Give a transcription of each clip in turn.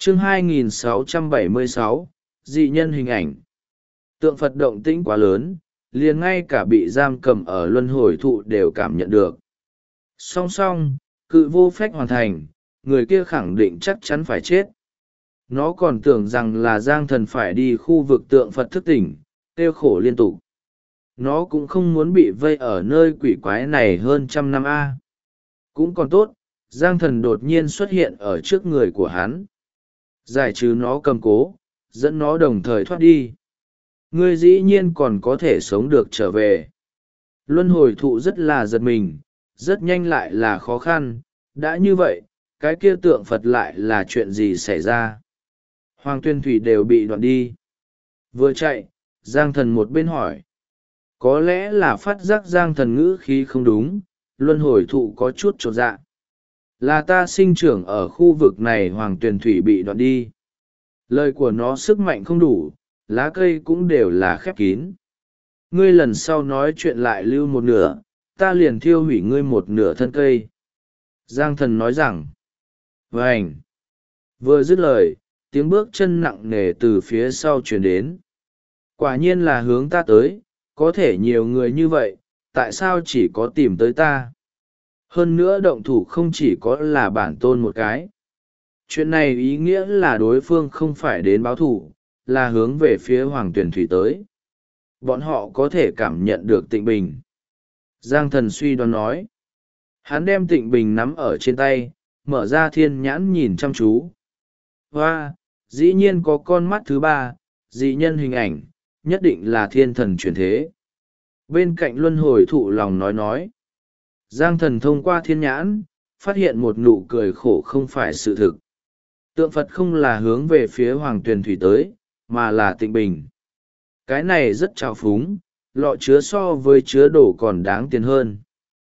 Chương 2676, dị nhân hình ảnh. Tượng Phật động tĩnh quá lớn, liền ngay cả bị giam cầm ở luân hồi thụ đều cảm nhận được. Song song, cự vô phách hoàn thành, người kia khẳng định chắc chắn phải chết. Nó còn tưởng rằng là Giang Thần phải đi khu vực tượng Phật thức tỉnh, kêu khổ liên tục. Nó cũng không muốn bị vây ở nơi quỷ quái này hơn 100 năm a. Cũng còn tốt, Giang Thần đột nhiên xuất hiện ở trước người của hắn. Giải trừ nó cầm cố, dẫn nó đồng thời thoát đi. Ngươi dĩ nhiên còn có thể sống được trở về. Luân hồi thụ rất là giật mình, rất nhanh lại là khó khăn. Đã như vậy, cái kia tượng Phật lại là chuyện gì xảy ra? Hoàng Tuyên Thủy đều bị đoạn đi. Vừa chạy, Giang Thần một bên hỏi. Có lẽ là phát giác Giang Thần ngữ khí không đúng, luân hồi thụ có chút chột dạ. Là ta sinh trưởng ở khu vực này, Hoàng Tuyền Thủy bị đoạn đi. Lời của nó sức mạnh không đủ, lá cây cũng đều là khép kín. Ngươi lần sau nói chuyện lại lưu một nửa, ta liền thiêu hủy ngươi một nửa thân cây. Giang Thần nói rằng. Vânh! Vừa dứt lời, tiếng bước chân nặng nề từ phía sau truyền đến. Quả nhiên là hướng ta tới, có thể nhiều người như vậy, tại sao chỉ có tìm tới ta? Hơn nữa động thủ không chỉ có là bản tôn một cái. Chuyện này ý nghĩa là đối phương không phải đến báo thù, là hướng về phía Hoàng Tuyển Thủy tới. Bọn họ có thể cảm nhận được Tịnh Bình. Giang Thần suy đoán nói. Hắn đem Tịnh Bình nắm ở trên tay, mở ra thiên nhãn nhìn chăm chú. Hoa, dĩ nhiên có con mắt thứ ba, dị nhân hình ảnh, nhất định là thiên thần chuyển thế. Bên cạnh luân hồi thụ lòng nói. Giang Thần thông qua thiên nhãn, phát hiện một nụ cười khổ không phải sự thực. Tượng Phật không là hướng về phía Hoàng Tuyền Thủy tới, mà là Tịnh Bình. Cái này rất trào phúng, lọ chứa so với chứa đổ còn đáng tiền hơn.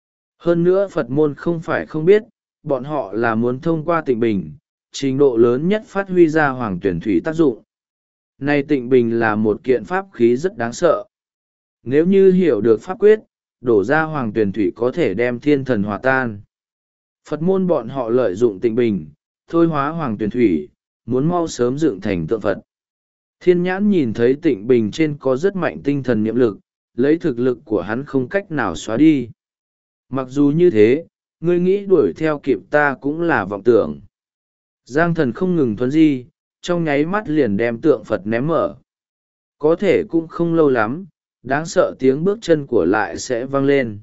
Hơn nữa Phật môn không phải không biết, bọn họ là muốn thông qua Tịnh Bình, trình độ lớn nhất phát huy ra Hoàng Tuyền Thủy tác dụng. Này Tịnh Bình là một kiện pháp khí rất đáng sợ. Nếu như hiểu được pháp quyết, đổ ra Hoàng Tuyền Thủy có thể đem thiên thần hòa tan. Phật môn bọn họ lợi dụng Tịnh Bình, thôi hóa Hoàng Tuyền Thủy, muốn mau sớm dựng thành tượng Phật. Thiên nhãn nhìn thấy Tịnh Bình trên có rất mạnh tinh thần niệm lực, lấy thực lực của hắn không cách nào xóa đi. Mặc dù như thế, ngươi nghĩ đuổi theo kịp ta cũng là vọng tưởng. Giang Thần không ngừng thuấn di, trong nháy mắt liền đem tượng Phật ném mở. Có thể cũng không lâu lắm, đáng sợ tiếng bước chân của lại sẽ vang lên.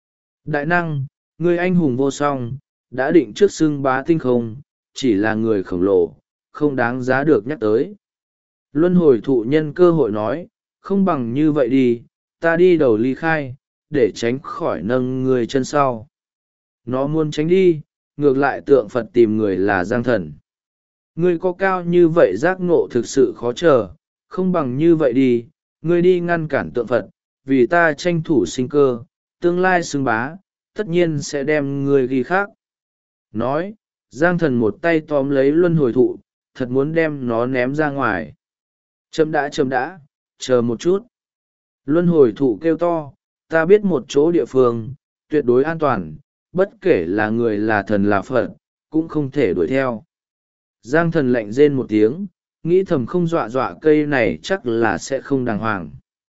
Đại năng, ngươi anh hùng vô song, đã định trước xưng bá tinh không, chỉ là người khổng lồ, không đáng giá được nhắc tới. Luân hồi thụ nhân cơ hội nói, không bằng như vậy đi, ta đi đầu ly khai, để tránh khỏi nâng người chân sau. Nó muốn tránh đi, ngược lại tượng Phật tìm người là Giang Thần. Ngươi có cao như vậy giác ngộ thực sự khó chờ, không bằng như vậy đi, ngươi đi ngăn cản tượng Phật, vì ta tranh thủ sinh cơ, tương lai xưng bá, tất nhiên sẽ đem ngươi ghi khác. Nói, Giang Thần một tay tóm lấy luân hồi thụ, thật muốn đem nó ném ra ngoài. Chậm đã, chờ một chút. Luân hồi thụ kêu to, ta biết một chỗ địa phương, tuyệt đối an toàn, bất kể là người là thần là Phật, cũng không thể đuổi theo. Giang Thần lạnh rên một tiếng, nghĩ thầm không dọa cây này chắc là sẽ không đàng hoàng.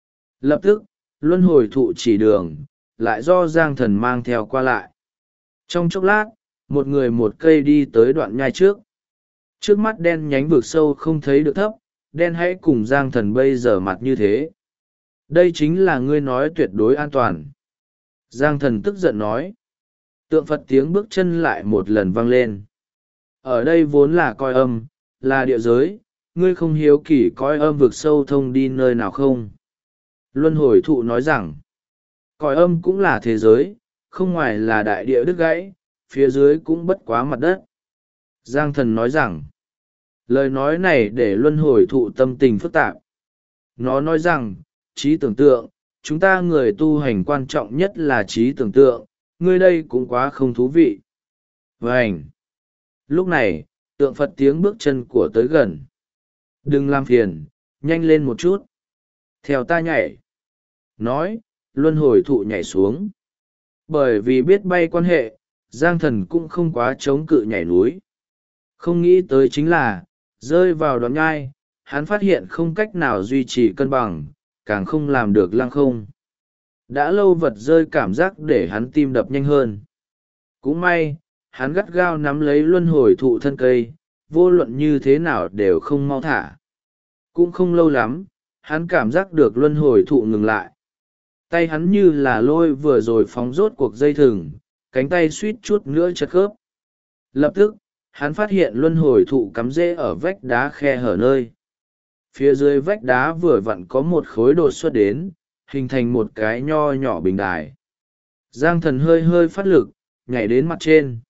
Lập tức, luân hồi thụ chỉ đường, lại do Giang Thần mang theo qua lại. Trong chốc lát, một người một cây đi tới đoạn nhai trước. Trước mắt đen nhánh vực sâu không thấy được thấp, đen hãy cùng Giang Thần bây giờ mặt như thế. Đây chính là ngươi nói tuyệt đối an toàn. Giang Thần tức giận nói. Tượng Phật tiếng bước chân lại một lần vang lên. Ở đây vốn là coi âm, là địa giới, ngươi không hiếu kỳ coi âm vực sâu thông đi nơi nào không? Luân hồi thụ nói rằng, coi âm cũng là thế giới, không ngoài là đại địa đứt gãy, phía dưới cũng bất quá mặt đất. Giang Thần nói rằng, lời nói này để luân hồi thụ tâm tình phức tạp. Nó nói rằng, trí tưởng tượng, chúng ta người tu hành quan trọng nhất là trí tưởng tượng, ngươi đây cũng quá không thú vị. Vânh! Lúc này, tượng Phật tiếng bước chân của tới gần. Đừng làm phiền, nhanh lên một chút. Theo ta nhảy. Nói, luân hồi thụ nhảy xuống. Bởi vì biết bay quan hệ, Giang Thần cũng không quá chống cự nhảy núi. Không nghĩ tới chính là, rơi vào đoạn nhai, hắn phát hiện không cách nào duy trì cân bằng, càng không làm được lăng không. Đã lâu vật rơi cảm giác để hắn tim đập nhanh hơn. Cũng may, hắn gắt gao nắm lấy luân hồi thụ thân cây, vô luận như thế nào đều không mau thả. Cũng không lâu lắm, hắn cảm giác được luân hồi thụ ngừng lại. Tay hắn như là lôi vừa rồi phóng rốt cuộc dây thừng, cánh tay suýt chút nữa chật khớp. Lập tức, hắn phát hiện luân hồi thụ cắm rễ ở vách đá khe hở nơi. Phía dưới vách đá vừa vặn có một khối đột xuất đến, hình thành một cái nho nhỏ bình đài. Giang Thần hơi hơi phát lực, nhảy đến mặt trên.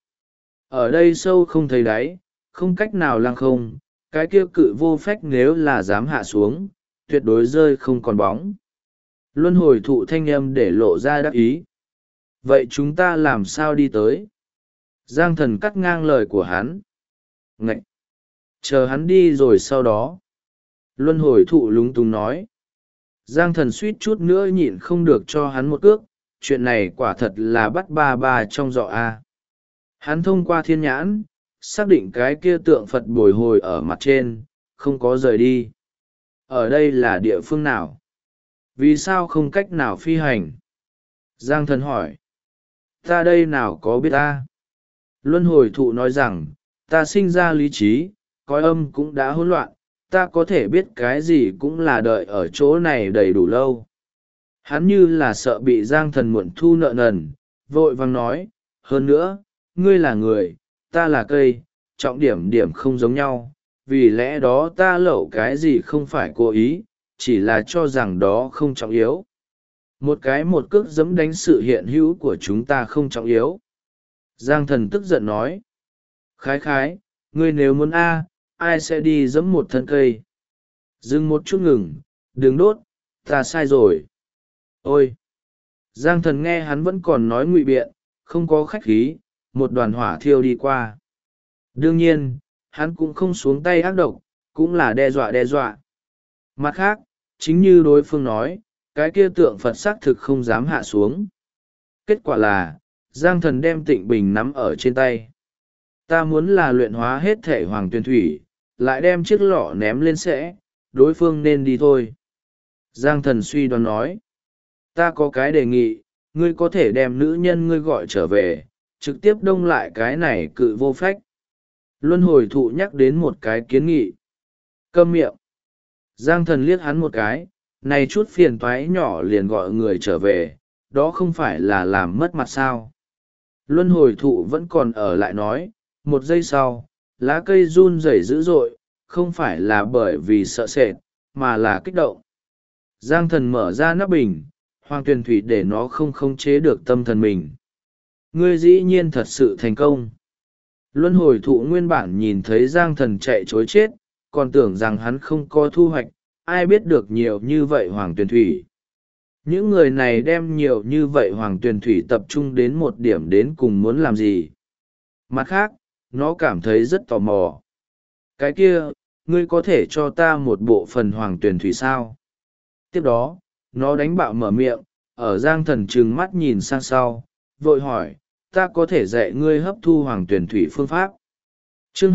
Ở đây sâu không thấy đáy, không cách nào lăng không, cái kia cự vô phách nếu là dám hạ xuống, tuyệt đối rơi không còn bóng. Luân hồi thụ thanh âm để lộ ra đắc ý. Vậy chúng ta làm sao đi tới? Giang Thần cắt ngang lời của hắn. Ngậy! Chờ hắn đi rồi sau đó. Luân hồi thụ lúng túng nói. Giang Thần suýt chút nữa nhịn không được cho hắn một cước, chuyện này quả thật là bắt ba ba trong giọ a. Hắn thông qua thiên nhãn, xác định cái kia tượng Phật bồi hồi ở mặt trên, không có rời đi. Ở đây là địa phương nào? Vì sao không cách nào phi hành? Giang Thần hỏi. Ta đây nào có biết ta? Luân hồi thụ nói rằng, ta sinh ra lý trí, cõi âm cũng đã hỗn loạn, ta có thể biết cái gì cũng là đợi ở chỗ này đầy đủ lâu. Hắn như là sợ bị Giang Thần muộn thu nợ nần, vội vàng nói, hơn nữa, ngươi là người, ta là cây, trọng điểm điểm không giống nhau, vì lẽ đó ta lẩu cái gì không phải cố ý, chỉ là cho rằng đó không trọng yếu. Một cước giẫm đánh sự hiện hữu của chúng ta không trọng yếu. Giang Thần tức giận nói, khái, ngươi nếu muốn ai sẽ đi giẫm một thân cây? Dừng một chút ngừng, đừng đốt, ta sai rồi. Ôi! Giang Thần nghe hắn vẫn còn nói ngụy biện, không có khách khí, một đoàn hỏa thiêu đi qua. Đương nhiên, hắn cũng không xuống tay ác độc, cũng là đe dọa. Mặt khác, chính như đối phương nói, cái kia tượng Phật xác thực không dám hạ xuống. Kết quả là, Giang Thần đem Tịnh Bình nắm ở trên tay. Ta muốn là luyện hóa hết thể hoàng tuyền thủy, lại đem chiếc lọ ném lên sẽ, đối phương nên đi thôi. Giang Thần suy đoán nói, ta có cái đề nghị, ngươi có thể đem nữ nhân ngươi gọi trở về, trực tiếp đông lại cái này cự vô phách. Luân hồi thụ nhắc đến một cái kiến nghị. Câm miệng. Giang Thần liếc hắn một cái, này chút phiền toái nhỏ liền gọi người trở về, đó không phải là làm mất mặt sao. Luân hồi thụ vẫn còn ở lại nói, một giây sau, lá cây run rẩy dữ dội, không phải là bởi vì sợ sệt, mà là kích động. Giang Thần mở ra nắp bình, hoàng tuyền thủy để nó không khống chế được tâm thần mình. Ngươi dĩ nhiên thật sự thành công. Luân hồi thụ nguyên bản nhìn thấy Giang Thần chạy chối chết, còn tưởng rằng hắn không có thu hoạch, ai biết được nhiều như vậy hoàng tuyền thủy. Những người này đem nhiều như vậy hoàng tuyền thủy tập trung đến một điểm đến cùng muốn làm gì. Mặt khác, nó cảm thấy rất tò mò. Cái kia, ngươi có thể cho ta một bộ phần hoàng tuyền thủy sao? Tiếp đó, nó đánh bạo mở miệng, ở Giang Thần trừng mắt nhìn sang sau, vội hỏi, ta có thể dạy ngươi hấp thu hoàng tuyền thủy phương pháp. Chương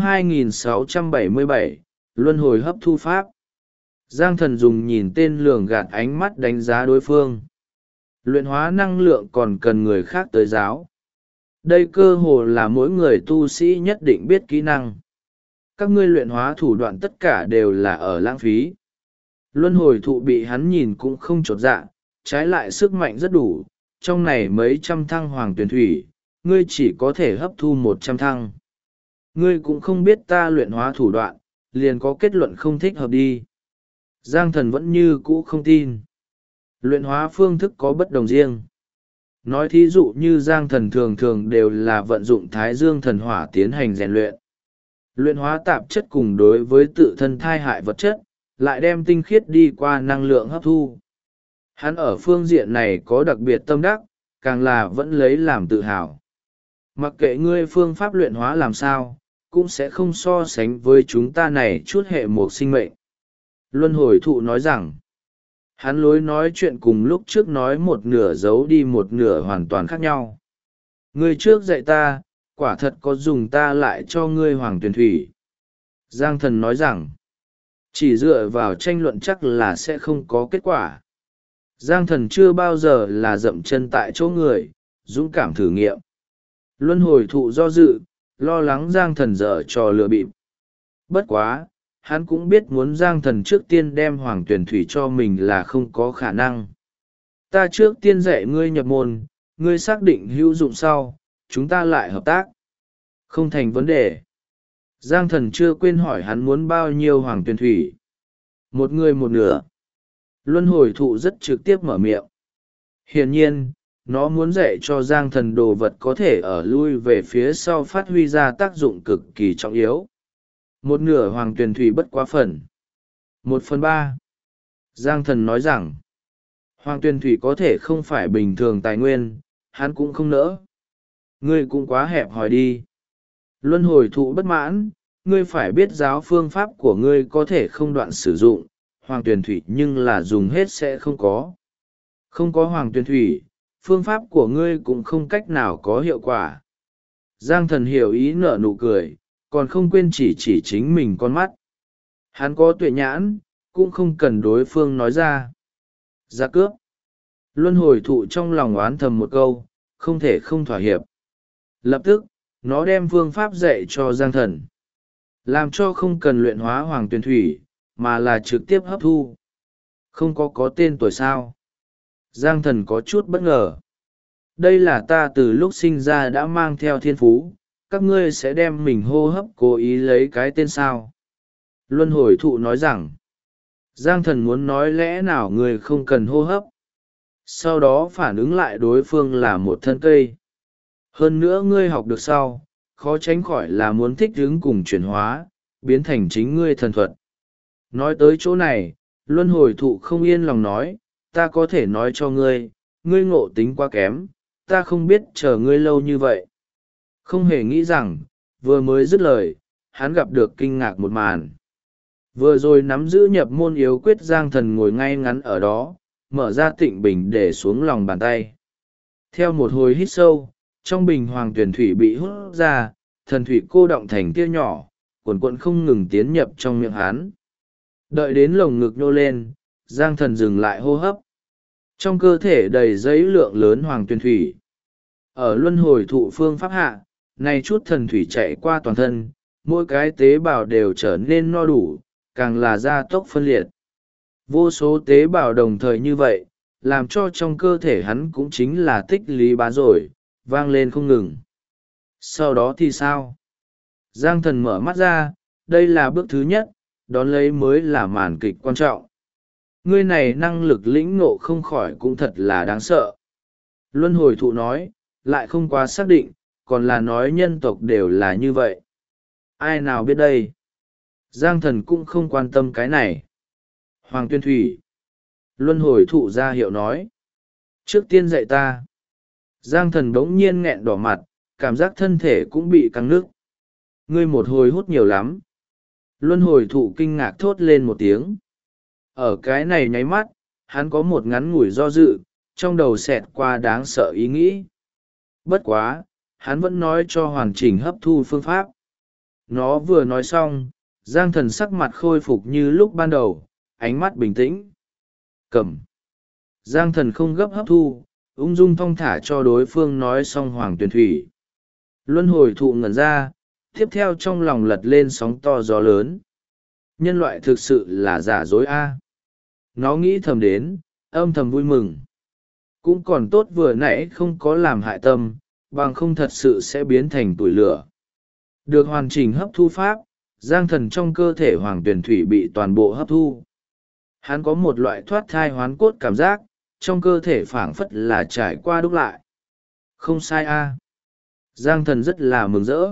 2677, Luân hồi hấp thu pháp. Giang Thần dùng nhìn tên lường gạt ánh mắt đánh giá đối phương. Luyện hóa năng lượng còn cần người khác tới giáo. Đây cơ hồ là mỗi người tu sĩ nhất định biết kỹ năng. Các ngươi luyện hóa thủ đoạn tất cả đều là ở lãng phí. Luân hồi thụ bị hắn nhìn cũng không chột dạ, trái lại sức mạnh rất đủ. Trong này mấy trăm thăng hoàng tuyển thủy, ngươi chỉ có thể hấp thu 100 thăng. Ngươi cũng không biết ta luyện hóa thủ đoạn, liền có kết luận không thích hợp đi. Giang Thần vẫn như cũ không tin. Luyện hóa phương thức có bất đồng riêng. Nói thí dụ như Giang Thần thường thường đều là vận dụng Thái Dương thần hỏa tiến hành rèn luyện. Luyện hóa tạp chất cùng đối với tự thân thai hại vật chất, lại đem tinh khiết đi qua năng lượng hấp thu. Hắn ở phương diện này có đặc biệt tâm đắc, càng là vẫn lấy làm tự hào. Mặc kệ ngươi phương pháp luyện hóa làm sao, cũng sẽ không so sánh với chúng ta này chút hệ một sinh mệnh. Luân hồi thụ nói rằng, hắn lối nói chuyện cùng lúc trước nói một nửa giấu đi một nửa hoàn toàn khác nhau. Ngươi trước dạy ta, quả thật có dùng ta lại cho ngươi hoàng tuyển thủy. Giang Thần nói rằng, chỉ dựa vào tranh luận chắc là sẽ không có kết quả. Giang Thần chưa bao giờ là dậm chân tại chỗ người, dũng cảm thử nghiệm. Luân hồi thụ do dự, lo lắng Giang Thần dở trò lừa bịp. Bất quá, hắn cũng biết muốn Giang Thần trước tiên đem Hoàng Tuyển Thủy cho mình là không có khả năng. Ta trước tiên dạy ngươi nhập môn, ngươi xác định hữu dụng sau, chúng ta lại hợp tác. Không thành vấn đề. Giang Thần chưa quên hỏi hắn muốn bao nhiêu Hoàng Tuyển Thủy. Một người một nửa. Luân hồi thụ rất trực tiếp mở miệng. Hiển nhiên, nó muốn dạy cho Giang Thần đồ vật có thể ở lui về phía sau phát huy ra tác dụng cực kỳ trọng yếu. Một nửa Hoàng Tuyển Thủy bất quá phần. 1/3. Giang Thần nói rằng, Hoàng Tuyển Thủy có thể không phải bình thường tài nguyên, hắn cũng không nỡ. Ngươi cũng quá hẹp hòi đi. Luân hồi thụ bất mãn, ngươi phải biết giáo phương pháp của ngươi có thể không đoạn sử dụng, Hoàng Tuyển Thủy nhưng là dùng hết sẽ không có. Không có Hoàng Tuyển Thủy, phương pháp của ngươi cũng không cách nào có hiệu quả. Giang Thần hiểu ý nở nụ cười, còn không quên chỉ chính mình con mắt. Hắn có tuệ nhãn, cũng không cần đối phương nói ra. Ra cướp. Luân hồi thụ trong lòng oán thầm một câu, không thể không thỏa hiệp. Lập tức, nó đem phương pháp dạy cho Giang Thần. Làm cho không cần luyện hóa Hoàng Tuyển Thủy, mà là trực tiếp hấp thu. Không có tên tuổi sao. Giang Thần có chút bất ngờ. Đây là ta từ lúc sinh ra đã mang theo thiên phú, các ngươi sẽ đem mình hô hấp cố ý lấy cái tên sao. Luân hồi thụ nói rằng, Giang Thần muốn nói lẽ nào người không cần hô hấp. Sau đó phản ứng lại đối phương là một thân cây. Hơn nữa ngươi học được sau, khó tránh khỏi là muốn thích ứng cùng chuyển hóa, biến thành chính ngươi thần thuật. Nói tới chỗ này, luân hồi thụ không yên lòng nói, ta có thể nói cho ngươi, ngươi ngộ tính quá kém, ta không biết chờ ngươi lâu như vậy. Không hề nghĩ rằng, vừa mới dứt lời, hắn gặp được kinh ngạc một màn. Vừa rồi nắm giữ nhập môn yếu quyết Giang Thần ngồi ngay ngắn ở đó, mở ra tịnh bình để xuống lòng bàn tay. Theo một hồi hít sâu, trong bình Hoàng Tuyển Thủy bị hút ra, thần thủy cô động thành tia nhỏ, cuồn cuộn không ngừng tiến nhập trong miệng hắn. Đợi đến lồng ngực nhô lên, Giang Thần dừng lại hô hấp. Trong cơ thể đầy giấy lượng lớn Hoàng Tuyển Thủy. Ở luân hồi thụ phương pháp hạ, này chút thần thủy chạy qua toàn thân, mỗi cái tế bào đều trở nên no đủ, càng là gia tốc phân liệt. Vô số tế bào đồng thời như vậy, làm cho trong cơ thể hắn cũng chính là tích lý bá rồi, vang lên không ngừng. Sau đó thì sao? Giang Thần mở mắt ra, đây là bước thứ nhất, đón lấy mới là màn kịch quan trọng. Ngươi này năng lực lĩnh ngộ không khỏi cũng thật là đáng sợ. Luân hồi thụ nói, lại không quá xác định, còn là nói nhân tộc đều là như vậy. Ai nào biết đây? Giang Thần cũng không quan tâm cái này. Hoàng Tuyên Thủy. Luân hồi thụ ra hiệu nói. Trước tiên dạy ta. Giang Thần đống nhiên nghẹn đỏ mặt, cảm giác thân thể cũng bị căng nước. Ngươi một hồi hút nhiều lắm. Luân hồi thụ kinh ngạc thốt lên một tiếng. Ở cái này nháy mắt, hắn có một ngắn ngủi do dự, trong đầu xẹt qua đáng sợ ý nghĩ. Bất quá, hắn vẫn nói cho hoàn chỉnh hấp thu phương pháp. Nó vừa nói xong, Giang Thần sắc mặt khôi phục như lúc ban đầu, ánh mắt bình tĩnh. Cầm. Giang Thần không gấp hấp thu, ung dung thong thả cho đối phương nói xong Hoàng Tuyển Thủy. Luân hồi thụ ngẩn ra, tiếp theo trong lòng lật lên sóng to gió lớn. Nhân loại thực sự là giả dối a. Nó nghĩ thầm đến, âm thầm vui mừng. Cũng còn tốt vừa nãy không có làm hại tâm, bằng không thật sự sẽ biến thành tủi lửa. Được hoàn chỉnh hấp thu pháp, Giang Thần trong cơ thể Hoàng Tuyển Thủy bị toàn bộ hấp thu. Hắn có một loại thoát thai hoán cốt cảm giác, trong cơ thể phảng phất là trải qua đúc lại. Không sai a. Giang Thần rất là mừng rỡ.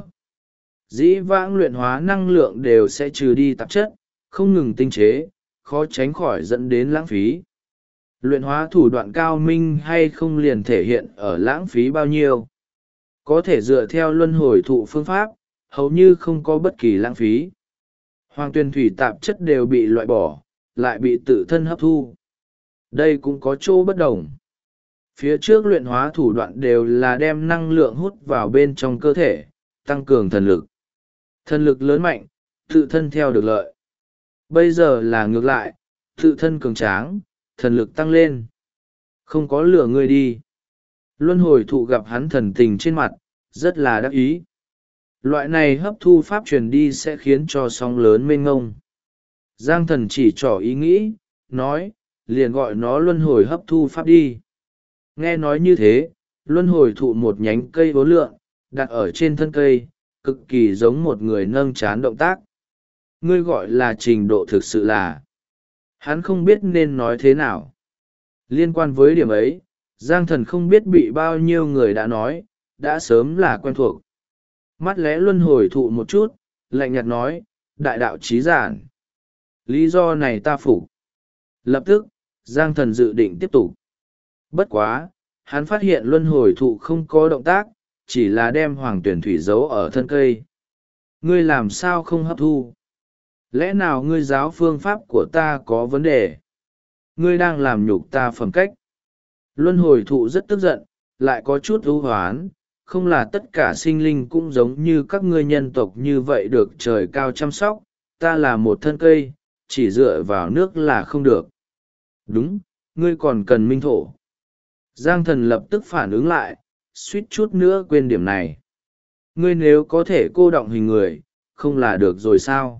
Dĩ vãng luyện hóa năng lượng đều sẽ trừ đi tạp chất, không ngừng tinh chế, khó tránh khỏi dẫn đến lãng phí. Luyện hóa thủ đoạn cao minh hay không liền thể hiện ở lãng phí bao nhiêu. Có thể dựa theo luân hồi thụ phương pháp, hầu như không có bất kỳ lãng phí. Hoàng Tuyên Thủy tạp chất đều bị loại bỏ, lại bị tự thân hấp thu. Đây cũng có chỗ bất đồng. Phía trước luyện hóa thủ đoạn đều là đem năng lượng hút vào bên trong cơ thể, tăng cường thần lực. Thần lực lớn mạnh, tự thân theo được lợi. Bây giờ là ngược lại, tự thân cường tráng, thần lực tăng lên. Không có lửa ngươi đi. Luân hồi thụ gặp hắn thần tình trên mặt, rất là đắc ý. Loại này hấp thu pháp truyền đi sẽ khiến cho sóng lớn mênh ngông. Giang thần chỉ trỏ ý nghĩ, nói, liền gọi nó luân hồi hấp thu pháp đi. Nghe nói như thế, luân hồi thụ một nhánh cây vô lượng, đặt ở trên thân cây, cực kỳ giống một người nâng chán động tác. Ngươi gọi là trình độ thực sự là. Hắn không biết nên nói thế nào. Liên quan với điểm ấy, Giang thần không biết bị bao nhiêu người đã nói, đã sớm là quen thuộc. Mắt lẽ luân hồi thụ một chút, lạnh nhạt nói, đại đạo trí giản. Lý do này ta phục. Lập tức, Giang thần dự định tiếp tục. Bất quá, hắn phát hiện luân hồi thụ không có động tác, chỉ là đem hoàng tuyển thủy giấu ở thân cây. Ngươi làm sao không hấp thu? Lẽ nào ngươi giáo phương pháp của ta có vấn đề? Ngươi đang làm nhục ta phẩm cách. Luân hồi thụ rất tức giận, lại có chút ưu hoán, không là tất cả sinh linh cũng giống như các ngươi nhân tộc như vậy được trời cao chăm sóc, ta là một thân cây, chỉ dựa vào nước là không được. Đúng, ngươi còn cần minh thổ. Giang thần lập tức phản ứng lại, suýt chút nữa quên điểm này. Ngươi nếu có thể cô đọng hình người, không là được rồi sao?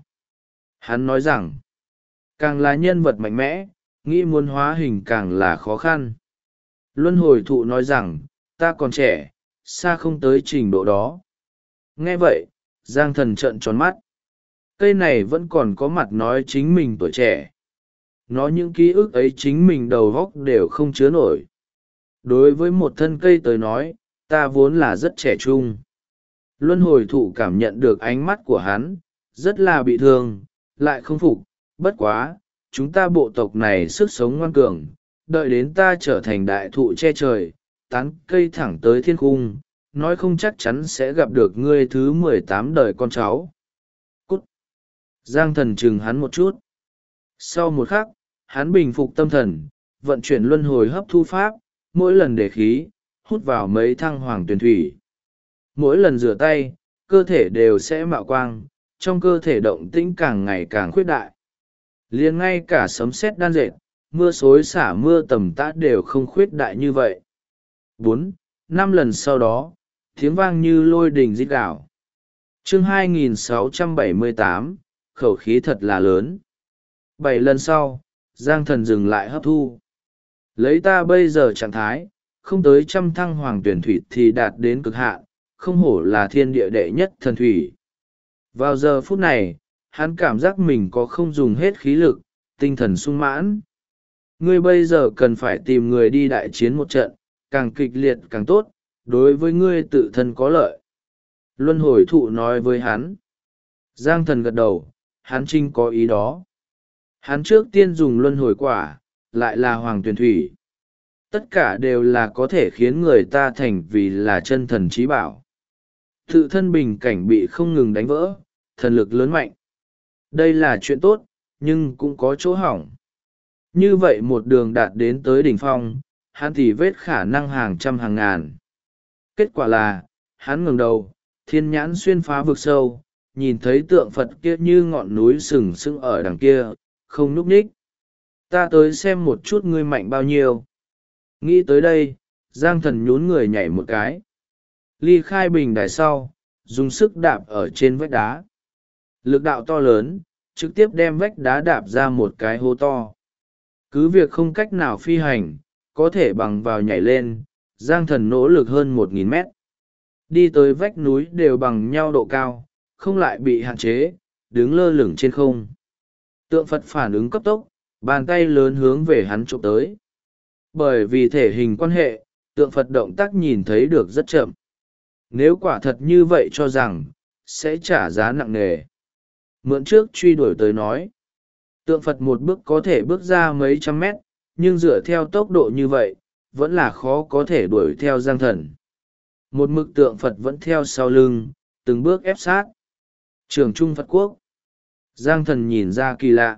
Hắn nói rằng, càng là nhân vật mạnh mẽ, nghĩ muốn hóa hình càng là khó khăn. Luân hồi thụ nói rằng, ta còn trẻ, xa không tới trình độ đó. Nghe vậy, Giang thần trợn tròn mắt. Cây này vẫn còn có mặt nói chính mình tuổi trẻ. Nó những ký ức ấy chính mình đầu góc đều không chứa nổi. Đối với một thân cây tới nói, ta vốn là rất trẻ trung. Luân hồi thụ cảm nhận được ánh mắt của hắn, rất là bị thương, lại không phục. Bất quá, chúng ta bộ tộc này sức sống ngoan cường, đợi đến ta trở thành đại thụ che trời, tán cây thẳng tới thiên cung, nói không chắc chắn sẽ gặp được ngươi thứ 18 đời con cháu. Cút! Giang thần chừng hắn một chút. Sau một khắc, hắn bình phục tâm thần, vận chuyển luân hồi hấp thu pháp, mỗi lần để khí, hút vào mấy thăng hoàng tuyển thủy. Mỗi lần rửa tay, cơ thể đều sẽ mạo quang, trong cơ thể động tĩnh càng ngày càng khuyết đại. Liền ngay cả sấm sét đan dệt, mưa xối xả mưa tầm tã đều không khuyết đại như vậy. 4, 5 lần sau đó, tiếng vang như lôi đình rít gào. Chương 2678, khẩu khí thật là lớn. 7 lần sau, Giang thần dừng lại hấp thu. Lấy ta bây giờ trạng thái, không tới 100 thăng hoàng tuyển thủy thì đạt đến cực hạn, không hổ là thiên địa đệ nhất thần thủy. Vào giờ phút này, hắn cảm giác mình có không dùng hết khí lực, tinh thần sung mãn. Ngươi bây giờ cần phải tìm người đi đại chiến một trận, càng kịch liệt càng tốt, đối với ngươi tự thân có lợi. Luân hồi thụ nói với hắn. Giang thần gật đầu, hắn trinh có ý đó. Hắn trước tiên dùng luân hồi quả, lại là hoàng tuyển thủy. Tất cả đều là có thể khiến người ta thành vì là chân thần trí bảo. Tự thân bình cảnh bị không ngừng đánh vỡ, thần lực lớn mạnh. Đây là chuyện tốt, nhưng cũng có chỗ hỏng. Như vậy một đường đạt đến tới đỉnh phong, hắn thì vết khả năng hàng trăm hàng ngàn. Kết quả là, hắn ngẩng đầu, thiên nhãn xuyên phá vực sâu, nhìn thấy tượng Phật kia như ngọn núi sừng sững ở đằng kia, không núp ních. Ta tới xem một chút ngươi mạnh bao nhiêu. Nghĩ tới đây, Giang thần nhún người nhảy một cái. Ly khai bình đài sau, dùng sức đạp ở trên vách đá. Lực đạo to lớn, trực tiếp đem vách đá đạp ra một cái hố to. Cứ việc không cách nào phi hành, có thể bằng vào nhảy lên, Giang thần nỗ lực hơn 1.000 mét. Đi tới vách núi đều bằng nhau độ cao, không lại bị hạn chế, đứng lơ lửng trên không. Tượng Phật phản ứng cấp tốc, bàn tay lớn hướng về hắn chụp tới. Bởi vì thể hình quan hệ, tượng Phật động tác nhìn thấy được rất chậm. Nếu quả thật như vậy cho rằng, sẽ trả giá nặng nề. Mượn trước truy đuổi tới nói. Tượng Phật một bước có thể bước ra mấy trăm mét, nhưng dựa theo tốc độ như vậy, vẫn là khó có thể đuổi theo Giang thần. Một mực tượng Phật vẫn theo sau lưng, từng bước ép sát. Trường Trung Phật Quốc. Giang thần nhìn ra kỳ lạ.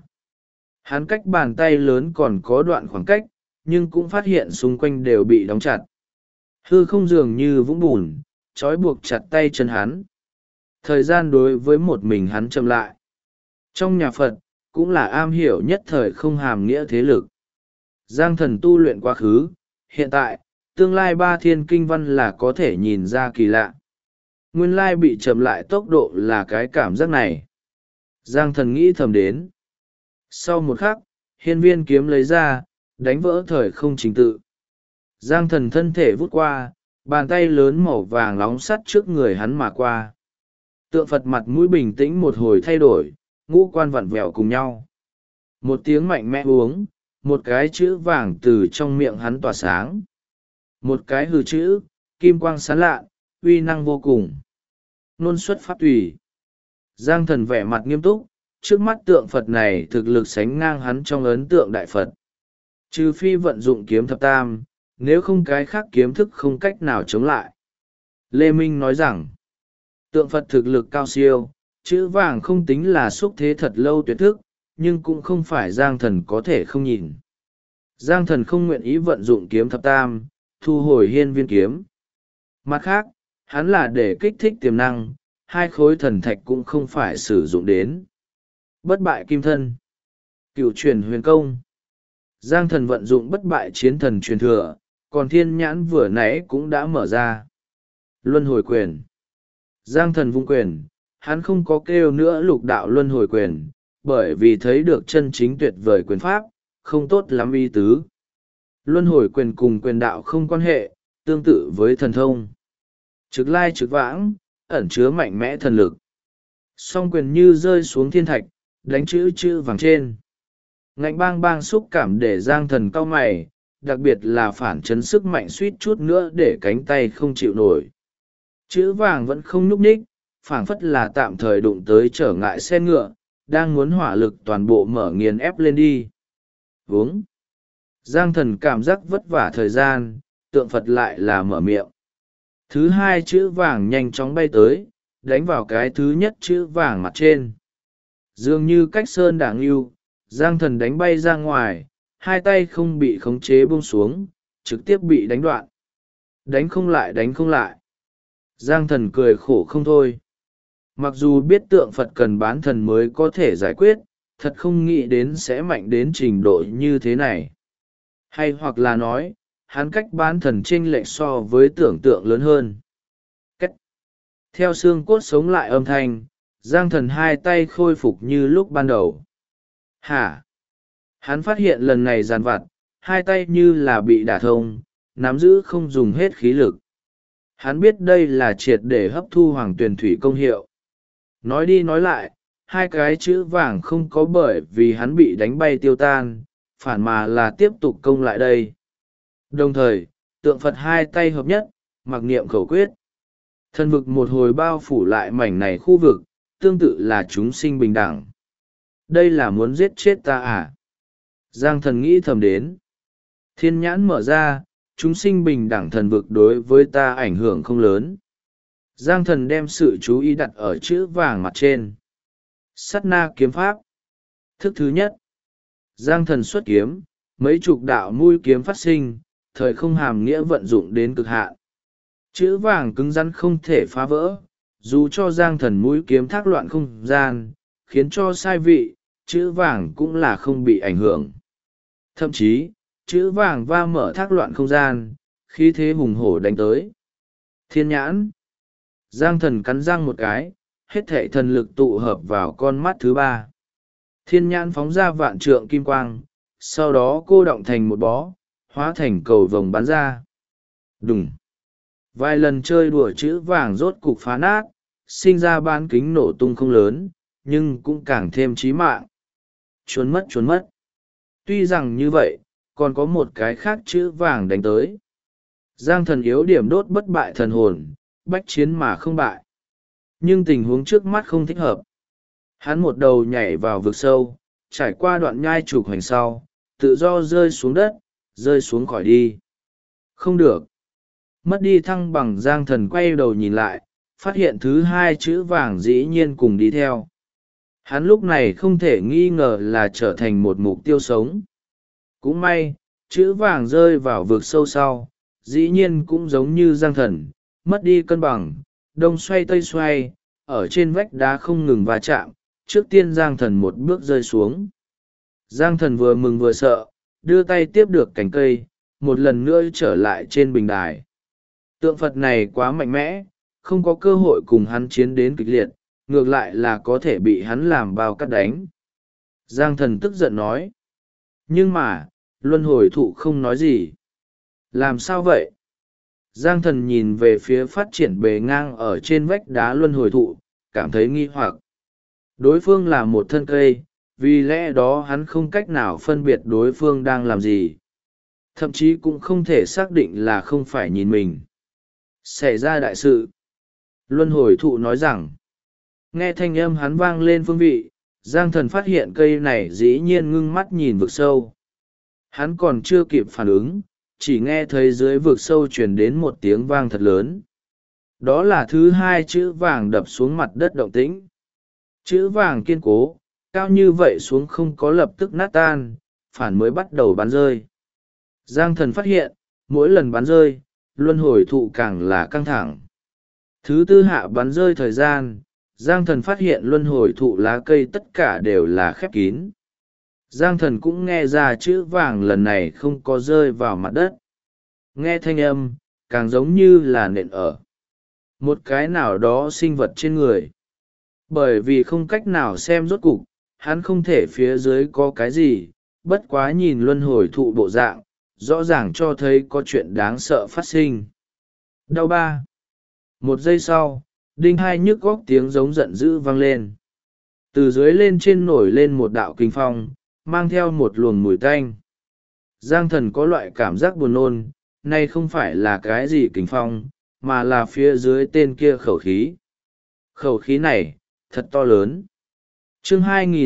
Hắn cách bàn tay lớn còn có đoạn khoảng cách, nhưng cũng phát hiện xung quanh đều bị đóng chặt. Hư không dường như vũng bùn, trói buộc chặt tay chân hắn. Thời gian đối với một mình hắn chậm lại. Trong nhà Phật, cũng là am hiểu nhất thời không hàm nghĩa thế lực. Giang thần tu luyện quá khứ, hiện tại, tương lai ba thiên kinh văn là có thể nhìn ra kỳ lạ. Nguyên lai bị chậm lại tốc độ là cái cảm giác này. Giang thần nghĩ thầm đến. Sau một khắc, hiên viên kiếm lấy ra, đánh vỡ thời không trình tự. Giang thần thân thể vút qua, bàn tay lớn màu vàng nóng sắt trước người hắn mà qua. Tượng Phật mặt mũi bình tĩnh một hồi thay đổi, ngũ quan vặn vẹo cùng nhau. Một tiếng mạnh mẽ uống, một cái chữ vàng từ trong miệng hắn tỏa sáng. Một cái hừ chữ, kim quang sáng lạ, uy năng vô cùng. Nôn xuất pháp tùy. Giang thần vẻ mặt nghiêm túc, trước mắt tượng Phật này thực lực sánh ngang hắn trong ấn tượng đại Phật. Trừ phi vận dụng kiếm thập tam, nếu không cái khác kiếm thức không cách nào chống lại. Lê Minh nói rằng, tượng Phật thực lực cao siêu, chữ vàng không tính là xúc thế thật lâu tuyệt thức, nhưng cũng không phải Giang thần có thể không nhìn. Giang thần không nguyện ý vận dụng kiếm thập tam, thu hồi hiên viên kiếm. Mặt khác, hắn là để kích thích tiềm năng, hai khối thần thạch cũng không phải sử dụng đến. Bất bại kim thân, cựu truyền huyền công. Giang thần vận dụng bất bại chiến thần truyền thừa, còn thiên nhãn vừa nãy cũng đã mở ra. Luân hồi quyền. Giang thần vung quyền, hắn không có kêu nữa lục đạo luân hồi quyền, bởi vì thấy được chân chính tuyệt vời quyền pháp, không tốt lắm ý tứ. Luân hồi quyền cùng quyền đạo không quan hệ, tương tự với thần thông. Trực lai trực vãng, ẩn chứa mạnh mẽ thần lực. Song quyền như rơi xuống thiên thạch, đánh chữ vàng trên. Ngạnh bang bang xúc cảm để Giang thần cau mày, đặc biệt là phản chấn sức mạnh suýt chút nữa để cánh tay không chịu nổi. Chữ vàng vẫn không nhúc nhích, phảng phất là tạm thời đụng tới trở ngại xe ngựa, đang muốn hỏa lực toàn bộ mở nghiền ép lên đi. Vướng. Giang thần cảm giác vất vả thời gian, tượng Phật lại là mở miệng. Thứ hai chữ vàng nhanh chóng bay tới, đánh vào cái thứ nhất chữ vàng mặt trên. Dường như cách sơn đảng yêu, Giang thần đánh bay ra ngoài, hai tay không bị khống chế buông xuống, trực tiếp bị đánh đoạn. Đánh không lại đánh không lại. Giang thần cười khổ không thôi. Mặc dù biết tượng Phật cần bán thần mới có thể giải quyết, thật không nghĩ đến sẽ mạnh đến trình độ như thế này. Hay hoặc là nói, hắn cách bán thần chênh lệch so với tưởng tượng lớn hơn. Cách. Theo xương cốt sống lại âm thanh, Giang thần hai tay khôi phục như lúc ban đầu. Hả? Hắn phát hiện lần này giàn vặt, hai tay như là bị đả thông, nắm giữ không dùng hết khí lực. Hắn biết đây là triệt để hấp thu hoàng tuyền thủy công hiệu. Nói đi nói lại, hai cái chữ vàng không có bởi vì hắn bị đánh bay tiêu tan, phản mà là tiếp tục công lại đây. Đồng thời, tượng Phật hai tay hợp nhất, mặc niệm khẩu quyết. Thần vực một hồi bao phủ lại mảnh này khu vực, tương tự là chúng sinh bình đẳng. Đây là muốn giết chết ta à? Giang thần nghĩ thầm đến. Thiên nhãn mở ra, chúng sinh bình đẳng thần vực đối với ta ảnh hưởng không lớn. Giang thần đem sự chú ý đặt ở chữ vàng mặt trên. Sát na kiếm pháp. Thức thứ nhất. Giang thần xuất kiếm, mấy chục đạo mũi kiếm phát sinh, thời không hàm nghĩa vận dụng đến cực hạn. Chữ vàng cứng rắn không thể phá vỡ, dù cho Giang thần mũi kiếm thác loạn không gian, khiến cho sai vị, chữ vàng cũng là không bị ảnh hưởng. Thậm chí, chữ vàng va mở thác loạn không gian, khí thế hùng hổ đánh tới. Thiên nhãn. Giang thần cắn răng một cái, hết thảy thần lực tụ hợp vào con mắt thứ ba. Thiên nhãn phóng ra vạn trượng kim quang, sau đó cô động thành một bó, hóa thành cầu vồng bắn ra. Đùng. Vài lần chơi đùa chữ vàng rốt cục phá nát, sinh ra bán kính nổ tung không lớn, nhưng cũng càng thêm chí mạng. Trốn mất. Tuy rằng như vậy, còn có một cái khác chữ vàng đánh tới. Giang thần yếu điểm đốt bất bại thần hồn, bách chiến mà không bại. Nhưng tình huống trước mắt không thích hợp. Hắn một đầu nhảy vào vực sâu, trải qua đoạn nhai trục hành sau, tự do rơi xuống đất, rơi xuống khỏi đi. Không được. Mất đi thăng bằng, Giang thần quay đầu nhìn lại, phát hiện thứ hai chữ vàng dĩ nhiên cùng đi theo. Hắn lúc này không thể nghi ngờ là trở thành một mục tiêu sống. Cũng may, chữ vàng rơi vào vực sâu sau, dĩ nhiên cũng giống như Giang thần, mất đi cân bằng, đông xoay tây xoay, ở trên vách đá không ngừng va chạm, trước tiên Giang Thần một bước rơi xuống. Giang Thần vừa mừng vừa sợ, đưa tay tiếp được cành cây, một lần nữa trở lại trên bình đài. Tượng Phật này quá mạnh mẽ, không có cơ hội cùng hắn chiến đến kịch liệt, ngược lại là có thể bị hắn làm bao cắt đánh. Giang Thần tức giận nói. Nhưng mà, luân hồi thụ không nói gì. Làm sao vậy? Giang Thần nhìn về phía phát triển bề ngang ở trên vách đá luân hồi thụ, cảm thấy nghi hoặc. Đối phương là một thân cây, vì lẽ đó hắn không cách nào phân biệt đối phương đang làm gì. Thậm chí cũng không thể xác định là không phải nhìn mình. Xảy ra đại sự. Luân hồi thụ nói rằng, nghe thanh âm hắn vang lên phương vị, Giang Thần phát hiện cây này dĩ nhiên ngưng mắt nhìn vực sâu. Hắn còn chưa kịp phản ứng, chỉ nghe thấy dưới vực sâu truyền đến một tiếng vang thật lớn. Đó là thứ hai chữ vàng đập xuống mặt đất động tĩnh. Chữ vàng kiên cố, cao như vậy xuống không có lập tức nát tan, phản mới bắt đầu bắn rơi. Giang Thần phát hiện, mỗi lần bắn rơi, luân hồi thụ càng là căng thẳng. Thứ tư hạ bắn rơi thời gian, Giang Thần phát hiện luân hồi thụ lá cây tất cả đều là khép kín. Giang Thần cũng nghe ra chữ vàng lần này không có rơi vào mặt đất. Nghe thanh âm, càng giống như là nện ở một cái nào đó sinh vật trên người. Bởi vì không cách nào xem rốt cục, hắn không thể phía dưới có cái gì, bất quá nhìn luân hồi thụ bộ dạng, rõ ràng cho thấy có chuyện đáng sợ phát sinh. Đau ba. Một giây sau, đinh hai nhức góc tiếng giống giận dữ vang lên. Từ dưới lên trên nổi lên một đạo kinh phong, mang theo một luồng mùi tanh. Giang Thần có loại cảm giác buồn nôn, nay không phải là cái gì kinh phong, mà là phía dưới tên kia khẩu khí. Khẩu khí này, thật to lớn. Chương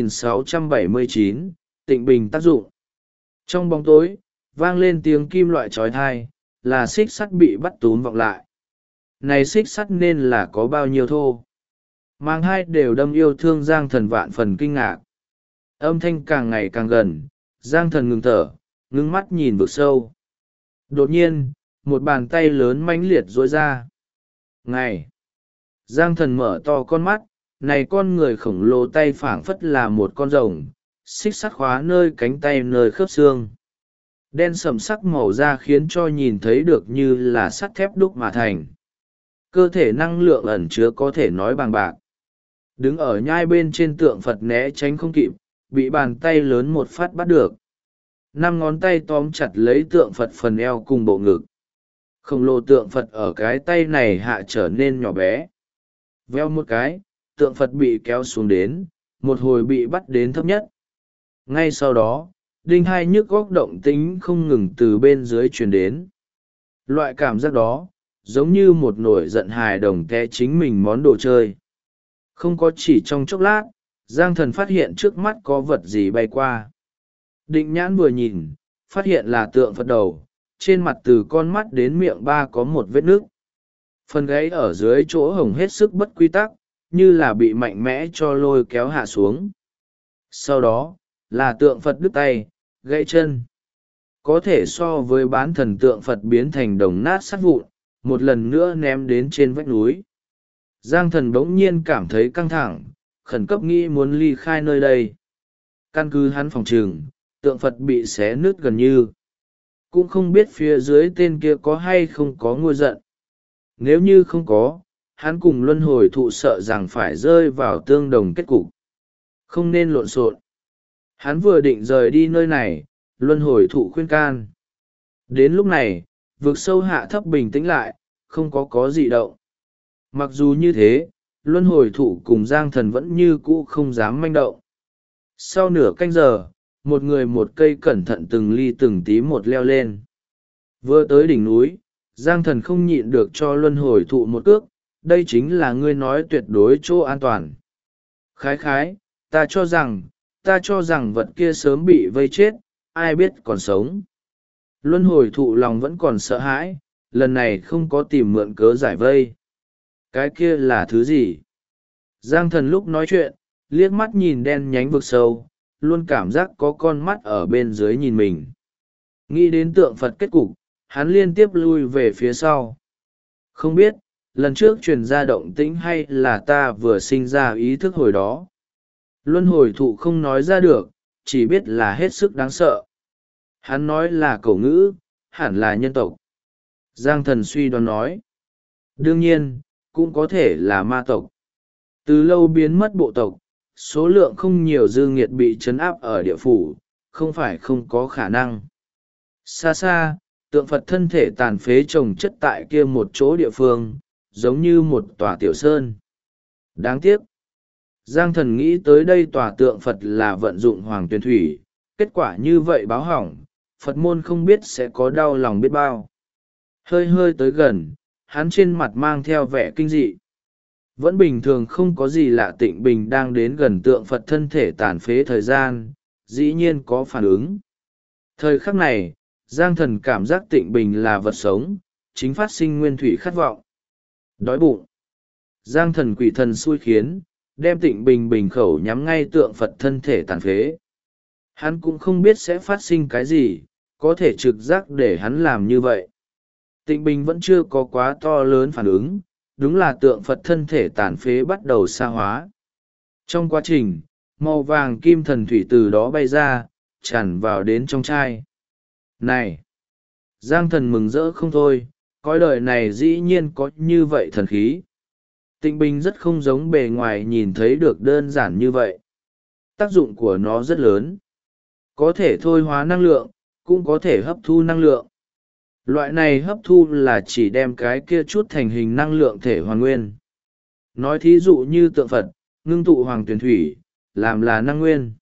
2679, Tịnh Bình tác dụng. Trong bóng tối, vang lên tiếng kim loại trói thai, là xích sắt bị bắt túm vọng lại. Này xích sắt nên là có bao nhiêu thô? Mang hai đều đâm yêu thương Giang Thần vạn phần kinh ngạc. Âm thanh càng ngày càng gần, Giang Thần ngừng thở, ngưng mắt nhìn vực sâu. Đột nhiên, một bàn tay lớn mãnh liệt duỗi ra. Ngày! Giang Thần mở to con mắt, này con người khổng lồ tay phảng phất là một con rồng, xích sắt khóa nơi cánh tay nơi khớp xương. Đen sầm sắc màu da khiến cho nhìn thấy được như là sắt thép đúc mà thành. Cơ thể năng lượng ẩn chứa có thể nói bằng bạc. Đứng ở nhai bên trên tượng Phật né tránh không kịp, bị bàn tay lớn một phát bắt được. 5 ngón tay tóm chặt lấy tượng Phật phần eo cùng bộ ngực. Khổng lồ tượng Phật ở cái tay này hạ trở nên nhỏ bé. Veo một cái, tượng Phật bị kéo xuống đến, một hồi bị bắt đến thấp nhất. Ngay sau đó, đinh hai nhức góc động tính không ngừng từ bên dưới truyền đến. Loại cảm giác đó, giống như một nổi giận hài đồng té chính mình món đồ chơi. Không có chỉ trong chốc lát, Giang Thần phát hiện trước mắt có vật gì bay qua. Định nhãn vừa nhìn, phát hiện là tượng Phật đầu, trên mặt từ con mắt đến miệng ba có một vết nước. Phần gáy ở dưới chỗ hồng hết sức bất quy tắc, như là bị mạnh mẽ cho lôi kéo hạ xuống. Sau đó, là tượng Phật đứt tay, gãy chân. Có thể so với bán thần tượng Phật biến thành đồng nát sắt vụn, một lần nữa ném đến trên vách núi. Giang Thần bỗng nhiên cảm thấy căng thẳng, khẩn cấp nghĩ muốn ly khai nơi đây. Căn cứ hắn phòng trừng, tượng Phật bị xé nứt gần như. Cũng không biết phía dưới tên kia có hay không có ngôi giận. Nếu như không có, hắn cùng luân hồi thụ sợ rằng phải rơi vào tương đồng kết cục. Không nên lộn xộn. Hắn vừa định rời đi nơi này, luân hồi thụ khuyên can. Đến lúc này, vực sâu hạ thấp bình tĩnh lại, không có gì động. Mặc dù như thế, luân hồi thụ cùng Giang Thần vẫn như cũ không dám manh động. Sau nửa canh giờ, một người một cây cẩn thận từng ly từng tí một leo lên. Vừa tới đỉnh núi, Giang Thần không nhịn được cho luân hồi thụ một cước, đây chính là ngươi nói tuyệt đối chỗ an toàn. Khái khái, ta cho rằng vật kia sớm bị vây chết, ai biết còn sống. Luân hồi thụ lòng vẫn còn sợ hãi, lần này không có tìm mượn cớ giải vây. Cái kia là thứ gì? Giang Thần lúc nói chuyện, liếc mắt nhìn đen nhánh vực sâu, luôn cảm giác có con mắt ở bên dưới nhìn mình. Nghĩ đến tượng Phật kết cục, hắn liên tiếp lui về phía sau. Không biết, lần trước truyền ra động tĩnh hay là ta vừa sinh ra ý thức hồi đó. Luân hồi thụ không nói ra được, chỉ biết là hết sức đáng sợ. Hắn nói là cổ ngữ, hẳn là nhân tộc. Giang thần suy đoán nói. Đương nhiên, cũng có thể là ma tộc. Từ lâu biến mất bộ tộc, số lượng không nhiều dư nghiệt bị trấn áp ở địa phủ, không phải không có khả năng. Xa xa, tượng Phật thân thể tàn phế chồng chất tại kia một chỗ địa phương, giống như một tòa tiểu sơn. Đáng tiếc. Giang thần nghĩ tới đây tòa tượng Phật là vận dụng hoàng tuyền thủy, kết quả như vậy báo hỏng, Phật môn không biết sẽ có đau lòng biết bao. Hơi hơi tới gần, hắn trên mặt mang theo vẻ kinh dị. Vẫn bình thường không có gì lạ, Tịnh Bình đang đến gần tượng Phật thân thể tàn phế thời gian, dĩ nhiên có phản ứng. Thời khắc này, Giang thần cảm giác Tịnh Bình là vật sống, chính phát sinh nguyên thủy khát vọng. Đói bụng. Giang thần quỷ thần xui khiến, đem Tịnh Bình bình khẩu nhắm ngay tượng Phật thân thể tàn phế. Hắn cũng không biết sẽ phát sinh cái gì, có thể trực giác để hắn làm như vậy. Tịnh Bình vẫn chưa có quá to lớn phản ứng, đúng là tượng Phật thân thể tàn phế bắt đầu sa hóa. Trong quá trình, màu vàng kim thần thủy từ đó bay ra, tràn vào đến trong chai. Này! Giang thần mừng rỡ không thôi, cõi đời này dĩ nhiên có như vậy thần khí. Tịnh Bình rất không giống bề ngoài nhìn thấy được đơn giản như vậy. Tác dụng của nó rất lớn. Có thể thôi hóa năng lượng, cũng có thể hấp thu năng lượng. Loại này hấp thu là chỉ đem cái kia chút thành hình năng lượng thể hoàn nguyên. Nói thí dụ như tượng Phật, ngưng tụ hoàng tuyển thủy, làm là năng nguyên.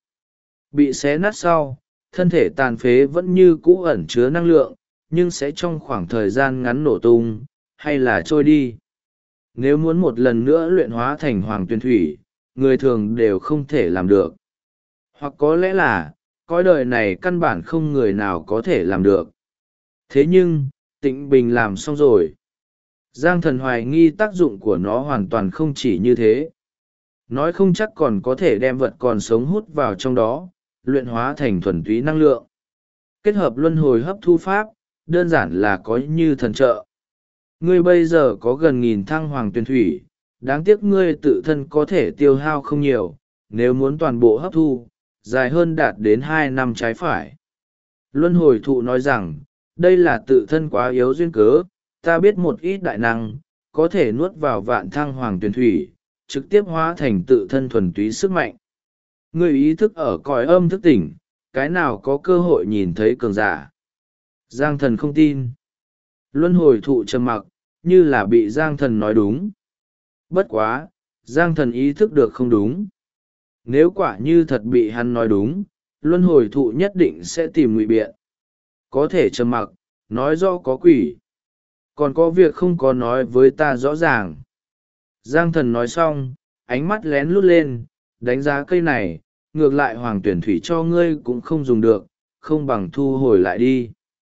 Bị xé nát sau, thân thể tàn phế vẫn như cũ ẩn chứa năng lượng, nhưng sẽ trong khoảng thời gian ngắn nổ tung, hay là trôi đi. Nếu muốn một lần nữa luyện hóa thành hoàng tuyển thủy, người thường đều không thể làm được. Hoặc có lẽ là, cõi đời này căn bản không người nào có thể làm được. Thế nhưng, Tịnh Bình làm xong rồi. Giang thần hoài nghi tác dụng của nó hoàn toàn không chỉ như thế. Nói không chắc còn có thể đem vật còn sống hút vào trong đó, luyện hóa thành thuần túy năng lượng. Kết hợp luân hồi hấp thu pháp, đơn giản là có như thần trợ. Ngươi bây giờ có gần 1000 thăng hoàng tuyển thủy, đáng tiếc ngươi tự thân có thể tiêu hao không nhiều, nếu muốn toàn bộ hấp thu, dài hơn đạt đến 2 năm trái phải. Luân hồi thụ nói rằng, đây là tự thân quá yếu duyên cớ, ta biết một ít đại năng, có thể nuốt vào vạn thăng hoàng tuyển thủy, trực tiếp hóa thành tự thân thuần túy sức mạnh. Ngươi ý thức ở cõi âm thức tỉnh, cái nào có cơ hội nhìn thấy cường giả. Giang thần không tin. Luân hồi thụ trầm mặc, như là bị Giang thần nói đúng. Bất quá, Giang thần ý thức được không đúng. Nếu quả như thật bị hắn nói đúng, luân hồi thụ nhất định sẽ tìm ngụy biện. Có thể trầm mặc, nói rõ có quỷ. Còn có việc không có nói với ta rõ ràng. Giang thần nói xong, ánh mắt lén lút lên, đánh giá cây này, ngược lại hoàng tuyển thủy cho ngươi cũng không dùng được, không bằng thu hồi lại đi.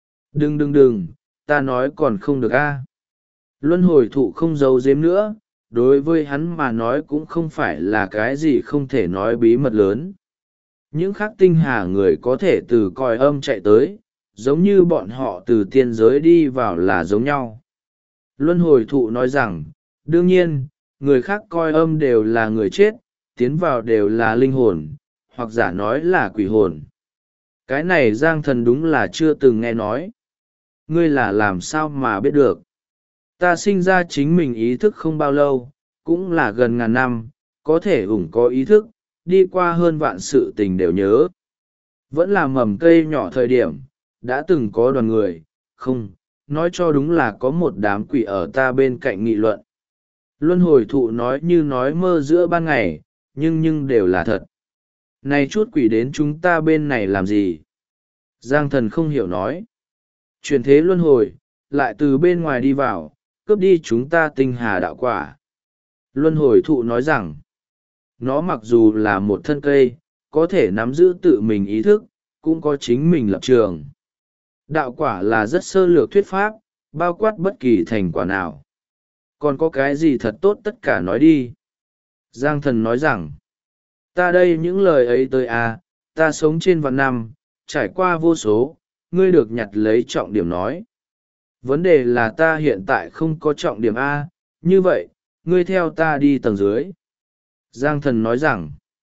Đừng, ta nói còn không được a. Luân hồi thụ không giấu giếm nữa, đối với hắn mà nói cũng không phải là cái gì không thể nói bí mật lớn. Những khắc tinh hà người có thể từ cõi âm chạy tới, giống như bọn họ từ tiên giới đi vào là giống nhau. Luân hồi thụ nói rằng, đương nhiên, người khác coi âm đều là người chết, tiến vào đều là linh hồn, hoặc giả nói là quỷ hồn. Cái này Giang thần đúng là chưa từng nghe nói. Ngươi là làm sao mà biết được? Ta sinh ra chính mình ý thức không bao lâu, cũng là gần 1000 năm, có thể có ý thức, đi qua hơn vạn sự tình đều nhớ. Vẫn là mầm cây nhỏ thời điểm, đã từng có đoàn người, không, nói cho đúng là có một đám quỷ ở ta bên cạnh nghị luận. Luân hồi thụ nói như nói mơ giữa ban ngày, nhưng đều là thật. Này chút quỷ đến chúng ta bên này làm gì? Giang thần không hiểu nói. Chuyển thế luân hồi, lại từ bên ngoài đi vào, cướp đi chúng ta tinh hà đạo quả. Luân hồi thụ nói rằng, nó mặc dù là một thân cây, có thể nắm giữ tự mình ý thức, cũng có chính mình lập trường. Đạo quả là rất sơ lược thuyết pháp, bao quát bất kỳ thành quả nào. Còn có cái gì thật tốt tất cả nói đi. Giang thần nói rằng, ta đây những lời ấy tới ta sống trên vạn năm, trải qua vô số, ngươi được nhặt lấy trọng điểm nói. Vấn đề là ta hiện tại không có trọng điểm A, như vậy, ngươi theo ta đi tầng dưới. Giang thần nói rằng,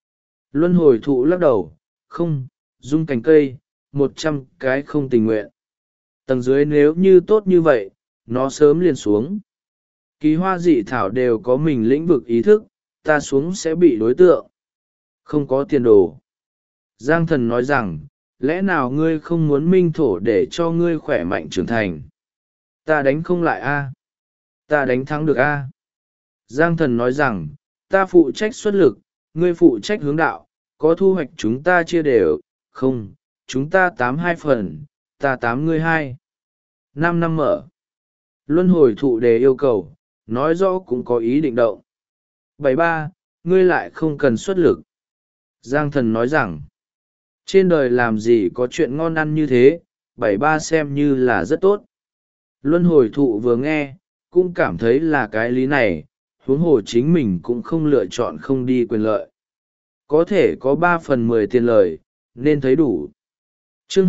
Luân hồi thụ lắc đầu, không, rung cành cây, 100 cái không tình nguyện. Tầng dưới nếu như tốt như vậy, nó sớm liền xuống. Kỳ hoa dị thảo đều có mình lĩnh vực ý thức, ta xuống sẽ bị đối tượng. Không có tiền đồ. Giang thần nói rằng, lẽ nào ngươi không muốn minh thổ để cho ngươi khỏe mạnh trưởng thành? Ta đánh không lại a? Ta đánh thắng được a? Giang thần nói rằng, ta phụ trách xuất lực, ngươi phụ trách hướng đạo, có thu hoạch chúng ta chia đều, không, chúng ta 82 phần, ta 8 ngươi 2. 5 năm mở. Luân hồi thụ đề yêu cầu, nói rõ cũng có ý định động. 73, ngươi lại không cần xuất lực. Giang thần nói rằng, trên đời làm gì có chuyện ngon ăn như thế, 73 xem như là rất tốt. Luân hồi thụ vừa nghe, cũng cảm thấy là cái lý này, huống hồ chính mình cũng không lựa chọn không đi quyền lợi. Có thể có 3/10 tiền lời, nên thấy đủ. Chương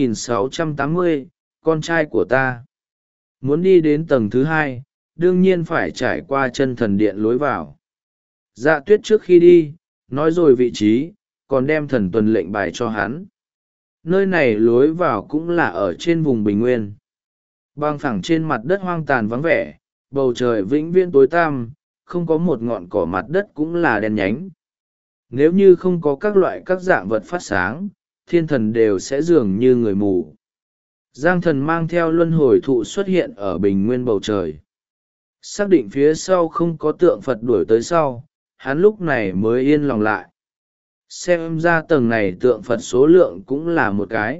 2680, con trai của ta. Muốn đi đến tầng thứ 2, đương nhiên phải trải qua chân thần điện lối vào. Dạ tuyết trước khi đi, nói rồi vị trí, còn đem thần tuần lệnh bài cho hắn. Nơi này lối vào cũng là ở trên vùng bình nguyên. Băng phẳng trên mặt đất hoang tàn vắng vẻ, bầu trời vĩnh viễn tối tăm, không có một ngọn cỏ, mặt đất cũng là đen nhánh. Nếu như không có các loại các dạng vật phát sáng, thiên thần đều sẽ dường như người mù. Giang thần mang theo luân hồi thụ xuất hiện ở bình nguyên bầu trời. Xác định phía sau không có tượng Phật đuổi tới sau, hắn lúc này mới yên lòng lại. Xem ra tầng này tượng Phật số lượng cũng là một cái.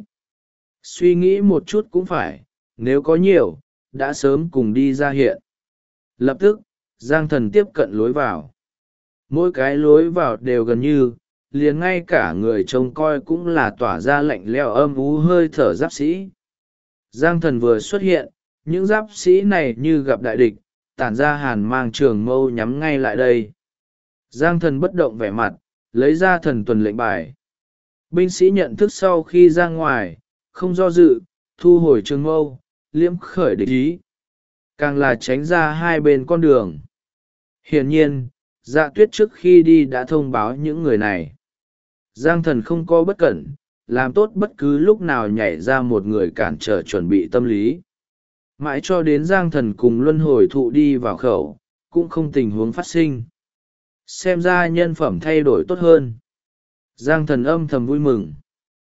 Suy nghĩ một chút cũng phải, nếu có nhiều, đã sớm cùng đi ra hiện. Lập tức, Giang thần tiếp cận lối vào. Mỗi cái lối vào đều gần như, liền ngay cả người trông coi cũng là tỏa ra lạnh lẽo âm ú hơi thở giáp sĩ. Giang thần vừa xuất hiện, những giáp sĩ này như gặp đại địch, tản ra hàn mang trường mâu nhắm ngay lại đây. Giang thần bất động vẻ mặt, lấy ra thần tuần lệnh bài. Binh sĩ nhận thức sau khi ra ngoài, không do dự, thu hồi trường mâu, liễm khởi địch ý. Càng là tránh ra hai bên con đường. Hiển nhiên, Dạ tuyết trước khi đi đã thông báo những người này. Giang thần không có bất cẩn, làm tốt bất cứ lúc nào nhảy ra một người cản trở chuẩn bị tâm lý. Mãi cho đến Giang thần cùng luân hồi thụ đi vào khẩu, cũng không tình huống phát sinh. Xem ra nhân phẩm thay đổi tốt hơn. Giang thần âm thầm vui mừng.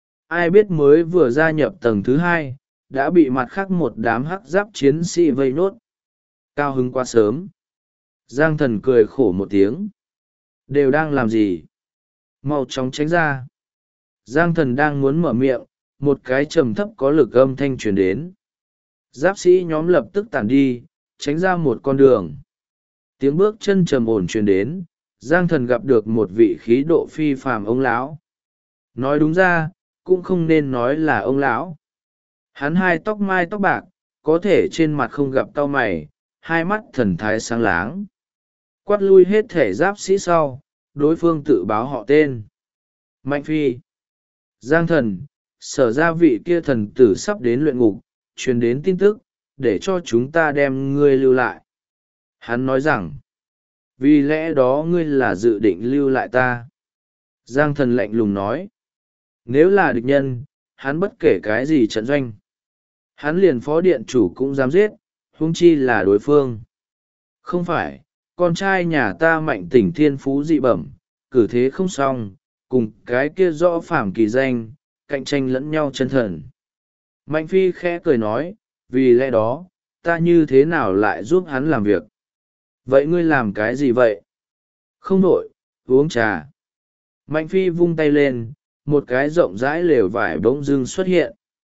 Ai biết mới vừa gia nhập tầng thứ 2, đã bị mặt khác một đám hắc giáp chiến sĩ vây nốt. Cao hứng quá sớm. Giang thần cười khổ một tiếng. Đều đang làm gì? Mau chóng tránh ra. Giang thần đang muốn mở miệng, một cái trầm thấp có lực âm thanh truyền đến. Giáp sĩ nhóm lập tức tản đi, tránh ra một con đường. Tiếng bước chân trầm ổn truyền đến, Giang thần gặp được một vị khí độ phi phàm ông lão. Nói đúng ra, cũng không nên nói là ông lão. Hắn hai tóc mai tóc bạc, có thể trên mặt không gặp cau mày, hai mắt thần thái sáng láng. Quát lui hết thể giáp sĩ sau, đối phương tự báo họ tên. Mạnh Phi. Giang thần, sở ra vị kia thần tử sắp đến luyện ngục, truyền đến tin tức, để cho chúng ta đem ngươi lưu lại. Hắn nói rằng, vì lẽ đó ngươi là dự định lưu lại ta. Giang thần lạnh lùng nói, nếu là địch nhân, hắn bất kể cái gì trận doanh. Hắn liền phó điện chủ cũng dám giết, huống chi là đối phương. Không phải, con trai nhà ta Mạnh Tỉnh thiên phú dị bẩm, cử thế không xong, cùng cái kia rõ phàm kỳ danh, cạnh tranh lẫn nhau chân thần. Mạnh Phi khẽ cười nói, vì lẽ đó, ta như thế nào lại giúp hắn làm việc? Vậy ngươi làm cái gì vậy? Không đổi, uống trà. Mạnh Phi vung tay lên, một cái rộng rãi lều vải bỗng dưng xuất hiện.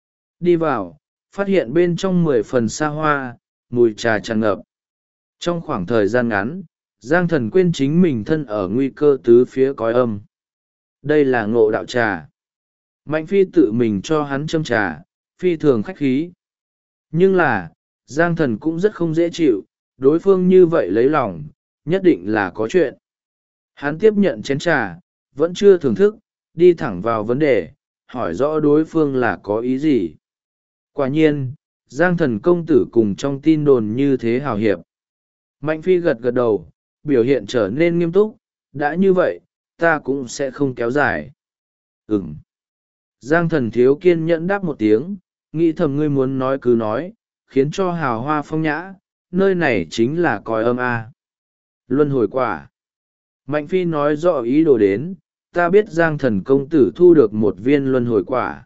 Đi vào, phát hiện bên trong 10 phần xa hoa, mùi trà tràn ngập. Trong khoảng thời gian ngắn, Giang thần quên chính mình thân ở nguy cơ tứ phía cõi âm. Đây là ngộ đạo trà. Mạnh Phi tự mình cho hắn châm trà, phi thường khách khí. Nhưng là, Giang thần cũng rất không dễ chịu, đối phương như vậy lấy lòng, nhất định là có chuyện. Hắn tiếp nhận chén trà, vẫn chưa thưởng thức, đi thẳng vào vấn đề, hỏi rõ đối phương là có ý gì. Quả nhiên, Giang thần công tử cùng trong tin đồn như thế hào hiệp. Mạnh Phi gật gật đầu, biểu hiện trở nên nghiêm túc, đã như vậy, ta cũng sẽ không kéo dài. Ừm. Giang Thần thiếu kiên nhẫn đáp một tiếng, nghĩ thầm ngươi muốn nói cứ nói, khiến cho hào hoa phong nhã, nơi này chính là cõi âm a. Luân hồi quả. Mạnh Phi nói rõ ý đồ đến, ta biết Giang Thần công tử thu được một viên luân hồi quả.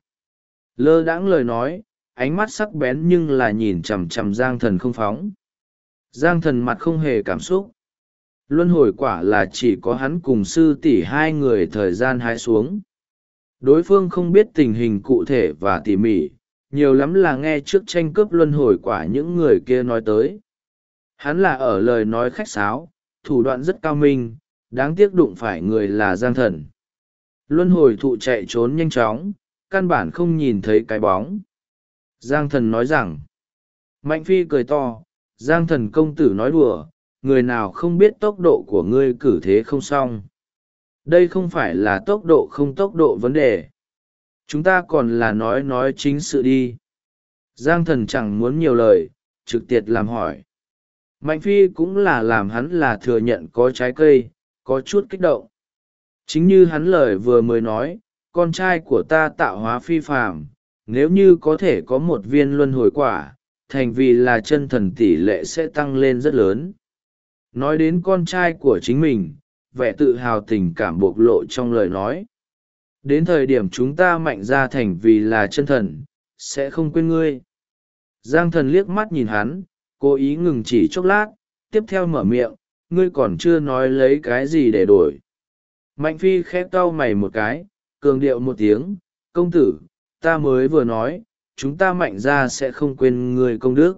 Lơ đãng lời nói, ánh mắt sắc bén nhưng là nhìn chằm chằm Giang Thần không phóng. Giang Thần mặt không hề cảm xúc. Luân hồi quả là chỉ có hắn cùng sư tỷ hai người thời gian hái xuống. Đối phương không biết tình hình cụ thể và tỉ mỉ, nhiều lắm là nghe trước tranh cướp luân hồi quả những người kia nói tới. Hắn là ở lời nói khách sáo, thủ đoạn rất cao minh, đáng tiếc đụng phải người là Giang Thần. Luân hồi thụ chạy trốn nhanh chóng, căn bản không nhìn thấy cái bóng. Giang Thần nói rằng, Mạnh Phi cười to, Giang Thần công tử nói đùa, người nào không biết tốc độ của ngươi cử thế không xong. Đây không phải là tốc độ không tốc độ vấn đề. Chúng ta còn là nói chính sự đi. Giang Thần chẳng muốn nhiều lời, trực tiếp làm hỏi. Mạnh Phi cũng là làm hắn là thừa nhận có trái cây, có chút kích động. Chính như hắn lời vừa mới nói, con trai của ta tạo hóa phi phàm, nếu như có thể có một viên luân hồi quả, thành vì là chân thần tỷ lệ sẽ tăng lên rất lớn. Nói đến con trai của chính mình, vẻ tự hào tình cảm bộc lộ trong lời nói. Đến thời điểm chúng ta mạnh ra thành vì là chân thần, sẽ không quên ngươi. Giang Thần liếc mắt nhìn hắn, cố ý ngừng chỉ chốc lát, tiếp theo mở miệng, ngươi còn chưa nói lấy cái gì để đổi. Mạnh Phi khép cau mày một cái, cường điệu một tiếng, công tử, ta mới vừa nói, chúng ta mạnh ra sẽ không quên ngươi công đức.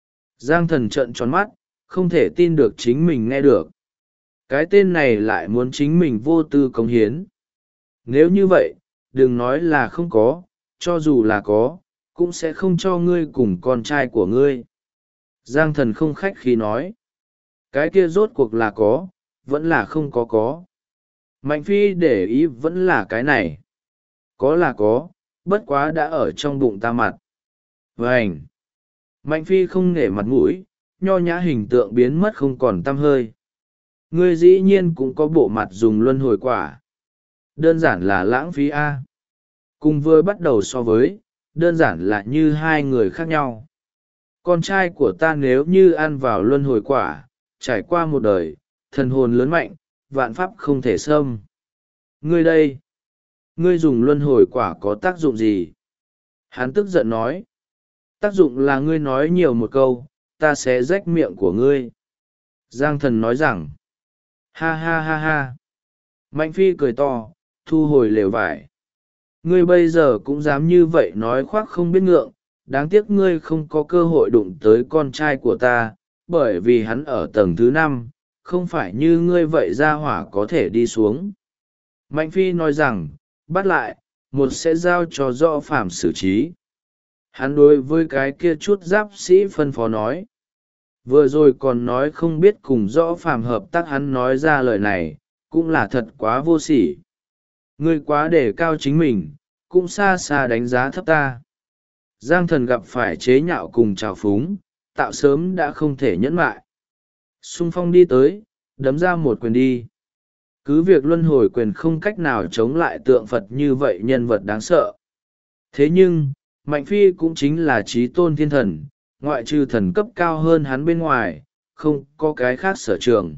Giang Thần trợn tròn mắt, không thể tin được chính mình nghe được. Cái tên này lại muốn chính mình vô tư cống hiến. Nếu như vậy, đừng nói là không có, cho dù là có, cũng sẽ không cho ngươi cùng con trai của ngươi. Giang Thần không khách khí nói. Cái kia rốt cuộc là có, vẫn là không có. Mạnh Phi để ý vẫn là cái này. Có là có, bất quá đã ở trong bụng ta mặt. Vânh! Mạnh Phi không nể mặt mũi, nho nhã hình tượng biến mất không còn tăm hơi. Ngươi dĩ nhiên cũng có bộ mặt dùng luân hồi quả. Đơn giản là lãng phí A. Cùng với bắt đầu so với, đơn giản là như hai người khác nhau. Con trai của ta nếu như ăn vào luân hồi quả, trải qua một đời, thần hồn lớn mạnh, vạn pháp không thể xâm. Ngươi đây, ngươi dùng luân hồi quả có tác dụng gì? Hắn tức giận nói. Tác dụng là ngươi nói nhiều một câu, ta sẽ rách miệng của ngươi. Giang Thần nói rằng, ha ha ha ha. Mạnh Phi cười to, thu hồi lều vải. Ngươi bây giờ cũng dám như vậy nói khoác không biết ngượng, đáng tiếc ngươi không có cơ hội đụng tới con trai của ta, bởi vì hắn ở tầng thứ 5, không phải như ngươi vậy ra hỏa có thể đi xuống. Mạnh Phi nói rằng, bắt lại, một sẽ giao cho Rõ Phàm xử trí. Hắn đối với cái kia chút giáp sĩ phân phó nói. Vừa rồi còn nói không biết cùng Rõ Phàm hợp tác, hắn nói ra lời này, cũng là thật quá vô sỉ. Ngươi quá đề cao chính mình, cũng xa xa đánh giá thấp ta. Giang Thần gặp phải chế nhạo cùng trào phúng, tạo sớm đã không thể nhẫn mại. Xung phong đi tới, đấm ra một quyền đi. Cứ việc luân hồi quyền không cách nào chống lại tượng Phật như vậy nhân vật đáng sợ. Thế nhưng, Mạnh Phi cũng chính là trí tôn thiên thần, ngoại trừ thần cấp cao hơn hắn bên ngoài, không có cái khác sở trường.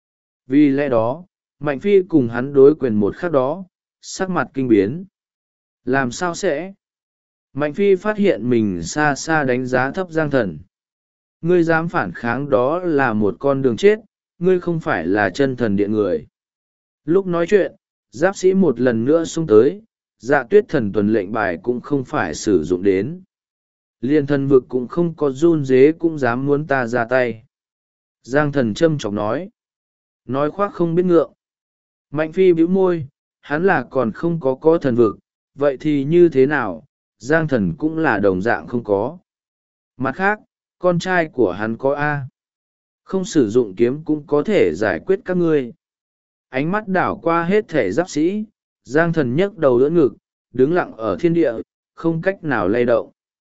Vì lẽ đó, Mạnh Phi cùng hắn đối quyền một khắc đó, sắc mặt kinh biến. Làm sao sẽ? Mạnh Phi phát hiện mình xa xa đánh giá thấp Giang Thần. Ngươi dám phản kháng đó là một con đường chết, ngươi không phải là chân thần điện người. Lúc nói chuyện, giáp sĩ một lần nữa xông tới, Dạ Tuyết thần tuần lệnh bài cũng không phải sử dụng đến. Liên thần vực cũng không có run dế cũng dám muốn ta ra tay. Giang Thần châm chọc nói. Nói khoác không biết ngượng. Mạnh Phi bĩu môi, hắn là còn không có thần vực, vậy thì như thế nào, Giang Thần cũng là đồng dạng không có. Mặt khác, con trai của hắn có A. Không sử dụng kiếm cũng có thể giải quyết các ngươi. Ánh mắt đảo qua hết thể giáp sĩ, Giang Thần nhấc đầu đỡ ngực, đứng lặng ở thiên địa, không cách nào lay động.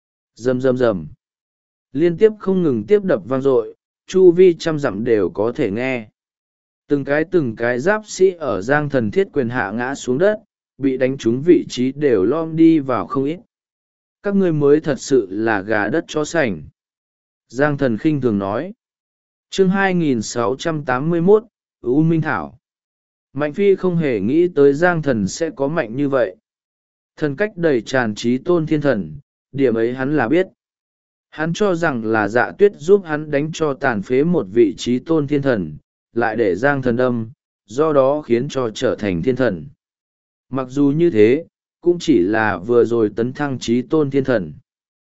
Rầm rầm rầm. Liên tiếp không ngừng tiếp đập vang dội, chu vi trăm dặm đều có thể nghe. Từng cái giáp sĩ ở Giang Thần thiết quyền hạ ngã xuống đất, bị đánh trúng vị trí đều lom đi vào không ít. Các ngươi mới thật sự là gà đất chó sành. Giang Thần khinh thường nói. Chương 2681, U Minh Thảo. Mạnh Phi không hề nghĩ tới Giang Thần sẽ có mạnh như vậy. Thần cách đầy tràn trí tôn thiên thần, điểm ấy hắn là biết. Hắn cho rằng là Dạ Tuyết giúp hắn đánh cho tàn phế một vị trí tôn thiên thần, lại để Giang Thần đâm, do đó khiến cho trở thành thiên thần. Mặc dù như thế, cũng chỉ là vừa rồi tấn thăng trí tôn thiên thần.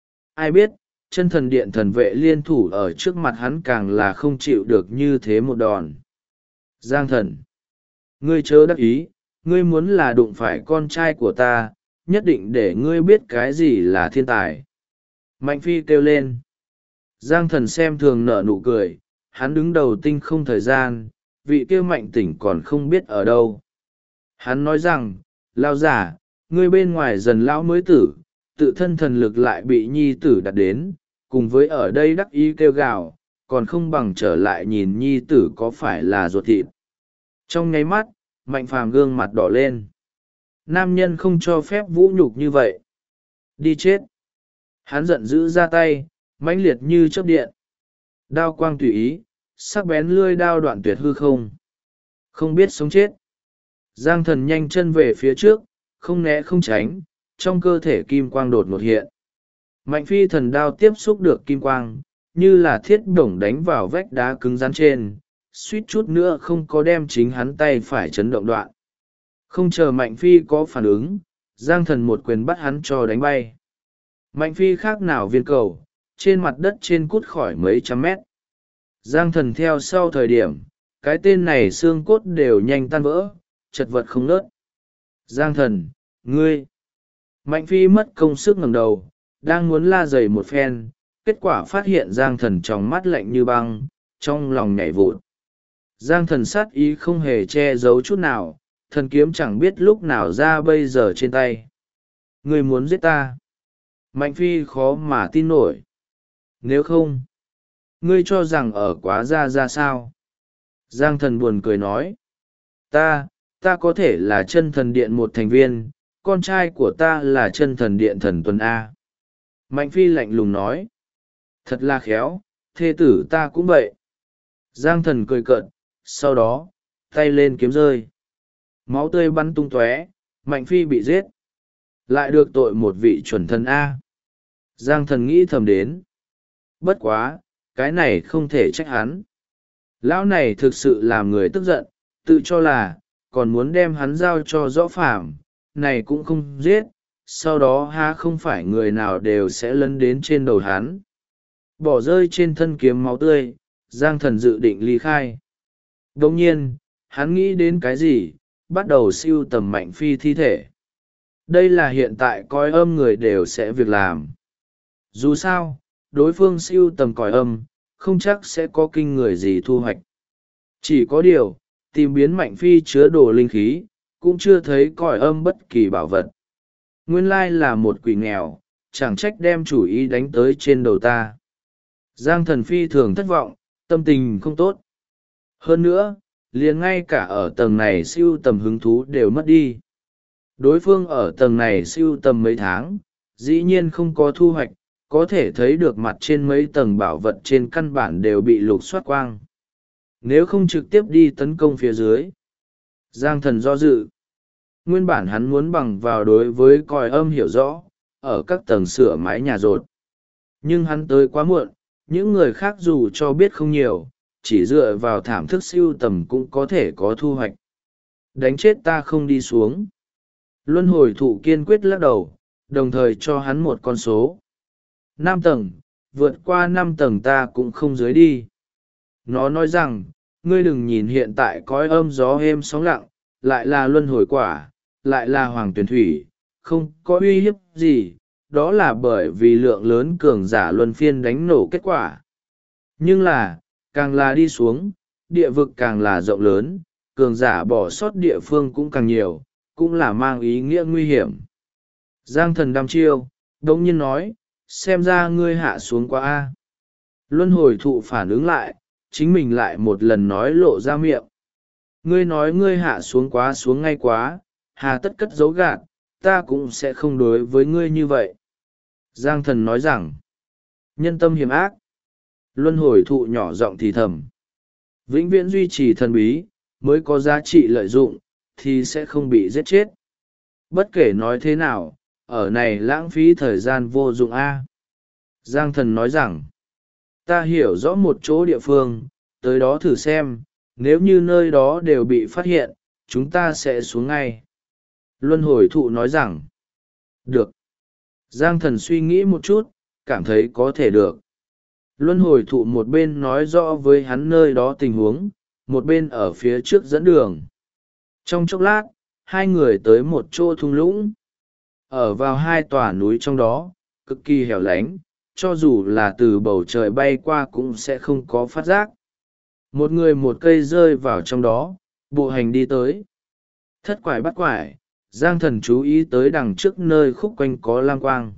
Ai biết, chân thần điện thần vệ liên thủ ở trước mặt hắn càng là không chịu được như thế một đòn. Giang Thần, ngươi chớ đắc ý, ngươi muốn là đụng phải con trai của ta, nhất định để ngươi biết cái gì là thiên tài. Mạnh Phi kêu lên. Giang Thần xem thường nở nụ cười, hắn đứng đầu tinh không thời gian, vị kia Mạnh Tỉnh còn không biết ở đâu. Hắn nói rằng, lao giả, ngươi bên ngoài dần lão mới tử, tự thân thần lực lại bị nhi tử đặt đến, cùng với ở đây đắc ý kêu gào, còn không bằng trở lại nhìn nhi tử có phải là ruột thịt. Trong nháy mắt, Mạnh Phàm gương mặt đỏ lên. Nam nhân không cho phép vũ nhục như vậy. Đi chết. Hắn giận dữ ra tay, mãnh liệt như chớp điện. Đao quang tùy ý, sắc bén lươi đao đoạn tuyệt hư không. Không biết sống chết. Giang Thần nhanh chân về phía trước, không né không tránh, trong cơ thể kim quang đột ngột hiện. Mạnh Phi thần đao tiếp xúc được kim quang, như là thiết đổng đánh vào vách đá cứng rắn trên, suýt chút nữa không có đem chính hắn tay phải chấn động đoạn. Không chờ Mạnh Phi có phản ứng, Giang Thần một quyền bắt hắn cho đánh bay. Mạnh Phi khác nào viên cầu, trên mặt đất trên cút khỏi mấy trăm mét. Giang Thần theo sau thời điểm, cái tên này xương cốt đều nhanh tan vỡ, chật vật không nớt. Giang Thần, ngươi! Mạnh Phi mất công sức ngẩng đầu, đang muốn la dày một phen, kết quả phát hiện Giang Thần trong mắt lạnh như băng, trong lòng nhảy vụt. Giang Thần sát ý không hề che giấu chút nào, thần kiếm chẳng biết lúc nào ra bây giờ trên tay. Ngươi muốn giết ta? Mạnh Phi khó mà tin nổi. Nếu không, ngươi cho rằng ở quá ra sao? Giang Thần buồn cười nói. Ta có thể là chân thần điện một thành viên, con trai của ta là chân thần điện thần tuần A. Mạnh Phi lạnh lùng nói. Thật là khéo, thê tử ta cũng vậy. Giang Thần cười cợt, sau đó, tay lên kiếm rơi. Máu tươi bắn tung tóe, Mạnh Phi bị giết. Lại được tội một vị chuẩn thần A. Giang Thần nghĩ thầm đến. Bất quá, cái này không thể trách hắn. Lão này thực sự làm người tức giận, tự cho là, còn muốn đem hắn giao cho rõ phàm, này cũng không giết, sau đó ha không phải người nào đều sẽ lấn đến trên đầu hắn. Bỏ rơi trên thân kiếm máu tươi, Giang Thần dự định ly khai. Đồng nhiên, hắn nghĩ đến cái gì, bắt đầu sưu tầm Mạnh Phi thi thể. Đây là hiện tại coi âm người đều sẽ việc làm. Dù sao, đối phương sưu tầm còi âm, không chắc sẽ có kinh người gì thu hoạch. Chỉ có điều, tìm biến Mạnh Phi chứa đồ linh khí, cũng chưa thấy còi âm bất kỳ bảo vật. Nguyên lai là một quỷ nghèo, chẳng trách đem chủ ý đánh tới trên đầu ta. Giang Thần phi thường thất vọng, tâm tình không tốt. Hơn nữa, liền ngay cả ở tầng này siêu tầm hứng thú đều mất đi. Đối phương ở tầng này siêu tầm mấy tháng, dĩ nhiên không có thu hoạch, có thể thấy được mặt trên mấy tầng bảo vật trên căn bản đều bị lục soát quang. Nếu không trực tiếp đi tấn công phía dưới. Giang Thần do dự. Nguyên bản hắn muốn bằng vào đối với còi âm hiểu rõ, ở các tầng sửa mái nhà rột. Nhưng hắn tới quá muộn, những người khác dù cho biết không nhiều, chỉ dựa vào thảm thức siêu tầm cũng có thể có thu hoạch. Đánh chết ta không đi xuống. Luân hồi thụ kiên quyết lắc đầu, đồng thời cho hắn một con số. 5 tầng, vượt qua 5 tầng ta cũng không dưới đi. Nó nói rằng, ngươi đừng nhìn hiện tại cõi âm gió êm sóng lặng, lại là luân hồi quả, lại là hoàng tuyển thủy, không có uy hiếp gì, đó là bởi vì lượng lớn cường giả luân phiên đánh nổ kết quả. Nhưng là, càng là đi xuống, địa vực càng là rộng lớn, cường giả bỏ sót địa phương cũng càng nhiều, cũng là mang ý nghĩa nguy hiểm. Giang Thần đăm chiêu, đống nhiên nói, xem ra ngươi hạ xuống quá a. Luân hồi thụ phản ứng lại, chính mình lại một lần nói lộ ra miệng. Ngươi nói ngươi hạ xuống quá xuống ngay quá, hà tất cất giấu gạt, ta cũng sẽ không đối với ngươi như vậy. Giang thần nói rằng, nhân tâm hiểm ác. Luân hồi thụ nhỏ giọng thì thầm. Vĩnh viễn duy trì thần bí, mới có giá trị lợi dụng, thì sẽ không bị giết chết. Bất kể nói thế nào, ở này lãng phí thời gian vô dụng a. Giang thần nói rằng, ta hiểu rõ một chỗ địa phương, tới đó thử xem, nếu như nơi đó đều bị phát hiện, chúng ta sẽ xuống ngay. Luân hồi thụ nói rằng, được. Giang thần suy nghĩ một chút, cảm thấy có thể được. Luân hồi thụ một bên nói rõ với hắn nơi đó tình huống, một bên ở phía trước dẫn đường. Trong chốc lát, hai người tới một chỗ thung lũng. Ở vào hai tòa núi trong đó, cực kỳ hẻo lánh, cho dù là từ bầu trời bay qua cũng sẽ không có phát giác. Một người một cây rơi vào trong đó, bộ hành đi tới. Thất quải bắt quải, Giang thần chú ý tới đằng trước nơi khúc quanh có lam quang.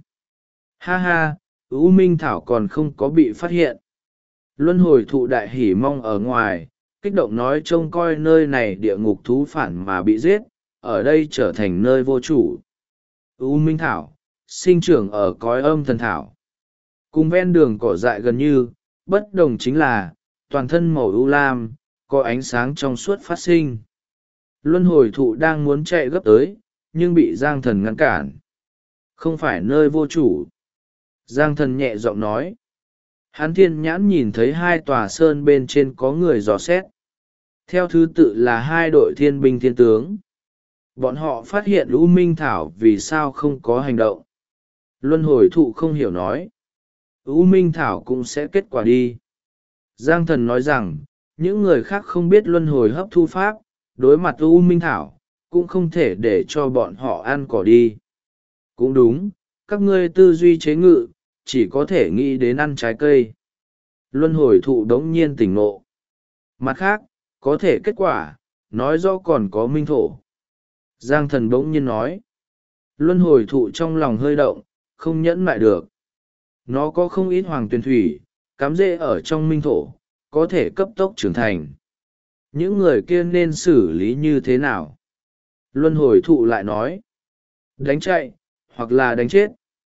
Ha ha, U Minh Thảo còn không có bị phát hiện. Luân hồi thụ đại hỉ mong ở ngoài, kích động nói trông coi nơi này địa ngục thú phản mà bị giết, ở đây trở thành nơi vô chủ. U Minh Thảo, sinh trưởng ở cõi âm thần thảo. Cùng ven đường cỏ dại gần như, bất đồng chính là, toàn thân màu ưu lam, có ánh sáng trong suốt phát sinh. Luân hồi thụ đang muốn chạy gấp tới, nhưng bị Giang thần ngăn cản. Không phải nơi vô chủ. Giang thần nhẹ giọng nói. Hắn thiên nhãn nhìn thấy hai tòa sơn bên trên có người dò xét. Theo thứ tự là hai đội thiên binh thiên tướng. Bọn họ phát hiện U Minh Thảo vì sao không có hành động. Luân hồi thụ không hiểu nói. U Minh Thảo cũng sẽ kết quả đi. Giang thần nói rằng, những người khác không biết luân hồi hấp thu pháp, đối mặt U Minh Thảo, cũng không thể để cho bọn họ ăn cỏ đi. Cũng đúng, các ngươi tư duy chế ngự, chỉ có thể nghĩ đến ăn trái cây. Luân hồi thụ đống nhiên tỉnh ngộ. Mặt khác, có thể kết quả, nói rõ còn có minh thổ. Giang thần bỗng nhiên nói. Luân hồi thụ trong lòng hơi động, không nhẫn lại được. Nó có không ít hoàng tuyền thủy, cắm rễ ở trong minh thổ, có thể cấp tốc trưởng thành. Những người kia nên xử lý như thế nào? Luân hồi thụ lại nói. Đánh chạy, hoặc là đánh chết.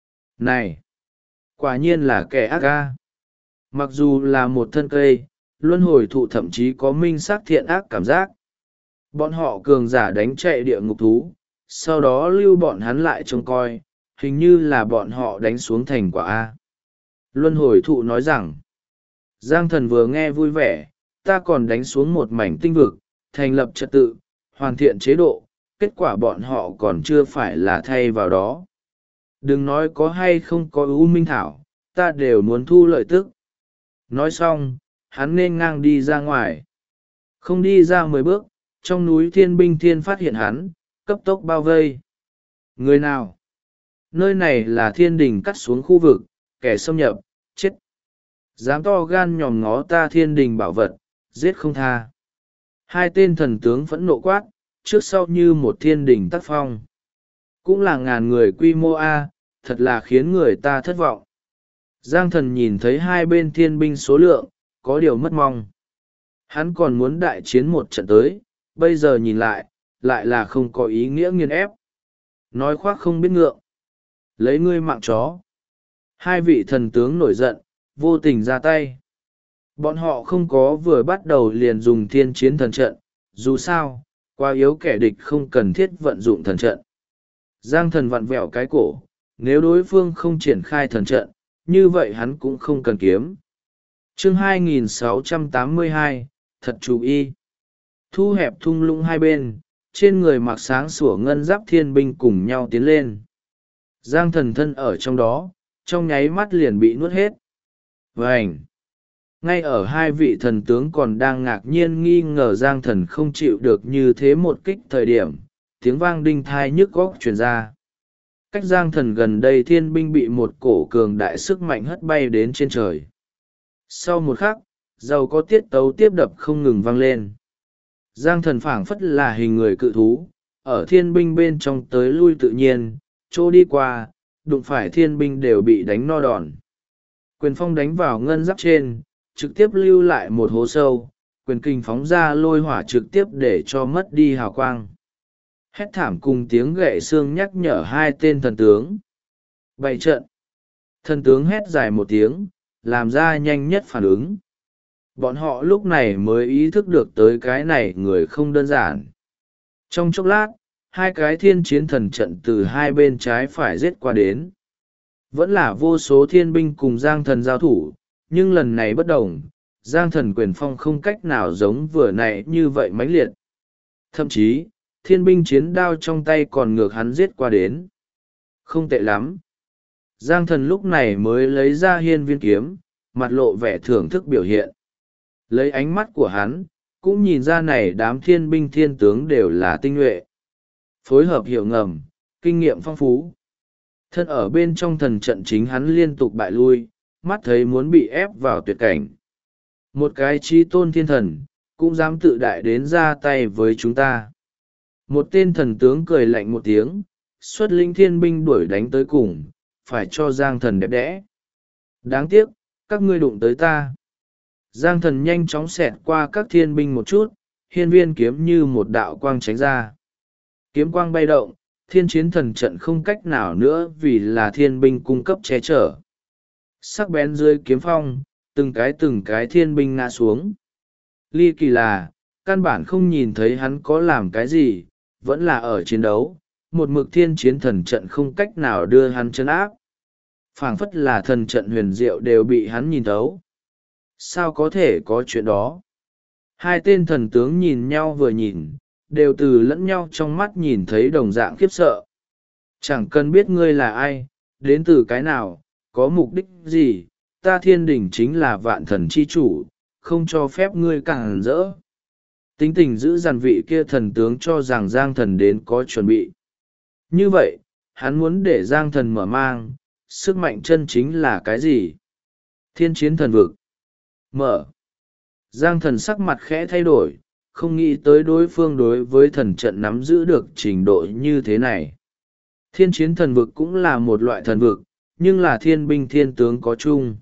Này! Quả nhiên là kẻ ác ga. Mặc dù là một thân cây, luân hồi thụ thậm chí có minh xác thiện ác cảm giác. Bọn họ cường giả đánh chạy địa ngục thú, sau đó lưu bọn hắn lại trông coi, hình như là bọn họ đánh xuống thành quả A. Luân hồi thụ nói rằng, Giang thần vừa nghe vui vẻ, ta còn đánh xuống một mảnh tinh vực, thành lập trật tự, hoàn thiện chế độ, kết quả bọn họ còn chưa phải là thay vào đó. Đừng nói có hay không có U Minh Thảo, ta đều muốn thu lợi tức. Nói xong, hắn nên ngang đi ra ngoài. Không đi ra 10 bước, trong núi thiên binh thiên phát hiện hắn, cấp tốc bao vây. Người nào? Nơi này là thiên đình cắt xuống khu vực, kẻ xâm nhập, chết. Dám to gan nhòm ngó ta thiên đình bảo vật, giết không tha. Hai tên thần tướng phẫn nộ quát, trước sau như một thiên đình tác phong. Cũng là ngàn người quy mô A, thật là khiến người ta thất vọng. Giang thần nhìn thấy hai bên thiên binh số lượng, có điều mất mong. Hắn còn muốn đại chiến một trận tới, bây giờ nhìn lại là không có ý nghĩa nghiền ép. Nói khoác không biết ngượng. Lấy ngươi mạng chó. Hai vị thần tướng nổi giận, vô tình ra tay. Bọn họ không có vừa bắt đầu liền dùng thiên chiến thần trận, dù sao, quá yếu kẻ địch không cần thiết vận dụng thần trận. Giang thần vặn vẹo cái cổ, nếu đối phương không triển khai thần trận, như vậy hắn cũng không cần kiếm. Chương 2682, thật chú ý. Thu hẹp thung lũng hai bên, trên người mặc sáng sủa ngân giáp thiên binh cùng nhau tiến lên. Giang thần thân ở trong đó, trong nháy mắt liền bị nuốt hết. Vành! Ngay ở hai vị thần tướng còn đang ngạc nhiên nghi ngờ Giang thần không chịu được như thế một kích thời điểm, tiếng vang đinh thai nhức góc truyền ra. Cách Giang thần gần đây thiên binh bị một cổ cường đại sức mạnh hất bay đến trên trời. Sau một khắc, dầu có tiết tấu tiếp đập không ngừng vang lên. Giang thần phảng phất là hình người cự thú, ở thiên binh bên trong tới lui tự nhiên, chỗ đi qua, đụng phải thiên binh đều bị đánh no đòn. Quyền phong đánh vào ngân giáp trên, trực tiếp lưu lại một hố sâu, quyền kinh phóng ra lôi hỏa trực tiếp để cho mất đi hào quang. Hét thảm cùng tiếng gậy xương nhắc nhở hai tên thần tướng. Bày trận. Thần tướng hét dài một tiếng, làm ra nhanh nhất phản ứng. Bọn họ lúc này mới ý thức được tới cái này người không đơn giản. Trong chốc lát, hai cái thiên chiến thần trận từ hai bên trái phải giết qua đến. Vẫn là vô số thiên binh cùng giang thần giao thủ, nhưng lần này bất đồng, giang thần quyền phong không cách nào giống vừa nãy như vậy mãnh liệt. Thậm chí, thiên binh chiến đao trong tay còn ngược hắn giết qua đến. Không tệ lắm. Giang thần lúc này mới lấy ra hiên viên kiếm, mặt lộ vẻ thưởng thức biểu hiện. Lấy ánh mắt của hắn, cũng nhìn ra này đám thiên binh thiên tướng đều là tinh nhuệ. Phối hợp hiểu ngầm, kinh nghiệm phong phú. Thân ở bên trong thần trận chính hắn liên tục bại lui, mắt thấy muốn bị ép vào tuyệt cảnh. Một cái chí tôn thiên thần, cũng dám tự đại đến ra tay với chúng ta. Một tên thần tướng cười lạnh một tiếng, xuất linh thiên binh đuổi đánh tới cùng, phải cho giang thần đẹp đẽ. Đáng tiếc, các ngươi đụng tới ta. Giang thần nhanh chóng xẹt qua các thiên binh một chút, hiên viên kiếm như một đạo quang tránh ra. Kiếm quang bay động, thiên chiến thần trận không cách nào nữa vì là thiên binh cung cấp che chở. Sắc bén dưới kiếm phong, từng cái thiên binh ngã xuống. Ly kỳ là, căn bản không nhìn thấy hắn có làm cái gì, vẫn là ở chiến đấu, một mực thiên chiến thần trận không cách nào đưa hắn chân áp. Phảng phất là thần trận huyền diệu đều bị hắn nhìn thấu. Sao có thể có chuyện đó? Hai tên thần tướng nhìn nhau vừa nhìn, đều từ lẫn nhau trong mắt nhìn thấy đồng dạng khiếp sợ. Chẳng cần biết ngươi là ai, đến từ cái nào, có mục đích gì, ta thiên đình chính là vạn thần chi chủ, không cho phép ngươi càng rỡ. Tính tình giữ dàn vị kia thần tướng cho rằng giang thần đến có chuẩn bị. Như vậy, hắn muốn để giang thần mở mang, sức mạnh chân chính là cái gì? Thiên chiến thần vực. Mở. Giang thần sắc mặt khẽ thay đổi, không nghĩ tới đối phương đối với thần trận nắm giữ được trình độ như thế này. Thiên chiến thần vực cũng là một loại thần vực, nhưng là thiên binh thiên tướng có chung.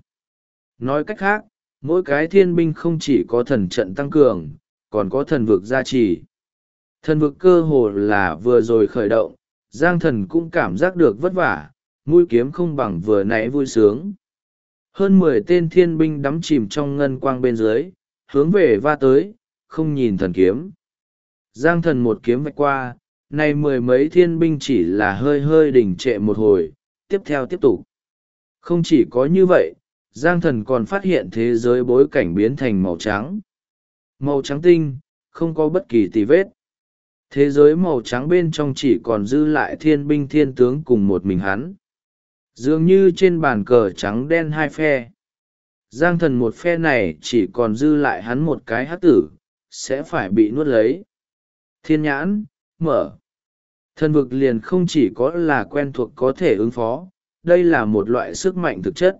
Nói cách khác, mỗi cái thiên binh không chỉ có thần trận tăng cường, còn có thần vực gia trì. Thần vực cơ hồ là vừa rồi khởi động, Giang thần cũng cảm giác được vất vả, mũi kiếm không bằng vừa nãy vui sướng. Hơn 10 tên thiên binh đắm chìm trong ngân quang bên dưới, hướng về va tới, không nhìn thần kiếm. Giang thần một kiếm vạch qua, nay 10 mấy thiên binh chỉ là hơi hơi đình trệ một hồi, tiếp theo tiếp tục. Không chỉ có như vậy, Giang thần còn phát hiện thế giới bối cảnh biến thành màu trắng. Màu trắng tinh, không có bất kỳ tì vết. Thế giới màu trắng bên trong chỉ còn dư lại thiên binh thiên tướng cùng một mình hắn. Dường như trên bàn cờ trắng đen hai phe. Giang thần một phe này chỉ còn dư lại hắn một cái hắc tử, sẽ phải bị nuốt lấy. Thiên nhãn, mở. Thần vực liền không chỉ có là quen thuộc có thể ứng phó, đây là một loại sức mạnh thực chất.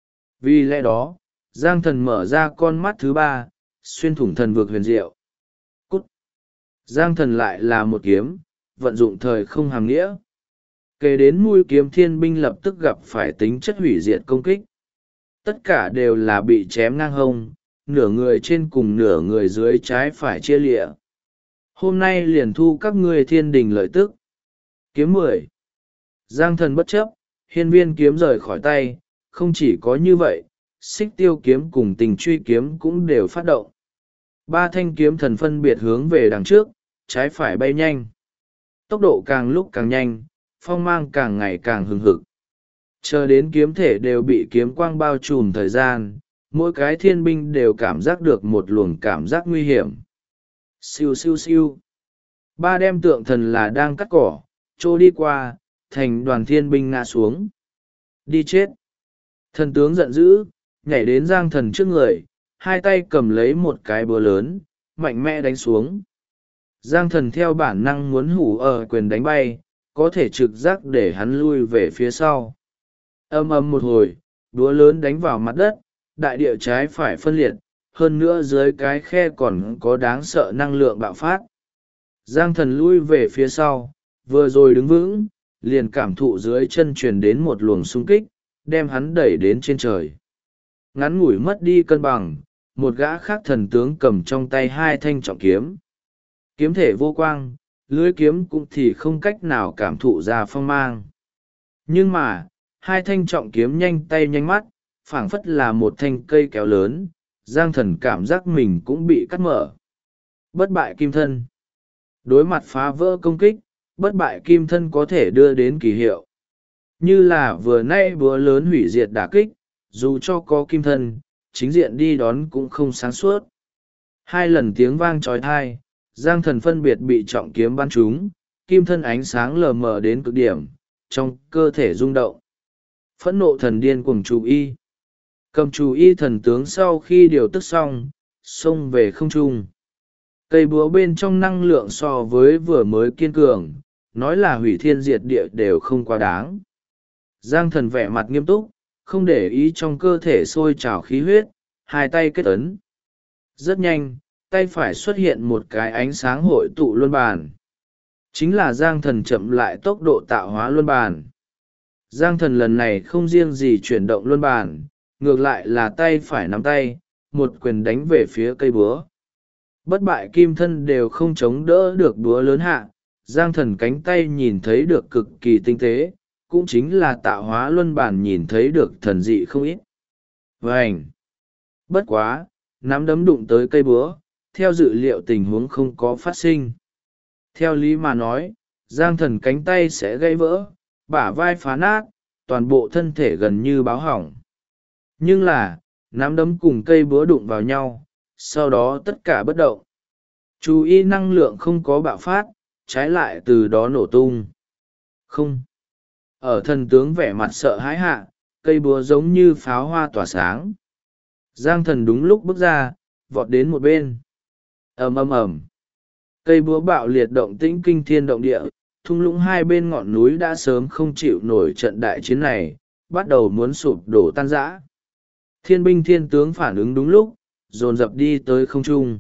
Vì lẽ đó, Giang thần mở ra con mắt thứ ba, xuyên thủng thần vực huyền diệu. Cút. Giang thần lại là một kiếm, vận dụng thời không hàm nghĩa. Kể đến mũi kiếm thiên binh lập tức gặp phải tính chất hủy diệt công kích. Tất cả đều là bị chém ngang hông, nửa người trên cùng nửa người dưới trái phải chia lịa. Hôm nay liền thu các ngươi thiên đình lợi tức. Kiếm 10. Giang thần bất chấp, hiên viên kiếm rời khỏi tay, không chỉ có như vậy, xích tiêu kiếm cùng tình truy kiếm cũng đều phát động. Ba thanh kiếm thần phân biệt hướng về đằng trước, trái phải bay nhanh. Tốc độ càng lúc càng nhanh, phong mang càng ngày càng hừng hực. Chờ đến kiếm thể đều bị kiếm quang bao trùm thời gian, mỗi cái thiên binh đều cảm giác được một luồng cảm giác nguy hiểm. Siêu siêu siêu. Ba đem tượng thần là đang cắt cỏ, trô đi qua, thành đoàn thiên binh ngã xuống. Đi chết. Thần tướng giận dữ, nhảy đến Giang thần trước người, hai tay cầm lấy một cái búa lớn, mạnh mẽ đánh xuống. Giang thần theo bản năng muốn hủ ở quyền đánh bay, có thể trực giác để hắn lui về phía sau. Âm ầm một hồi, búa lớn đánh vào mặt đất, đại địa trái phải phân liệt, hơn nữa dưới cái khe còn có đáng sợ năng lượng bạo phát. Giang thần lui về phía sau, vừa rồi đứng vững, liền cảm thụ dưới chân truyền đến một luồng xung kích, đem hắn đẩy đến trên trời. Ngắn ngủi mất đi cân bằng, một gã khác thần tướng cầm trong tay hai thanh trọng kiếm. Kiếm thể vô quang, lưỡi kiếm cũng thì không cách nào cảm thụ ra phong mang. Nhưng mà, hai thanh trọng kiếm nhanh tay nhanh mắt, phảng phất là một thanh cây kéo lớn, Giang Thần cảm giác mình cũng bị cắt mở. Bất bại kim thân. Đối mặt phá vỡ công kích, bất bại kim thân có thể đưa đến kỳ hiệu. Như là vừa nay búa lớn hủy diệt đả kích, dù cho có kim thân, chính diện đi đón cũng không sáng suốt. Hai lần tiếng vang trói thai, Giang Thần phân biệt bị trọng kiếm bắn trúng, kim thân ánh sáng lờ mờ đến cực điểm, trong cơ thể rung động. Phẫn nộ thần điên cuồng chú y. Cầm chú y thần tướng sau khi điều tức xong, xông về không trung. Cây búa bên trong năng lượng so với vừa mới kiên cường, nói là hủy thiên diệt địa đều không quá đáng. Giang Thần vẻ mặt nghiêm túc, không để ý trong cơ thể sôi trào khí huyết, hai tay kết ấn. Rất nhanh, tay phải xuất hiện một cái ánh sáng hội tụ luân bàn. Chính là Giang Thần chậm lại tốc độ tạo hóa luân bàn. Giang Thần lần này không riêng gì chuyển động luân bàn, ngược lại là tay phải nắm tay, một quyền đánh về phía cây búa. Bất bại kim thân đều không chống đỡ được búa lớn hạ, Giang Thần cánh tay nhìn thấy được cực kỳ tinh tế, cũng chính là tạo hóa luân bàn nhìn thấy được thần dị không ít. Vânh! Bất quá, nắm đấm đụng tới cây búa, theo dự liệu tình huống không có phát sinh. Theo lý mà nói, Giang Thần cánh tay sẽ gãy vỡ, bả vai phá nát, toàn bộ thân thể gần như báo hỏng. Nhưng là, nắm đấm cùng cây búa đụng vào nhau, sau đó tất cả bất động. Chú ý năng lượng không có bạo phát, trái lại từ đó nổ tung. Không. Ở thần tướng vẻ mặt sợ hãi hạ, cây búa giống như pháo hoa tỏa sáng. Giang Thần đúng lúc bước ra, vọt đến một bên. Ầm ầm ầm. Cây búa bạo liệt động tĩnh kinh thiên động địa, thung lũng hai bên ngọn núi đã sớm không chịu nổi trận đại chiến này, bắt đầu muốn sụp đổ tan rã. Thiên binh thiên tướng phản ứng đúng lúc, dồn dập đi tới không trung.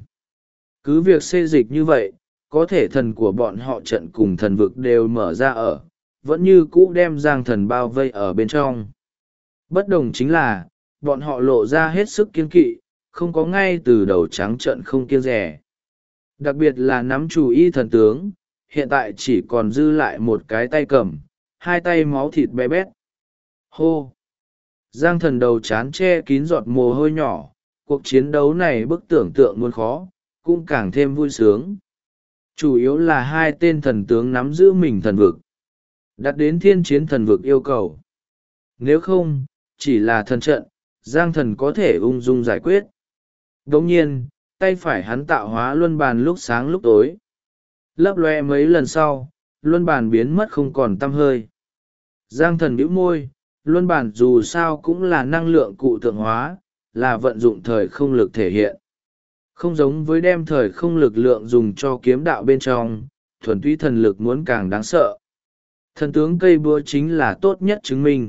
Cứ việc xê dịch như vậy, có thể thần của bọn họ trận cùng thần vực đều mở ra ở, vẫn như cũ đem Giang Thần bao vây ở bên trong. Bất đồng chính là, bọn họ lộ ra hết sức kiên kỵ, không có ngay từ đầu trắng trợn không kiêng rẻ. Đặc biệt là nắm chủ y thần tướng, hiện tại chỉ còn dư lại một cái tay cầm, hai tay máu thịt bé bét. Hô! Giang Thần đầu chán che kín giọt mồ hôi nhỏ, cuộc chiến đấu này bức tưởng tượng muốn khó, cũng càng thêm vui sướng. Chủ yếu là hai tên thần tướng nắm giữ mình thần vực. Đặt đến thiên chiến thần vực yêu cầu. Nếu không, chỉ là thần trận, Giang Thần có thể ung dung giải quyết. Đồng nhiên, tay phải hắn tạo hóa luân bàn lúc sáng lúc tối. Lấp loe mấy lần sau, luân bàn biến mất không còn tăm hơi. Giang Thần bĩu môi, luân bàn dù sao cũng là năng lượng cụ tượng hóa, là vận dụng thời không lực thể hiện. Không giống với đem thời không lực lượng dùng cho kiếm đạo bên trong, thuần túy thần lực muốn càng đáng sợ. Thần tướng cây búa chính là tốt nhất chứng minh.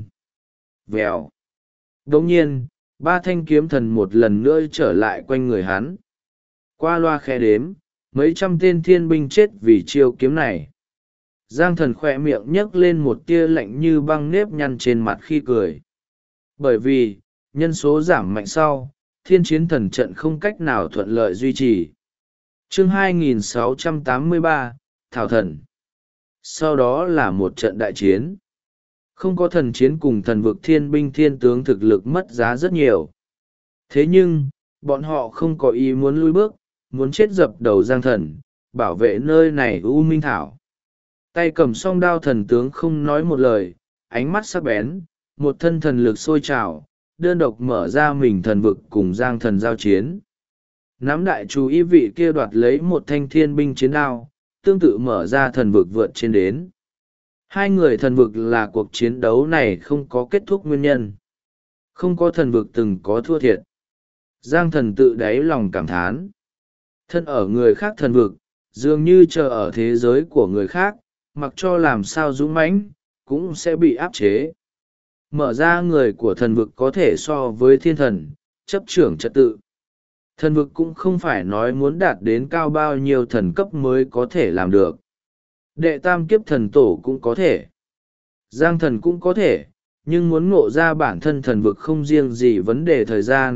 Vèo. Đồng nhiên, ba thanh kiếm thần một lần nữa trở lại quanh người hắn. Qua loa khe đếm, mấy trăm tên thiên binh chết vì chiêu kiếm này. Giang Thần khỏe miệng nhấc lên một tia lạnh như băng nếp nhăn trên mặt khi cười. Bởi vì, nhân số giảm mạnh sau, thiên chiến thần trận không cách nào thuận lợi duy trì. Chương 2683, Thảo Thần. Sau đó là một trận đại chiến. Không có thần chiến cùng thần vực thiên binh thiên tướng thực lực mất giá rất nhiều. Thế nhưng, bọn họ không có ý muốn lui bước, muốn chết dập đầu Giang Thần, bảo vệ nơi này U Minh Thảo. Tay cầm song đao thần tướng không nói một lời, ánh mắt sắc bén, một thân thần lực sôi trào, đơn độc mở ra mình thần vực cùng Giang Thần giao chiến. Nắm đại chú ý vị kia đoạt lấy một thanh thiên binh chiến đao, tương tự mở ra thần vực vượt trên đến. Hai người thần vực là cuộc chiến đấu này không có kết thúc nguyên nhân. Không có thần vực từng có thua thiệt. Giang Thần tự đáy lòng cảm thán. Thân ở người khác thần vực, dường như chờ ở thế giới của người khác, mặc cho làm sao dũng mãnh, cũng sẽ bị áp chế. Mở ra người của thần vực có thể so với thiên thần, chấp trưởng trật tự. Thần vực cũng không phải nói muốn đạt đến cao bao nhiêu thần cấp mới có thể làm được. Đệ tam kiếp thần tổ cũng có thể. Giang Thần cũng có thể, nhưng muốn ngộ ra bản thân thần vực không riêng gì vấn đề thời gian,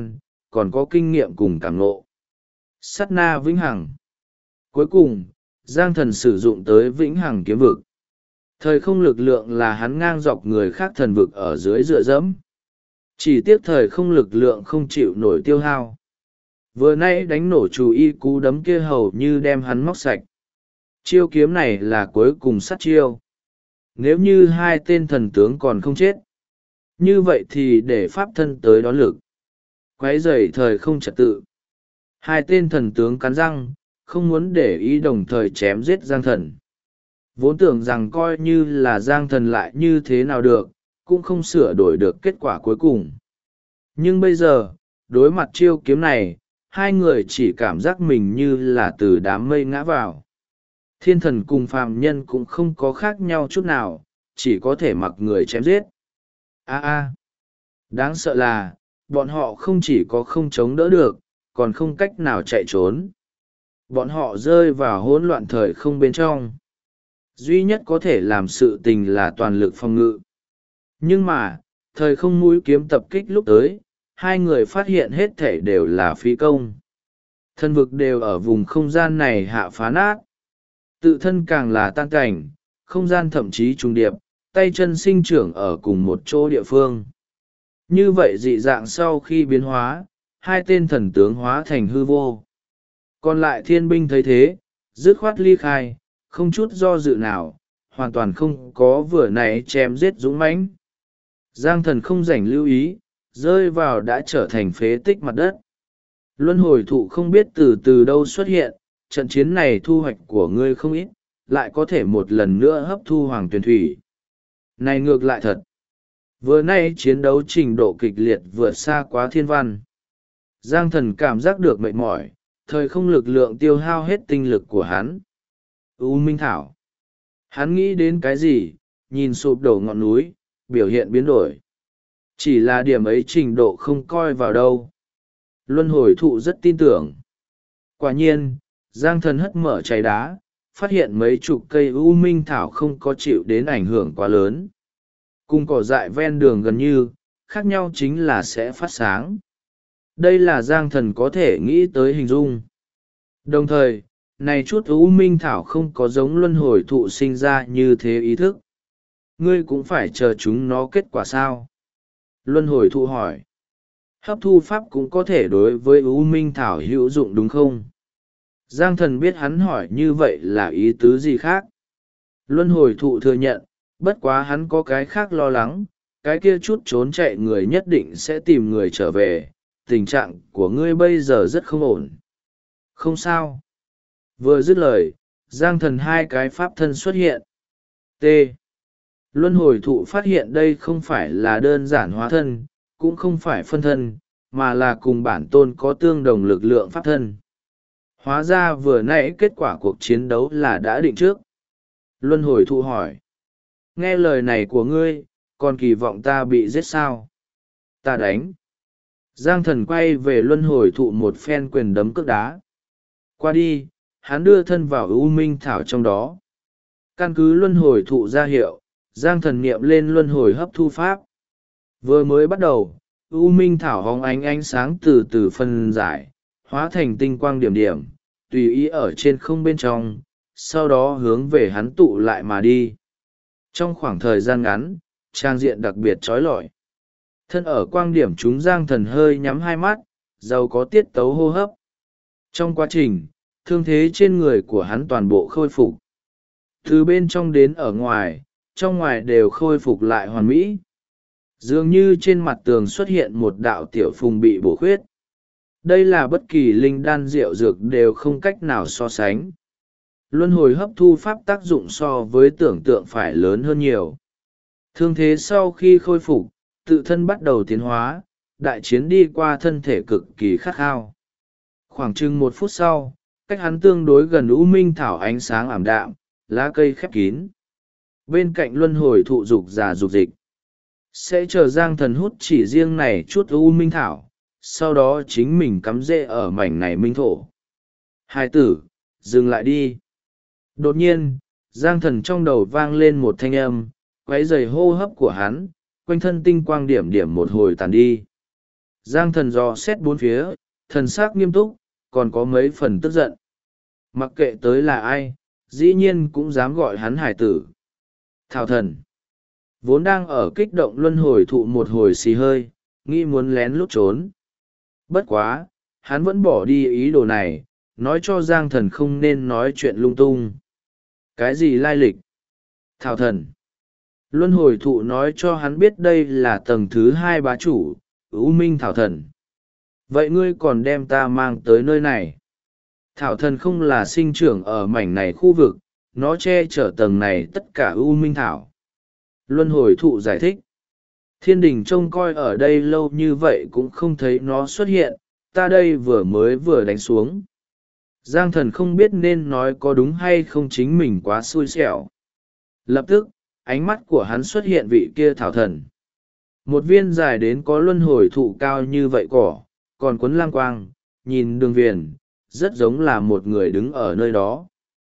còn có kinh nghiệm cùng cảm ngộ. Sát na vĩnh hằng. Cuối cùng, Giang Thần sử dụng tới vĩnh hằng kiếm vực. Thời không lực lượng là hắn ngang dọc người khác thần vực ở dưới dựa dẫm. Chỉ tiếc thời không lực lượng không chịu nổi tiêu hao. Vừa nãy đánh nổ chú y cú đấm kia hầu như đem hắn móc sạch. Chiêu kiếm này là cuối cùng sát chiêu. Nếu như hai tên thần tướng còn không chết, như vậy thì để pháp thân tới đón lực. Quấy rầy thời không trật tự. Hai tên thần tướng cắn răng, không muốn để ý đồng thời chém giết Giang Thần. Vốn tưởng rằng coi như là Giang Thần lại như thế nào được, cũng không sửa đổi được kết quả cuối cùng. Nhưng bây giờ, đối mặt chiêu kiếm này, hai người chỉ cảm giác mình như là từ đám mây ngã vào. Thiên thần cùng phàm nhân cũng không có khác nhau chút nào, chỉ có thể mặc người chém giết. Đáng sợ là, bọn họ không chỉ có không chống đỡ được, còn không cách nào chạy trốn. Bọn họ rơi vào hỗn loạn thời không bên trong. Duy nhất có thể làm sự tình là toàn lực phòng ngự. Nhưng mà, thời không mũi kiếm tập kích lúc tới, hai người phát hiện hết thể đều là phí công. Thân vực đều ở vùng không gian này hạ phá nát. Tự thân càng là tan cảnh, không gian thậm chí trùng điệp, tay chân sinh trưởng ở cùng một chỗ địa phương. Như vậy dị dạng sau khi biến hóa, hai tên thần tướng hóa thành hư vô. Còn lại thiên binh thấy thế, dứt khoát ly khai, không chút do dự nào, hoàn toàn không có vừa nãy chém giết dũng mãnh. Giang Thần không rảnh lưu ý, rơi vào đã trở thành phế tích mặt đất. Luân hồi thụ không biết từ đâu xuất hiện, trận chiến này thu hoạch của ngươi không ít, lại có thể một lần nữa hấp thu hoàng tuyền thủy. Này ngược lại thật. Vừa nay chiến đấu trình độ kịch liệt vượt xa quá thiên văn. Giang Thần cảm giác được mệt mỏi, thời không lực lượng tiêu hao hết tinh lực của hắn. U Minh Thảo. Hắn nghĩ đến cái gì, nhìn sụp đổ ngọn núi, biểu hiện biến đổi. Chỉ là điểm ấy trình độ không coi vào đâu. Luân hồi thụ rất tin tưởng. Quả nhiên, Giang Thần hất mở cháy đá, phát hiện mấy chục cây U Minh Thảo không có chịu đến ảnh hưởng quá lớn. Cùng cỏ dại ven đường gần như, khác nhau chính là sẽ phát sáng. Đây là Giang Thần có thể nghĩ tới hình dung. Đồng thời, này chút U Minh Thảo không có giống luân hồi thụ sinh ra như thế ý thức. Ngươi cũng phải chờ chúng nó kết quả sao? Luân hồi thụ hỏi. Hấp thu pháp cũng có thể đối với U Minh Thảo hữu dụng đúng không? Giang Thần biết hắn hỏi như vậy là ý tứ gì khác. Luân hồi thụ thừa nhận, bất quá hắn có cái khác lo lắng, cái kia chút trốn chạy người nhất định sẽ tìm người trở về, tình trạng của ngươi bây giờ rất không ổn. Không sao. Vừa dứt lời, Giang Thần hai cái pháp thân xuất hiện. T. Luân hồi thụ phát hiện đây không phải là đơn giản hóa thân, cũng không phải phân thân, mà là cùng bản tôn có tương đồng lực lượng pháp thân. Hóa ra vừa nãy kết quả cuộc chiến đấu là đã định trước. Luân hồi thụ hỏi. Nghe lời này của ngươi, còn kỳ vọng ta bị giết sao? Ta đánh. Giang Thần quay về luân hồi thụ một phen quyền đấm cước đá. Qua đi, hắn đưa thân vào U Minh Thảo trong đó. Căn cứ luân hồi thụ ra hiệu, Giang Thần niệm lên luân hồi hấp thu pháp. Vừa mới bắt đầu, U Minh Thảo hóng ánh sáng từ từ phân giải, hóa thành tinh quang điểm điểm, tùy ý ở trên không bên trong, sau đó hướng về hắn tụ lại mà đi. Trong khoảng thời gian ngắn, trang diện đặc biệt trói lọi. Thân ở quang điểm chúng Giang Thần hơi nhắm hai mắt, giàu có tiết tấu hô hấp. Trong quá trình, thương thế trên người của hắn toàn bộ khôi phục. Từ bên trong đến ở ngoài, trong ngoài đều khôi phục lại hoàn mỹ. Dường như trên mặt tường xuất hiện một đạo tiểu phùng bị bổ khuyết. Đây là bất kỳ linh đan rượu dược đều không cách nào so sánh. Luân hồi hấp thu pháp tác dụng so với tưởng tượng phải lớn hơn nhiều. Thương thế sau khi khôi phục, tự thân bắt đầu tiến hóa, đại chiến đi qua thân thể cực kỳ khát khao. Khoảng chừng 1 phút sau, cách hắn tương đối gần U Minh Thảo ánh sáng ảm đạm, lá cây khép kín. Bên cạnh luân hồi thụ dục già dục dịch. Sẽ chờ Giang Thần hút chỉ riêng này chút U Minh Thảo, sau đó chính mình cắm rễ ở mảnh này minh thổ. Hai tử, dừng lại đi. Đột nhiên, Giang Thần trong đầu vang lên một thanh âm, quấy rầy hô hấp của hắn, quanh thân tinh quang điểm điểm một hồi tàn đi. Giang thần dò xét bốn phía, thần s ắ c nghiêm túc, còn có mấy phần tức giận. Mặc kệ tới là ai, dĩ nhiên cũng dám gọi hắn hải tử. Thảo thần vốn đang ở kích động luân hồi thụ một hồi xì hơi, nghĩ muốn lén lút trốn. Bất quá, hắn vẫn bỏ đi ý đồ này, nói cho Giang thần không nên nói chuyện lung tung. Cái gì lai lịch? Thảo thần. Luân hồi thụ nói cho hắn biết đây là tầng thứ 2 bá chủ, U Minh Thảo thần. Vậy ngươi còn đem ta mang tới nơi này? Thảo thần không là sinh trưởng ở mảnh này khu vực, nó che chở tầng này tất cả U Minh Thảo. Luân hồi thụ giải thích. Thiên đình trông coi ở đây lâu như vậy cũng không thấy nó xuất hiện, ta đây vừa đánh xuống. Giang thần không biết nên nói có đúng hay không, chính mình quá xui xẻo. Lập tức, ánh mắt của hắn xuất hiện vị kia thảo thần. Một viên dài đến có luân hồi thụ cao như vậy cỏ, còn quấn lang quang, nhìn đường viền, rất giống là một người đứng ở nơi đó.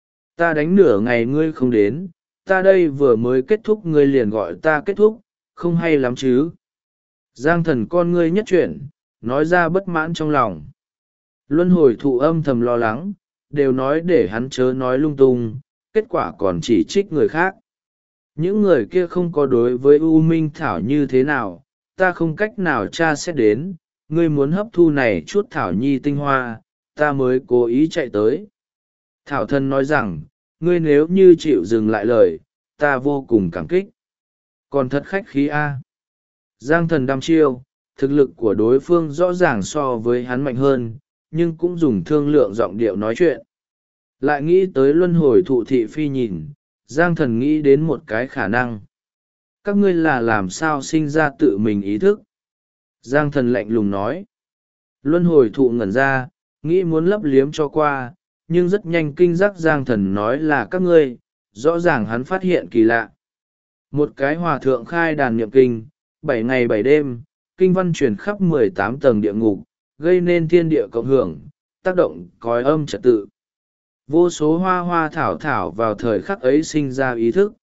Ta đánh nửa ngày ngươi không đến, ta đây vừa mới kết thúc ngươi liền gọi ta kết thúc, không hay lắm chứ. Giang thần con ngươi nhất chuyển, nói ra bất mãn trong lòng. Luân hồi thụ âm thầm lo lắng, đều nói để hắn chớ nói lung tung, kết quả còn chỉ trích người khác. Những người kia không có đối với U Minh Thảo như thế nào, ta không cách nào tra xét đến, ngươi muốn hấp thu này chút Thảo Nhi tinh hoa, ta mới cố ý chạy tới. Thảo thân nói rằng, ngươi nếu như chịu dừng lại lời, ta vô cùng cảm kích. Còn thật khách khí a. Giang thần đăm chiêu, thực lực của đối phương rõ ràng so với hắn mạnh hơn, nhưng cũng dùng thương lượng giọng điệu nói chuyện. Lại nghĩ tới luân hồi thụ thị phi nhìn, Giang thần nghĩ đến một cái khả năng. Các ngươi là làm sao sinh ra tự mình ý thức? Giang thần lạnh lùng nói. Luân hồi thụ ngẩn ra, nghĩ muốn lấp liếm cho qua, nhưng rất nhanh kinh giác Giang thần nói là các ngươi, rõ ràng hắn phát hiện kỳ lạ. Một cái hòa thượng khai đàn niệm kinh, 7 ngày 7 đêm, kinh văn truyền khắp 18 tầng địa ngục, gây nên thiên địa cộng hưởng, tác động cõi âm trật tự. Vô số hoa hoa thảo thảo vào thời khắc ấy sinh ra ý thức.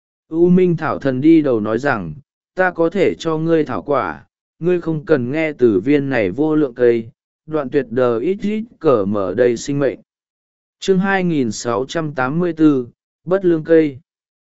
U Minh Thảo thần đi đầu nói rằng, ta có thể cho ngươi thảo quả, ngươi không cần nghe từ viên này vô lượng cây, đoạn tuyệt đờ ít ít cờ mở đầy sinh mệnh. Chương 2684, Bất lương cây.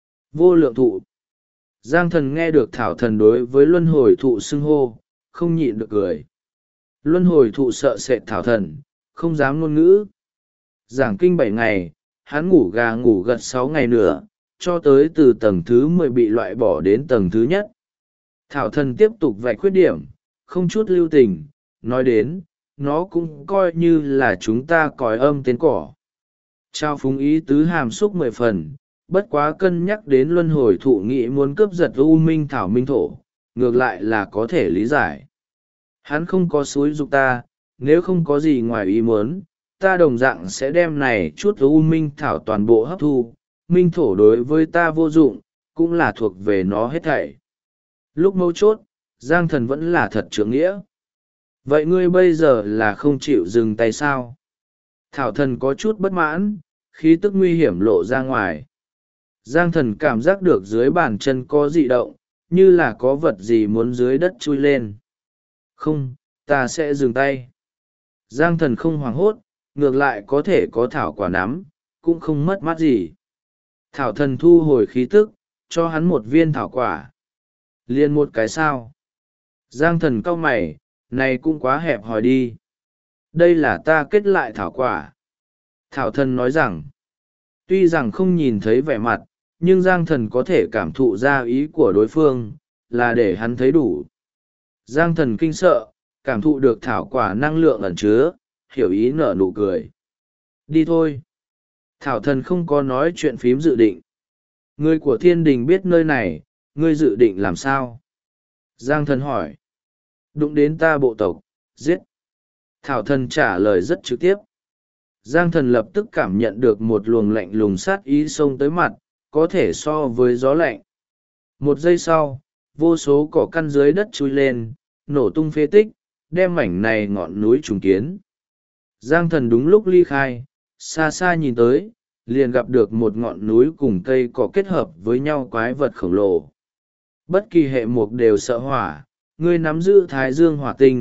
Vô lượng thụ. Giang thần nghe được thảo thần đối với luân hồi thụ xưng hô, không nhịn được cười. Luân hồi thụ sợ sệt thảo thần, không dám ngôn ngữ. Giảng kinh 7 ngày, hắn ngủ gà ngủ gật 6 ngày nữa, cho tới từ tầng thứ 10 bị loại bỏ đến tầng thứ nhất. Thảo thần tiếp tục vạch khuyết điểm, không chút lưu tình, nói đến, nó cũng coi như là chúng ta còi âm tên cỏ. Trao phúng ý tứ hàm xúc 10 phần, bất quá cân nhắc đến luân hồi thụ nghĩ muốn cướp giật U Minh Thảo Minh Thổ, ngược lại là có thể lý giải. Hắn không có xúi giục ta, nếu không có gì ngoài ý muốn, ta đồng dạng sẽ đem này chút U Minh Thảo toàn bộ hấp thu, Minh Thổ đối với ta vô dụng, cũng là thuộc về nó hết thảy. Lúc mấu chốt, Giang thần vẫn là thật trưởng nghĩa. Vậy ngươi bây giờ là không chịu dừng tay sao? Thảo thần có chút bất mãn, khí tức nguy hiểm lộ ra ngoài. Giang thần cảm giác được dưới bàn chân có dị động, như là có vật gì muốn dưới đất chui lên. Không, ta sẽ dừng tay. Giang thần không hoảng hốt, ngược lại có thể có thảo quả nắm, cũng không mất mát gì. Thảo thần thu hồi khí tức, cho hắn một viên thảo quả. Liền một cái sao? Giang thần cau mày, này cũng quá hẹp hòi đi. Đây là ta kết lại thảo quả. Thảo thần nói rằng, tuy rằng không nhìn thấy vẻ mặt, nhưng Giang thần có thể cảm thụ ra ý của đối phương, là để hắn thấy đủ. Giang thần kinh sợ, cảm thụ được thảo quả năng lượng ẩn chứa, hiểu ý nở nụ cười. Đi thôi. Thảo thần không có nói chuyện phím dự định. Người của thiên đình biết nơi này, ngươi dự định làm sao? Giang thần hỏi. Đụng đến ta bộ tộc, giết. Thảo thần trả lời rất trực tiếp. Giang thần lập tức cảm nhận được một luồng lạnh lùng sát ý xông tới mặt, có thể so với gió lạnh. Một giây sau, vô số cỏ căn dưới đất chui lên, nổ tung phế tích, đem mảnh này ngọn núi trùng kiến. Giang thần đúng lúc ly khai, xa xa nhìn tới, liền gặp được một ngọn núi cùng cây cỏ kết hợp với nhau quái vật khổng lồ. Bất kỳ hệ mục đều sợ hỏa, ngươi nắm giữ thái dương hỏa tinh,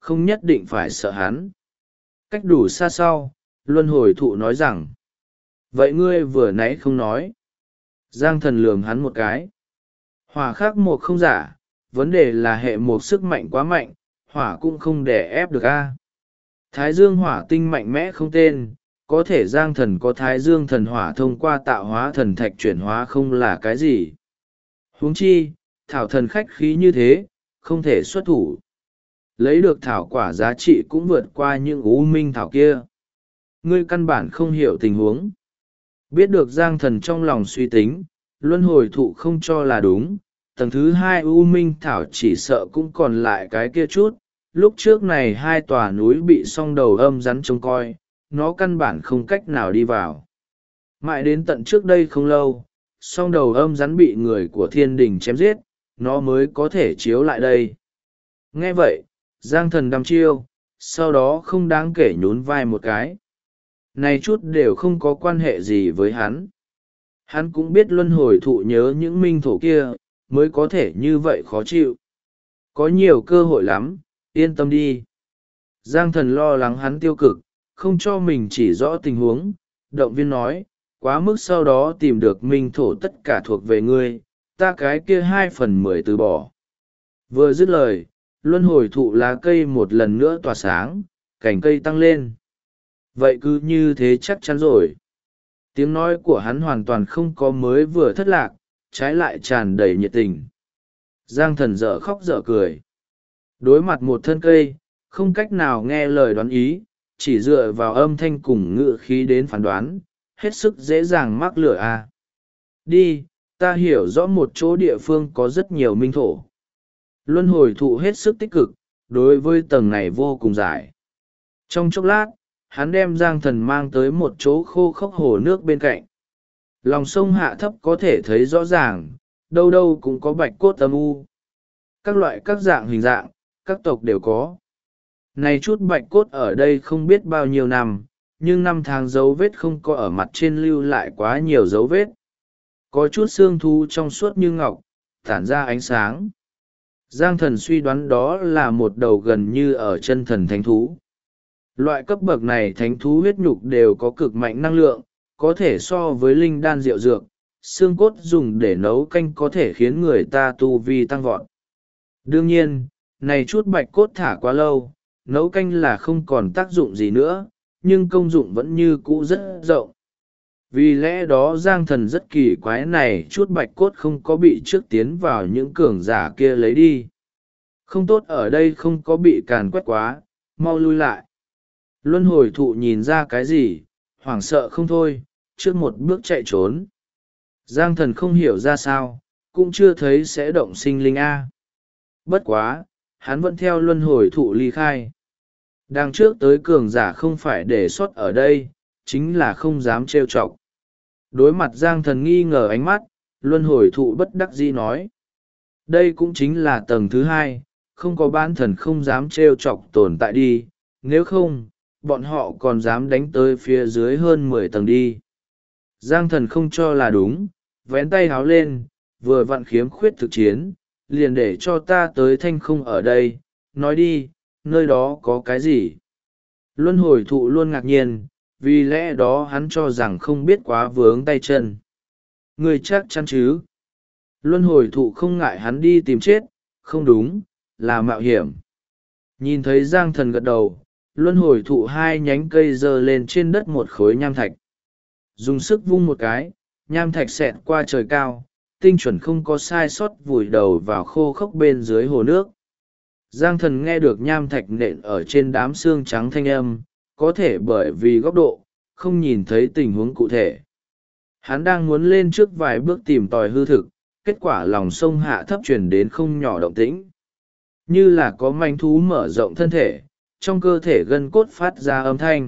không nhất định phải sợ hắn. Cách đủ xa sau, luân hồi thụ nói rằng, vậy ngươi vừa nãy không nói. Giang thần lườm hắn một cái. Hỏa khắc mộc không giả, vấn đề là hệ mộc sức mạnh quá mạnh, hỏa cũng không đè ép được a. Thái dương hỏa tinh mạnh mẽ không tên, có thể Giang thần có thái dương thần hỏa thông qua tạo hóa thần thạch chuyển hóa không là cái gì. Huống chi, thảo thần khách khí như thế, không thể xuất thủ. Lấy được thảo quả giá trị cũng vượt qua những u minh thảo kia. Ngươi căn bản không hiểu tình huống. Biết được Giang thần trong lòng suy tính, luân hồi thụ không cho là đúng. Tầng thứ hai u minh thảo chỉ sợ cũng còn lại cái kia chút. Lúc trước này hai tòa núi bị song đầu âm rắn trông coi, nó căn bản không cách nào đi vào. Mãi đến tận trước đây không lâu, song đầu âm rắn bị người của thiên đình chém giết, nó mới có thể chiếu lại đây. Nghe vậy, Giang thần đăm chiêu, sau đó không đáng kể nhún vai một cái. Này chút đều không có quan hệ gì với hắn. Hắn cũng biết luân hồi thụ nhớ những minh thổ kia, mới có thể như vậy khó chịu. Có nhiều cơ hội lắm, yên tâm đi. Giang thần lo lắng hắn tiêu cực, không cho mình chỉ rõ tình huống, động viên nói, quá mức sau đó tìm được minh thổ tất cả thuộc về ngươi, ta cái kia 2/10 từ bỏ. Vừa dứt lời, luân hồi thụ lá cây một lần nữa tỏa sáng, cành cây tăng lên. Vậy cứ như thế chắc chắn rồi. Tiếng nói của hắn hoàn toàn không có mới vừa thất lạc, trái lại tràn đầy nhiệt tình. Giang thần dở khóc dở cười. Đối mặt một thân cây, không cách nào nghe lời đoán ý, chỉ dựa vào âm thanh cùng ngữ khí đến phán đoán, hết sức dễ dàng mắc lửa a. Đi, ta hiểu rõ một chỗ địa phương có rất nhiều minh thổ. Luân hồi thụ hết sức tích cực, đối với tầng này vô cùng dài. Trong chốc lát, hắn đem Giang thần mang tới một chỗ khô khốc hồ nước bên cạnh. Lòng sông hạ thấp có thể thấy rõ ràng, đâu đâu cũng có bạch cốt âm u. Các loại các dạng hình dạng, các tộc đều có. Này chút bạch cốt ở đây không biết bao nhiêu năm, nhưng năm tháng dấu vết không có ở mặt trên lưu lại quá nhiều dấu vết. Có chút xương thú trong suốt như ngọc, tản ra ánh sáng. Giang thần suy đoán đó là một đầu gần như ở chân thần thánh thú. Loại cấp bậc này thánh thú huyết nhục đều có cực mạnh năng lượng, có thể so với linh đan rượu dược, xương cốt dùng để nấu canh có thể khiến người ta tu vi tăng vọt. Đương nhiên, này chút bạch cốt thả quá lâu, nấu canh là không còn tác dụng gì nữa, nhưng công dụng vẫn như cũ rất rộng. Vì lẽ đó Giang thần rất kỳ quái này chút bạch cốt không có bị trước tiến vào những cường giả kia lấy đi. Không tốt ở đây không có bị càn quét quá, mau lui lại. Luân hồi thụ nhìn ra cái gì, hoảng sợ không thôi, trước một bước chạy trốn. Giang thần không hiểu ra sao, cũng chưa thấy sẽ động sinh linh A. Bất quá, hắn vẫn theo luân hồi thụ ly khai. Đằng trước tới cường giả không phải để sót ở đây, chính là không dám trêu chọc. Đối mặt Giang thần nghi ngờ ánh mắt, luân hồi thụ bất đắc dĩ nói. Đây cũng chính là tầng thứ hai, không có bán thần không dám trêu chọc tồn tại đi, nếu không, bọn họ còn dám đánh tới phía dưới hơn 10 tầng đi. Giang thần không cho là đúng, vén tay háo lên, vừa vặn khiếm khuyết thực chiến, liền để cho ta tới thanh không ở đây, nói đi, nơi đó có cái gì? Luân hồi thụ luôn ngạc nhiên, vì lẽ đó hắn cho rằng không biết quá vướng tay chân. Người chắc chắn chứ? Luân hồi thụ không ngại hắn đi tìm chết, không đúng, là mạo hiểm. Nhìn thấy Giang thần gật đầu, luân hồi thụ hai nhánh cây giơ lên trên đất một khối nham thạch. Dùng sức vung một cái, nham thạch xẹt qua trời cao, tinh chuẩn không có sai sót vùi đầu vào khô khốc bên dưới hồ nước. Giang thần nghe được nham thạch nện ở trên đám xương trắng thanh âm, có thể bởi vì góc độ, không nhìn thấy tình huống cụ thể. Hắn đang muốn lên trước vài bước tìm tòi hư thực, kết quả lòng sông hạ thấp chuyển đến không nhỏ động tĩnh. Như là có manh thú mở rộng thân thể, trong cơ thể gân cốt phát ra âm thanh.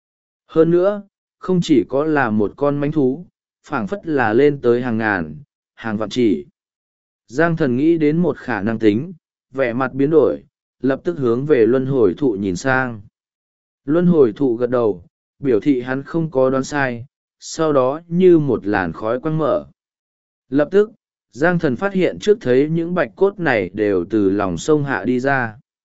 Hơn nữa, không chỉ có là một con manh thú, phảng phất là lên tới hàng ngàn, hàng vạn chỉ. Giang thần nghĩ đến một khả năng tính, vẻ mặt biến đổi, lập tức hướng về luân hồi thụ nhìn sang. Luân hồi thụ gật đầu, biểu thị hắn không có đoán sai, sau đó như một làn khói quăng mở. Lập tức, Giang thần phát hiện trước thấy những bạch cốt này đều từ lòng sông hạ đi ra.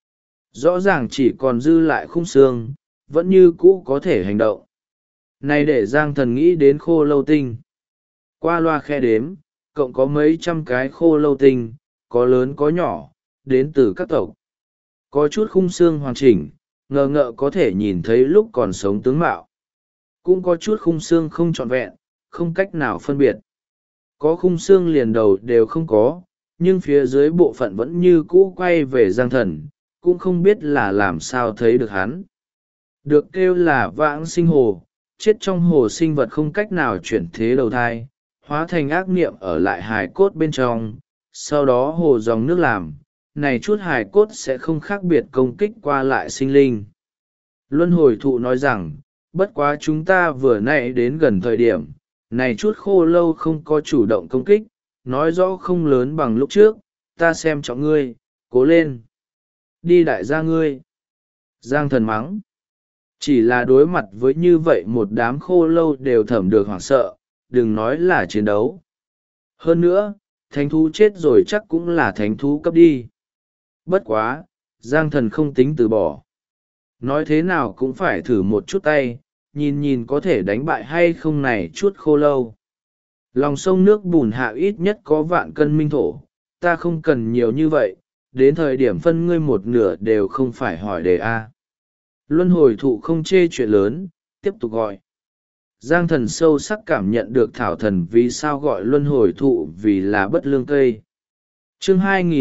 rõ ràng chỉ còn dư lại khung xương, vẫn như cũ có thể hành động. Này để Giang Thần nghĩ đến khô lâu tinh. Qua loa khe đếm, cộng có mấy trăm cái khô lâu tinh, có lớn có nhỏ, đến từ các tộc. Có chút khung xương hoàn chỉnh, ngờ ngợ có thể nhìn thấy lúc còn sống tướng mạo. Cũng có chút khung xương không trọn vẹn, không cách nào phân biệt. Có khung xương liền đầu đều không có, nhưng phía dưới bộ phận vẫn như cũ quay về Giang Thần, cũng không biết là làm sao thấy được hắn. Được kêu là vãng sinh hồ, chết trong hồ sinh vật không cách nào chuyển thế đầu thai, hóa thành ác niệm ở lại hài cốt bên trong, sau đó hồ dòng nước làm, này chút hài cốt sẽ không khác biệt công kích qua lại sinh linh. Luân hồi thụ nói rằng, bất quá chúng ta vừa nãy đến gần thời điểm, này chút khô lâu không có chủ động công kích, nói rõ không lớn bằng lúc trước, ta xem trọng ngươi, cố lên. Đi đại gia ngươi. Giang Thần mắng. Chỉ là đối mặt với như vậy một đám khô lâu đều thẩm được hoảng sợ, đừng nói là chiến đấu. Hơn nữa, thánh thú chết rồi chắc cũng là thánh thú cấp đi. Bất quá, Giang Thần không tính từ bỏ. Nói thế nào cũng phải thử một chút tay, nhìn nhìn có thể đánh bại hay không này chút khô lâu. Lòng sông nước bùn hạ ít nhất có vạn cân minh thổ, ta không cần nhiều như vậy, đến thời điểm phân ngươi một nửa đều không phải hỏi đề A. Luân hồi thụ không chê chuyện lớn, tiếp tục gọi. Giang Thần sâu sắc cảm nhận được thảo thần vì sao gọi luân hồi thụ vì là bất lương cây. Chương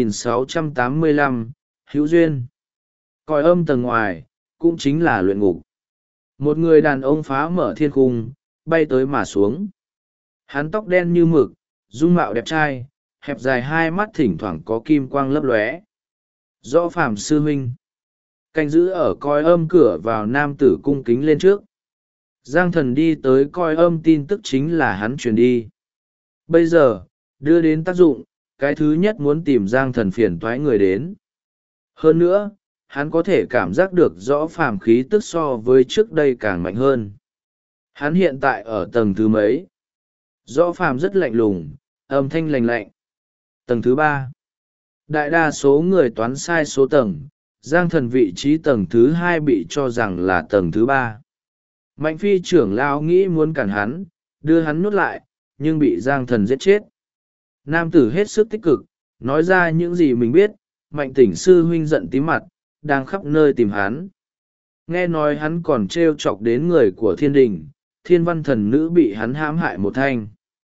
2685, Hữu Duyên. Còi âm tầng ngoài, cũng chính là luyện ngục. Một người đàn ông phá mở thiên cung, bay tới mà xuống. Hắn tóc đen như mực, dung mạo đẹp trai, hẹp dài hai mắt thỉnh thoảng có kim quang lấp lóe. Rõ Phàm sư huynh. Canh giữ ở coi âm cửa vào nam tử cung kính lên trước. Giang Thần đi tới coi âm tin tức chính là hắn truyền đi. Bây giờ, đưa đến tác dụng, cái thứ nhất muốn tìm Giang Thần phiền toái người đến. Hơn nữa, hắn có thể cảm giác được rõ phàm khí tức so với trước đây càng mạnh hơn. Hắn hiện tại ở tầng thứ mấy? Rõ phàm rất lạnh lùng, âm thanh lành lạnh. Tầng thứ ba. Đại đa số người toán sai số tầng, Giang Thần vị trí tầng thứ hai bị cho rằng là tầng thứ ba. Mạnh phi trưởng lão nghĩ muốn cản hắn, đưa hắn nhốt lại, nhưng bị Giang Thần giết chết. Nam tử hết sức tích cực, nói ra những gì mình biết, Mạnh tỉnh sư huynh giận tím mặt, đang khắp nơi tìm hắn. Nghe nói hắn còn trêu chọc đến người của thiên đình, thiên văn thần nữ bị hắn hãm hại một thanh.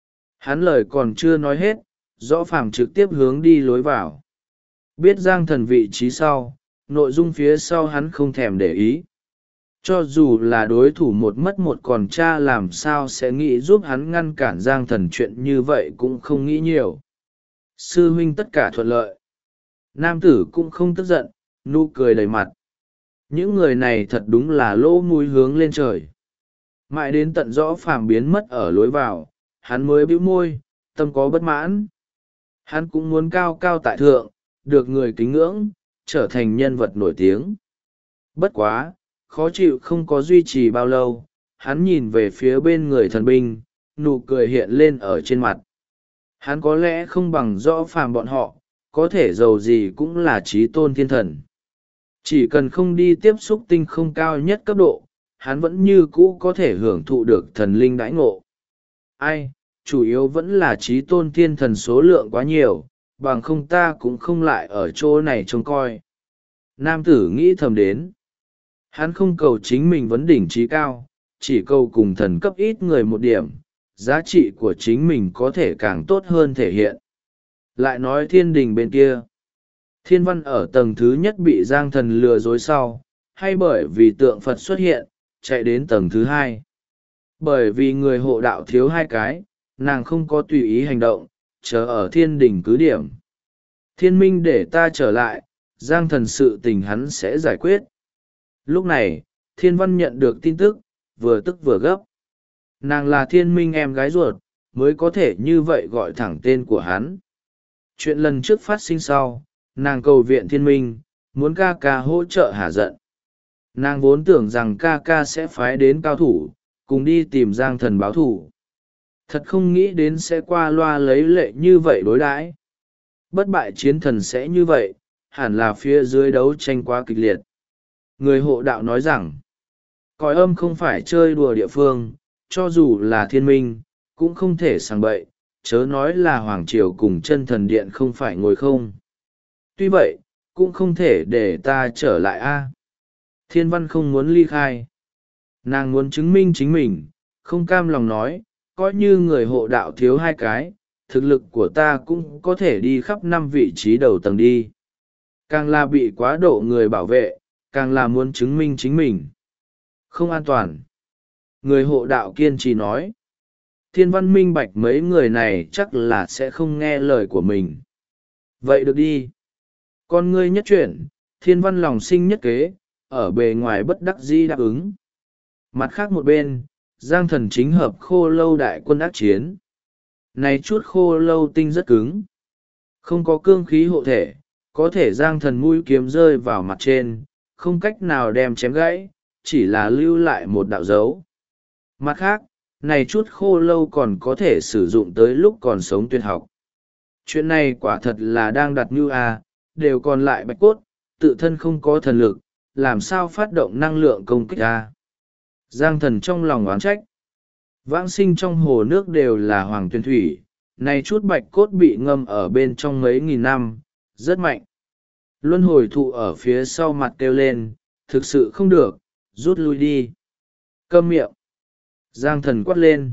Hắn lời còn chưa nói hết, Rõ Phàm trực tiếp hướng đi lối vào. Biết Giang Thần vị trí sau, nội dung phía sau hắn không thèm để ý. Cho dù là đối thủ một mất một còn cha làm sao sẽ nghĩ giúp hắn ngăn cản Giang Thần chuyện như vậy cũng không nghĩ nhiều. Sư huynh tất cả thuận lợi. Nam tử cũng không tức giận, nụ cười đầy mặt. Những người này thật đúng là lỗ mũi hướng lên trời. Mãi đến tận Rõ Phàm biến mất ở lối vào, hắn mới bĩu môi, tâm có bất mãn. Hắn cũng muốn cao cao tại thượng, được người kính ngưỡng, trở thành nhân vật nổi tiếng. Bất quá, khó chịu không có duy trì bao lâu, hắn nhìn về phía bên người thần binh, nụ cười hiện lên ở trên mặt. Hắn có lẽ không bằng Rõ Phàm bọn họ, có thể giàu gì cũng là trí tôn thiên thần. Chỉ cần không đi tiếp xúc tinh không cao nhất cấp độ, hắn vẫn như cũ có thể hưởng thụ được thần linh đãi ngộ. Ai, chủ yếu vẫn là trí tôn thiên thần số lượng quá nhiều, bằng không ta cũng không lại ở chỗ này trông coi. Nam tử nghĩ thầm đến. Hắn không cầu chính mình vấn đỉnh trí cao, chỉ cầu cùng thần cấp ít người một điểm, giá trị của chính mình có thể càng tốt hơn thể hiện. Lại nói thiên đình bên kia. Thiên văn ở tầng thứ nhất bị Giang Thần lừa dối sau, hay bởi vì tượng Phật xuất hiện, chạy đến tầng thứ hai. Bởi vì người hộ đạo thiếu hai cái, nàng không có tùy ý hành động, chờ ở thiên đình cứ điểm. Thiên minh để ta trở lại, Giang Thần sự tình hắn sẽ giải quyết. Lúc này, thiên văn nhận được tin tức, vừa tức vừa gấp. Nàng là thiên minh em gái ruột, mới có thể như vậy gọi thẳng tên của hắn. Chuyện lần trước phát sinh sau, nàng cầu viện thiên minh, muốn ca ca hỗ trợ hả giận. Nàng vốn tưởng rằng ca ca sẽ phái đến cao thủ, cùng đi tìm Giang Thần báo thủ. Thật không nghĩ đến sẽ qua loa lấy lệ như vậy đối đãi. Bất bại chiến thần sẽ như vậy, hẳn là phía dưới đấu tranh quá kịch liệt. Người hộ đạo nói rằng, cõi âm không phải chơi đùa địa phương, cho dù là thiên minh, cũng không thể sàng bậy, chớ nói là hoàng triều cùng chân thần điện không phải ngồi không. Tuy vậy, cũng không thể để ta trở lại a. Thiên văn không muốn ly khai. Nàng muốn chứng minh chính mình, không cam lòng nói, coi như người hộ đạo thiếu hai cái, thực lực của ta cũng có thể đi khắp 5 vị trí đầu tầng đi. Càng là bị quá độ người bảo vệ, càng là muốn chứng minh chính mình. Không an toàn. Người hộ đạo kiên trì nói. Thiên văn minh bạch mấy người này chắc là sẽ không nghe lời của mình. Vậy được đi. Con ngươi nhất chuyển, thiên văn lòng sinh nhất kế, ở bề ngoài bất đắc dĩ đáp ứng. Mặt khác một bên, Giang Thần chính hợp khô lâu đại quân ác chiến. Này chút khô lâu tinh rất cứng. Không có cương khí hộ thể, có thể Giang Thần mũi kiếm rơi vào mặt trên, không cách nào đem chém gãy, chỉ là lưu lại một đạo dấu. Mặt khác, này chút khô lâu còn có thể sử dụng tới lúc còn sống tuyệt học. Chuyện này quả thật là đang đặt như đều còn lại bạch cốt, tự thân không có thần lực, làm sao phát động năng lượng công kích Giang Thần trong lòng oán trách. Vãng sinh trong hồ nước đều là hoàng tuyển thủy, này chút bạch cốt bị ngâm ở bên trong mấy nghìn năm, rất mạnh. Luân hồi thụ ở phía sau mặt kêu lên, thực sự không được, rút lui đi. Câm miệng. Giang Thần quát lên.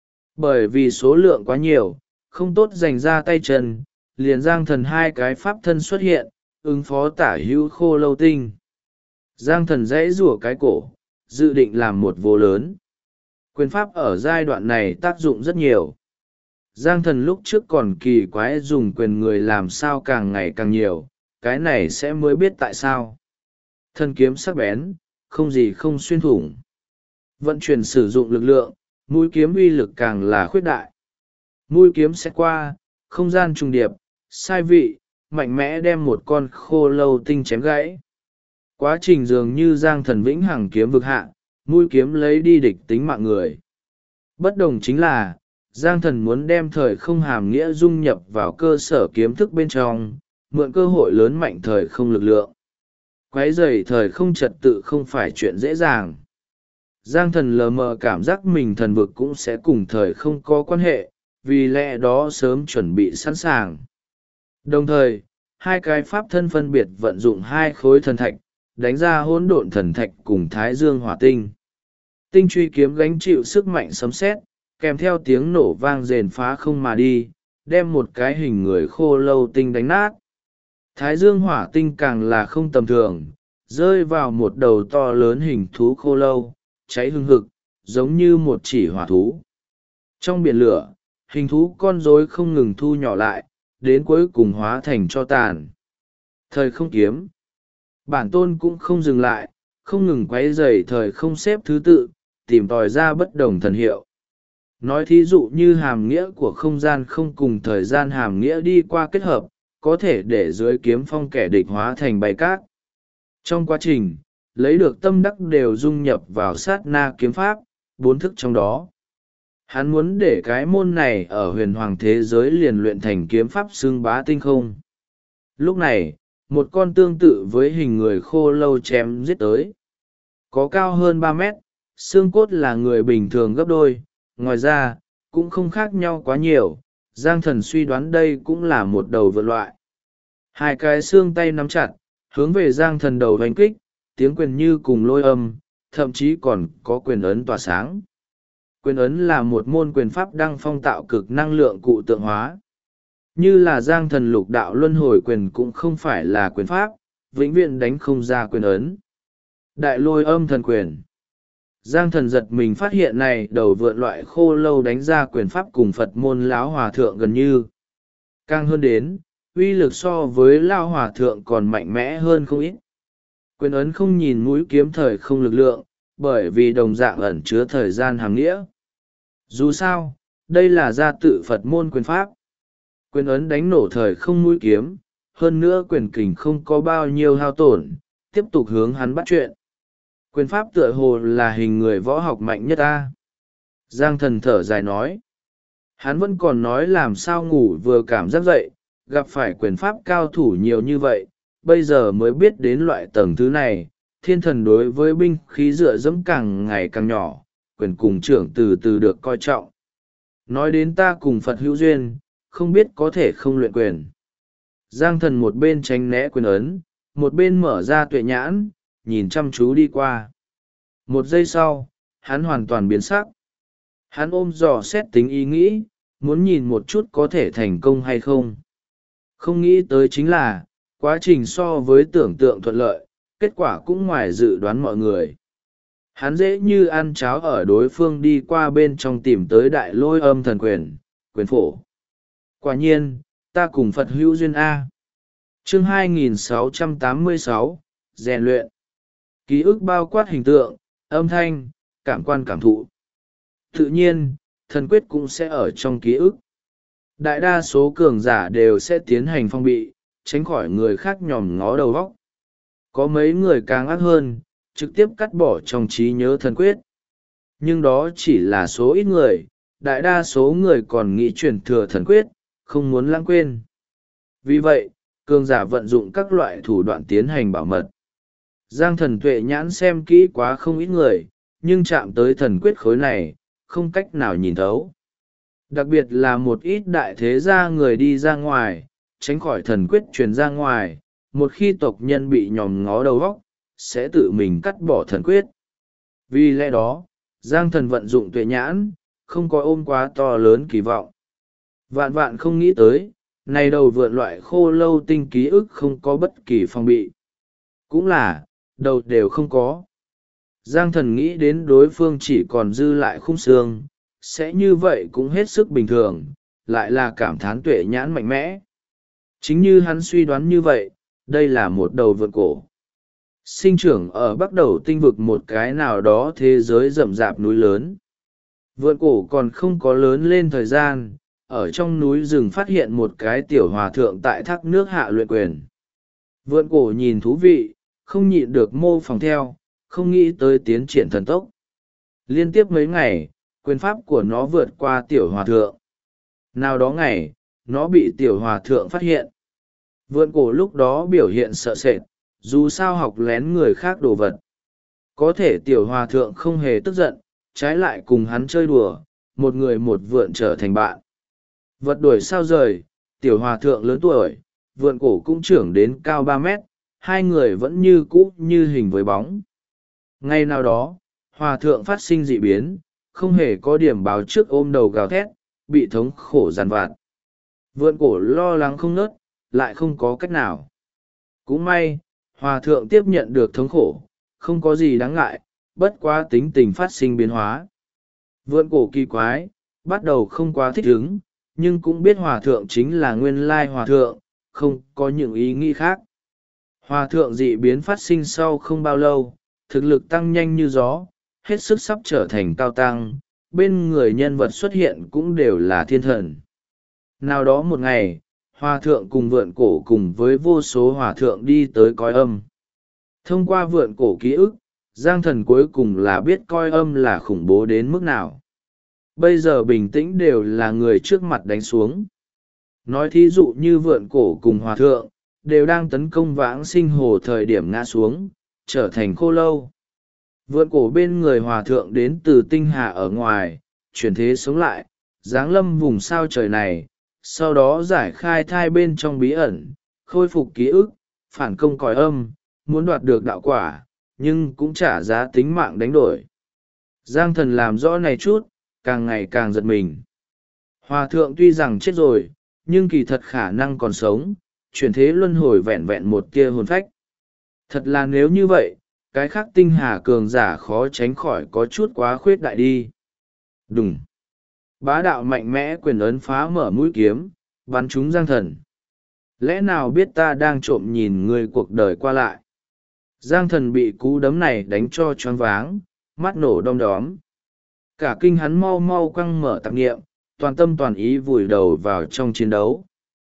Bởi vì số lượng quá nhiều, không tốt dành ra tay chân, liền Giang Thần hai cái pháp thân xuất hiện, ứng phó tả hữu khô lâu tinh. Giang Thần dãy rủa cái cổ, dự định làm một vô lớn. Quyền pháp ở giai đoạn này tác dụng rất nhiều. Giang Thần lúc trước còn kỳ quái dùng quyền người làm sao càng ngày càng nhiều, cái này sẽ mới biết tại sao. Thân kiếm sắc bén, không gì không xuyên thủng. Vận chuyển sử dụng lực lượng, mũi kiếm uy lực càng là khuyết đại. Mũi kiếm sẽ qua, không gian trùng điệp, sai vị, mạnh mẽ đem một con khô lâu tinh chém gãy. Quá trình dường như Giang Thần vĩnh hằng kiếm vực hạ, mũi kiếm lấy đi địch tính mạng người. Bất đồng chính là, Giang Thần muốn đem thời không hàm nghĩa dung nhập vào cơ sở kiếm thức bên trong, mượn cơ hội lớn mạnh thời không lực lượng. Quấy rầy thời không trật tự không phải chuyện dễ dàng. Giang Thần lờ mờ cảm giác mình thần vực cũng sẽ cùng thời không có quan hệ, vì lẽ đó sớm chuẩn bị sẵn sàng. Đồng thời, hai cái pháp thân phân biệt vận dụng hai khối thần thạch, đánh ra hỗn độn thần thạch cùng thái dương hỏa tinh. Tinh truy kiếm gánh chịu sức mạnh sấm sét, kèm theo tiếng nổ vang rền phá không mà đi, đem một cái hình người khô lâu tinh đánh nát. Thái dương hỏa tinh càng là không tầm thường, rơi vào một đầu to lớn hình thú khô lâu, cháy hừng hực, giống như một chỉ hỏa thú. Trong biển lửa, hình thú con rối không ngừng thu nhỏ lại, đến cuối cùng hóa thành tro tàn. Thời không kiếm. Bản tôn cũng không dừng lại, không ngừng quấy rầy thời không xếp thứ tự, tìm tòi ra bất đồng thần hiệu. Nói thí dụ như hàm nghĩa của không gian không cùng thời gian hàm nghĩa đi qua kết hợp, có thể để dưới kiếm phong kẻ địch hóa thành bầy cát. Trong quá trình, lấy được tâm đắc đều dung nhập vào sát na kiếm pháp, 4 thức trong đó. Hắn muốn để cái môn này ở huyền hoàng thế giới liền luyện thành kiếm pháp xưng bá tinh không. Lúc này, một con tương tự với hình người khô lâu chém giết tới. Có cao hơn 3 mét, xương cốt là người bình thường gấp đôi, ngoài ra, cũng không khác nhau quá nhiều. Giang Thần suy đoán đây cũng là một đầu vượn loại. Hai cái xương tay nắm chặt, hướng về Giang Thần đầu đánh kích, tiếng quyền như cùng lôi âm, thậm chí còn có quyền ấn tỏa sáng. Quyền ấn là một môn quyền pháp đăng phong tạo cực năng lượng cụ tượng hóa. Như là Giang Thần lục đạo luân hồi quyền cũng không phải là quyền pháp, vĩnh viễn đánh không ra quyền ấn. Đại lôi âm thần quyền. Giang Thần giật mình phát hiện này đầu vượn loại khô lâu đánh ra quyền pháp cùng Phật môn lão hòa thượng gần như. Càng hơn đến, uy lực so với lão hòa thượng còn mạnh mẽ hơn không ít. Quyền ấn không nhìn mũi kiếm thời không lực lượng, bởi vì đồng dạng ẩn chứa thời gian hàm nghĩa. Dù sao, đây là gia tự Phật môn quyền pháp. Quyền ấn đánh nổ thời không mũi kiếm, hơn nữa quyền kình không có bao nhiêu hao tổn, tiếp tục hướng hắn bắt chuyện. Quyền pháp tựa hồ là hình người võ học mạnh nhất ta. Giang Thần thở dài nói. Hắn vẫn còn nói làm sao ngủ vừa cảm giác dậy, gặp phải quyền pháp cao thủ nhiều như vậy, bây giờ mới biết đến loại tầng thứ này. Thiên thần đối với binh khí dựa dẫm càng ngày càng nhỏ, quyền cùng trưởng từ từ được coi trọng. Nói đến ta cùng Phật hữu duyên, không biết có thể không luyện quyền. Giang thần một bên tránh né quyền ấn, một bên mở ra tuệ nhãn, nhìn chăm chú đi qua. Một giây sau, hắn hoàn toàn biến sắc. Hắn ôm dò xét tính ý nghĩ, muốn nhìn một chút có thể thành công hay không. Không nghĩ tới chính là, quá trình so với tưởng tượng thuận lợi, kết quả cũng ngoài dự đoán mọi người. Hắn dễ như ăn cháo ở đối phương đi qua bên trong tìm tới đại lôi âm thần quyền, quyền phổ. Quả nhiên, ta cùng Phật hữu duyên A. Chương 2686, rèn luyện. Ký ức bao quát hình tượng, âm thanh, cảm quan cảm thụ. Tự nhiên, thần quyết cũng sẽ ở trong ký ức. Đại đa số cường giả đều sẽ tiến hành phong bị, tránh khỏi người khác nhòm ngó đầu vóc. Có mấy người càng ác hơn, trực tiếp cắt bỏ trong trí nhớ thần quyết. Nhưng đó chỉ là số ít người, đại đa số người còn nghĩ truyền thừa thần quyết, không muốn lãng quên. Vì vậy, cường giả vận dụng các loại thủ đoạn tiến hành bảo mật. Giang thần tuệ nhãn xem kỹ quá không ít người, nhưng chạm tới thần quyết khối này, không cách nào nhìn thấu. Đặc biệt là một ít đại thế gia người đi ra ngoài, tránh khỏi thần quyết truyền ra ngoài, một khi tộc nhân bị nhòm ngó đầu óc, sẽ tự mình cắt bỏ thần quyết. Vì lẽ đó, Giang thần vận dụng tuệ nhãn, không có ôm quá to lớn kỳ vọng. Vạn vạn không nghĩ tới, này đầu vượn loại khô lâu tinh ký ức không có bất kỳ phòng bị. Cũng là, đầu đều không có. Giang thần nghĩ đến đối phương chỉ còn dư lại khung xương, sẽ như vậy cũng hết sức bình thường, lại là cảm thán tuệ nhãn mạnh mẽ. Chính như hắn suy đoán như vậy, đây là một đầu vượn cổ. Sinh trưởng ở bắc đầu tinh vực một cái nào đó thế giới rậm rạp núi lớn. Vượn cổ còn không có lớn lên thời gian, ở trong núi rừng phát hiện một cái tiểu hòa thượng tại thác nước hạ luyện quyền. Vượn cổ nhìn thú vị, không nhịn được mô phỏng theo, không nghĩ tới tiến triển thần tốc. Liên tiếp mấy ngày, quyền pháp của nó vượt qua tiểu hòa thượng. Nào đó ngày, nó bị tiểu hòa thượng phát hiện. Vượn cổ lúc đó biểu hiện sợ sệt, dù sao học lén người khác đồ vật. Có thể tiểu hòa thượng không hề tức giận, trái lại cùng hắn chơi đùa, một người một vượn trở thành bạn. Vật đuổi sao rời, tiểu hòa thượng lớn tuổi, vượn cổ cũng trưởng đến cao 3 mét, hai người vẫn như cũ như hình với bóng. Ngay nào đó, hòa thượng phát sinh dị biến, không hề có điểm báo trước ôm đầu gào thét, bị thống khổ giàn vặt. Vượn cổ lo lắng không nớt, lại không có cách nào. Cũng may, hòa thượng tiếp nhận được thống khổ, không có gì đáng ngại, bất quá tính tình phát sinh biến hóa. Vượn cổ kỳ quái, bắt đầu không quá thích ứng, nhưng cũng biết hòa thượng chính là nguyên lai hòa thượng, không có những ý nghĩ khác. Hòa thượng dị biến phát sinh sau không bao lâu, thực lực tăng nhanh như gió, hết sức sắp trở thành cao tăng, bên người nhân vật xuất hiện cũng đều là thiên thần. Nào đó một ngày, hòa thượng cùng vượn cổ cùng với vô số hòa thượng đi tới coi âm. Thông qua vượn cổ ký ức, Giang thần cuối cùng là biết coi âm là khủng bố đến mức nào. Bây giờ bình tĩnh đều là người trước mặt đánh xuống. Nói thí dụ như vượn cổ cùng hòa thượng, đều đang tấn công vãng sinh hồ thời điểm ngã xuống, trở thành khô lâu. Vượn cổ bên người hòa thượng đến từ tinh hà ở ngoài, chuyển thế sống lại, giáng lâm vùng sao trời này, sau đó giải khai thai bên trong bí ẩn, khôi phục ký ức, phản công còi âm, muốn đoạt được đạo quả, nhưng cũng trả giá tính mạng đánh đổi. Giang thần làm rõ này chút, càng ngày càng giật mình. Hòa thượng tuy rằng chết rồi, nhưng kỳ thật khả năng còn sống, chuyển thế luân hồi vẹn vẹn một tia hồn phách. Thật là nếu như vậy, cái khác tinh hà cường giả khó tránh khỏi có chút quá khuyết đại đi. Đùng. Bá đạo mạnh mẽ quyền ấn phá mở mũi kiếm, bắn trúng Giang thần. Lẽ nào biết ta đang trộm nhìn người cuộc đời qua lại? Giang thần bị cú đấm này đánh cho choáng váng, mắt nổ đom đóm. Cả kinh hắn mau mau quăng mở tạp nghiệm, toàn tâm toàn ý vùi đầu vào trong chiến đấu.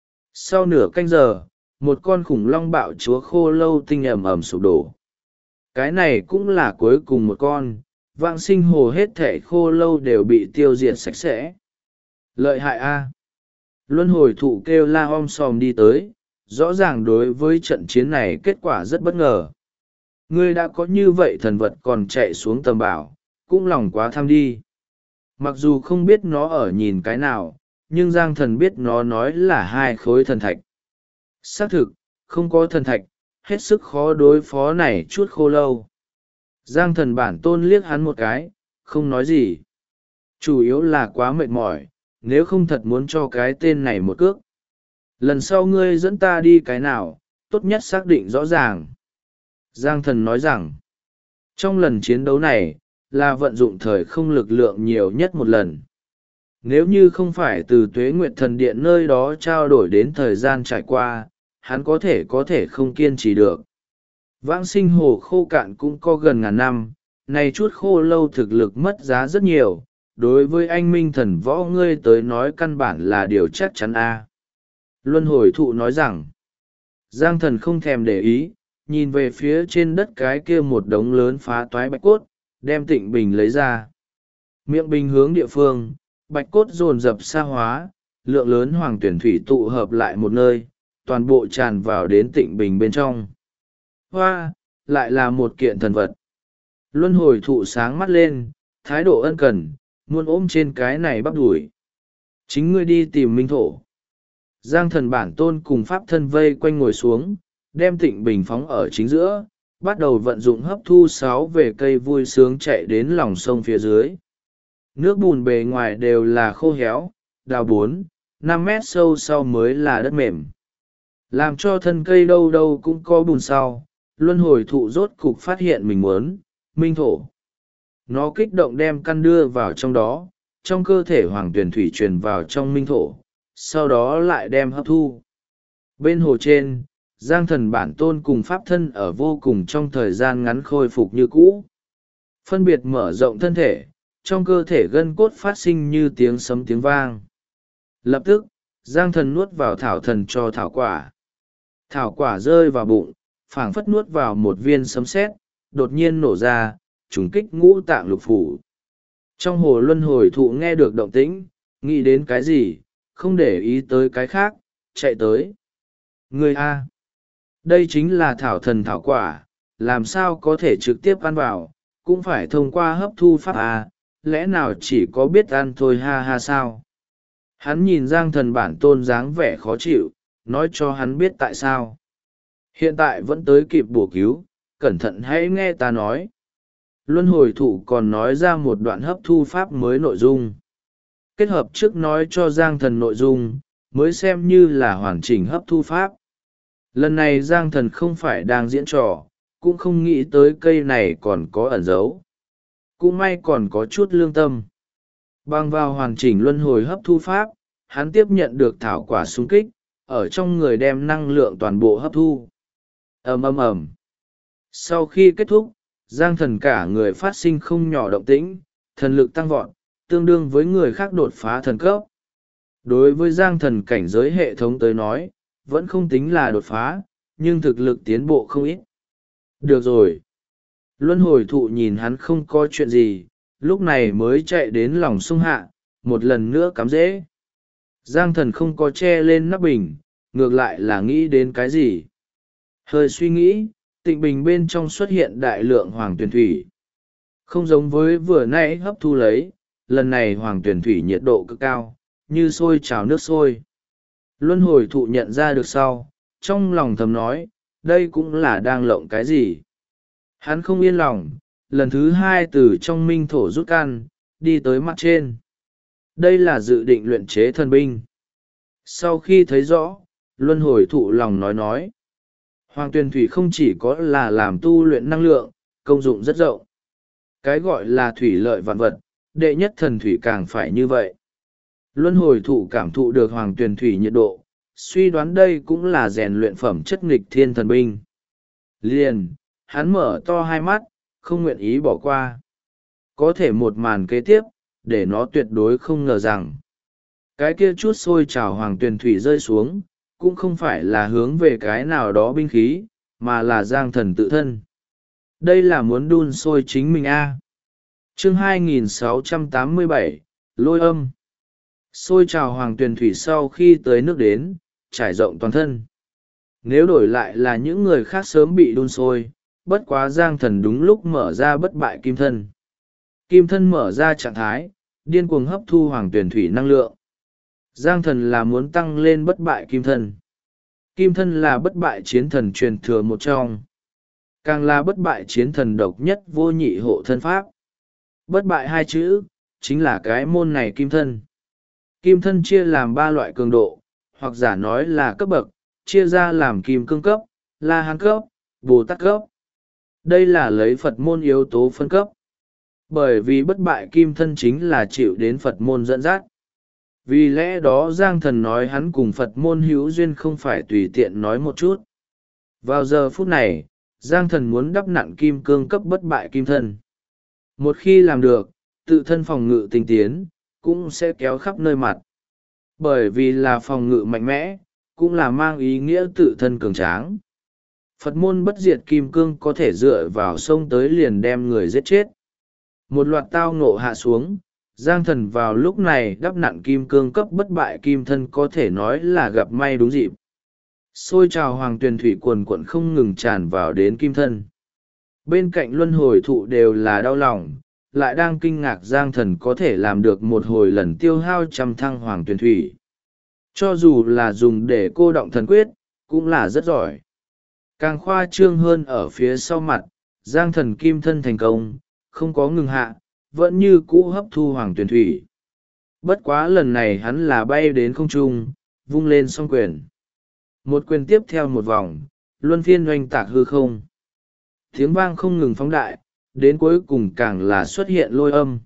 Sau nửa canh giờ, một con khủng long bạo chúa khô lâu tinh ầm ầm sụp đổ. Cái này cũng là cuối cùng một con, vạn sinh hồ hết thảy khô lâu đều bị tiêu diệt sạch sẽ. Lợi hại a! Luân hồi thụ kêu la om sòm đi tới, rõ ràng đối với trận chiến này kết quả rất bất ngờ. Ngươi đã có như vậy thần vật còn chạy xuống tầm bảo, cũng lòng quá tham đi. Mặc dù không biết nó ở nhìn cái nào, nhưng Giang Thần biết nó nói là 2 khối thần thạch. Xác thực, không có thần thạch, hết sức khó đối phó này chút khô lâu. Giang Thần bản tôn liếc hắn một cái, không nói gì. Chủ yếu là quá mệt mỏi, nếu không thật muốn cho cái tên này một cước. Lần sau ngươi dẫn ta đi cái nào, tốt nhất xác định rõ ràng. Giang Thần nói rằng, trong lần chiến đấu này, là vận dụng thời không lực lượng nhiều nhất một lần. Nếu như không phải từ Tuế Nguyệt Thần Điện nơi đó trao đổi đến thời gian trải qua, hắn có thể không kiên trì được. Vãng sinh hồ khô cạn cũng có gần ngàn năm, này chút khô lâu thực lực mất giá rất nhiều, đối với anh minh thần võ ngươi tới nói căn bản là điều chắc chắn a. Luân hồi thụ nói rằng, Giang Thần không thèm để ý, nhìn về phía trên đất cái kia một đống lớn phá toái bạch cốt, đem Tịnh Bình lấy ra. Miệng bình hướng địa phương, bạch cốt dồn dập xa hóa, lượng lớn hoàng tuyển thủy tụ hợp lại một nơi, toàn bộ tràn vào đến Tịnh Bình bên trong. Hoa, lại là một kiện thần vật. Luân hồi thụ sáng mắt lên, thái độ ân cần, muốn ôm trên cái này bắp đuổi. Chính ngươi đi tìm minh thổ. Giang Thần bản tôn cùng pháp thân vây quanh ngồi xuống, đem Tịnh Bình phóng ở chính giữa, bắt đầu vận dụng hấp thu 6 về cây vui sướng chạy đến lòng sông phía dưới. Nước bùn bề ngoài đều là khô héo, đào 4-5 mét sâu sau mới là đất mềm. Làm cho thân cây đâu đâu cũng có bùn sau, luân hồi thụ rốt cục phát hiện mình muốn, minh thổ. Nó kích động đem căn đưa vào trong đó, trong cơ thể hoàng tuyển thủy truyền vào trong minh thổ, sau đó lại đem hấp thu. Bên hồ trên, Giang Thần bản tôn cùng pháp thân ở vô cùng trong thời gian ngắn khôi phục như cũ. Phân biệt mở rộng thân thể, trong cơ thể gân cốt phát sinh như tiếng sấm tiếng vang. Lập tức, Giang Thần nuốt vào thảo thần cho thảo quả. Thảo quả rơi vào bụng, phảng phất nuốt vào một viên sấm sét, đột nhiên nổ ra, trùng kích ngũ tạng lục phủ. Trong hồ luân hồi thụ nghe được động tĩnh, nghĩ đến cái gì, không để ý tới cái khác, chạy tới. Người A. Đây chính là thảo thần thảo quả, làm sao có thể trực tiếp ăn vào, cũng phải thông qua hấp thu pháp A, lẽ nào chỉ có biết ăn thôi ha ha sao. Hắn nhìn Giang Thần bản tôn dáng vẻ khó chịu, nói cho hắn biết tại sao. Hiện tại vẫn tới kịp bổ cứu, cẩn thận hãy nghe ta nói. Luân hồi thụ còn nói ra một đoạn hấp thu pháp mới nội dung. Kết hợp trước nói cho Giang Thần nội dung, mới xem như là hoàn chỉnh hấp thu pháp. Lần này Giang Thần không phải đang diễn trò, cũng không nghĩ tới cây này còn có ẩn dấu. Cũng may còn có chút lương tâm. Bằng vào hoàn chỉnh luân hồi hấp thu pháp, hắn tiếp nhận được thảo quả xung kích, ở trong người đem năng lượng toàn bộ hấp thu. Ầm ầm ầm. Sau khi kết thúc, Giang Thần cả người phát sinh không nhỏ động tĩnh, thần lực tăng vọt, tương đương với người khác đột phá thần cấp. Đối với Giang Thần cảnh giới hệ thống tới nói, vẫn không tính là đột phá, nhưng thực lực tiến bộ không ít. Được rồi. Luân hồi thụ nhìn hắn không có chuyện gì, lúc này mới chạy đến lòng sông hạ, một lần nữa cắm rễ. Giang Thần không có che lên nắp bình, ngược lại là nghĩ đến cái gì. Hơi suy nghĩ, Tịnh Bình bên trong xuất hiện đại lượng hoàng tuyển thủy. Không giống với vừa nãy hấp thu lấy, lần này hoàng tuyển thủy nhiệt độ cực cao, như sôi trào nước sôi. Luân hồi thụ nhận ra được sau, trong lòng thầm nói, đây cũng là đang lộng cái gì. Hắn không yên lòng, lần thứ 2 từ trong minh thổ rút can, đi tới mặt trên. Đây là dự định luyện chế thần binh. Sau khi thấy rõ, luân hồi thụ lòng nói. Hoàng tuyển thủy không chỉ có là làm tu luyện năng lượng, công dụng rất rộng. Cái gọi là thủy lợi vạn vật, đệ nhất thần thủy càng phải như vậy. Luân hồi thụ cảm thụ được hoàng tuyển thủy nhiệt độ, suy đoán đây cũng là rèn luyện phẩm chất nghịch thiên thần binh. Liền, hắn mở to hai mắt, không nguyện ý bỏ qua. Có thể một màn kế tiếp, để nó tuyệt đối không ngờ rằng. Cái kia chút sôi trào hoàng tuyển thủy rơi xuống, cũng không phải là hướng về cái nào đó binh khí, mà là Giang Thần tự thân. Đây là muốn đun sôi chính mình a. Chương 2687, Lôi âm. Sôi trào hoàng tuyển thủy sau khi tới nước đến, trải rộng toàn thân. Nếu đổi lại là những người khác sớm bị đun sôi, bất quá Giang Thần đúng lúc mở ra bất bại kim thân. Kim thân mở ra trạng thái, điên cuồng hấp thu hoàng tuyển thủy năng lượng. Giang Thần là muốn tăng lên bất bại kim thân. Kim thân là bất bại chiến thần truyền thừa một trong. Càng là bất bại chiến thần độc nhất vô nhị hộ thân pháp. Bất bại hai chữ, chính là cái môn này kim thân. Kim thân chia làm ba loại cường độ, hoặc giả nói là cấp bậc, chia ra làm kim cương cấp, la hán cấp, bồ tát cấp. Đây là lấy Phật môn yếu tố phân cấp. Bởi vì bất bại kim thân chính là chịu đến Phật môn dẫn dắt. Vì lẽ đó Giang Thần nói hắn cùng Phật môn hữu duyên không phải tùy tiện nói một chút. Vào giờ phút này, Giang Thần muốn đắp nặn kim cương cấp bất bại kim thân. Một khi làm được, tự thân phòng ngự tinh tiến, cũng sẽ kéo khắp nơi mặt. Bởi vì là phòng ngự mạnh mẽ, cũng là mang ý nghĩa tự thân cường tráng. Phật môn bất diệt kim cương có thể dựa vào sông tới liền đem người giết chết. Một loạt tao ngộ hạ xuống, Giang Thần vào lúc này đắp nặn kim cương cấp bất bại kim thân có thể nói là gặp may đúng dịp. Xôi trào hoàng tuyền thủy cuồn cuộn không ngừng tràn vào đến kim thân. Bên cạnh luân hồi thụ đều là đau lòng, lại đang kinh ngạc Giang Thần có thể làm được một hồi lần tiêu hao trăm thăng hoàng tuyền thủy. Cho dù là dùng để cô động thần quyết, cũng là rất giỏi. Càng khoa trương hơn ở phía sau mặt, Giang Thần kim thân thành công, không có ngừng hạ, vẫn như cũ hấp thu hoàng tuyền thủy. Bất quá lần này hắn là bay đến không trung, vung lên song quyền. Một quyền tiếp theo một vòng, luân phiên oanh tạc hư không. Tiếng vang không ngừng phóng đại, đến cuối cùng càng là xuất hiện lôi âm.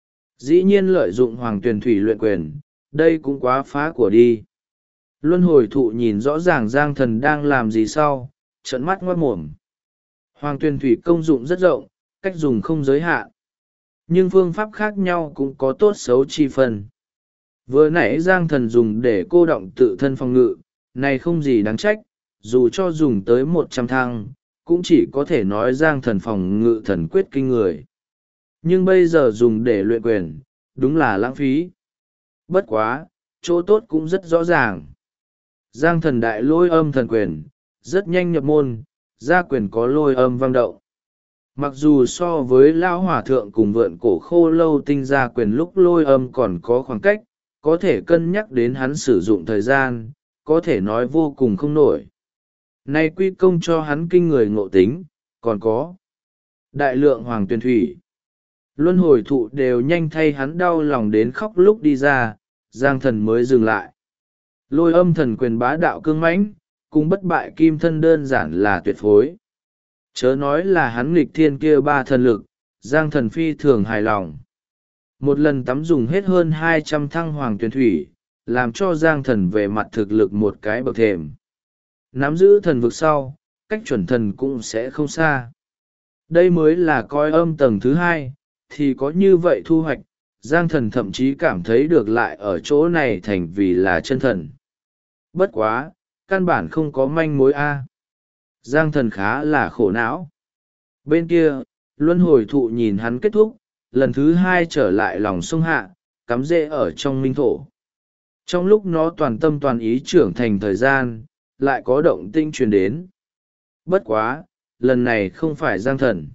Dĩ nhiên lợi dụng hoàng tuyền thủy luyện quyền, đây cũng quá phá của đi. Luân hồi thụ nhìn rõ ràng Giang Thần đang làm gì sau, trợn mắt ngoát mồm. Hoàng tuyền thủy công dụng rất rộng, cách dùng không giới hạn. Nhưng phương pháp khác nhau cũng có tốt xấu chi phần. Vừa nãy Giang Thần dùng để cô động tự thân phòng ngự, này không gì đáng trách, dù cho dùng tới 100 thăng, cũng chỉ có thể nói Giang Thần phòng ngự thần quyết kinh người. Nhưng bây giờ dùng để luyện quyền, đúng là lãng phí. Bất quá, chỗ tốt cũng rất rõ ràng. Giang Thần đại lôi âm thần quyền, rất nhanh nhập môn, ra quyền có lôi âm vang động. Mặc dù so với lão hòa thượng cùng vượn cổ khô lâu tinh ra quyền lúc lôi âm còn có khoảng cách, có thể cân nhắc đến hắn sử dụng thời gian, có thể nói vô cùng không nổi. Nay quy công cho hắn kinh người ngộ tính, còn có đại lượng hoàng tuyền thủy. Luân hồi thụ đều nhanh thay hắn đau lòng đến khóc lúc đi ra, Giang Thần mới dừng lại. Lôi âm thần quyền bá đạo cương mãnh, cùng bất bại kim thân đơn giản là tuyệt phối. Chớ nói là hắn nghịch thiên kia ba thần lực, Giang Thần phi thường hài lòng. Một lần tắm dùng hết hơn 200 thăng hoàng tuyền thủy, làm cho Giang Thần về mặt thực lực một cái bậc thềm. Nắm giữ thần vực sau, cách chuẩn thần cũng sẽ không xa. Đây mới là coi âm tầng thứ hai, thì có như vậy thu hoạch, Giang Thần thậm chí cảm thấy được lại ở chỗ này thành vì là chân thần. Bất quá, căn bản không có manh mối A. Giang Thần khá là khổ não. Bên kia, luân hồi thụ nhìn hắn kết thúc, lần thứ hai trở lại lòng sông hạ, cắm rễ ở trong minh thổ. Trong lúc nó toàn tâm toàn ý trưởng thành thời gian, lại có động tinh truyền đến. Bất quá, lần này không phải Giang Thần.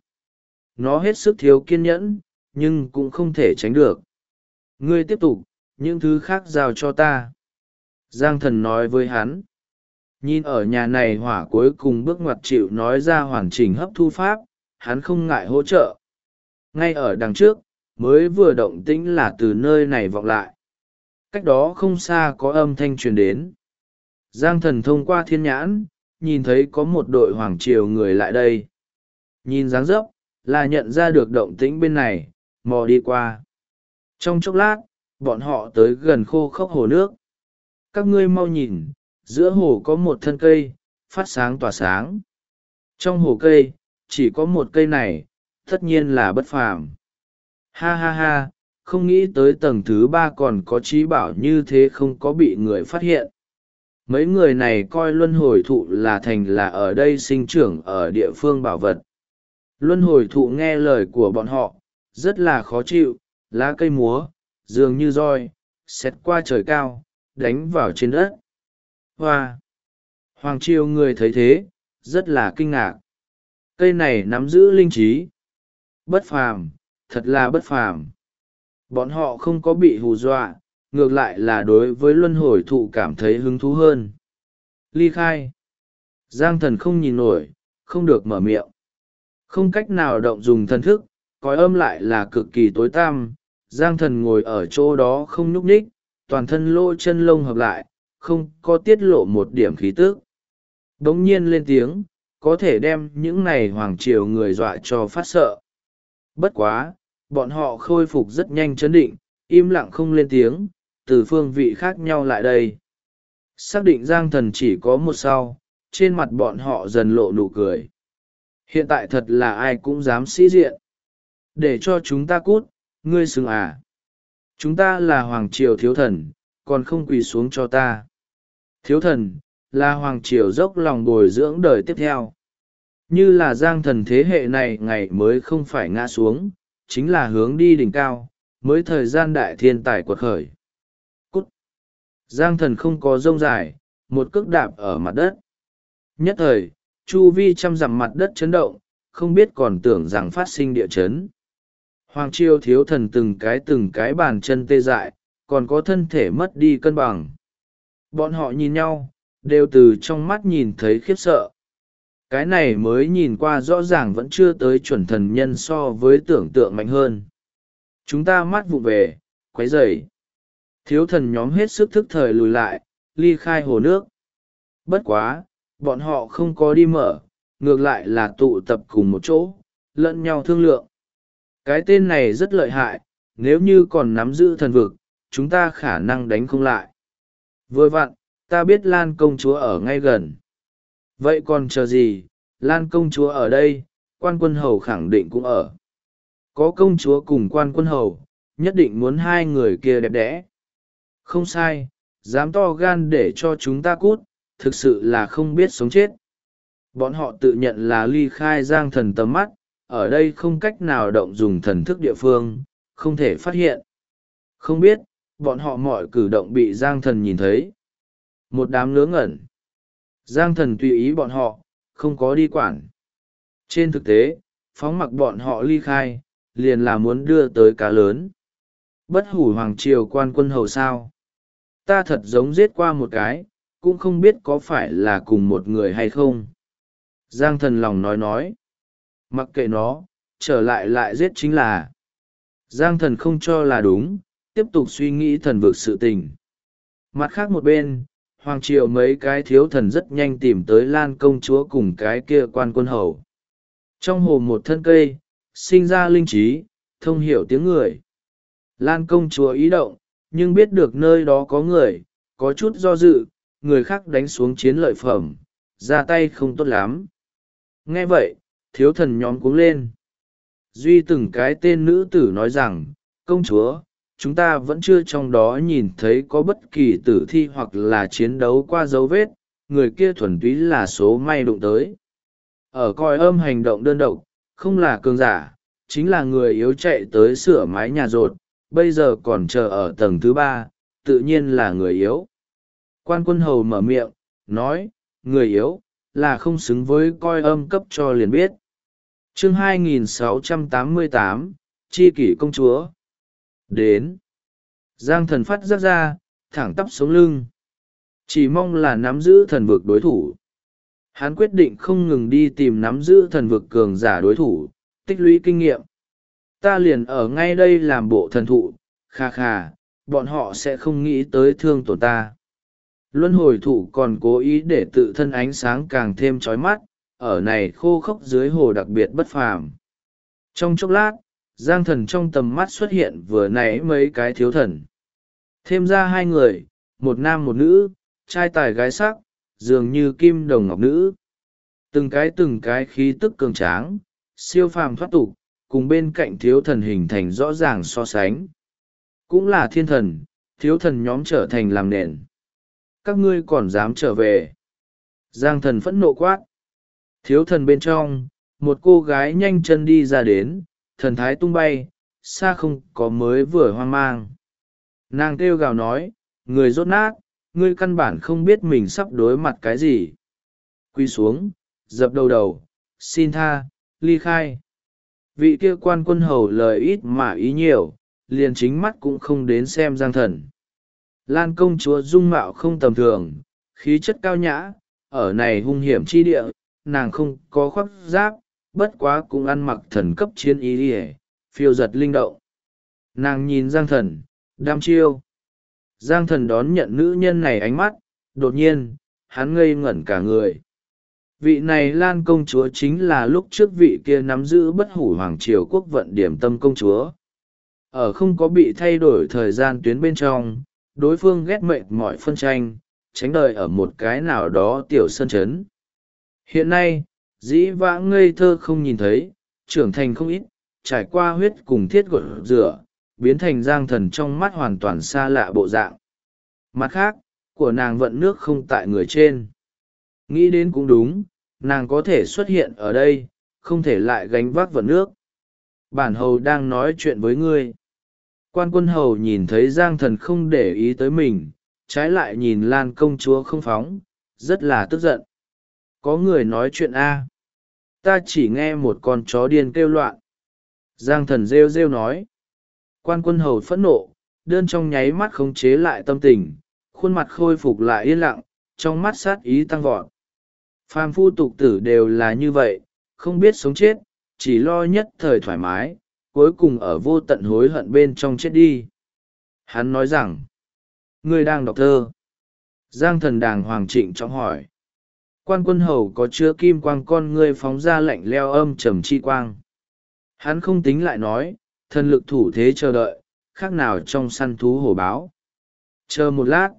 Nó hết sức thiếu kiên nhẫn, nhưng cũng không thể tránh được. Ngươi tiếp tục, những thứ khác giao cho ta. Giang Thần nói với hắn. Nhìn ở nhà này hỏa cuối cùng bước ngoặt chịu nói ra hoàn chỉnh hấp thu pháp, hắn không ngại hỗ trợ. Ngay ở đằng trước, mới vừa động tĩnh là từ nơi này vọng lại. Cách đó không xa có âm thanh truyền đến. Giang Thần thông qua thiên nhãn, nhìn thấy có một đội hoàng triều người lại đây. Nhìn dáng dấp, là nhận ra được động tĩnh bên này, mò đi qua. Trong chốc lát, bọn họ tới gần khô khốc hồ nước. Các ngươi mau nhìn, giữa hồ có một thân cây, phát sáng tỏa sáng. Trong hồ cây, chỉ có một cây này, tất nhiên là bất phàm. Ha ha ha, không nghĩ tới tầng thứ ba còn có trí bảo như thế không có bị người phát hiện. Mấy người này coi luân hồi thụ là thành là ở đây sinh trưởng ở địa phương bảo vật. Luân hồi thụ nghe lời của bọn họ, rất là khó chịu, lá cây múa, dường như roi, xẹt qua trời cao, đánh vào trên đất. Hoa! Hoàng triều người thấy thế rất là kinh ngạc. Cây này nắm giữ linh trí bất phàm, thật là bất phàm. Bọn họ không có bị hù dọa, ngược lại là đối với luân hồi thụ cảm thấy hứng thú hơn. Ly khai. Giang thần không nhìn nổi, không được mở miệng. Không cách nào động dùng thần thức, cõi âm lại là cực kỳ tối tăm. Giang thần ngồi ở chỗ đó không nhúc nhích, toàn thân lỗ chân lông hợp lại, không có tiết lộ một điểm khí tức. Đống nhiên lên tiếng, có thể đem những này hoàng triều người dọa cho phát sợ. Bất quá, bọn họ khôi phục rất nhanh chấn định, im lặng không lên tiếng, từ phương vị khác nhau lại đây. Xác định Giang thần chỉ có một sau, trên mặt bọn họ dần lộ nụ cười. Hiện tại thật là ai cũng dám sĩ diện. Để cho chúng ta cút, ngươi xứng à. Chúng ta là hoàng triều thiếu thần, còn không quỳ xuống cho ta. Thiếu thần, là hoàng triều dốc lòng bồi dưỡng đời tiếp theo. Như là Giang thần thế hệ này ngày mới không phải ngã xuống, chính là hướng đi đỉnh cao, mới thời gian đại thiên tài quật khởi. Cút! Giang thần không có rông dài, một cước đạp ở mặt đất. Nhất thời, chu vi trăm dặm mặt đất chấn động, không biết còn tưởng rằng phát sinh địa chấn. Hoàng triều thiếu thần từng cái bàn chân tê dại, còn có thân thể mất đi cân bằng. Bọn họ nhìn nhau, đều từ trong mắt nhìn thấy khiếp sợ. Cái này mới nhìn qua rõ ràng vẫn chưa tới chuẩn thần nhân so với tưởng tượng mạnh hơn. Chúng ta mắt vụ về, quấy rầy. Thiếu thần nhóm hết sức thức thời lùi lại, ly khai hồ nước. Bất quá, bọn họ không có đi mở, ngược lại là tụ tập cùng một chỗ, lẫn nhau thương lượng. Cái tên này rất lợi hại, nếu như còn nắm giữ thần vực, chúng ta khả năng đánh không lại. Vừa vặn, ta biết Lan công chúa ở ngay gần. Vậy còn chờ gì, Lan công chúa ở đây, quan quân hầu khẳng định cũng ở. Có công chúa cùng quan quân hầu, nhất định muốn hai người kia đẹp đẽ. Không sai, dám to gan để cho chúng ta cút, thực sự là không biết sống chết. Bọn họ tự nhận là ly khai Giang thần tầm mắt, ở đây không cách nào động dùng thần thức địa phương, không thể phát hiện. Không biết, bọn họ mọi cử động bị Giang thần nhìn thấy. Một đám ngớ ngẩn. Giang thần tùy ý bọn họ, không có đi quản. Trên thực tế, phóng mặc bọn họ ly khai, liền là muốn đưa tới cá lớn. Bất hủ hoàng triều quan quân hầu sao. Ta thật giống giết qua một cái, cũng không biết có phải là cùng một người hay không. Giang thần lòng nói. Mặc kệ nó, trở lại giết chính là. Giang thần không cho là đúng, tiếp tục suy nghĩ thần vực sự tình. Mặt khác một bên, hoàng triều mấy cái thiếu thần rất nhanh tìm tới Lan công chúa cùng cái kia quan quân hầu. Trong hồ một thân cây, sinh ra linh trí, thông hiểu tiếng người. Lan công chúa ý động, nhưng biết được nơi đó có người, có chút do dự, người khác đánh xuống chiến lợi phẩm, ra tay không tốt lắm. Nghe vậy, thiếu thần nhóm cuống lên. Duy từng cái tên nữ tử nói rằng, công chúa, chúng ta vẫn chưa trong đó nhìn thấy có bất kỳ tử thi hoặc là chiến đấu qua dấu vết, người kia thuần túy là số may đụng tới. Ở cõi âm hành động đơn độc, không là cường giả, chính là người yếu chạy tới sửa mái nhà rột, bây giờ còn chờ ở tầng thứ 3, tự nhiên là người yếu. Quan quân hầu mở miệng, nói, người yếu, là không xứng với coi âm cấp cho liền biết. Chương 2688, Chi kỷ công chúa. Đến. Giang thần phát giác ra, thẳng tắp sống lưng. Chỉ mong là nắm giữ thần vực đối thủ. Hắn quyết định không ngừng đi tìm nắm giữ thần vực cường giả đối thủ, tích lũy kinh nghiệm. Ta liền ở ngay đây làm bộ thần thụ, kha kha, bọn họ sẽ không nghĩ tới thương tổn ta. Luân hồi thụ còn cố ý để tự thân ánh sáng càng thêm chói mắt, ở này khô khốc dưới hồ đặc biệt bất phàm. Trong chốc lát, Giang thần trong tầm mắt xuất hiện vừa nãy mấy cái thiếu thần. Thêm ra hai người, một nam một nữ, trai tài gái sắc, dường như kim đồng ngọc nữ. Từng cái khí tức cường tráng, siêu phàm thoát tục, cùng bên cạnh thiếu thần hình thành rõ ràng so sánh. Cũng là thiên thần, thiếu thần nhóm trở thành làm nền. Các ngươi còn dám trở về. Giang thần phẫn nộ quát. Thiếu thần bên trong, một cô gái nhanh chân đi ra đến, thần thái tung bay, xa không có mới vừa hoang mang. Nàng kêu gào nói, người rốt nát, ngươi căn bản không biết mình sắp đối mặt cái gì. quỳ xuống, dập đầu, xin tha, ly khai. Vị kia quan quân hầu lời ít mà ý nhiều, liền chính mắt cũng không đến xem Giang Thần. Lan công chúa dung mạo không tầm thường, khí chất cao nhã, ở này hung hiểm chi địa, nàng không có khoác giáp, bất quá cũng ăn mặc thần cấp chiến ý ỉa, phiêu giật linh động. Nàng nhìn Giang Thần, đăm chiêu. Giang Thần đón nhận nữ nhân này ánh mắt, đột nhiên, hắn ngây ngẩn cả người. Vị này Lan công chúa chính là lúc trước vị kia nắm giữ bất hủ hoàng triều quốc vận điểm tâm công chúa. Ở không có bị thay đổi thời gian tuyến bên trong, đối phương ghét mệt mọi phân tranh, tránh đời ở một cái nào đó tiểu sân chấn. Hiện nay, dĩ vãng ngây thơ không nhìn thấy, trưởng thành không ít, trải qua huyết cùng thiết gột rửa, biến thành Giang Thần trong mắt hoàn toàn xa lạ bộ dạng. Mặt khác, của nàng vận nước không tại người trên. Nghĩ đến cũng đúng, nàng có thể xuất hiện ở đây, không thể lại gánh vác vận nước. Bản hầu đang nói chuyện với ngươi. Quan quân hầu nhìn thấy Giang Thần không để ý tới mình, trái lại nhìn Lan công chúa không phóng, rất là tức giận. Có người nói chuyện a? Ta chỉ nghe một con chó điên kêu loạn. Giang Thần rêu rêu nói. Quan quân hầu phẫn nộ, đơn trong nháy mắt khống chế lại tâm tình, khuôn mặt khôi phục lại yên lặng, trong mắt sát ý tăng vọt. Phàm phu tục tử đều là như vậy, không biết sống chết, chỉ lo nhất thời thoải mái, cuối cùng ở vô tận hối hận bên trong chết đi. Hắn nói rằng, ngươi đang đọc thơ. Giang Thần đàng hoàng trịnh trọng hỏi. Quan quân hầu có chứa kim quang con ngươi phóng ra lạnh leo âm trầm chi quang. Hắn không tính lại nói, thần lực thủ thế chờ đợi, khác nào trong săn thú hổ báo. Chờ một lát,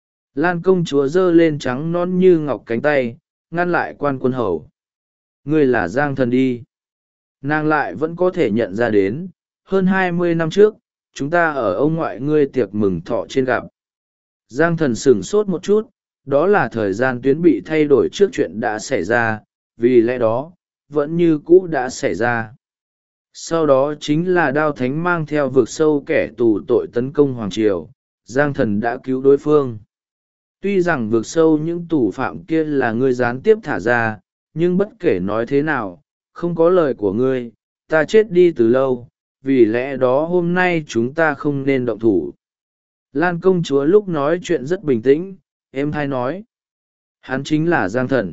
Lan công chúa giơ lên trắng non như ngọc cánh tay, ngăn lại quan quân hầu. Ngươi là Giang Thần đi. Nàng lại vẫn có thể nhận ra đến, hơn 20 năm trước, chúng ta ở ông ngoại ngươi tiệc mừng thọ trên gặp. Giang Thần sửng sốt một chút, đó là thời gian tuyến bị thay đổi trước chuyện đã xảy ra, vì lẽ đó, vẫn như cũ đã xảy ra. Sau đó chính là Đao Thánh mang theo vực sâu kẻ tù tội tấn công Hoàng Triều, Giang Thần đã cứu đối phương. Tuy rằng vực sâu những tù phạm kia là ngươi gián tiếp thả ra, nhưng bất kể nói thế nào, không có lời của ngươi, ta chết đi từ lâu, vì lẽ đó hôm nay chúng ta không nên động thủ. Lan công chúa lúc nói chuyện rất bình tĩnh, êm thai nói. Hắn chính là Giang Thần.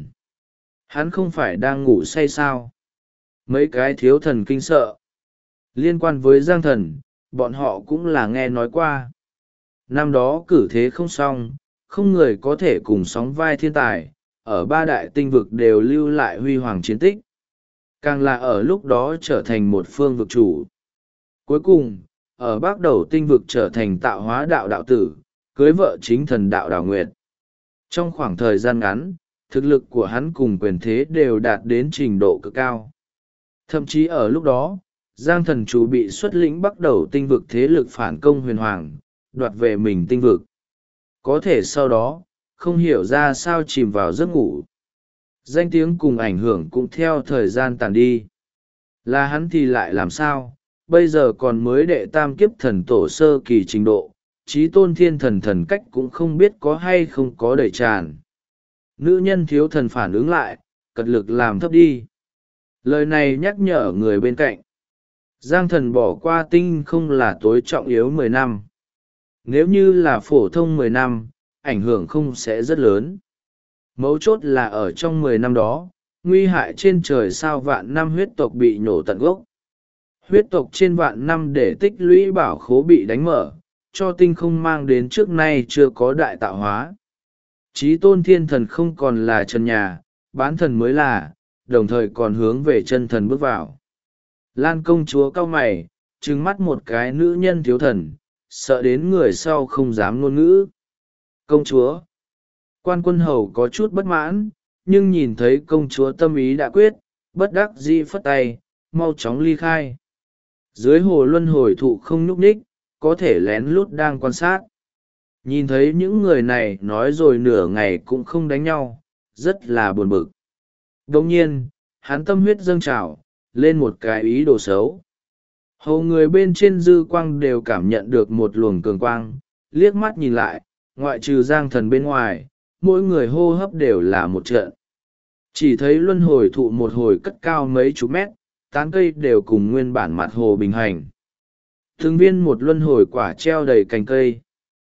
Hắn không phải đang ngủ say sao? Mấy cái thiếu thần kinh sợ. Liên quan với Giang Thần, bọn họ cũng là nghe nói qua. Năm đó cử thế không xong, không người có thể cùng sóng vai thiên tài, ở ba đại tinh vực đều lưu lại huy hoàng chiến tích. Càng là ở lúc đó trở thành một phương vực chủ. Cuối cùng, ở bắc đầu tinh vực trở thành tạo hóa đạo đạo tử, cưới vợ chính thần đạo đào nguyệt. Trong khoảng thời gian ngắn, thực lực của hắn cùng quyền thế đều đạt đến trình độ cực cao. Thậm chí ở lúc đó, Giang Thần chủ bị xuất lĩnh bắt đầu tinh vực thế lực phản công huyền hoàng, đoạt về mình tinh vực. Có thể sau đó, không hiểu ra sao chìm vào giấc ngủ. Danh tiếng cùng ảnh hưởng cũng theo thời gian tàn đi. Là hắn thì lại làm sao, bây giờ còn mới đệ tam kiếp thần tổ sơ kỳ trình độ, trí tôn thiên thần thần cách cũng không biết có hay không có đầy tràn. Nữ nhân thiếu thần phản ứng lại, cật lực làm thấp đi. Lời này nhắc nhở người bên cạnh. Giang Thần bỏ qua tinh không là tối trọng yếu 10 năm. Nếu như là phổ thông 10 năm, ảnh hưởng không sẽ rất lớn. Mấu chốt là ở trong 10 năm đó, nguy hại trên trời sao vạn năm huyết tộc bị nhổ tận gốc. Huyết tộc trên vạn năm để tích lũy bảo khố bị đánh mở, cho tinh không mang đến trước nay chưa có đại tạo hóa. Chí tôn thiên thần không còn là trần nhà, bán thần mới là, đồng thời còn hướng về chân thần bước vào. Lan công chúa cau mày, trừng mắt một cái nữ nhân thiếu thần, sợ đến người sau không dám ngôn ngữ. Công chúa. Quan quân hầu có chút bất mãn, nhưng nhìn thấy công chúa tâm ý đã quyết, bất đắc dĩ phất tay, mau chóng ly khai. Dưới hồ luân hồi thụ không nhúc nhích, có thể lén lút đang quan sát. Nhìn thấy những người này nói rồi nửa ngày cũng không đánh nhau, rất là buồn bực. Đồng nhiên, hắn tâm huyết dâng trào, lên một cái ý đồ xấu. Hầu người bên trên dư quang đều cảm nhận được một luồng cường quang, liếc mắt nhìn lại, ngoại trừ Giang Thần bên ngoài, mỗi người hô hấp đều là một trận. Chỉ thấy luân hồi thụ một hồi cất cao mấy chục mét, tán cây đều cùng nguyên bản mặt hồ bình hành. Từng viên một luân hồi quả treo đầy cành cây.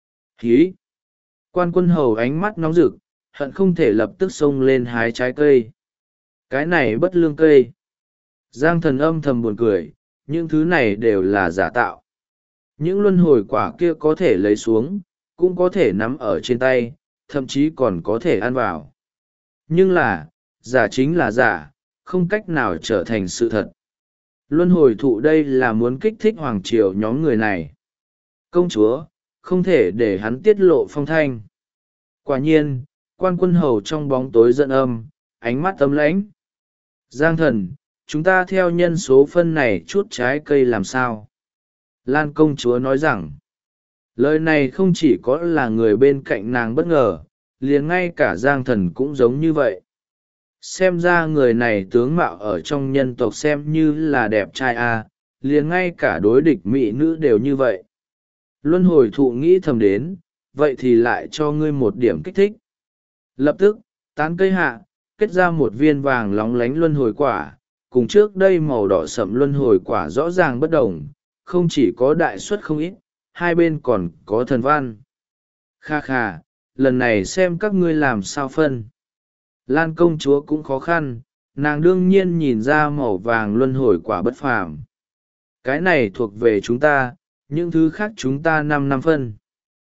Hí! Quan Quân Hầu ánh mắt nóng rực, hận không thể lập tức xông lên hái trái cây. Cái này bất lương cây. Giang Thần âm thầm buồn cười, những thứ này đều là giả tạo. Những luân hồi quả kia có thể lấy xuống, cũng có thể nắm ở trên tay, thậm chí còn có thể ăn vào. Nhưng là, giả chính là giả, không cách nào trở thành sự thật. Luân hồi thụ đây là muốn kích thích hoàng triều nhóm người này. Công chúa, không thể để hắn tiết lộ phong thanh. Quả nhiên, Quan Quân Hầu trong bóng tối giận âm, ánh mắt âm lãnh. Giang Thần, chúng ta theo nhân số phân này chút trái cây làm sao? Lan công chúa nói rằng, lời này không chỉ có là người bên cạnh nàng bất ngờ, liền ngay cả Giang Thần cũng giống như vậy. Xem ra người này tướng mạo ở trong nhân tộc xem như là đẹp trai liền ngay cả đối địch mỹ nữ đều như vậy. Luân hồi thụ nghĩ thầm đến, vậy thì lại cho ngươi một điểm kích thích. Lập tức, tán cây hạ, kết ra một viên vàng lóng lánh luân hồi quả, cùng trước đây màu đỏ sẫm luân hồi quả rõ ràng bất đồng, không chỉ có đại suất không ít, hai bên còn có thần văn. Kha kha, lần này xem các ngươi làm sao phân. Lan công chúa cũng khó khăn, nàng đương nhiên nhìn ra màu vàng luân hồi quả bất phàm. Cái này thuộc về chúng ta, những thứ khác chúng ta 5 phân.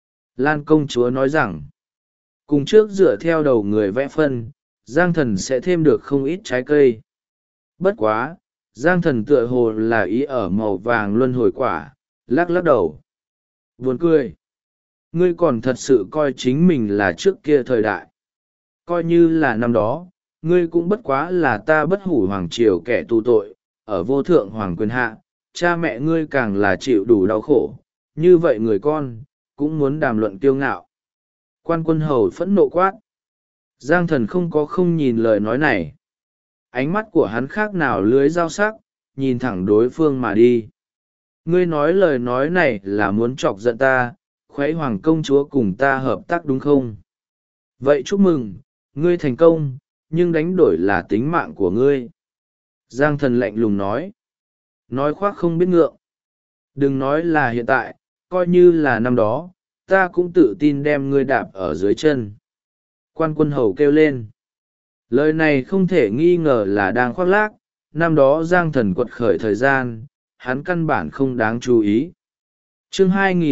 Lan công chúa nói rằng, cùng trước dựa theo đầu người vẽ phân, Giang Thần sẽ thêm được không ít trái cây. Bất quá, Giang Thần tựa hồ là ý ở màu vàng luân hồi quả, lắc lắc đầu. Buồn cười. Ngươi còn thật sự coi chính mình là trước kia thời đại. Coi như là năm đó, ngươi cũng bất quá là ta bất hủ hoàng triều kẻ tù tội, ở vô thượng hoàng quyền hạ, cha mẹ ngươi càng là chịu đủ đau khổ, như vậy người con, cũng muốn đàm luận kiêu ngạo. Quan Quân Hầu phẫn nộ quát. Giang Thần không nhìn lời nói này. Ánh mắt của hắn khác nào lưới dao sắc, nhìn thẳng đối phương mà đi. Ngươi nói lời nói này là muốn chọc giận ta, khuấy hoàng công chúa cùng ta hợp tác đúng không? Vậy chúc mừng, ngươi thành công, nhưng đánh đổi là tính mạng của ngươi. Giang Thần lạnh lùng nói. Nói khoác không biết ngượng. Đừng nói là hiện tại, coi như là năm đó, ta cũng tự tin đem ngươi đạp ở dưới chân. Quan Quân Hầu kêu lên. Lời này không thể nghi ngờ là đang khoác lác, năm đó Giang Thần quật khởi thời gian, hắn căn bản không đáng chú ý. Chương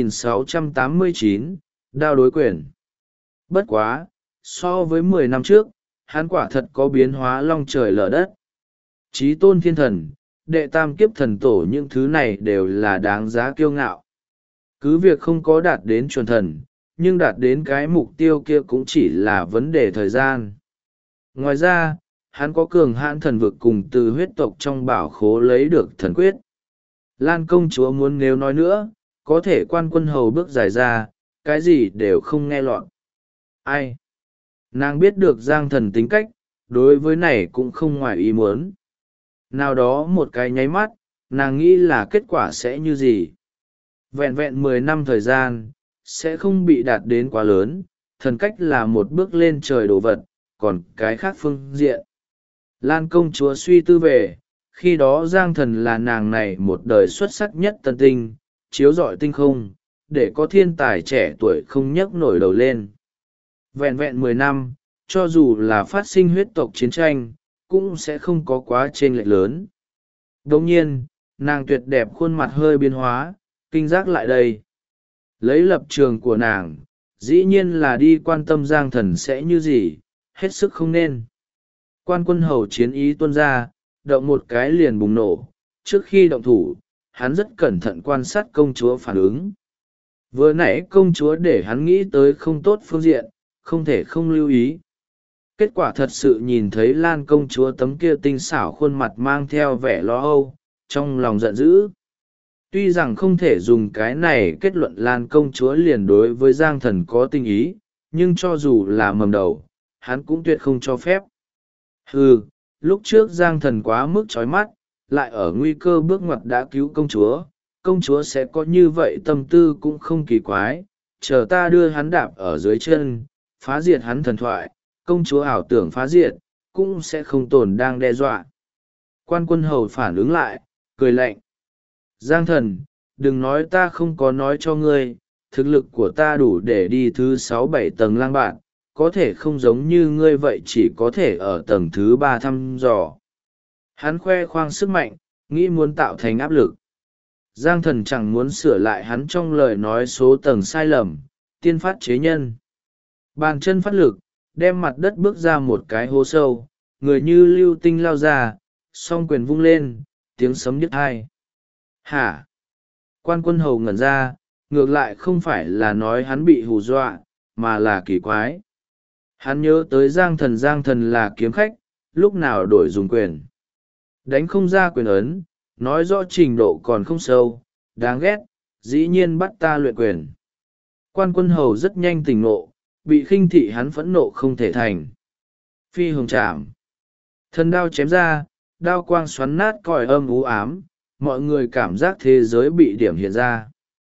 2689, Đao đối quyền. Bất quá, so với 10 năm trước, hắn quả thật có biến hóa long trời lở đất. Chí tôn thiên thần, đệ tam kiếp thần tổ những thứ này đều là đáng giá kiêu ngạo. Cứ việc không có đạt đến chuẩn thần, nhưng đạt đến cái mục tiêu kia cũng chỉ là vấn đề thời gian. Ngoài ra, hắn có cường hãn thần vực cùng từ huyết tộc trong bảo khố lấy được thần quyết. Lan công chúa muốn nếu nói nữa, có thể Quan Quân Hầu bước dài ra, cái gì đều không nghe lọt. Ai? Nàng biết được Giang Thần tính cách, đối với này cũng không ngoài ý muốn. Nào đó một cái nháy mắt, nàng nghĩ là kết quả sẽ như gì. Vẹn vẹn 10 năm thời gian, sẽ không bị đạt đến quá lớn, thần cách là một bước lên trời đồ vật, còn cái khác phương diện. Lan công chúa suy tư về, khi đó Giang Thần là nàng này một đời xuất sắc nhất tân tinh, chiếu rọi tinh không, để có thiên tài trẻ tuổi không nhấc nổi đầu lên. Vẹn vẹn 10 năm, cho dù là phát sinh huyết tộc chiến tranh, cũng sẽ không có quá chênh lệch lớn. Đồng nhiên, nàng tuyệt đẹp khuôn mặt hơi biến hóa, kinh giác lại đây. Lấy lập trường của nàng, dĩ nhiên là đi quan tâm Giang Thần sẽ như gì, hết sức không nên. Quan Quân Hầu chiến ý tuôn ra, động một cái liền bùng nổ. Trước khi động thủ, hắn rất cẩn thận quan sát công chúa phản ứng. Vừa nãy công chúa để hắn nghĩ tới không tốt phương diện, không thể không lưu ý. Kết quả thật sự nhìn thấy Lan công chúa tấm kia tinh xảo khuôn mặt mang theo vẻ lo âu, trong lòng giận dữ. Tuy rằng không thể dùng cái này kết luận Lan công chúa liền đối với Giang Thần có tình ý, nhưng cho dù là mầm đầu, hắn cũng tuyệt không cho phép. Lúc trước Giang Thần quá mức chói mắt, lại ở nguy cơ bước ngoặt đã cứu công chúa sẽ có như vậy tâm tư cũng không kỳ quái, chờ ta đưa hắn đạp ở dưới chân, phá diệt hắn thần thoại, công chúa ảo tưởng phá diệt, cũng sẽ không tồn đang đe dọa. Quan Quân Hầu phản ứng lại, cười lạnh. Giang thần, đừng nói ta không có nói cho ngươi, thực lực của ta đủ để đi thứ 6-7 tầng lang bạt, có thể không giống như ngươi vậy chỉ có thể ở tầng thứ 3 thăm dò. Hắn khoe khoang sức mạnh, nghĩ muốn tạo thành áp lực. Giang thần chẳng muốn sửa lại hắn trong lời nói số tầng sai lầm, tiên phát chế nhân. Bàn chân phát lực, đem mặt đất bước ra một cái hố sâu, người như lưu tinh lao ra, song quyền vung lên, tiếng sấm điếc tai. Hả? Quan Quân Hầu ngẩn ra, ngược lại không phải là nói hắn bị hù dọa, mà là kỳ quái. Hắn nhớ tới Giang thần là kiếm khách, lúc nào đổi dùng quyền. Đánh không ra quyền ấn, nói rõ trình độ còn không sâu, đáng ghét, dĩ nhiên bắt ta luyện quyền. Quan Quân Hầu rất nhanh tỉnh ngộ, bị khinh thị hắn phẫn nộ không thể thành. Phi hồng chạm. Thần đao chém ra, đao quang xoắn nát còi âm u ám, mọi người cảm giác thế giới bị điểm hiện ra.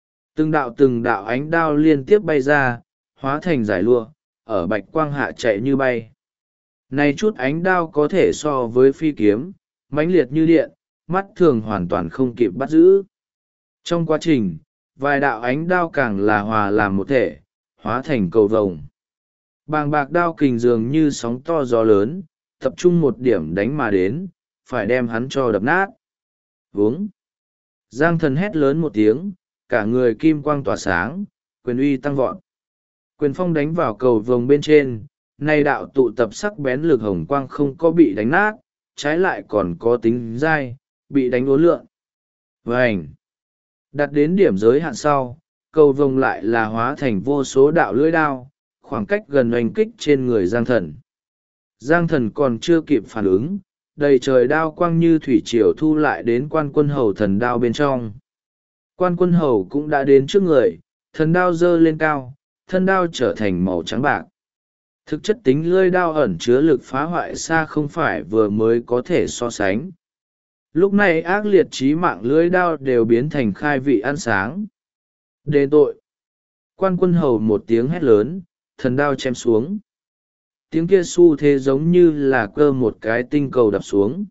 Từng đạo ánh đao liên tiếp bay ra, hóa thành giải lụa, ở bạch quang hạ chạy như bay. Này chút ánh đao có thể so với phi kiếm, mãnh liệt như điện, mắt thường hoàn toàn không kịp bắt giữ. Trong quá trình, vài đạo ánh đao càng là hòa làm một thể, hóa thành cầu vồng. Bàng bạc đao kình dường như sóng to gió lớn, tập trung một điểm đánh mà đến, phải đem hắn cho đập nát. Vướng. Giang thần hét lớn một tiếng, cả người kim quang tỏa sáng, quyền uy tăng vọt. Quyền phong đánh vào cầu vồng bên trên, nay đạo tụ tập sắc bén lực hồng quang không có bị đánh nát, trái lại còn có tính dai, bị đánh uốn lượn. Vành. Đặt đến điểm giới hạn sau, cầu vồng lại là hóa thành vô số đạo lưỡi đao, khoảng cách gần oanh kích trên người Giang thần. Giang thần còn chưa kịp phản ứng, đầy trời đao quang như thủy triều thu lại đến Quan Quân Hầu thần đao bên trong. Quan Quân Hầu cũng đã đến trước người, thần đao giơ lên cao, thân đao trở thành màu trắng bạc. Thực chất tính lưỡi đao ẩn chứa lực phá hoại xa không phải vừa mới có thể so sánh. Lúc này ác liệt chí mạng lưỡi đao đều biến thành khai vị ăn sáng. Đền tội. Quan Quân Hầu một tiếng hét lớn, thần đao chém xuống. Tiếng kia xu thế giống như là cơ một cái tinh cầu đập xuống.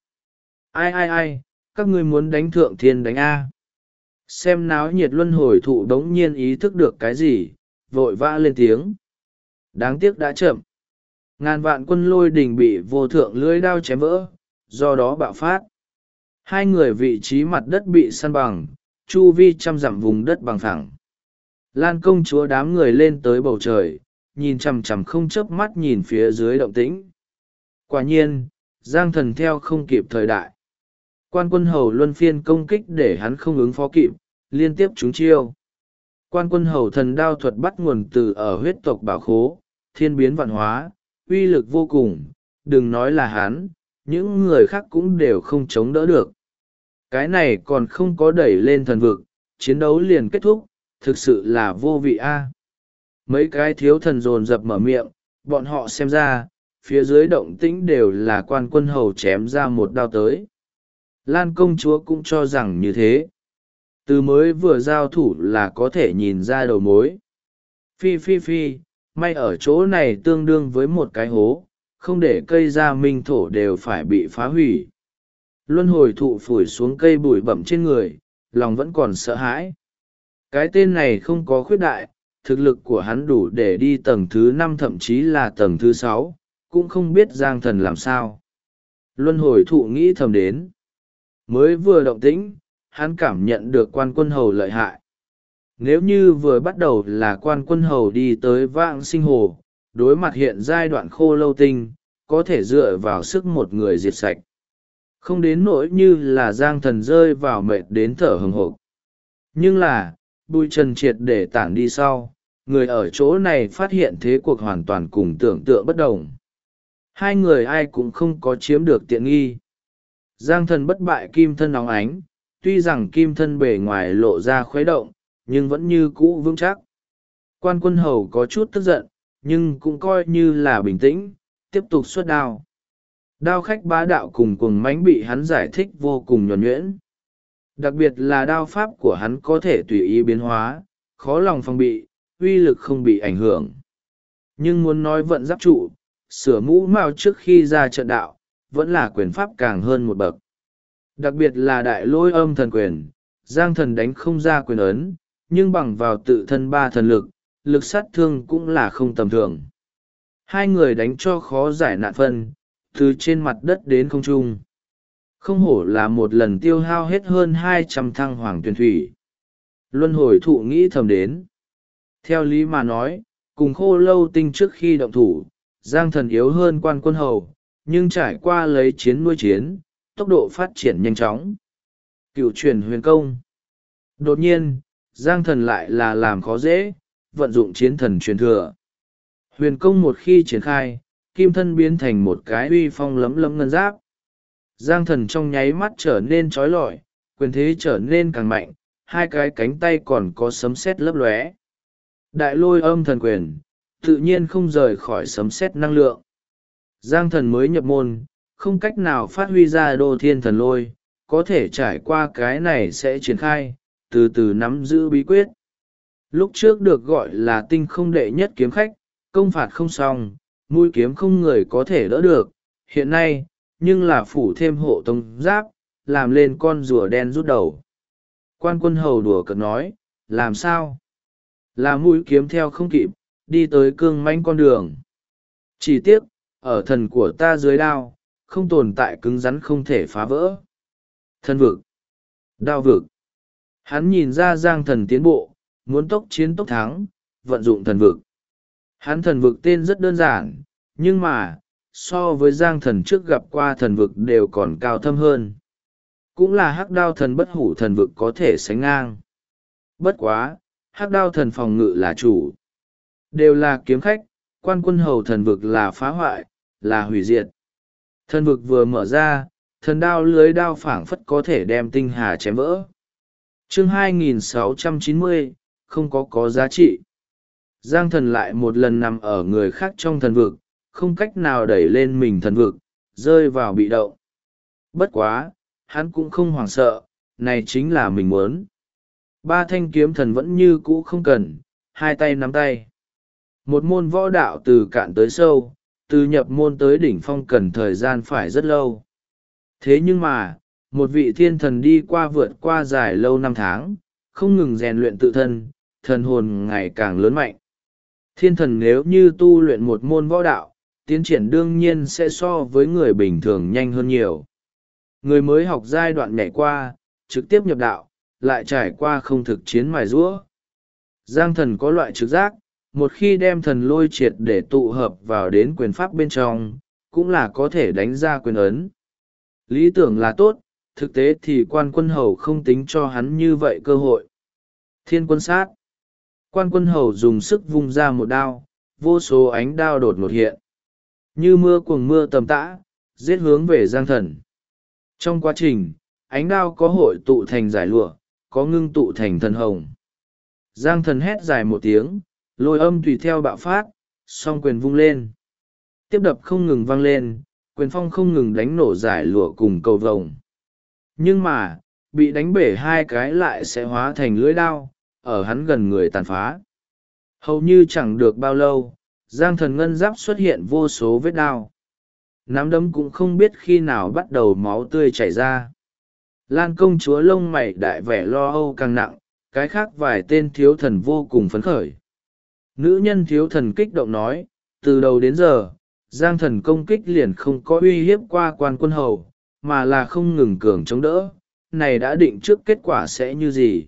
Ai, các ngươi muốn đánh thượng thiên đánh A. Xem náo nhiệt luân hồi thụ đống nhiên ý thức được cái gì, vội vã lên tiếng. Đáng tiếc đã chậm. Ngàn vạn quân lôi đình bị vô thượng lưỡi đao chém vỡ, do đó bạo phát. Hai người vị trí mặt đất bị săn bằng, chu vi trăm dặm vùng đất bằng phẳng. Lan công chúa đám người lên tới bầu trời, nhìn chằm chằm không chớp mắt nhìn phía dưới động tĩnh. Quả nhiên, Giang thần theo không kịp thời đại. Quan Quân Hầu luân phiên công kích để hắn không ứng phó kịp, liên tiếp trúng chiêu. Quan Quân Hầu thần đao thuật bắt nguồn từ ở huyết tộc bảo khố, thiên biến vạn hóa, uy lực vô cùng, đừng nói là hắn, những người khác cũng đều không chống đỡ được. Cái này còn không có đẩy lên thần vực, chiến đấu liền kết thúc, thực sự là vô vị a. Mấy cái thiếu thần dồn dập mở miệng, bọn họ xem ra, phía dưới động tĩnh đều là Quan Quân Hầu chém ra một đao tới. Lan công chúa cũng cho rằng như thế. Từ mới vừa giao thủ là có thể nhìn ra đầu mối. Phi, may ở chỗ này tương đương với một cái hố, không để cây gia minh thổ đều phải bị phá hủy. Luân hồi thụ phủi xuống cây bụi bặm trên người, lòng vẫn còn sợ hãi. Cái tên này không có khuyết đại, thực lực của hắn đủ để đi tầng thứ 5 thậm chí là tầng thứ 6, cũng không biết Giang thần làm sao. Luân hồi thụ nghĩ thầm đến. Mới vừa động tĩnh, hắn cảm nhận được Quan Quân Hầu lợi hại. Nếu như vừa bắt đầu là Quan Quân Hầu đi tới Vạn Sinh Hồ, đối mặt hiện giai đoạn khô lâu tinh, có thể dựa vào sức một người diệt sạch. Không đến nỗi như là Giang thần rơi vào mệt đến thở hừng hộp. Nhưng là, bụi trần triệt để tản đi sau, người ở chỗ này phát hiện thế cuộc hoàn toàn cùng tưởng tượng bất đồng. Hai người ai cũng không có chiếm được tiện nghi. Giang thần bất bại kim thân óng ánh, tuy rằng kim thân bề ngoài lộ ra khuấy động, nhưng vẫn như cũ vững chắc. Quan Quân Hầu có chút tức giận, nhưng cũng coi như là bình tĩnh, tiếp tục xuất đao. Đao khách bá đạo cùng cuồng mãnh bị hắn giải thích vô cùng nhuần nhuyễn. Đặc biệt là đao pháp của hắn có thể tùy ý biến hóa, khó lòng phòng bị, uy lực không bị ảnh hưởng. Nhưng muốn nói vận giáp trụ, sửa mũ mao trước khi ra trận đạo, vẫn là quyền pháp càng hơn một bậc. Đặc biệt là đại lôi âm thần quyền, Giang Thần đánh không ra quyền ấn, nhưng bằng vào tự thân ba thần lực, lực sát thương cũng là không tầm thường. Hai người đánh cho khó giải nạn phân, từ trên mặt đất đến không trung. Không hổ là một lần tiêu hao hết hơn 200 thăng hoàng tuyển thủy. Luân hồi thụ nghĩ thầm đến. Theo lý mà nói, cùng Khô Lâu Tinh trước khi động thủ, Giang Thần yếu hơn Quan Quân Hầu, nhưng trải qua lấy chiến nuôi chiến, tốc độ phát triển nhanh chóng. Cựu truyền huyền công. Đột nhiên, Giang Thần lại là làm khó dễ, vận dụng chiến thần truyền thừa. Huyền công một khi triển khai, kim thân biến thành một cái uy phong lấm lấm ngân giáp. Giang Thần trong nháy mắt trở nên trói lọi, quyền thế trở nên càng mạnh, hai cái cánh tay còn có sấm sét lấp lóe. Đại lôi âm thần quyền, tự nhiên không rời khỏi sấm sét năng lượng. Giang Thần mới nhập môn, không cách nào phát huy ra đô thiên thần lôi, có thể trải qua cái này sẽ triển khai, từ từ nắm giữ bí quyết. Lúc trước được gọi là tinh không đệ nhất kiếm khách, công phạt không xong, mũi kiếm không người có thể đỡ được, hiện nay, nhưng là phủ thêm hộ tông giáp, làm lên con rùa đen rút đầu. Quan Quân Hầu đùa cợt nói, làm sao? Là mũi kiếm theo không kịp, đi tới cương mãnh con đường. Chỉ tiếc, ở thần của ta dưới đao, không tồn tại cứng rắn không thể phá vỡ. Thần vực, đao vực. Hắn nhìn ra Giang Thần tiến bộ, muốn tốc chiến tốc thắng, vận dụng thần vực. Hắn thần vực tên rất đơn giản, nhưng mà, so với Giang Thần trước gặp qua thần vực đều còn cao thâm hơn. Cũng là hắc đao thần bất hủ thần vực có thể sánh ngang. Bất quá, hắc đao thần phòng ngự là chủ. Đều là kiếm khách, Quan Quân Hầu thần vực là phá hoại, là hủy diệt. Thần vực vừa mở ra, thần đao lưới đao phảng phất có thể đem tinh hà chém vỡ. Chương 2690, không có giá trị. Giang Thần lại một lần nằm ở người khác trong thần vực, không cách nào đẩy lên mình thần vực, rơi vào bị động. Bất quá, hắn cũng không hoảng sợ, này chính là mình muốn. Ba thanh kiếm thần vẫn như cũ không cần, hai tay nắm tay. Một môn võ đạo từ cạn tới sâu, từ nhập môn tới đỉnh phong cần thời gian phải rất lâu. Thế nhưng mà, một vị thiên thần đi qua vượt qua dài lâu năm tháng, không ngừng rèn luyện tự thân, thần hồn ngày càng lớn mạnh. Thiên thần nếu như tu luyện một môn võ đạo, tiến triển đương nhiên sẽ so với người bình thường nhanh hơn nhiều. Người mới học giai đoạn nhảy qua, trực tiếp nhập đạo, lại trải qua không thực chiến mài giũa. Giang Thần có loại trực giác, một khi đem thần lôi triệt để tụ hợp vào đến quyền pháp bên trong, cũng là có thể đánh ra quyền ấn. Lý tưởng là tốt, thực tế thì Quan Quân Hầu không tính cho hắn như vậy cơ hội. Thiên quân sát. Quan Quân Hầu dùng sức vung ra một đao, vô số ánh đao đột ngột hiện. Như mưa cuồng mưa tầm tã, giết hướng về Giang Thần. Trong quá trình, ánh đao có hội tụ thành giải lụa, có ngưng tụ thành thần hồng. Giang Thần hét dài một tiếng, lôi âm tùy theo bạo phát, song quyền vung lên. Tiếp đập không ngừng vang lên, quyền phong không ngừng đánh nổ giải lụa cùng cầu vồng. Nhưng mà, bị đánh bể hai cái lại sẽ hóa thành lưỡi đao, ở hắn gần người tàn phá. Hầu như chẳng được bao lâu, Giang Thần ngân giáp xuất hiện vô số vết đao. Nắm đấm cũng không biết khi nào bắt đầu máu tươi chảy ra. Lan công chúa lông mày đại vẻ lo âu càng nặng, cái khác vài tên thiếu thần vô cùng phấn khởi. Nữ nhân thiếu thần kích động nói, từ đầu đến giờ, Giang Thần công kích liền không có uy hiếp qua Quan Quân Hầu, mà là không ngừng cường chống đỡ, này đã định trước kết quả sẽ như gì.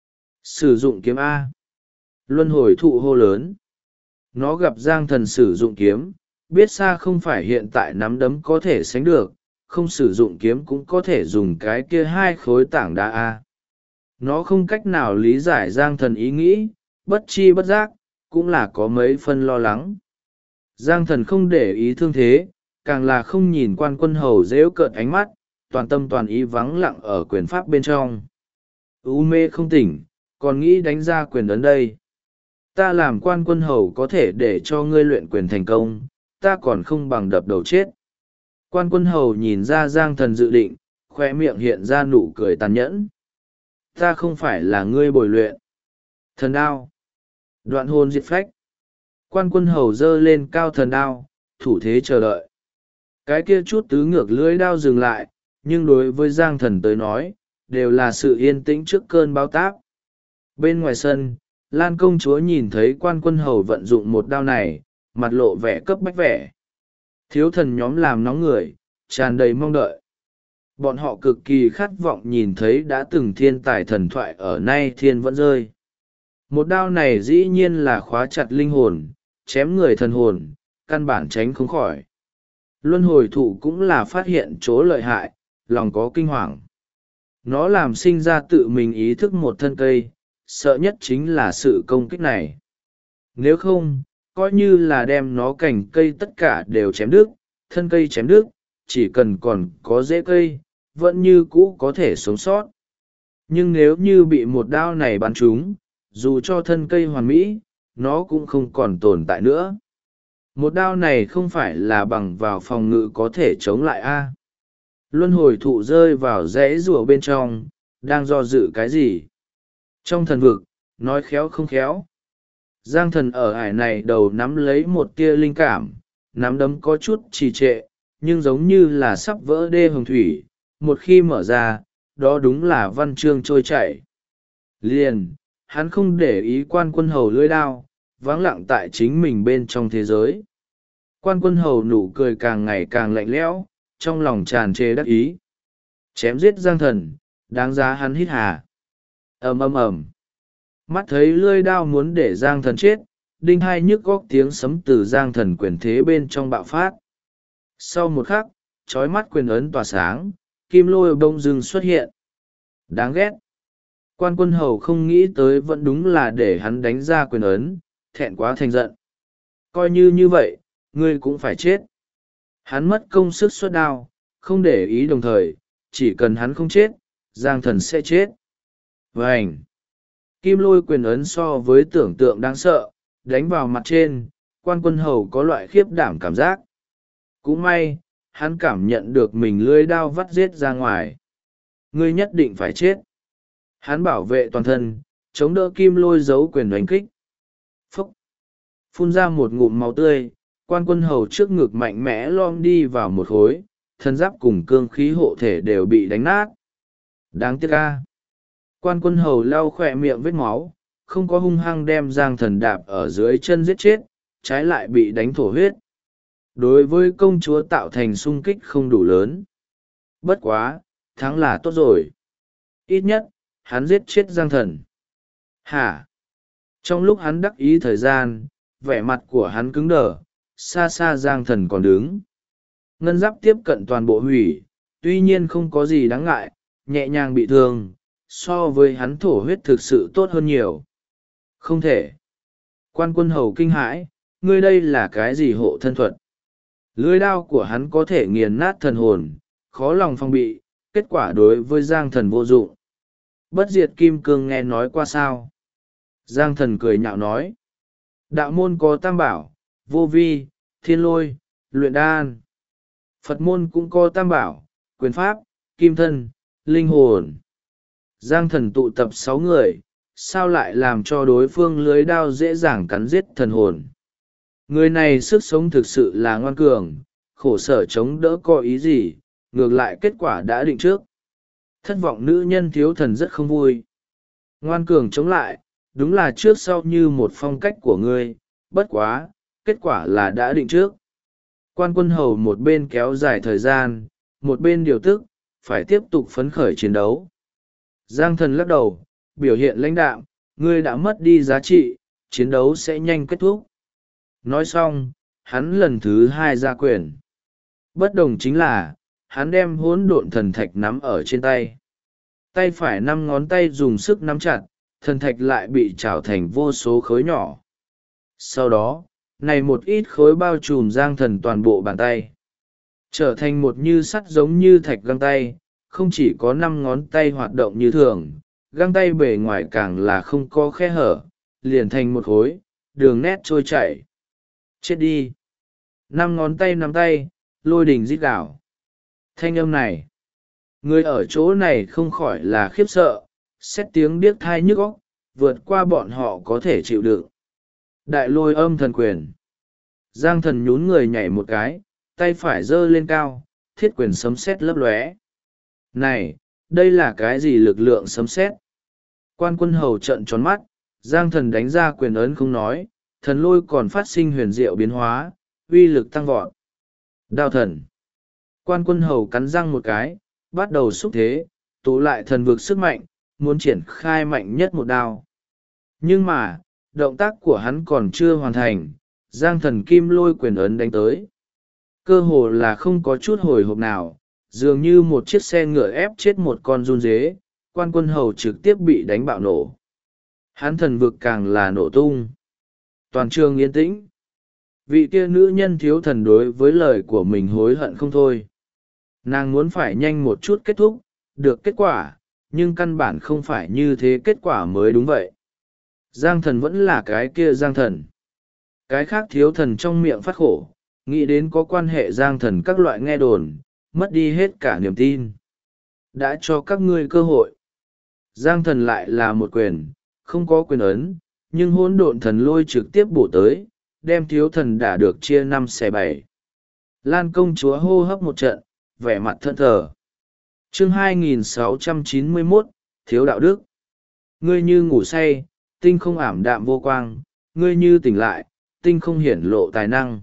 Sử dụng kiếm A. Luân hồi thụ hô lớn. Nó gặp Giang Thần sử dụng kiếm, biết xa không phải hiện tại nắm đấm có thể sánh được, không sử dụng kiếm cũng có thể dùng cái kia hai khối tảng đá A. Nó không cách nào lý giải Giang Thần ý nghĩ, bất chi bất giác, cũng là có mấy phân lo lắng. Giang Thần không để ý thương thế, càng là không nhìn Quan Quân Hầu rêu cợt ánh mắt, toàn tâm toàn ý vắng lặng ở quyền pháp bên trong. U mê không tỉnh, còn nghĩ đánh ra quyền ấn đây. Ta làm Quan Quân Hầu có thể để cho ngươi luyện quyền thành công, ta còn không bằng đập đầu chết. Quan Quân Hầu nhìn ra Giang Thần dự định, khoe miệng hiện ra nụ cười tàn nhẫn. Ta không phải là ngươi bồi luyện. Thần đao. Đoạn hồn diệt phách. Quan Quân Hầu giơ lên cao thần đao, thủ thế chờ đợi. Cái kia chút tứ ngược lưỡi đao dừng lại, nhưng đối với Giang Thần tới nói, đều là sự yên tĩnh trước cơn bão táp. Bên ngoài sân, Lan công chúa nhìn thấy Quan Quân Hầu vận dụng một đao này, mặt lộ vẻ cấp bách vẻ. Thiếu thần nhóm làm nóng người, tràn đầy mong đợi. Bọn họ cực kỳ khát vọng nhìn thấy đã từng thiên tài thần thoại ở nay thiên vẫn rơi. Một đao này dĩ nhiên là khóa chặt linh hồn, chém người thần hồn, căn bản tránh không khỏi. Luân hồi thụ cũng là phát hiện chỗ lợi hại, lòng có kinh hoàng. Nó làm sinh ra tự mình ý thức một thân cây, sợ nhất chính là sự công kích này. Nếu không, coi như là đem nó cành cây tất cả đều chém đứt, thân cây chém đứt, chỉ cần còn có rễ cây, vẫn như cũ có thể sống sót. Nhưng nếu như bị một đao này bắn trúng, dù cho thân cây hoàn mỹ, nó cũng không còn tồn tại nữa. Một đao này không phải là bằng vào phòng ngự có thể chống lại a. Luân hồi thụ rơi vào rẽ rùa bên trong, đang do dự cái gì? Trong thần vực, nói khéo không khéo. Giang Thần ở ải này đầu nắm lấy một tia linh cảm, nắm đấm có chút trì trệ, nhưng giống như là sắp vỡ đê hồng thủy, một khi mở ra, đó đúng là văn chương trôi chảy. Liền, hắn không để ý Quan Quân Hầu lưỡi đao, vắng lặng tại chính mình bên trong thế giới. Quan Quân Hầu nụ cười càng ngày càng lạnh lẽo, trong lòng tràn trề đắc ý. Chém giết Giang Thần, đáng giá hắn hít hà. Ầm ầm ầm. Mắt thấy lưỡi đao muốn để Giang Thần chết, đinh hai nhức góc tiếng sấm từ Giang Thần quyền thế bên trong bạo phát. Sau một khắc, chói mắt quyền ấn tỏa sáng, kim lôi bông dưng xuất hiện. Đáng ghét. Quan Quân Hầu không nghĩ tới vẫn đúng là để hắn đánh ra quyền ấn, thẹn quá thành giận. Coi như vậy, ngươi cũng phải chết. Hắn mất công sức xuất đao, không để ý đồng thời, chỉ cần hắn không chết, Giang Thần sẽ chết. Vành. Kim lôi quyền ấn so với tưởng tượng đáng sợ, đánh vào mặt trên, Quan Quân Hầu có loại khiếp đảm cảm giác. Cũng may, hắn cảm nhận được mình lưỡi đao vắt giết ra ngoài. Ngươi nhất định phải chết. Hắn bảo vệ toàn thân, chống đỡ kim lôi giấu quyền đánh kích. Phúc! Phun ra một ngụm máu tươi, Quan Quân Hầu trước ngực mạnh mẽ lom đi vào một khối, thân giáp cùng cương khí hộ thể đều bị đánh nát. Đáng tiếc a. Quan Quân Hầu lau khỏe miệng vết máu, không có hung hăng đem Giang Thần đạp ở dưới chân giết chết, trái lại bị đánh thổ huyết. Đối với công chúa tạo thành sung kích không đủ lớn. Bất quá, thắng là tốt rồi. Ít nhất, hắn giết chết Giang Thần. Hả? Trong lúc hắn đắc ý thời gian, vẻ mặt của hắn cứng đờ, xa xa Giang Thần còn đứng. Ngân giáp tiếp cận toàn bộ hủy, tuy nhiên không có gì đáng ngại, nhẹ nhàng bị thương, so với hắn thổ huyết thực sự tốt hơn nhiều. Không thể. Quan Quân Hầu kinh hãi, ngươi đây là cái gì hộ thân thuật? Lưỡi đao của hắn có thể nghiền nát thần hồn, khó lòng phòng bị, kết quả đối với Giang Thần vô dụng. Bất diệt kim cương nghe nói qua sao? Giang Thần cười nhạo nói. Đạo môn có tam bảo, vô vi, thiên lôi, luyện đan. Phật môn cũng có tam bảo, quyền pháp, kim thân, linh hồn. Giang Thần tụ tập 6 người, sao lại làm cho đối phương lưới đao dễ dàng cắn giết thần hồn? Người này sức sống thực sự là ngoan cường, khổ sở chống đỡ có ý gì, ngược lại kết quả đã định trước. Thất vọng nữ nhân thiếu thần rất không vui. Ngoan cường chống lại, đúng là trước sau như một phong cách của ngươi, bất quá, kết quả là đã định trước. Quan Quân Hầu một bên kéo dài thời gian, một bên điều tức, phải tiếp tục phấn khởi chiến đấu. Giang Thần lắc đầu, biểu hiện lãnh đạm, ngươi đã mất đi giá trị, chiến đấu sẽ nhanh kết thúc. Nói xong, hắn lần thứ 2 ra quyền. Bất đồng chính là, hắn đem hỗn độn thần thạch nắm ở trên tay. Tay phải 5 ngón tay dùng sức nắm chặt, thần thạch lại bị trảo thành vô số khối nhỏ. Sau đó, này một ít khối bao trùm Giang Thần toàn bộ bàn tay. Trở thành một như sắt giống như thạch găng tay, không chỉ có 5 ngón tay hoạt động như thường, găng tay bề ngoài càng là không có khe hở, liền thành một khối, đường nét trôi chảy. Chết đi! 5 ngón tay nắm tay, lôi đình rít gào. Thanh âm này, người ở chỗ này không khỏi là khiếp sợ, xét tiếng điếc thai nhức óc, vượt qua bọn họ có thể chịu đựng. Đại lôi âm thần quyền. Giang thần nhún người nhảy một cái, tay phải giơ lên cao, thiết quyền sấm sét lấp lóe. Này, đây là cái gì lực lượng sấm sét? Quan Quân Hầu trợn tròn mắt, Giang thần đánh ra quyền ấn không nói, thần lôi còn phát sinh huyền diệu biến hóa, uy lực tăng vọt. Đao thần. Quan Quân Hầu cắn răng một cái, bắt đầu xúc thế, tụ lại thần vực sức mạnh, muốn triển khai mạnh nhất một đao. Nhưng mà, động tác của hắn còn chưa hoàn thành, Giang thần kim lôi quyền ấn đánh tới. Cơ hồ là không có chút hồi hộp nào, dường như một chiếc xe ngựa ép chết một con giun dế, Quan Quân Hầu trực tiếp bị đánh bạo nổ. Hắn thần vực càng là nổ tung. Toàn trường yên tĩnh. Vị kia nữ nhân thiếu thần đối với lời của mình hối hận không thôi. Nàng muốn phải nhanh một chút kết thúc, được kết quả, nhưng căn bản không phải như thế, kết quả mới đúng vậy. Giang thần vẫn là cái kia Giang thần. Cái khác thiếu thần trong miệng phát khổ, nghĩ đến có quan hệ Giang thần các loại nghe đồn, mất đi hết cả niềm tin. Đã cho các ngươi cơ hội. Giang thần lại là một quyền, không có quyền ấn, nhưng hỗn độn thần lôi trực tiếp bổ tới, đem thiếu thần đả được chia 5/7. Lan công chúa hô hấp một trận, vẻ mặt thẫn thờ. Chương 2691, Thiếu đạo đức. Ngươi như ngủ say, tinh không ảm đạm vô quang, ngươi như tỉnh lại, tinh không hiển lộ tài năng.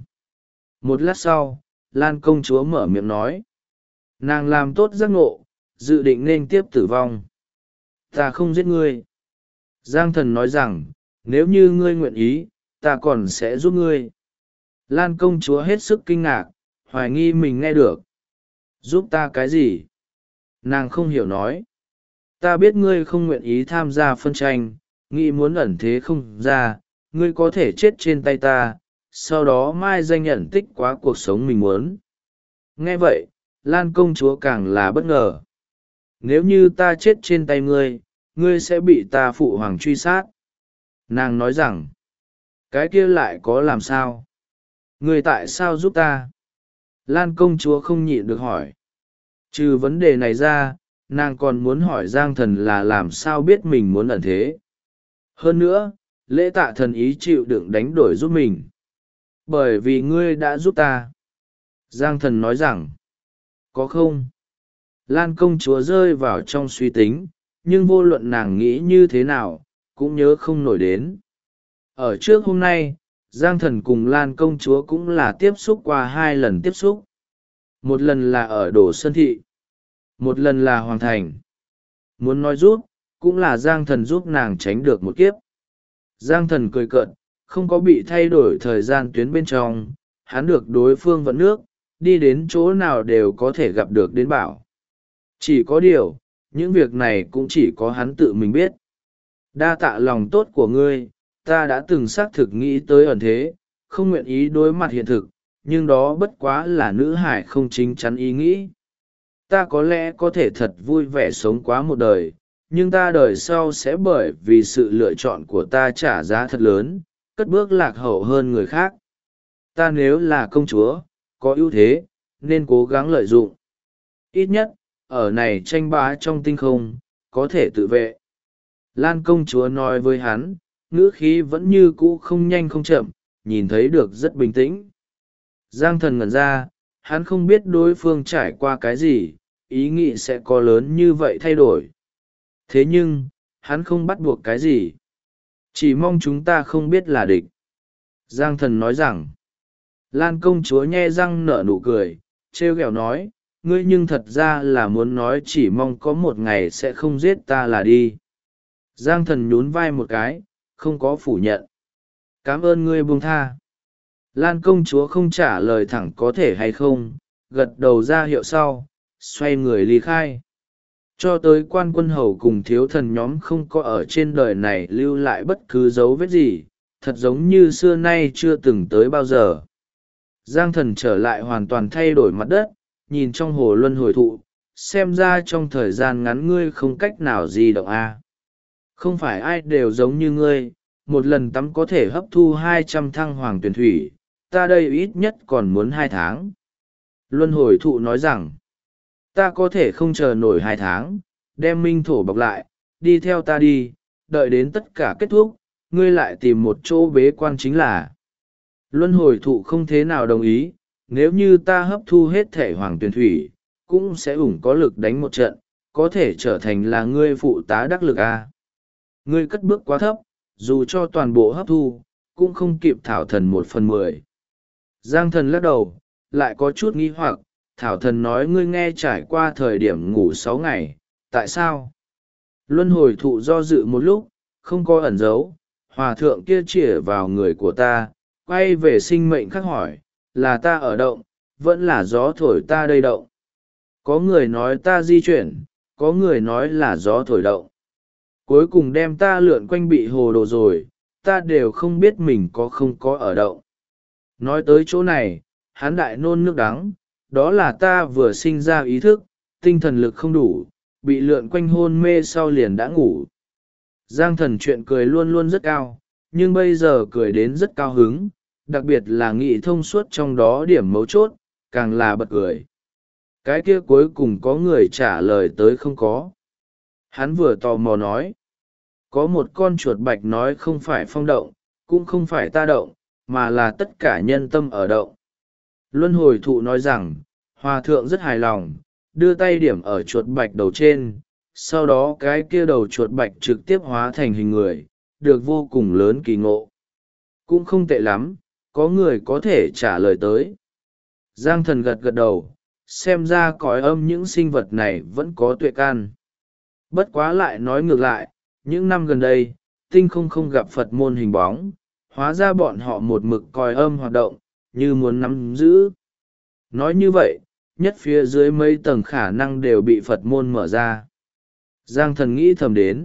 Một lát sau, Lan công chúa mở miệng nói. Nàng làm tốt giác ngộ, dự định nên tiếp tử vong. Ta không giết ngươi. Giang thần nói rằng, nếu như ngươi nguyện ý, ta còn sẽ giúp ngươi. Lan công chúa hết sức kinh ngạc, hoài nghi mình nghe được. Giúp ta cái gì? Nàng không hiểu nói. Ta biết ngươi không nguyện ý tham gia phân tranh, nghĩ muốn ẩn thế không ra, ngươi có thể chết trên tay ta, sau đó mai danh nhận tích quá cuộc sống mình muốn. Nghe vậy, Lan công chúa càng là bất ngờ. Nếu như ta chết trên tay ngươi, ngươi sẽ bị ta phụ hoàng truy sát. Nàng nói rằng, cái kia lại có làm sao? Ngươi tại sao giúp ta? Lan công chúa không nhịn được hỏi. Trừ vấn đề này ra, nàng còn muốn hỏi Giang thần là làm sao biết mình muốn ẩn thế. Hơn nữa, lễ tạ thần ý chịu đựng đánh đổi giúp mình. Bởi vì ngươi đã giúp ta. Giang thần nói rằng, có không? Lan công chúa rơi vào trong suy tính, nhưng vô luận nàng nghĩ như thế nào, cũng nhớ không nổi đến. Ở trước hôm nay, Giang thần cùng Lan công chúa cũng là tiếp xúc qua 2 lần tiếp xúc. Một lần là ở Đồ Sơn Thị, một lần là Hoàng Thành. Muốn nói giúp, cũng là Giang thần giúp nàng tránh được một kiếp. Giang thần cười cợt, không có bị thay đổi thời gian tuyến bên trong, hắn được đối phương vận nước, đi đến chỗ nào đều có thể gặp được đến bảo. Chỉ có điều, những việc này cũng chỉ có hắn tự mình biết. Đa tạ lòng tốt của ngươi, ta đã từng xác thực nghĩ tới ẩn thế, không nguyện ý đối mặt hiện thực, nhưng đó bất quá là nữ hải không chính chắn ý nghĩ. Ta có lẽ có thể thật vui vẻ sống quá một đời, nhưng ta đời sau sẽ bởi vì sự lựa chọn của ta trả giá thật lớn, cất bước lạc hậu hơn người khác. Ta nếu là công chúa, có ưu thế, nên cố gắng lợi dụng. Ít nhất, ở này tranh bá trong tinh không, có thể tự vệ. Lan công chúa nói với hắn, ngữ khí vẫn như cũ không nhanh không chậm, nhìn thấy được rất bình tĩnh. Giang thần ngẩn ra, hắn không biết đối phương trải qua cái gì, ý nghĩ sẽ có lớn như vậy thay đổi. Thế nhưng, hắn không bắt buộc cái gì. Chỉ mong chúng ta không biết là địch. Giang thần nói rằng, Lan công chúa nhe răng nở nụ cười, trêu ghẹo nói, ngươi nhưng thật ra là muốn nói chỉ mong có một ngày sẽ không giết ta là đi. Giang thần nhún vai một cái, không có phủ nhận. Cảm ơn ngươi buông tha. Lan công chúa không trả lời thẳng có thể hay không, gật đầu ra hiệu sau, xoay người ly khai. Cho tới Quan Quân Hầu cùng thiếu thần nhóm không có ở trên đời này lưu lại bất cứ dấu vết gì, thật giống như xưa nay chưa từng tới bao giờ. Giang thần trở lại hoàn toàn thay đổi mặt đất, nhìn trong hồ luân hồi thụ, xem ra trong thời gian ngắn ngươi không cách nào di động a. Không phải ai đều giống như ngươi, một lần tắm có thể hấp thu 200 thăng hoàng tuyển thủy, ta đây ít nhất còn muốn 2 tháng. Luân hồi thụ nói rằng, ta có thể không chờ nổi 2 tháng, đem minh thổ bọc lại, đi theo ta đi, đợi đến tất cả kết thúc, ngươi lại tìm một chỗ bế quan chính là. Luân hồi thụ không thế nào đồng ý, nếu như ta hấp thu hết thể hoàng tuyền thủy, cũng sẽ ủng có lực đánh một trận, có thể trở thành là ngươi phụ tá đắc lực à. Ngươi cất bước quá thấp, dù cho toàn bộ hấp thu, cũng không kịp thảo thần 1/10. Giang thần lắc đầu, lại có chút nghi hoặc, thảo thần nói ngươi nghe trải qua thời điểm ngủ 6 ngày, tại sao? Luân hồi thụ do dự một lúc, không có ẩn giấu, hòa thượng kia chĩa vào người của ta, quay về sinh mệnh khắc hỏi, là ta ở động, vẫn là gió thổi ta đây động. Có người nói ta di chuyển, có người nói là gió thổi động. Cuối cùng đem ta lượn quanh bị hồ đồ rồi, ta đều không biết mình có không có ở động. Nói tới chỗ này, hắn đại nôn nước đắng, đó là ta vừa sinh ra ý thức, tinh thần lực không đủ, bị lượn quanh hôn mê sau liền đã ngủ. Giang thần chuyện cười luôn luôn rất cao, nhưng bây giờ cười đến rất cao hứng, đặc biệt là nghĩ thông suốt trong đó điểm mấu chốt, càng là bật cười. Cái kia cuối cùng có người trả lời tới không có. Hắn vừa tò mò nói. Có một con chuột bạch nói không phải phong động, cũng không phải ta động, mà là tất cả nhân tâm ở động. Luân hồi thụ nói rằng, hòa thượng rất hài lòng, đưa tay điểm ở chuột bạch đầu trên, sau đó cái kia đầu chuột bạch trực tiếp hóa thành hình người, được vô cùng lớn kỳ ngộ. Cũng không tệ lắm, có người có thể trả lời tới. Giang thần gật gật đầu, xem ra cõi âm những sinh vật này vẫn có tuệ can. Bất quá lại nói ngược lại, những năm gần đây, tinh không gặp Phật môn hình bóng, hóa ra bọn họ một mực còi âm hoạt động, như muốn nắm giữ. Nói như vậy, nhất phía dưới mấy tầng khả năng đều bị Phật môn mở ra. Giang thần nghĩ thầm đến.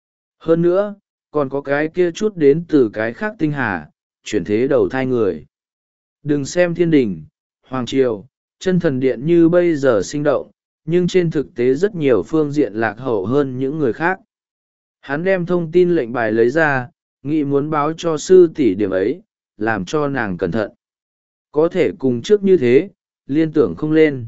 Hơn nữa, còn có cái kia chút đến từ cái khác tinh hà, chuyển thế đầu thai người. Đừng xem thiên đình, hoàng triều, chân thần điện như bây giờ sinh động, nhưng trên thực tế rất nhiều phương diện lạc hậu hơn những người khác. Hắn đem thông tin lệnh bài lấy ra, nghĩ muốn báo cho sư tỷ điểm ấy, làm cho nàng cẩn thận. Có thể cùng trước như thế, liên tưởng không lên.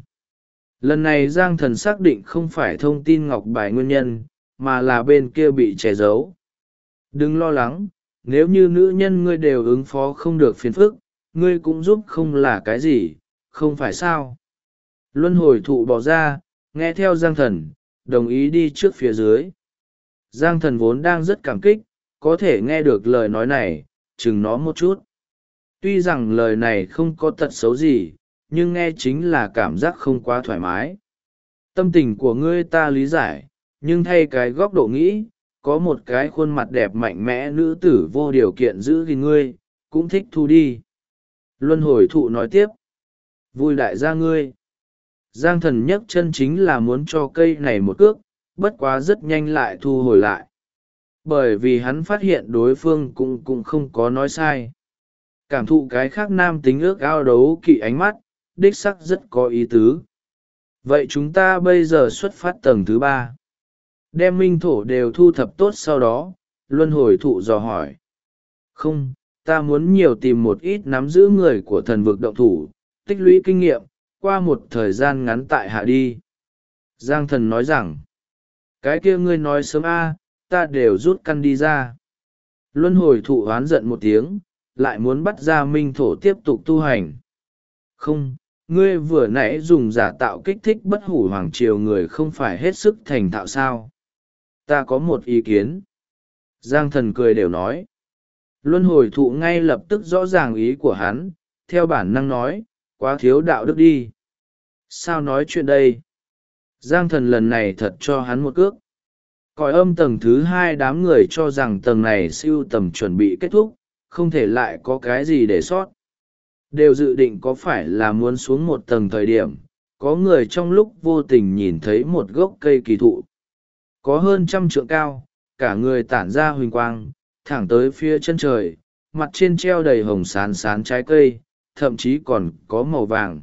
Lần này Giang thần xác định không phải thông tin ngọc bài nguyên nhân, mà là bên kia bị che giấu. Đừng lo lắng, nếu như nữ nhân ngươi đều ứng phó không được phiền phức, ngươi cũng giúp không là cái gì, không phải sao. Luân hồi thụ bỏ ra, nghe theo Giang thần, đồng ý đi trước phía dưới. Giang thần vốn đang rất cảm kích, có thể nghe được lời nói này, chừng nó một chút. Tuy rằng lời này không có tật xấu gì, nhưng nghe chính là cảm giác không quá thoải mái. Tâm tình của ngươi ta lý giải, nhưng thay cái góc độ nghĩ, có một cái khuôn mặt đẹp mạnh mẽ nữ tử vô điều kiện giữ gìn ngươi, cũng thích thu đi. Luân hồi thụ nói tiếp. Vui đại gia ngươi. Giang thần nhấc chân chính là muốn cho cây này một cước, bất quá rất nhanh lại thu hồi lại. Bởi vì hắn phát hiện đối phương cũng không có nói sai. Cảm thụ cái khác nam tính ước ao đấu kỵ ánh mắt, đích sắc rất có ý tứ. Vậy chúng ta bây giờ xuất phát tầng thứ 3. Đem minh thổ đều thu thập tốt sau đó, luân hồi thụ dò hỏi. Không, ta muốn nhiều tìm một ít nắm giữ người của thần vực động thủ, tích lũy kinh nghiệm, qua một thời gian ngắn tại hạ đi. Giang thần nói rằng, cái kia ngươi nói sớm a, ta đều rút căn đi ra. Luân hồi thụ oán giận một tiếng, lại muốn bắt ra minh thổ tiếp tục tu hành. Không, ngươi vừa nãy dùng giả tạo kích thích bất hủ hoàng triều người không phải hết sức thành thạo sao. Ta có một ý kiến. Giang thần cười đều nói. Luân hồi thụ ngay lập tức rõ ràng ý của hắn, theo bản năng nói, quá thiếu đạo đức đi. Sao nói chuyện đây? Giang thần lần này thật cho hắn một cước. Cõi âm tầng thứ 2 đám người cho rằng tầng này siêu tầm chuẩn bị kết thúc, không thể lại có cái gì để sót. Đều dự định có phải là muốn xuống một tầng thời điểm, có người trong lúc vô tình nhìn thấy một gốc cây kỳ thụ. Có hơn 100 trượng cao, cả người tản ra huỳnh quang, thẳng tới phía chân trời, mặt trên treo đầy hồng sán sán trái cây, thậm chí còn có màu vàng.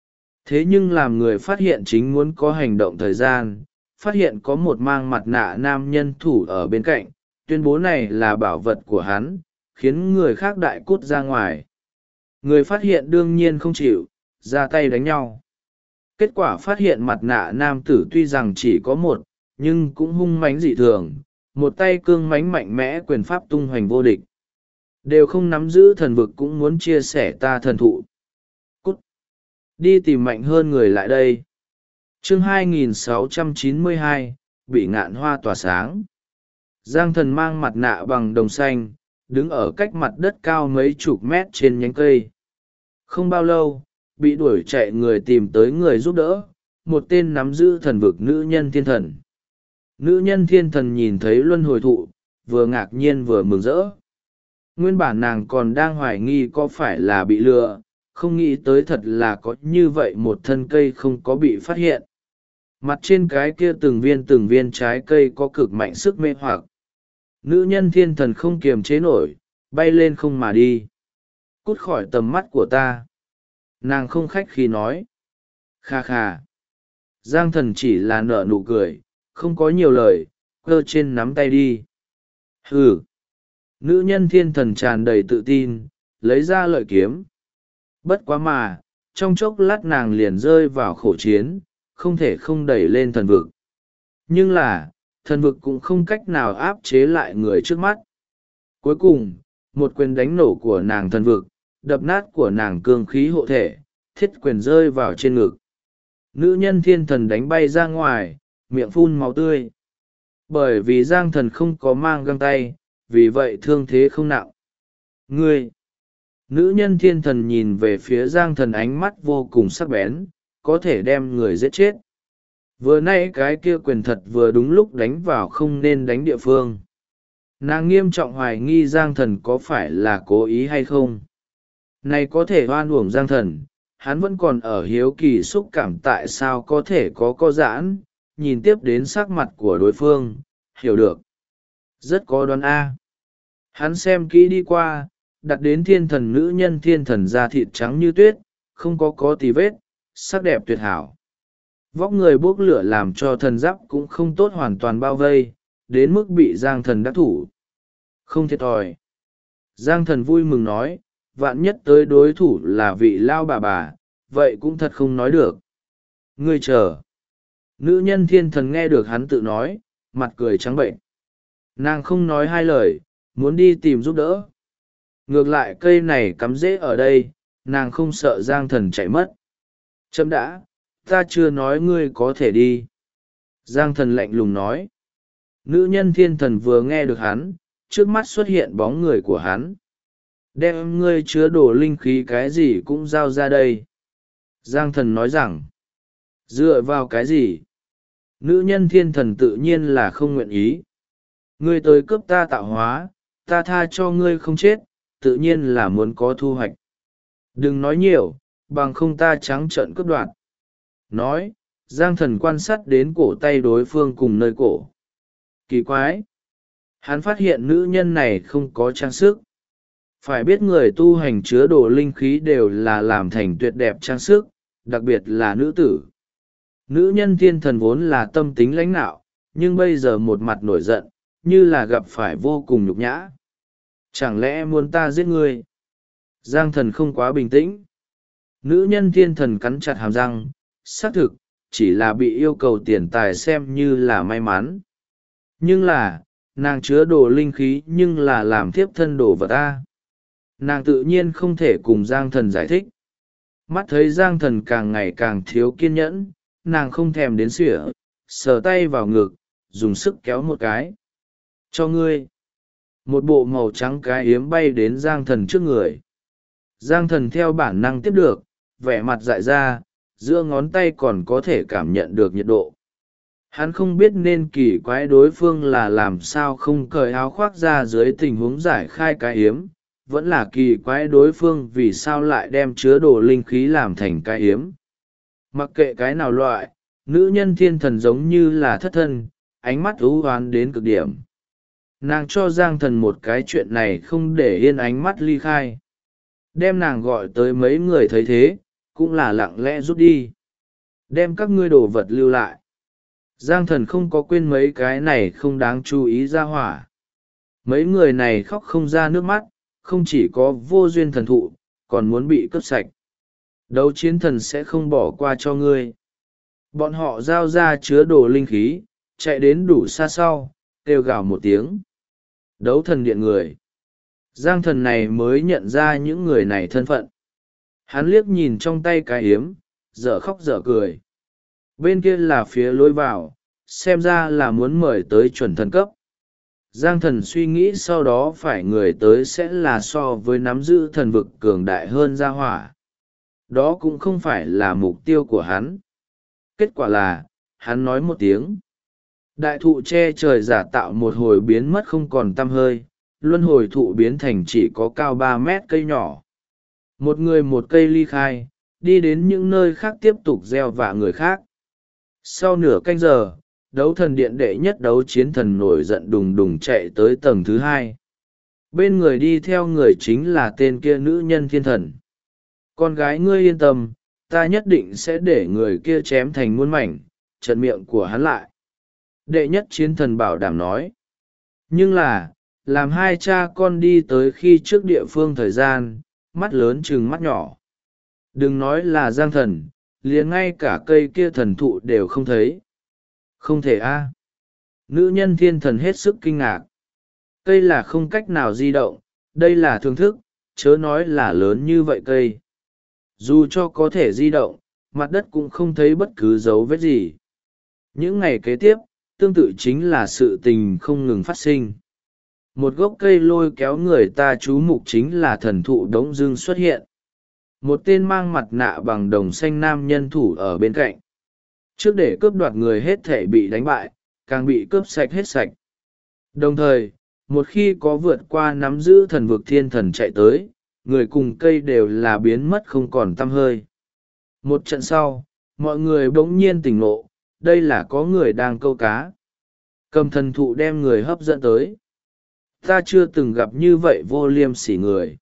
Thế nhưng làm người phát hiện chính muốn có hành động thời gian, phát hiện có một mang mặt nạ nam nhân thủ ở bên cạnh, tuyên bố này là bảo vật của hắn, khiến người khác đại cút ra ngoài. Người phát hiện đương nhiên không chịu, ra tay đánh nhau. Kết quả phát hiện mặt nạ nam tử tuy rằng chỉ có một, nhưng cũng hung mãnh dị thường, một tay cương mãnh mạnh mẽ quyền pháp tung hoành vô địch. đều không nắm giữ thần vực cũng muốn chia sẻ ta thần thụ. Cút! Đi tìm mạnh hơn người lại đây. Chương 2692, bị ngạn hoa tỏa sáng. Giang thần mang mặt nạ bằng đồng xanh, đứng ở cách mặt đất cao mấy chục mét trên nhánh cây. Không bao lâu, bị đuổi chạy người tìm tới người giúp đỡ, một tên nắm giữ thần vực nữ nhân thiên thần. Nữ nhân thiên thần nhìn thấy luân hồi thụ, vừa ngạc nhiên vừa mừng rỡ. Nguyên bản nàng còn đang hoài nghi có phải là bị lừa, không nghĩ tới thật là có như vậy một thân cây không có bị phát hiện. Mặt trên cái kia từng viên trái cây có cực mạnh sức mê hoặc. Nữ nhân thiên thần không kiềm chế nổi, bay lên không mà đi. Cút khỏi tầm mắt của ta. Nàng không khách khí nói. Kha kha. Giang thần chỉ là nở nụ cười, không có nhiều lời, cơ trên nắm tay đi. Hừ. Nữ nhân thiên thần tràn đầy tự tin, lấy ra lợi kiếm. Bất quá mà, trong chốc lát nàng liền rơi vào khổ chiến, không thể không đẩy lên thần vực. Nhưng là, thần vực cũng không cách nào áp chế lại người trước mắt. Cuối cùng, một quyền đánh nổ của nàng thần vực, đập nát của nàng cương khí hộ thể, thiết quyền rơi vào trên ngực. Nữ nhân thiên thần đánh bay ra ngoài, miệng phun máu tươi. Bởi vì Giang thần không có mang găng tay, vì vậy thương thế không nặng. Ngươi! Nữ nhân thiên thần nhìn về phía Giang thần ánh mắt vô cùng sắc bén, có thể đem người giết chết. Vừa nãy cái kia quyền thật vừa đúng lúc đánh vào không nên đánh địa phương. Nàng nghiêm trọng hoài nghi Giang thần có phải là cố ý hay không. Này có thể oan uổng Giang thần, hắn vẫn còn ở hiếu kỳ xúc cảm tại sao có thể có giãn, nhìn tiếp đến sắc mặt của đối phương, hiểu được. Rất có đoán A. Hắn xem kỹ đi qua, đặt đến thiên thần nữ nhân thiên thần da thịt trắng như tuyết, không có tì vết, sắc đẹp tuyệt hảo. Vóc người bốc lửa làm cho thần giáp cũng không tốt hoàn toàn bao vây, đến mức bị Giang thần đắc thủ. Không thiệt thòi. Giang thần vui mừng nói, vạn nhất tới đối thủ là vị lao bà, vậy cũng thật không nói được. Ngươi chờ. Nữ nhân thiên thần nghe được hắn tự nói, mặt cười trắng bệnh. Nàng không nói hai lời, muốn đi tìm giúp đỡ. Ngược lại cây này cắm rễ ở đây, nàng không sợ Giang thần chạy mất. Chấm đã, ta chưa nói ngươi có thể đi. Giang thần lạnh lùng nói. Nữ nhân thiên thần vừa nghe được hắn, trước mắt xuất hiện bóng người của hắn. Đem ngươi chứa đồ linh khí cái gì cũng giao ra đây. Giang thần nói rằng. Dựa vào cái gì? Nữ nhân thiên thần tự nhiên là không nguyện ý. Ngươi tới cướp ta tạo hóa, ta tha cho ngươi không chết, tự nhiên là muốn có thu hoạch. Đừng nói nhiều, bằng không ta trắng trợn cướp đoạt. Nói, Giang thần quan sát đến cổ tay đối phương cùng nơi cổ. Kỳ quái! Hắn phát hiện nữ nhân này không có trang sức. Phải biết người tu hành chứa đồ linh khí đều là làm thành tuyệt đẹp trang sức, đặc biệt là nữ tử. Nữ nhân thiên thần vốn là tâm tính lãnh nạo, nhưng bây giờ một mặt nổi giận, như là gặp phải vô cùng nhục nhã. Chẳng lẽ muốn ta giết ngươi? Giang thần không quá bình tĩnh. Nữ nhân thiên thần cắn chặt hàm răng, xác thực, chỉ là bị yêu cầu tiền tài xem như là may mắn. Nhưng là, nàng chứa đồ linh khí nhưng là làm thiếp thân đồ vật ta. Nàng tự nhiên không thể cùng Giang thần giải thích. Mắt thấy Giang thần càng ngày càng thiếu kiên nhẫn, nàng không thèm đến xỉa, sờ tay vào ngực, dùng sức kéo một cái. Cho ngươi. Một bộ màu trắng cái yếm bay đến Giang thần trước người. Giang thần theo bản năng tiếp được, vẻ mặt dại ra, giữa ngón tay còn có thể cảm nhận được nhiệt độ. Hắn không biết nên kỳ quái đối phương là làm sao không cởi áo khoác ra dưới tình huống giải khai cái yếm, vẫn là kỳ quái đối phương vì sao lại đem chứa đồ linh khí làm thành cái yếm. Mặc kệ cái nào loại, nữ nhân thiên thần giống như là thất thân, ánh mắt ưu hoán đến cực điểm. Nàng cho Giang thần một cái chuyện này không để yên ánh mắt ly khai. Đem nàng gọi tới mấy người thấy thế, cũng là lặng lẽ rút đi. Đem các ngươi đồ vật lưu lại. Giang thần không có quên mấy cái này không đáng chú ý ra hỏa. Mấy người này khóc không ra nước mắt, không chỉ có vô duyên thần thụ, còn muốn bị cướp sạch. Đấu chiến thần sẽ không bỏ qua cho ngươi. Bọn họ giao ra chứa đồ linh khí, chạy đến đủ xa sau, kêu gào một tiếng. Đấu thần điện người. Giang thần này mới nhận ra những người này thân phận. Hắn liếc nhìn trong tay cái yếm, dở khóc dở cười. Bên kia là phía lối vào, xem ra là muốn mời tới chuẩn thần cấp. Giang thần suy nghĩ sau đó phải người tới sẽ là so với nắm giữ thần vực cường đại hơn gia hỏa. Đó cũng không phải là mục tiêu của hắn. Kết quả là, hắn nói một tiếng. Đại thụ che trời giả tạo một hồi biến mất không còn tăm hơi, luân hồi thụ biến thành chỉ có cao 3 mét cây nhỏ. Một người một cây ly khai, đi đến những nơi khác tiếp tục gieo vạ người khác. Sau nửa canh giờ, đấu thần điện đệ nhất đấu chiến thần nổi giận đùng đùng chạy tới tầng thứ 2. Bên người đi theo người chính là tên kia nữ nhân thiên thần. Con gái ngươi yên tâm, ta nhất định sẽ để người kia chém thành muôn mảnh, chặn miệng của hắn lại. Đệ nhất chiến thần bảo đảm nói. Nhưng là, làm hai cha con đi tới khi trước địa phương thời gian, mắt lớn chừng mắt nhỏ. Đừng nói là Giang thần, liền ngay cả cây kia thần thụ đều không thấy. Không thể a. Nữ nhân thiên thần hết sức kinh ngạc. Cây là không cách nào di động, đây là thương thức, chớ nói là lớn như vậy cây. Dù cho có thể di động, mặt đất cũng không thấy bất cứ dấu vết gì. Những ngày kế tiếp, tương tự chính là sự tình không ngừng phát sinh. Một gốc cây lôi kéo người ta chú mục chính là thần thụ đống dưng xuất hiện. Một tên mang mặt nạ bằng đồng xanh nam nhân thủ ở bên cạnh. Trước để cướp đoạt người hết thể bị đánh bại, càng bị cướp sạch hết sạch. Đồng thời, một khi có vượt qua nắm giữ thần vực thiên thần chạy tới, người cùng cây đều là biến mất không còn tăm hơi. Một trận sau, mọi người bỗng nhiên tỉnh ngộ, đây là có người đang câu cá. Cầm thần thụ đem người hấp dẫn tới. Ta chưa từng gặp như vậy vô liêm sỉ người.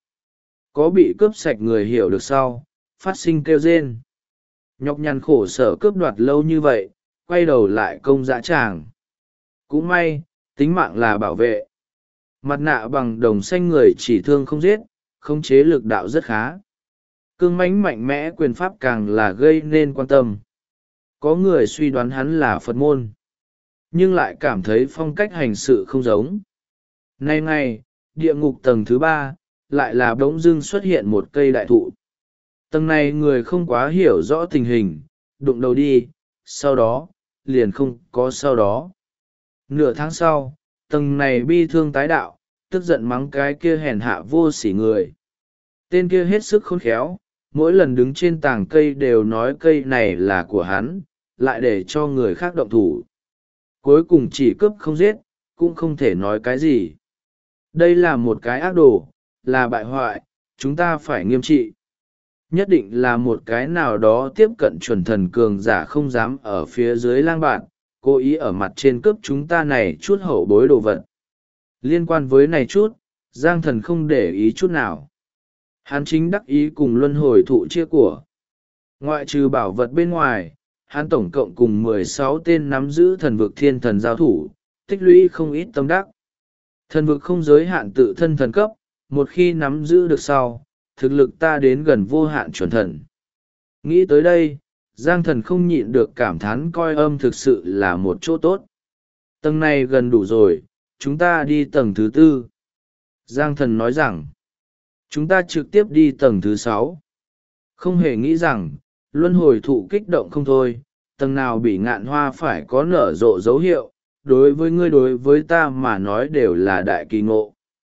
Có bị cướp sạch người hiểu được sau, phát sinh kêu rên. Nhọc nhằn khổ sở cướp đoạt lâu như vậy, quay đầu lại công dã tràng. Cũng may, tính mạng là bảo vệ. Mặt nạ bằng đồng xanh người chỉ thương không giết, khống chế lực đạo rất khá. Cương mãnh mạnh mẽ quyền pháp càng là gây nên quan tâm. Có người suy đoán hắn là Phật môn, nhưng lại cảm thấy phong cách hành sự không giống. Nay ngày, địa ngục tầng thứ 3, lại là bỗng dưng xuất hiện một cây đại thụ. Tầng này người không quá hiểu rõ tình hình, đụng đầu đi, sau đó, liền không có sau đó. Nửa tháng sau, tầng này bi thương tái đạo, tức giận mắng cái kia hèn hạ vô sỉ người. Tên kia hết sức khôn khéo, mỗi lần đứng trên tảng cây đều nói cây này là của hắn, lại để cho người khác động thủ. Cuối cùng chỉ cướp không giết, cũng không thể nói cái gì. Đây là một cái ác đồ, là bại hoại, chúng ta phải nghiêm trị. Nhất định là một cái nào đó tiếp cận chuẩn thần cường giả không dám ở phía dưới lang bạn, cố ý ở mặt trên cướp chúng ta này chút hậu bối đồ vật. Liên quan với này chút, Giang thần không để ý chút nào. Hắn chính đắc ý cùng luân hồi thụ chia của. Ngoại trừ bảo vật bên ngoài, hắn tổng cộng cùng 16 tên nắm giữ thần vực thiên thần giao thủ, tích lũy không ít tâm đắc. Thần vực không giới hạn tự thân thần cấp, một khi nắm giữ được sau, thực lực ta đến gần vô hạn chuẩn thần. Nghĩ tới đây, Giang thần không nhịn được cảm thán coi âm thực sự là một chỗ tốt. Tầng này gần đủ rồi, chúng ta đi tầng thứ 4. Giang thần nói rằng, chúng ta trực tiếp đi tầng thứ 6. Không hề nghĩ rằng, luân hồi thụ kích động không thôi, tầng nào bị ngạn hoa phải có nở rộ dấu hiệu, đối với ngươi đối với ta mà nói đều là đại kỳ ngộ.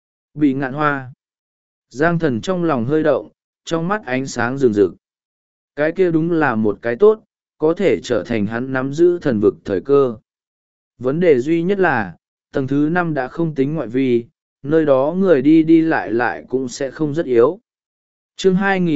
Bị ngạn hoa. Giang thần trong lòng hơi động, trong mắt ánh sáng rừng rực. Cái kia đúng là một cái tốt, có thể trở thành hắn nắm giữ thần vực thời cơ. Vấn đề duy nhất là, tầng thứ 5 đã không tính ngoại vi, nơi đó người đi đi lại lại cũng sẽ không rất yếu. Chương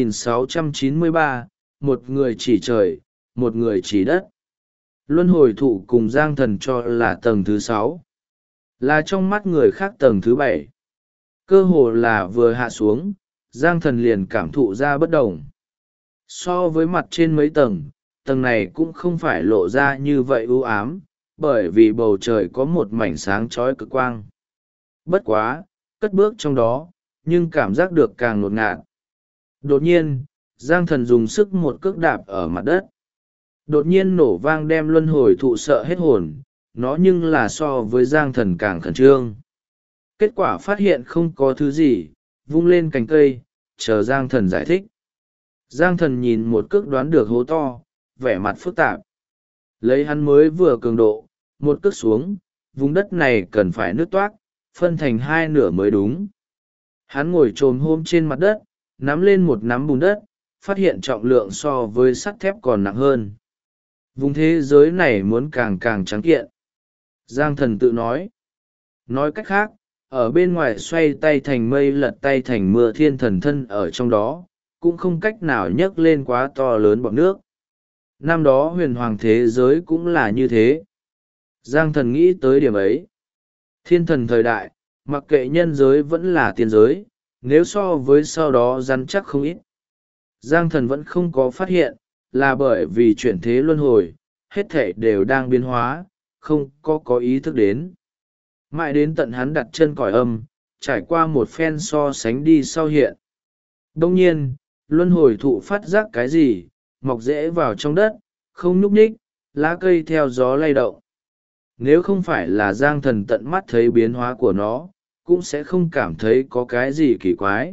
2693, một người chỉ trời, một người chỉ đất. Luân hồi thụ cùng Giang thần cho là tầng thứ 6. Là trong mắt người khác tầng thứ 7. Cơ hồ là vừa hạ xuống, Giang thần liền cảm thụ ra bất đồng. So với mặt trên mấy tầng, tầng này cũng không phải lộ ra như vậy u ám, bởi vì bầu trời có một mảnh sáng chói cực quang. Bất quá, cất bước trong đó, nhưng cảm giác được càng ngột ngạt. Đột nhiên, Giang thần dùng sức một cước đạp ở mặt đất. Đột nhiên nổ vang đem luân hồi thụ sợ hết hồn, nó nhưng là so với Giang thần càng khẩn trương. Kết quả phát hiện không có thứ gì, vung lên cành cây, chờ Giang Thần giải thích. Giang Thần nhìn một cước đoán được hố to, vẻ mặt phức tạp. Lấy hắn mới vừa cường độ, một cước xuống, vùng đất này cần phải nứt toác, phân thành hai nửa mới đúng. Hắn ngồi chồm hôm trên mặt đất, nắm lên một nắm bùn đất, phát hiện trọng lượng so với sắt thép còn nặng hơn. Vùng thế giới này muốn càng càng trắng kiện. Giang Thần tự nói. Nói cách khác, ở bên ngoài xoay tay thành mây lật tay thành mưa, thiên thần thân ở trong đó, cũng không cách nào nhấc lên quá to lớn bọt nước. Năm đó huyền hoàng thế giới cũng là như thế. Giang Thần nghĩ tới điểm ấy. Thiên thần thời đại, mặc kệ nhân giới vẫn là tiên giới, nếu so với sau đó rắn chắc không ít. Giang Thần vẫn không có phát hiện, là bởi vì chuyển thế luân hồi, hết thể đều đang biến hóa, không có ý thức đến. Mãi đến tận hắn đặt chân cõi âm, trải qua một phen so sánh đi sau hiện. Đông nhiên, luân hồi thụ phát giác cái gì, mọc rễ vào trong đất, không nhúc nhích, lá cây theo gió lay động. Nếu không phải là Giang Thần tận mắt thấy biến hóa của nó, cũng sẽ không cảm thấy có cái gì kỳ quái.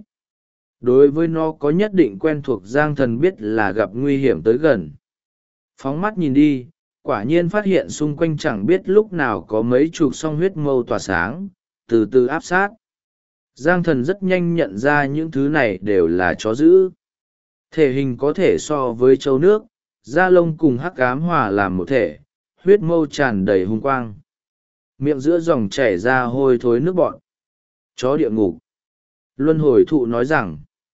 Đối với nó có nhất định quen thuộc, Giang Thần biết là gặp nguy hiểm tới gần. Phóng mắt nhìn đi, quả nhiên phát hiện xung quanh chẳng biết lúc nào có mấy chục song huyết mâu tỏa sáng, từ từ áp sát. Giang Thần rất nhanh nhận ra những thứ này đều là chó dữ. Thể hình có thể so với trâu nước, da lông cùng hắc ám hòa làm một thể, huyết mâu tràn đầy hung quang. Miệng giữa dòng chảy ra hôi thối nước bọn. Chó địa ngục. Luân hồi thụ nói rằng,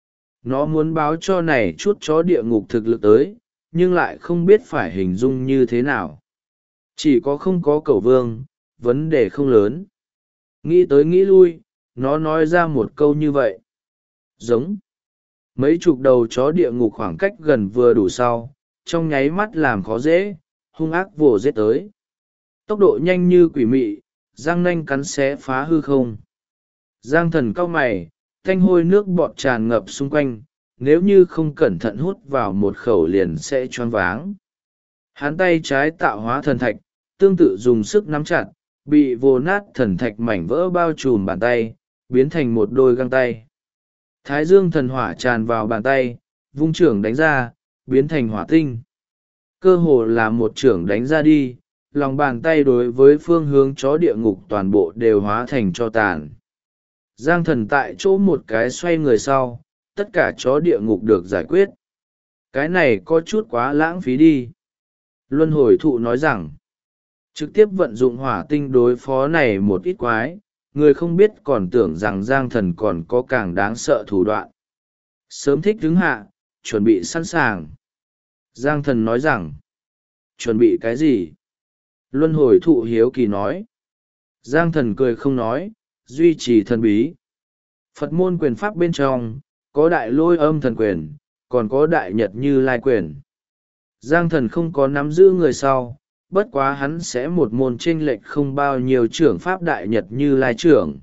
nó muốn báo cho này chút chó địa ngục thực lực tới, nhưng lại không biết phải hình dung như thế nào. Chỉ có không có cẩu vương, vấn đề không lớn. Nghĩ tới nghĩ lui, nó nói ra một câu như vậy. Giống. Mấy chục đầu chó địa ngục khoảng cách gần vừa đủ sau, trong nháy mắt làm khó dễ, hung ác vồ giết tới. Tốc độ nhanh như quỷ mị, răng nanh cắn xé phá hư không. Giang Thần cau mày, thanh hôi nước bọt tràn ngập xung quanh, nếu như không cẩn thận hút vào một khẩu liền sẽ choáng váng. Hắn tay trái tạo hóa thần thạch, tương tự dùng sức nắm chặt, bị vồ nát thần thạch mảnh vỡ bao trùm bàn tay, biến thành một đôi găng tay. Thái dương thần hỏa tràn vào bàn tay, vung trưởng đánh ra, biến thành hỏa tinh. Cơ hồ là một trưởng đánh ra đi, lòng bàn tay đối với phương hướng chó địa ngục toàn bộ đều hóa thành tro tàn. Giang Thần tại chỗ một cái xoay người sau, tất cả chó địa ngục được giải quyết. Cái này có chút quá lãng phí đi. Luân hồi thụ nói rằng, trực tiếp vận dụng hỏa tinh đối phó này một ít quái, người không biết còn tưởng rằng Giang Thần còn có càng đáng sợ thủ đoạn. Sớm thích đứng hạ, chuẩn bị sẵn sàng. Giang Thần nói rằng, chuẩn bị cái gì? Luân hồi thụ hiếu kỳ nói. Giang Thần cười không nói, duy trì thần bí. Phật môn quyền pháp bên trong, có đại lôi âm thần quyền, còn có đại nhật như lai quyền. Giang Thần không có nắm giữ người sau, bất quá hắn sẽ một môn chênh lệch không bao nhiêu trưởng pháp đại nhật như lai trưởng.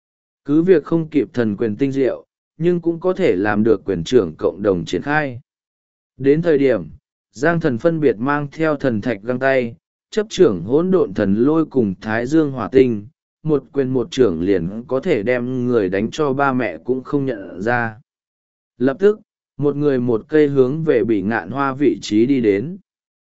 Cứ việc không kịp thần quyền tinh diệu, nhưng cũng có thể làm được quyền trưởng cộng đồng triển khai. Đến thời điểm, Giang Thần phân biệt mang theo thần thạch găng tay, chấp trưởng hỗn độn thần lôi cùng thái dương hỏa tinh, một quyền một trưởng liền có thể đem người đánh cho ba mẹ cũng không nhận ra. Lập tức, một người một cây hướng về Bỉ Ngạn Hoa vị trí đi đến.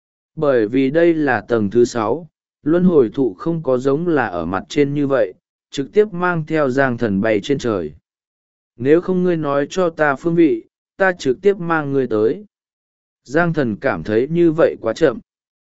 Bởi vì đây là tầng thứ 6, luân hồi thụ không có giống là ở mặt trên như vậy, trực tiếp mang theo Giang Thần bay trên trời. Nếu không ngươi nói cho ta phương vị, ta trực tiếp mang ngươi tới. Giang Thần cảm thấy như vậy quá chậm.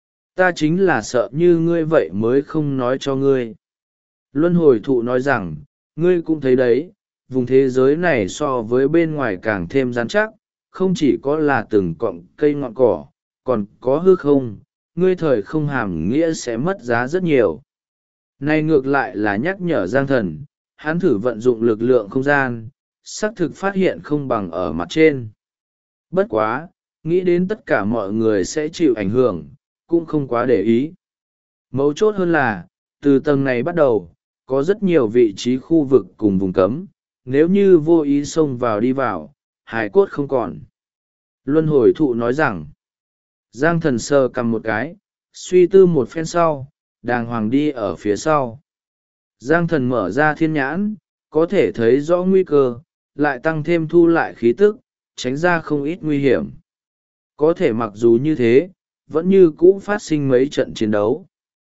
Ta chính là sợ như ngươi vậy mới không nói cho ngươi. Luân hồi thụ nói rằng, ngươi cũng thấy đấy, vùng thế giới này so với bên ngoài càng thêm rắn chắc, không chỉ có là từng cọng cây ngọn cỏ, còn có hư không, ngươi thời không hàm nghĩa sẽ mất giá rất nhiều. Này ngược lại là nhắc nhở Giang Thần, hắn thử vận dụng lực lượng không gian, xác thực phát hiện không bằng ở mặt trên. Bất quá, nghĩ đến tất cả mọi người sẽ chịu ảnh hưởng, cũng không quá để ý. Mấu chốt hơn là, từ tầng này bắt đầu, có rất nhiều vị trí khu vực cùng vùng cấm, nếu như vô ý xông vào đi vào, hải cốt không còn. Luân hồi thụ nói rằng, Giang Thần sờ cầm một cái, suy tư một phen sau, đàng hoàng đi ở phía sau. Giang Thần mở ra thiên nhãn, có thể thấy rõ nguy cơ, lại tăng thêm thu lại khí tức, tránh ra không ít nguy hiểm. Có thể mặc dù như thế, vẫn như cũ phát sinh mấy trận chiến đấu.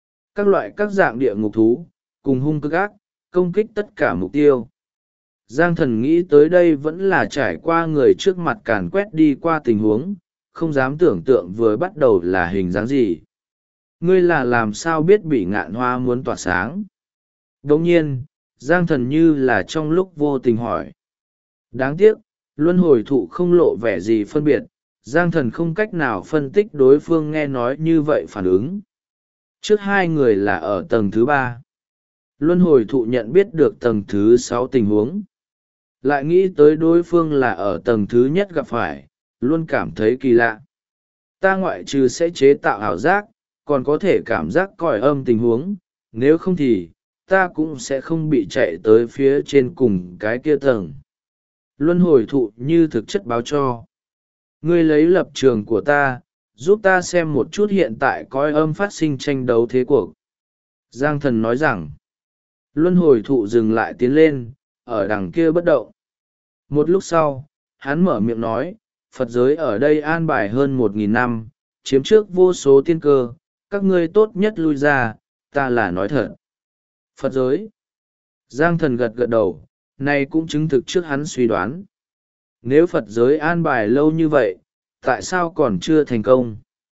Các dạng địa ngục thú, cùng hung cực ác, công kích tất cả mục tiêu. Giang Thần nghĩ tới đây vẫn là trải qua người trước mặt càn quét đi qua tình huống, không dám tưởng tượng vừa bắt đầu là hình dáng gì. Ngươi là làm sao biết Bỉ Ngạn Hoa muốn tỏa sáng? Đồng nhiên, Giang Thần như là trong lúc vô tình hỏi. Đáng tiếc, luân hồi thụ không lộ vẻ gì phân biệt, Giang Thần không cách nào phân tích đối phương nghe nói như vậy phản ứng. Trước hai người là ở tầng thứ 3. Luân hồi thụ nhận biết được tầng thứ 6 tình huống. Lại nghĩ tới đối phương là ở tầng thứ nhất gặp phải, luôn cảm thấy kỳ lạ. Ta ngoại trừ sẽ chế tạo ảo giác, còn có thể cảm giác còi âm tình huống, nếu không thì, ta cũng sẽ không bị chạy tới phía trên cùng cái kia tầng. Luân hồi thụ như thực chất báo cho. Ngươi lấy lập trường của ta, giúp ta xem một chút hiện tại còi âm phát sinh tranh đấu thế cuộc. Giang Thần nói rằng, luân hồi thụ dừng lại tiến lên, ở đằng kia bất động. Một lúc sau, hắn mở miệng nói, Phật giới ở đây an bài hơn 1.000 năm, chiếm trước vô số tiên cơ, các ngươi tốt nhất lui ra, ta là nói thật. Phật giới. Giang Thần gật gật đầu, này cũng chứng thực trước hắn suy đoán. Nếu Phật giới an bài lâu như vậy, tại sao còn chưa thành công?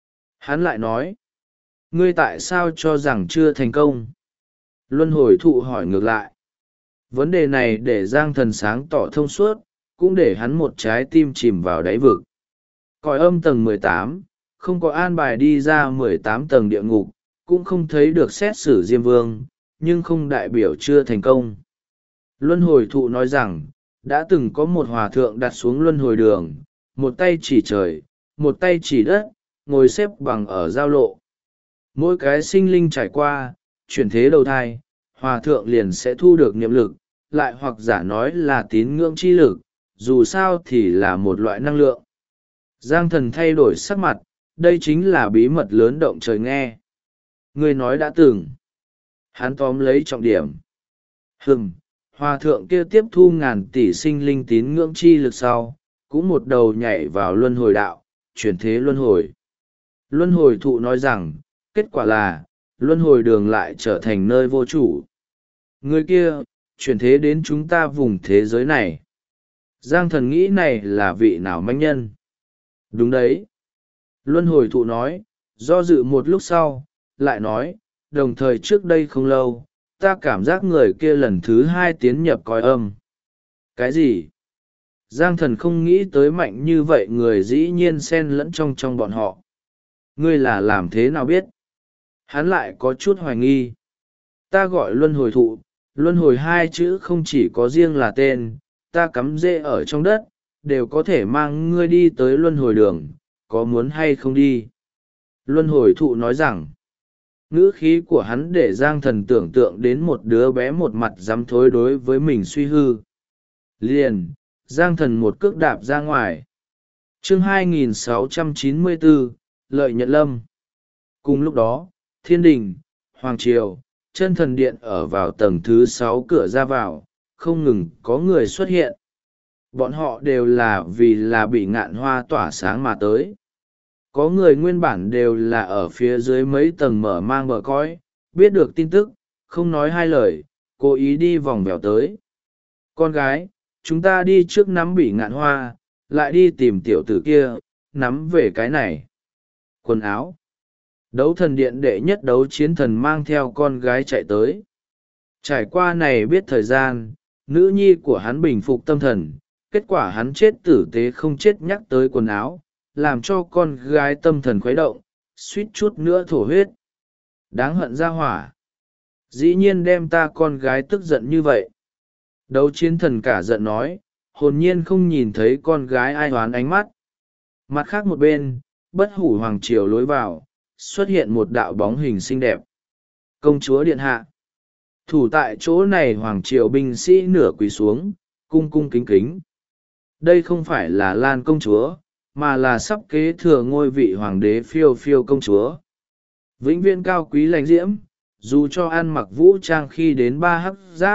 Hắn lại nói, ngươi tại sao cho rằng chưa thành công? Luân hồi thụ hỏi ngược lại. Vấn đề này để Giang Thần sáng tỏ thông suốt, cũng để hắn một trái tim chìm vào đáy vực. Còi âm tầng 18, không có an bài đi ra 18 tầng địa ngục, cũng không thấy được xét xử Diêm Vương, nhưng không đại biểu chưa thành công. Luân hồi thụ nói rằng, đã từng có một hòa thượng đặt xuống luân hồi đường, một tay chỉ trời, một tay chỉ đất, ngồi xếp bằng ở giao lộ. Mỗi cái sinh linh trải qua, chuyển thế đầu thai, hòa thượng liền sẽ thu được niệm lực, lại hoặc giả nói là tín ngưỡng chi lực, dù sao thì là một loại năng lượng. Giang Thần thay đổi sắc mặt, đây chính là bí mật lớn động trời nghe. Người nói đã từng. Hắn tóm lấy trọng điểm. Hòa thượng kia tiếp thu ngàn tỷ sinh linh tín ngưỡng chi lực sau, cũng một đầu nhảy vào luân hồi đạo, chuyển thế luân hồi. Luân hồi thụ nói rằng, kết quả là, luân hồi đường lại trở thành nơi vô chủ. Người kia, chuyển thế đến chúng ta vùng thế giới này. Giang Thần nghĩ này là vị nào manh nhân? Đúng đấy. Luân hồi thụ nói, do dự một lúc sau, lại nói, đồng thời trước đây không lâu, ta cảm giác người kia lần thứ 2 tiến nhập cõi âm. Cái gì? Giang Thần không nghĩ tới mạnh như vậy người dĩ nhiên xen lẫn trong bọn họ. Ngươi là làm thế nào biết? Hắn lại có chút hoài nghi. Ta gọi luân hồi thụ, luân hồi 2 chữ không chỉ có riêng là tên, ta cắm rễ ở trong đất, đều có thể mang ngươi đi tới luân hồi đường, có muốn hay không đi? Luân hồi thụ nói rằng, ngữ khí của hắn để Giang Thần tưởng tượng đến một đứa bé một mặt dám thối đối với mình suy hư. Liền, Giang Thần một cước đạp ra ngoài. Chương 2694, Lợi Nhận Lâm. Cùng lúc đó, Thiên Đình, Hoàng Triều, Chân Thần Điện ở vào tầng thứ 6 cửa ra vào, không ngừng có người xuất hiện. Bọn họ đều là vì là Bỉ Ngạn Hoa tỏa sáng mà tới. Có người nguyên bản đều là ở phía dưới mấy tầng mở mang bờ cõi, biết được tin tức, không nói hai lời, cố ý đi vòng vèo tới. Con gái, chúng ta đi trước nắm Bỉ Ngạn Hoa, lại đi tìm tiểu tử kia, nắm về cái này. Quần áo. Đấu thần điện đệ nhất đấu chiến thần mang theo con gái chạy tới. Trải qua này biết thời gian, nữ nhi của hắn bình phục tâm thần, kết quả hắn chết tử tế không chết nhắc tới quần áo, làm cho con gái tâm thần khuấy động, suýt chút nữa thổ huyết. Đáng hận ra hỏa. Dĩ nhiên đem ta con gái tức giận như vậy. Đấu chiến thần cả giận nói, hồn nhiên không nhìn thấy con gái ai hoán ánh mắt. Mặt khác một bên, bất hủ hoàng triều lối vào, xuất hiện một đạo bóng hình xinh đẹp. Công chúa điện hạ. Thủ tại chỗ này hoàng triều binh sĩ nửa quỳ xuống, cung cung kính kính. Đây không phải là Lan công chúa, mà là sắp kế thừa ngôi vị hoàng đế phiêu phiêu công chúa. Vĩnh viễn cao quý lãnh diễm, dù cho ăn mặc vũ trang khi đến 3 hắc giáp,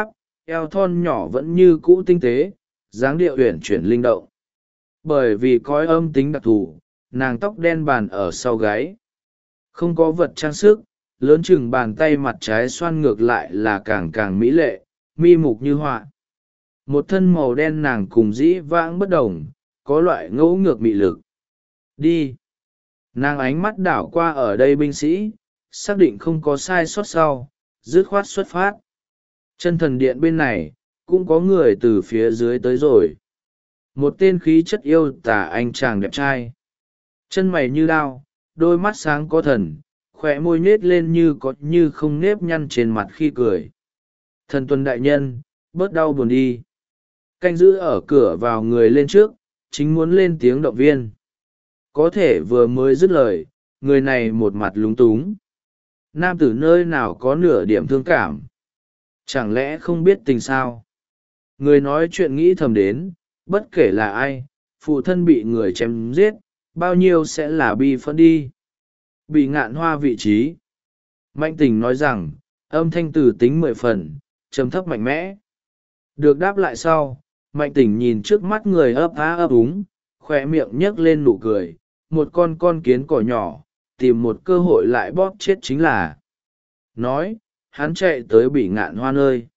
eo thon nhỏ vẫn như cũ tinh tế, dáng điệu uyển chuyển linh động. Bởi vì cõi âm tính đặc thù, nàng tóc đen bàn ở sau gáy, không có vật trang sức, lớn chừng bàn tay, mặt trái xoăn ngược lại là càng càng mỹ lệ, mi mục như họa. Một thân màu đen nàng cùng dĩ vãng bất đồng, có loại ngẫu ngược mị lực. Đi. Nàng ánh mắt đảo qua ở đây binh sĩ, xác định không có sai sót sau, dứt khoát xuất phát. Chân thần điện bên này, cũng có người từ phía dưới tới rồi. Một tên khí chất yêu tả anh chàng đẹp trai. Chân mày như đao, đôi mắt sáng có thần, khỏe môi nết lên như không nếp nhăn trên mặt khi cười. Thần tuần đại nhân, bớt đau buồn đi. Canh giữ ở cửa vào người lên trước, chính muốn lên tiếng động viên. Có thể vừa mới dứt lời, người này một mặt lúng túng. Nam tử nơi nào có nửa điểm thương cảm. Chẳng lẽ không biết tình sao? Người nói chuyện nghĩ thầm đến, bất kể là ai, phụ thân bị người chém giết, bao nhiêu sẽ là bi phẫn đi. Bị ngạn hoa vị trí. Mạnh tình nói rằng, âm thanh từ tính 10 phần, trầm thấp mạnh mẽ. Được đáp lại sau, mạnh tình nhìn trước mắt người ấp á ấp úng, khoe miệng nhấc lên nụ cười, một con kiến cỏ nhỏ, tìm một cơ hội lại bóp chết chính là. Nói, hắn chạy tới bị ngạn hoa nơi.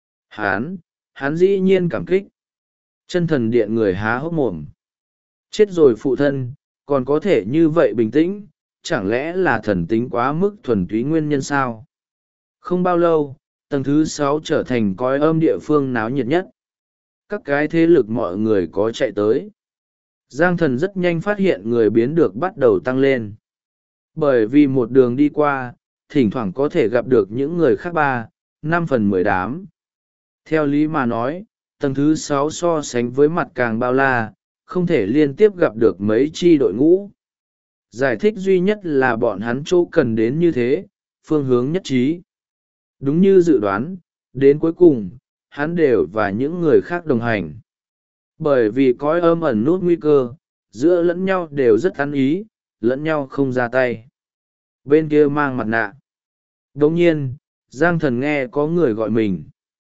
Hắn dĩ nhiên cảm kích. Chân thần điện người há hốc mồm. Chết rồi phụ thân, còn có thể như vậy bình tĩnh, chẳng lẽ là thần tính quá mức thuần túy nguyên nhân sao? Không bao lâu, tầng thứ 6 trở thành cõi âm địa phương náo nhiệt nhất. Các cái thế lực mọi người có chạy tới. Giang thần rất nhanh phát hiện người biến được bắt đầu tăng lên. Bởi vì một đường đi qua, thỉnh thoảng có thể gặp được những người khác 3-5 phần 10 đám. Theo lý mà nói, tầng thứ 6 so sánh với mặt càng bao la, không thể liên tiếp gặp được mấy chi đội ngũ. Giải thích duy nhất là bọn hắn chỗ cần đến như thế, phương hướng nhất trí. Đúng như dự đoán, đến cuối cùng, hắn đều và những người khác đồng hành. Bởi vì cõi âm ẩn nút nguy cơ, giữa lẫn nhau đều rất ăn ý, lẫn nhau không ra tay. Bên kia mang mặt nạ. Đồng nhiên, Giang thần nghe có người gọi mình.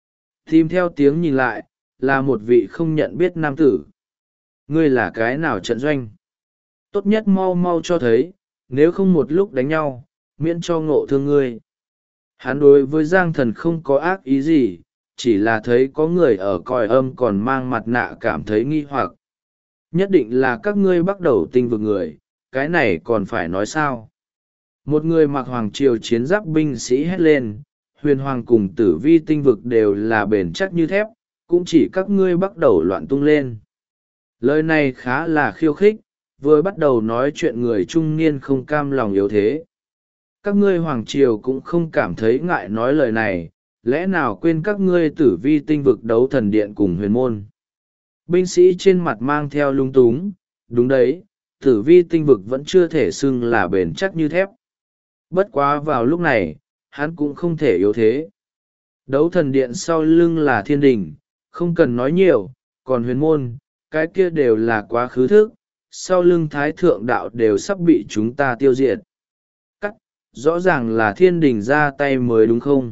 Tìm theo tiếng nhìn lại, là một vị không nhận biết nam tử. Ngươi là cái nào trận doanh? Tốt nhất mau mau cho thấy, nếu không một lúc đánh nhau, miễn cho ngộ thương ngươi. Hắn đối với Giang thần không có ác ý gì, chỉ là thấy có người ở cõi âm còn mang mặt nạ cảm thấy nghi hoặc. Nhất định là các ngươi bắt đầu tinh vực người, cái này còn phải nói sao? Một người mặc hoàng triều chiến giáp binh sĩ hét lên, huyền hoàng cùng tử vi tinh vực đều là bền chắc như thép, cũng chỉ các ngươi bắt đầu loạn tung lên. Lời này khá là khiêu khích, vừa bắt đầu nói chuyện người trung niên không cam lòng yếu thế. Các ngươi hoàng triều cũng không cảm thấy ngại nói lời này, lẽ nào quên các ngươi tử vi tinh vực đấu thần điện cùng huyền môn. Binh sĩ trên mặt mang theo lung túng, đúng đấy, tử vi tinh vực vẫn chưa thể xưng là bền chắc như thép. Bất quá vào lúc này, hắn cũng không thể yếu thế. Đấu thần điện sau lưng là thiên đình, không cần nói nhiều, còn huyền môn, cái kia đều là quá khứ thức, sau lưng thái thượng đạo đều sắp bị chúng ta tiêu diệt. Cắt, rõ ràng là thiên đình ra tay mới đúng không?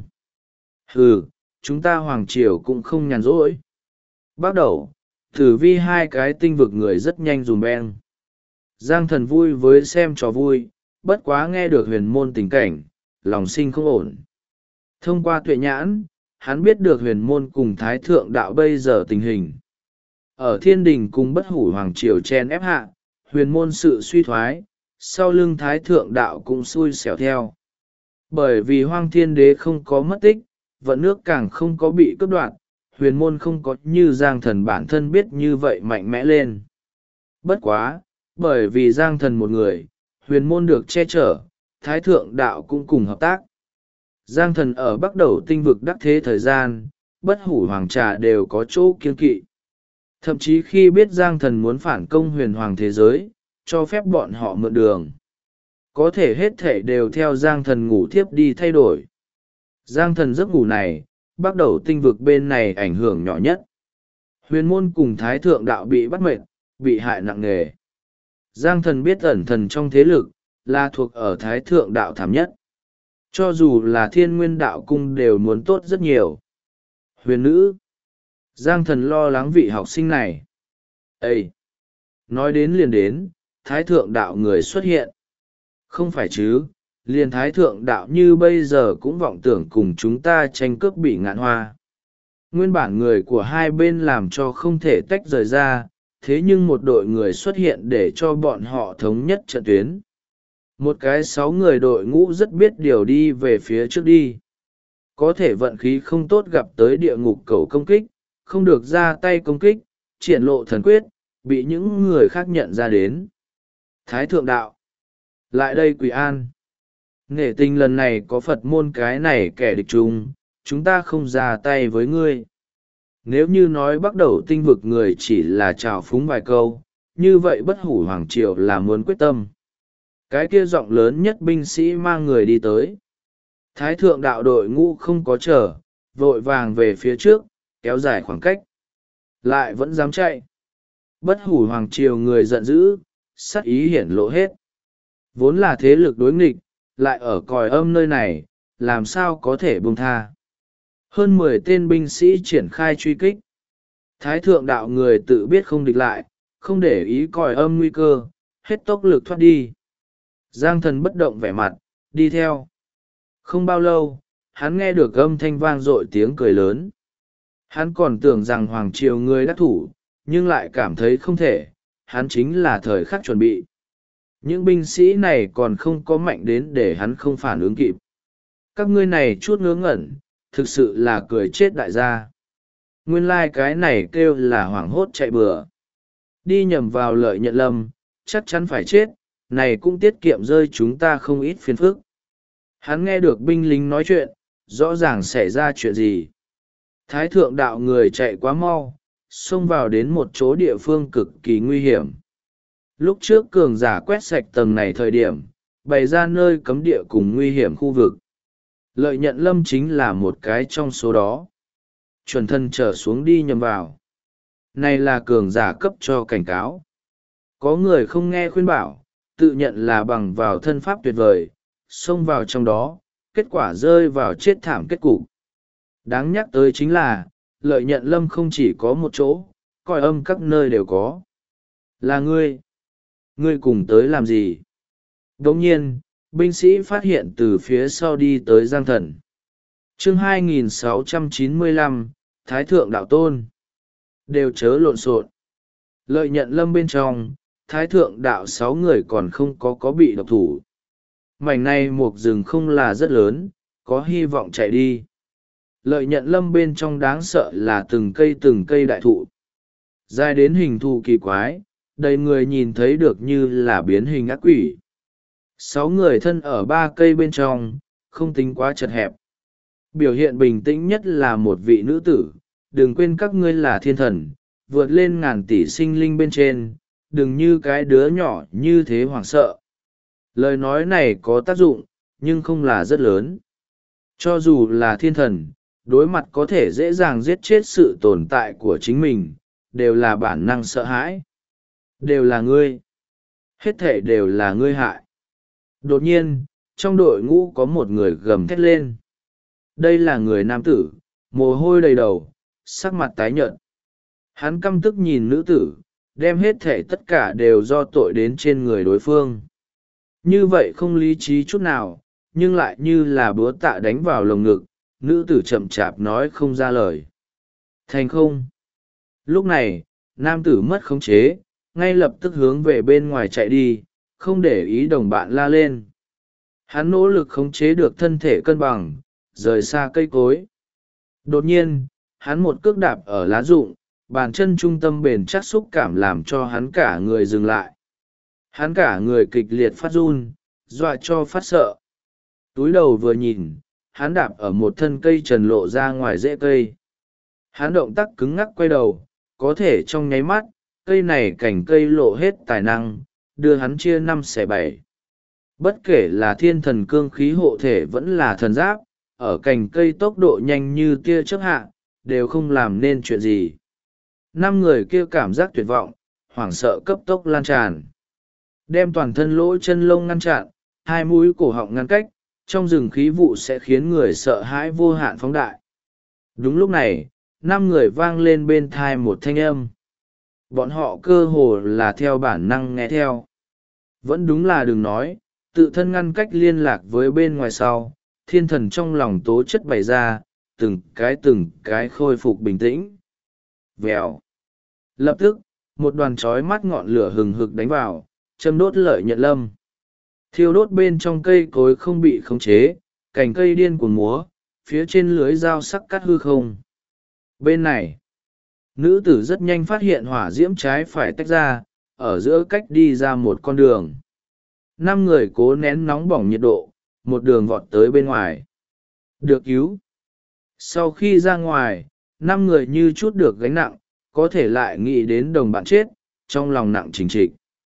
Ừ, chúng ta hoàng triều cũng không nhàn rỗi. Bắt đầu, tử vi hai cái tinh vực người rất nhanh dùm beng. Giang thần vui với xem trò vui, bất quá nghe được huyền môn tình cảnh, lòng sinh không ổn. Thông qua tuệ nhãn, hắn biết được huyền môn cùng thái thượng đạo bây giờ tình hình. Ở thiên đình cùng bất hủ hoàng triều chen ép hạ, huyền môn sự suy thoái, sau lưng thái thượng đạo cũng xui xẻo theo. Bởi vì hoang thiên đế không có mất tích, vận nước càng không có bị cướp đoạt, huyền môn không có như Giang thần bản thân biết như vậy mạnh mẽ lên. Bất quá, bởi vì Giang thần một người, huyền môn được che chở, thái thượng đạo cũng cùng hợp tác. Giang thần ở bắt đầu tinh vực đắc thế thời gian, bất hủ hoàng trà đều có chỗ kiên kỵ. Thậm chí khi biết Giang thần muốn phản công huyền hoàng thế giới, cho phép bọn họ mượn đường. Có thể hết thể đều theo Giang thần ngủ thiếp đi thay đổi. Giang thần giấc ngủ này, bắt đầu tinh vực bên này ảnh hưởng nhỏ nhất. Huyền môn cùng thái thượng đạo bị bắt mệt, bị hại nặng nề. Giang thần biết ẩn thần trong thế lực, là thuộc ở thái thượng đạo thảm nhất. Cho dù là thiên nguyên đạo cung đều muốn tốt rất nhiều. Huyền nữ. Giang Thần lo lắng vị học sinh này. Ê! Nói đến liền đến, thái thượng đạo người xuất hiện. Không phải chứ, liền thái thượng đạo như bây giờ cũng vọng tưởng cùng chúng ta tranh cướp Bỉ Ngạn Hoa. Nguyên bản người của hai bên làm cho không thể tách rời ra, thế nhưng một đội người xuất hiện để cho bọn họ thống nhất trận tuyến. Một cái 6 người đội ngũ rất biết điều đi về phía trước đi. Có thể vận khí không tốt gặp tới địa ngục cầu công kích, không được ra tay công kích, triển lộ thần quyết, bị những người khác nhận ra đến. Thái thượng đạo. Lại đây Quỳ An. Nghệ tình lần này có Phật môn cái này kẻ địch chung, chúng ta không ra tay với ngươi. Nếu như nói bắt đầu tinh vực người chỉ là trào phúng vài câu, như vậy bất hủ hoàng triều là muốn quyết tâm. Cái kia giọng lớn nhất binh sĩ mang người đi tới. Thái thượng đạo đội ngũ không có chờ, vội vàng về phía trước, kéo dài khoảng cách. Lại vẫn dám chạy. Bất hủ hoàng triều người giận dữ, sát ý hiển lộ hết. Vốn là thế lực đối nghịch, lại ở còi âm nơi này, làm sao có thể buông tha. Hơn 10 tên binh sĩ triển khai truy kích. Thái thượng đạo người tự biết không địch lại, không để ý còi âm nguy cơ, hết tốc lực thoát đi. Giang Thần bất động vẻ mặt, đi theo. Không bao lâu, hắn nghe được âm thanh vang dội tiếng cười lớn. Hắn còn tưởng rằng hoàng triều người đắc thủ, nhưng lại cảm thấy không thể, hắn chính là thời khắc chuẩn bị. Những binh sĩ này còn không có mạnh đến để hắn không phản ứng kịp. Các ngươi này chút ngớ ngẩn, thực sự là cười chết đại gia. Nguyên lai cái này kêu là hoảng hốt chạy bừa. Đi nhầm vào Lợi Nhận Lâm, chắc chắn phải chết, này cũng tiết kiệm rơi chúng ta không ít phiền phức. Hắn nghe được binh lính nói chuyện, rõ ràng xảy ra chuyện gì. Thái thượng đạo người chạy quá mau, xông vào đến một chỗ địa phương cực kỳ nguy hiểm. Lúc trước cường giả quét sạch tầng này thời điểm, bày ra nơi cấm địa cùng nguy hiểm khu vực. Lợi Nhận Lâm chính là một cái trong số đó. Chuẩn thân trở xuống đi nhầm vào. Này là cường giả cấp cho cảnh cáo. Có người không nghe khuyên bảo, tự nhận là bằng vào thân pháp tuyệt vời, xông vào trong đó, kết quả rơi vào chết thảm kết cục. Đáng nhắc tới chính là, Lợi Nhận Lâm không chỉ có một chỗ, còi âm các nơi đều có. Là ngươi. Ngươi cùng tới làm gì? Đồng nhiên, binh sĩ phát hiện từ phía sau đi tới Giang Thần. Chương 2695, Thái Thượng Đạo Tôn. Đều chớ lộn xộn. Lợi Nhận Lâm bên trong, Thái Thượng Đạo 6 người còn không có bị độc thủ. Mảnh này một rừng không là rất lớn, có hy vọng chạy đi. Lợi Nhận Lâm bên trong đáng sợ là từng cây đại thụ. Dài đến hình thù kỳ quái, đầy người nhìn thấy được như là biến hình ác quỷ. 6 người thân ở 3 cây bên trong, không tính quá chật hẹp. Biểu hiện bình tĩnh nhất là một vị nữ tử, đừng quên các ngươi là thiên thần, vượt lên ngàn tỷ sinh linh bên trên, đừng như cái đứa nhỏ như thế hoảng sợ. Lời nói này có tác dụng, nhưng không là rất lớn. Cho dù là thiên thần, đối mặt có thể dễ dàng giết chết sự tồn tại của chính mình, đều là bản năng sợ hãi. Đều là ngươi. Hết thể đều là ngươi hại. Đột nhiên, trong đội ngũ có một người gầm thét lên. Đây là người nam tử, mồ hôi đầy đầu, sắc mặt tái nhợt. Hắn căm tức nhìn nữ tử, đem hết thể tất cả đều do tội đến trên người đối phương. Như vậy không lý trí chút nào, nhưng lại như là búa tạ đánh vào lồng ngực, nữ tử chậm chạp nói không ra lời. Thành không. Lúc này, nam tử mất khống chế, ngay lập tức hướng về bên ngoài chạy đi, không để ý đồng bạn la lên. Hắn nỗ lực khống chế được thân thể cân bằng, rời xa cây cối. Đột nhiên, hắn một cước đạp ở lá rụng, bàn chân trung tâm bền chắc xúc cảm làm cho hắn cả người dừng lại. Hắn cả người kịch liệt phát run, dọa cho phát sợ. Túi đầu vừa nhìn, hắn đạp ở một thân cây trần lộ ra ngoài rễ cây. Hắn động tác cứng ngắc quay đầu, có thể trong nháy mắt, cây này cành cây lộ hết tài năng, đưa hắn chia 5/7. Bất kể là thiên thần cương khí hộ thể vẫn là thần giáp, ở cành cây tốc độ nhanh như tia chớp hạ, đều không làm nên chuyện gì. 5 người kia cảm giác tuyệt vọng, hoảng sợ cấp tốc lan tràn. Đem toàn thân lỗ chân lông ngăn chặn, 2 mũi cổ họng ngăn cách, trong rừng khí vụ sẽ khiến người sợ hãi vô hạn phóng đại. Đúng lúc này, năm người vang lên bên thai một thanh âm. Bọn họ cơ hồ là theo bản năng nghe theo. Vẫn đúng là đừng nói, tự thân ngăn cách liên lạc với bên ngoài sau, thiên thần trong lòng tố chất bày ra, từng cái khôi phục bình tĩnh. Vèo. Lập tức, một đoàn trói mắt ngọn lửa hừng hực đánh vào, châm đốt lợi nhận lâm. Thiêu đốt bên trong cây cối không bị khống chế, cành cây điên cuồng múa, phía trên lưới dao sắc cắt hư không. Bên này, nữ tử rất nhanh phát hiện hỏa diễm trái phải tách ra, ở giữa cách đi ra một con đường. Năm người cố nén nóng bỏng nhiệt độ, một đường vọt tới bên ngoài. Được cứu. Sau khi ra ngoài, năm người như chút được gánh nặng, có thể lại nghĩ đến đồng bạn chết, trong lòng nặng trình trịch.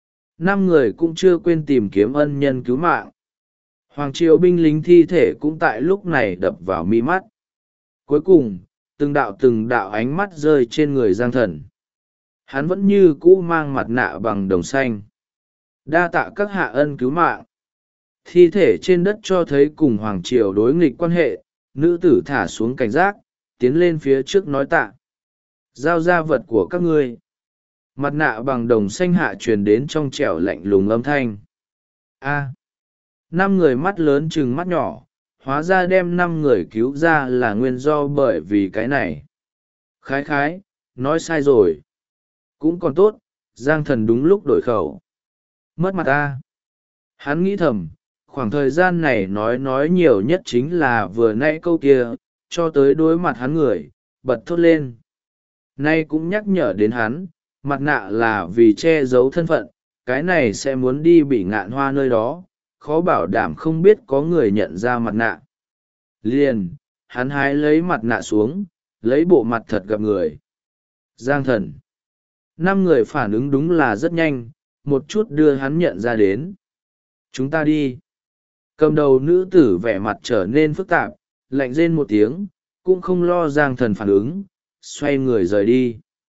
Năm người cũng chưa quên tìm kiếm ân nhân cứu mạng. Hoàng triều binh lính thi thể cũng tại lúc này đập vào mi mắt. Cuối cùng, từng đạo ánh mắt rơi trên người Giang Thần. Hắn vẫn như cũ mang mặt nạ bằng đồng xanh. Đa tạ các hạ ân cứu mạng. Thi thể trên đất cho thấy cùng Hoàng triều đối nghịch quan hệ, nữ tử thả xuống cảnh giác, tiến lên phía trước nói tạ. Giao ra vật của các ngươi. Mặt nạ bằng đồng xanh hạ truyền đến trong trẻo lạnh lùng âm thanh. A. Năm người mắt lớn chừng mắt nhỏ, hóa ra đem năm người cứu ra là nguyên do bởi vì cái này. Khái, nói sai rồi. Cũng còn tốt, Giang Thần đúng lúc đổi khẩu. Mất mặt ta. Hắn nghĩ thầm, khoảng thời gian này nói nhiều nhất chính là vừa nãy câu kia, cho tới đối mặt hắn người, bật thốt lên. Nay cũng nhắc nhở đến hắn, mặt nạ là vì che giấu thân phận, cái này sẽ muốn đi bị ngạn hoa nơi đó, khó bảo đảm không biết có người nhận ra mặt nạ. Liền, hắn hái lấy mặt nạ xuống, lấy bộ mặt thật gặp người. Giang Thần. Năm người phản ứng đúng là rất nhanh, một chút đưa hắn nhận ra đến. Chúng ta đi. Cầm đầu nữ tử vẻ mặt trở nên phức tạp, lạnh rên một tiếng, cũng không lo Giang Thần phản ứng, xoay người rời đi.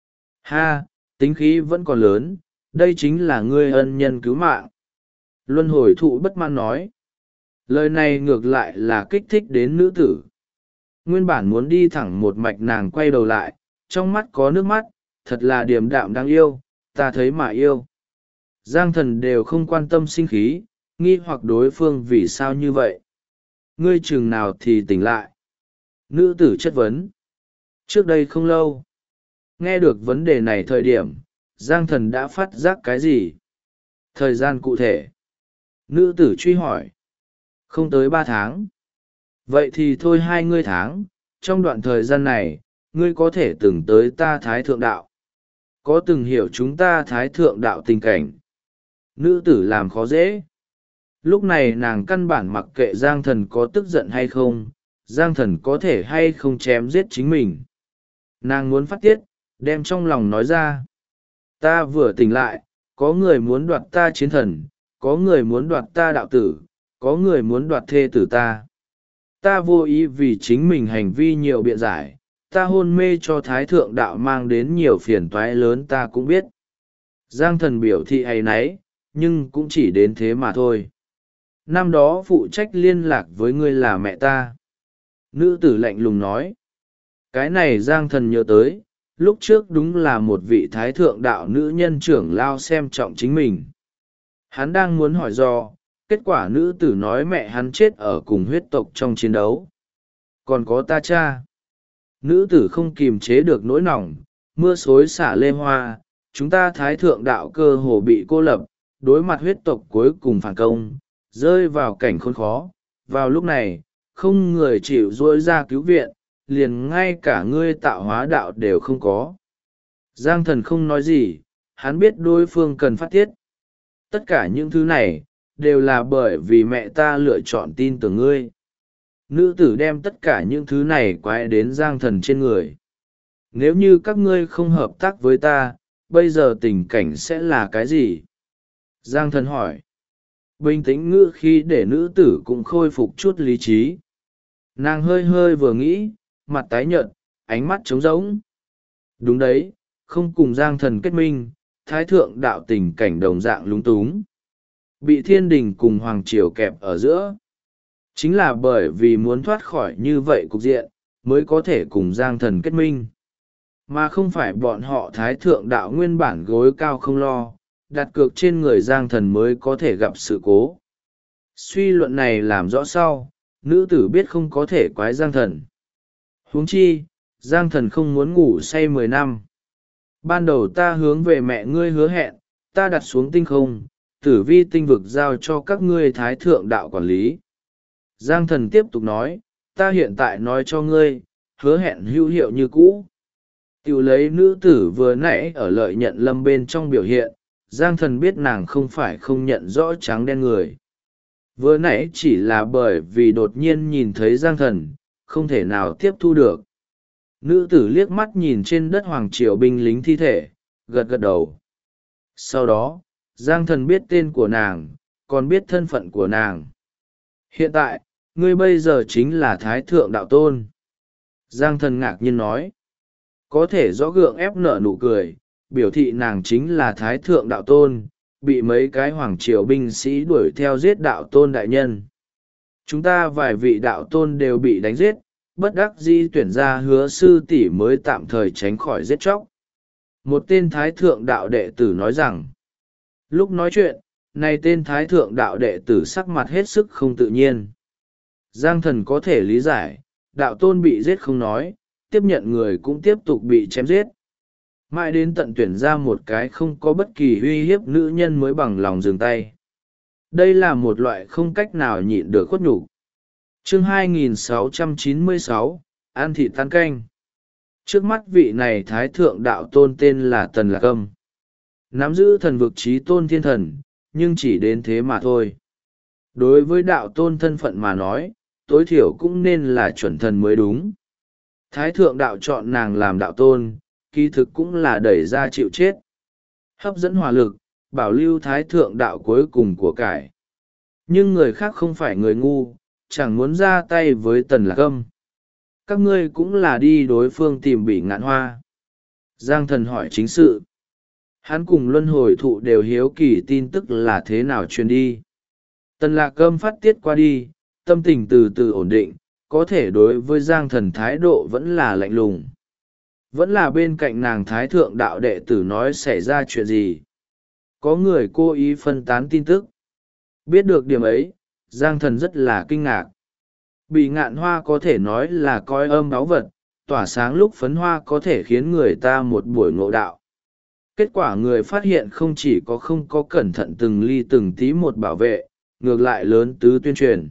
Ha, tính khí vẫn còn lớn, đây chính là ngươi ân nhân cứu mạng. Luân hồi thụ bất mãn nói. Lời này ngược lại là kích thích đến nữ tử. Nguyên bản muốn đi thẳng một mạch nàng quay đầu lại, trong mắt có nước mắt, thật là điềm đạm đáng yêu, ta thấy mà yêu. Giang Thần đều không quan tâm sinh khí, nghi hoặc đối phương vì sao như vậy. Ngươi chừng nào thì tỉnh lại. Nữ tử chất vấn. Trước đây không lâu, nghe được vấn đề này thời điểm, Giang Thần đã phát giác cái gì? Thời gian cụ thể. Nữ tử truy hỏi. Không tới 3 tháng. Vậy thì thôi 20 tháng, trong đoạn thời gian này, ngươi có thể từng tới ta Thái Thượng Đạo. Có từng hiểu chúng ta Thái Thượng Đạo tình cảnh. Nữ tử làm khó dễ. Lúc này nàng căn bản mặc kệ Giang Thần có tức giận hay không, Giang Thần có thể hay không chém giết chính mình. Nàng muốn phát tiết, đem trong lòng nói ra. Ta vừa tỉnh lại, có người muốn đoạt ta chiến thần, có người muốn đoạt ta đạo tử, có người muốn đoạt thê tử ta. Ta vô ý vì chính mình hành vi nhiều biện giải, ta hôn mê cho Thái Thượng Đạo mang đến nhiều phiền toái lớn ta cũng biết. Giang Thần biểu thị áy náy, nhưng cũng chỉ đến thế mà thôi. Năm đó phụ trách liên lạc với ngươi là mẹ ta. Nữ tử lạnh lùng nói. Cái này Giang Thần nhớ tới, lúc trước đúng là một vị Thái Thượng Đạo nữ nhân trưởng lao xem trọng chính mình. Hắn đang muốn hỏi do, kết quả nữ tử nói mẹ hắn chết ở cùng huyết tộc trong chiến đấu. Còn có ta cha. Nữ tử không kìm chế được nỗi lòng, mưa xối xả lê hoa, chúng ta Thái Thượng Đạo cơ hồ bị cô lập, đối mặt huyết tộc cuối cùng phản công, rơi vào cảnh khốn khó. Vào lúc này, không người chịu dỗi ra cứu viện, liền ngay cả ngươi tạo hóa đạo đều không có. Giang Thần không nói gì, hắn biết đối phương cần phát tiết. Tất cả những thứ này, đều là bởi vì mẹ ta lựa chọn tin tưởng ngươi. Nữ tử đem tất cả những thứ này quay đến Giang Thần trên người. Nếu như các ngươi không hợp tác với ta, bây giờ tình cảnh sẽ là cái gì? Giang Thần hỏi. Bình tĩnh ngữ khi để nữ tử cũng khôi phục chút lý trí. Nàng hơi hơi vừa nghĩ, mặt tái nhợt, ánh mắt trống rỗng. Đúng đấy, không cùng Giang Thần kết minh, Thái Thượng Đạo tình cảnh đồng dạng lúng túng. Bị thiên đình cùng Hoàng Triều kẹp ở giữa. Chính là bởi vì muốn thoát khỏi như vậy cục diện, mới có thể cùng Giang Thần kết minh. mà không phải bọn họ thái thượng đạo nguyên bản gối cao không lo, đặt cược trên người Giang Thần mới có thể gặp sự cố. Suy luận này làm rõ sau, nữ tử biết không có thể quái Giang Thần. Huống chi, Giang Thần không muốn ngủ say 10 năm. Ban đầu ta hướng về mẹ ngươi hứa hẹn, ta đặt xuống tinh không, tử vi tinh vực giao cho các ngươi thái thượng đạo quản lý. Giang Thần tiếp tục nói, ta hiện tại nói cho ngươi, hứa hẹn hữu hiệu như cũ. Tiểu lấy nữ tử vừa nãy ở lợi nhận lâm bên trong biểu hiện, Giang Thần biết nàng không phải không nhận rõ trắng đen người. Vừa nãy chỉ là bởi vì đột nhiên nhìn thấy Giang Thần, không thể nào tiếp thu được. Nữ tử liếc mắt nhìn trên đất hoàng triều binh lính thi thể, gật gật đầu. Sau đó, Giang Thần biết tên của nàng, còn biết thân phận của nàng. Hiện tại, ngươi bây giờ chính là Thái Thượng Đạo Tôn. Giang Thần ngạc nhiên nói. Có thể rõ gượng ép nở nụ cười, biểu thị nàng chính là Thái Thượng Đạo Tôn, bị mấy cái hoàng triều binh sĩ đuổi theo giết Đạo Tôn đại nhân. Chúng ta vài vị Đạo Tôn đều bị đánh giết, bất đắc dĩ tuyển ra Hứa sư tỷ mới tạm thời tránh khỏi giết chóc. Một tên Thái Thượng Đạo đệ tử nói rằng, lúc nói chuyện, này tên Thái Thượng Đạo đệ tử sắc mặt hết sức không tự nhiên. Giang Thần có thể lý giải, Đạo Tôn bị giết không nói, tiếp nhận người cũng tiếp tục bị chém giết. Mãi đến tận tuyển ra một cái không có bất kỳ uy hiếp nữ nhân mới bằng lòng dừng tay. Đây là một loại không cách nào nhịn được khuất nhục. Chương 2696, An thị tan canh. Trước mắt vị này Thái Thượng Đạo Tôn tên là Tần Lạc Âm. Nắm giữ thần vực chí tôn thiên thần, nhưng chỉ đến thế mà thôi. Đối với Đạo Tôn thân phận mà nói, tối thiểu cũng nên là chuẩn thần mới đúng. Thái Thượng Đạo chọn nàng làm Đạo Tôn, kỳ thực cũng là đẩy ra chịu chết. Hấp dẫn hỏa lực, bảo lưu Thái Thượng Đạo cuối cùng của cải. Nhưng người khác không phải người ngu, chẳng muốn ra tay với Tần Lạc Âm. Các ngươi cũng là đi đối phương tìm Bỉ Ngạn Hoa. Giang Thần hỏi chính sự. Hắn cùng luân hồi thụ đều hiếu kỳ tin tức là thế nào truyền đi. Tần Lạc Âm phát tiết qua đi, tâm tình từ từ ổn định, có thể đối với Giang Thần thái độ vẫn là lạnh lùng. Vẫn là bên cạnh nàng Thái Thượng Đạo đệ tử nói xảy ra chuyện gì. Có người cố ý phân tán tin tức. Biết được điểm ấy, Giang Thần rất là kinh ngạc. Bỉ Ngạn Hoa có thể nói là coi âm báu vật, tỏa sáng lúc phấn hoa có thể khiến người ta một buổi ngộ đạo. Kết quả người phát hiện không chỉ có không có cẩn thận từng ly từng tí một bảo vệ, ngược lại lớn tứ tuyên truyền.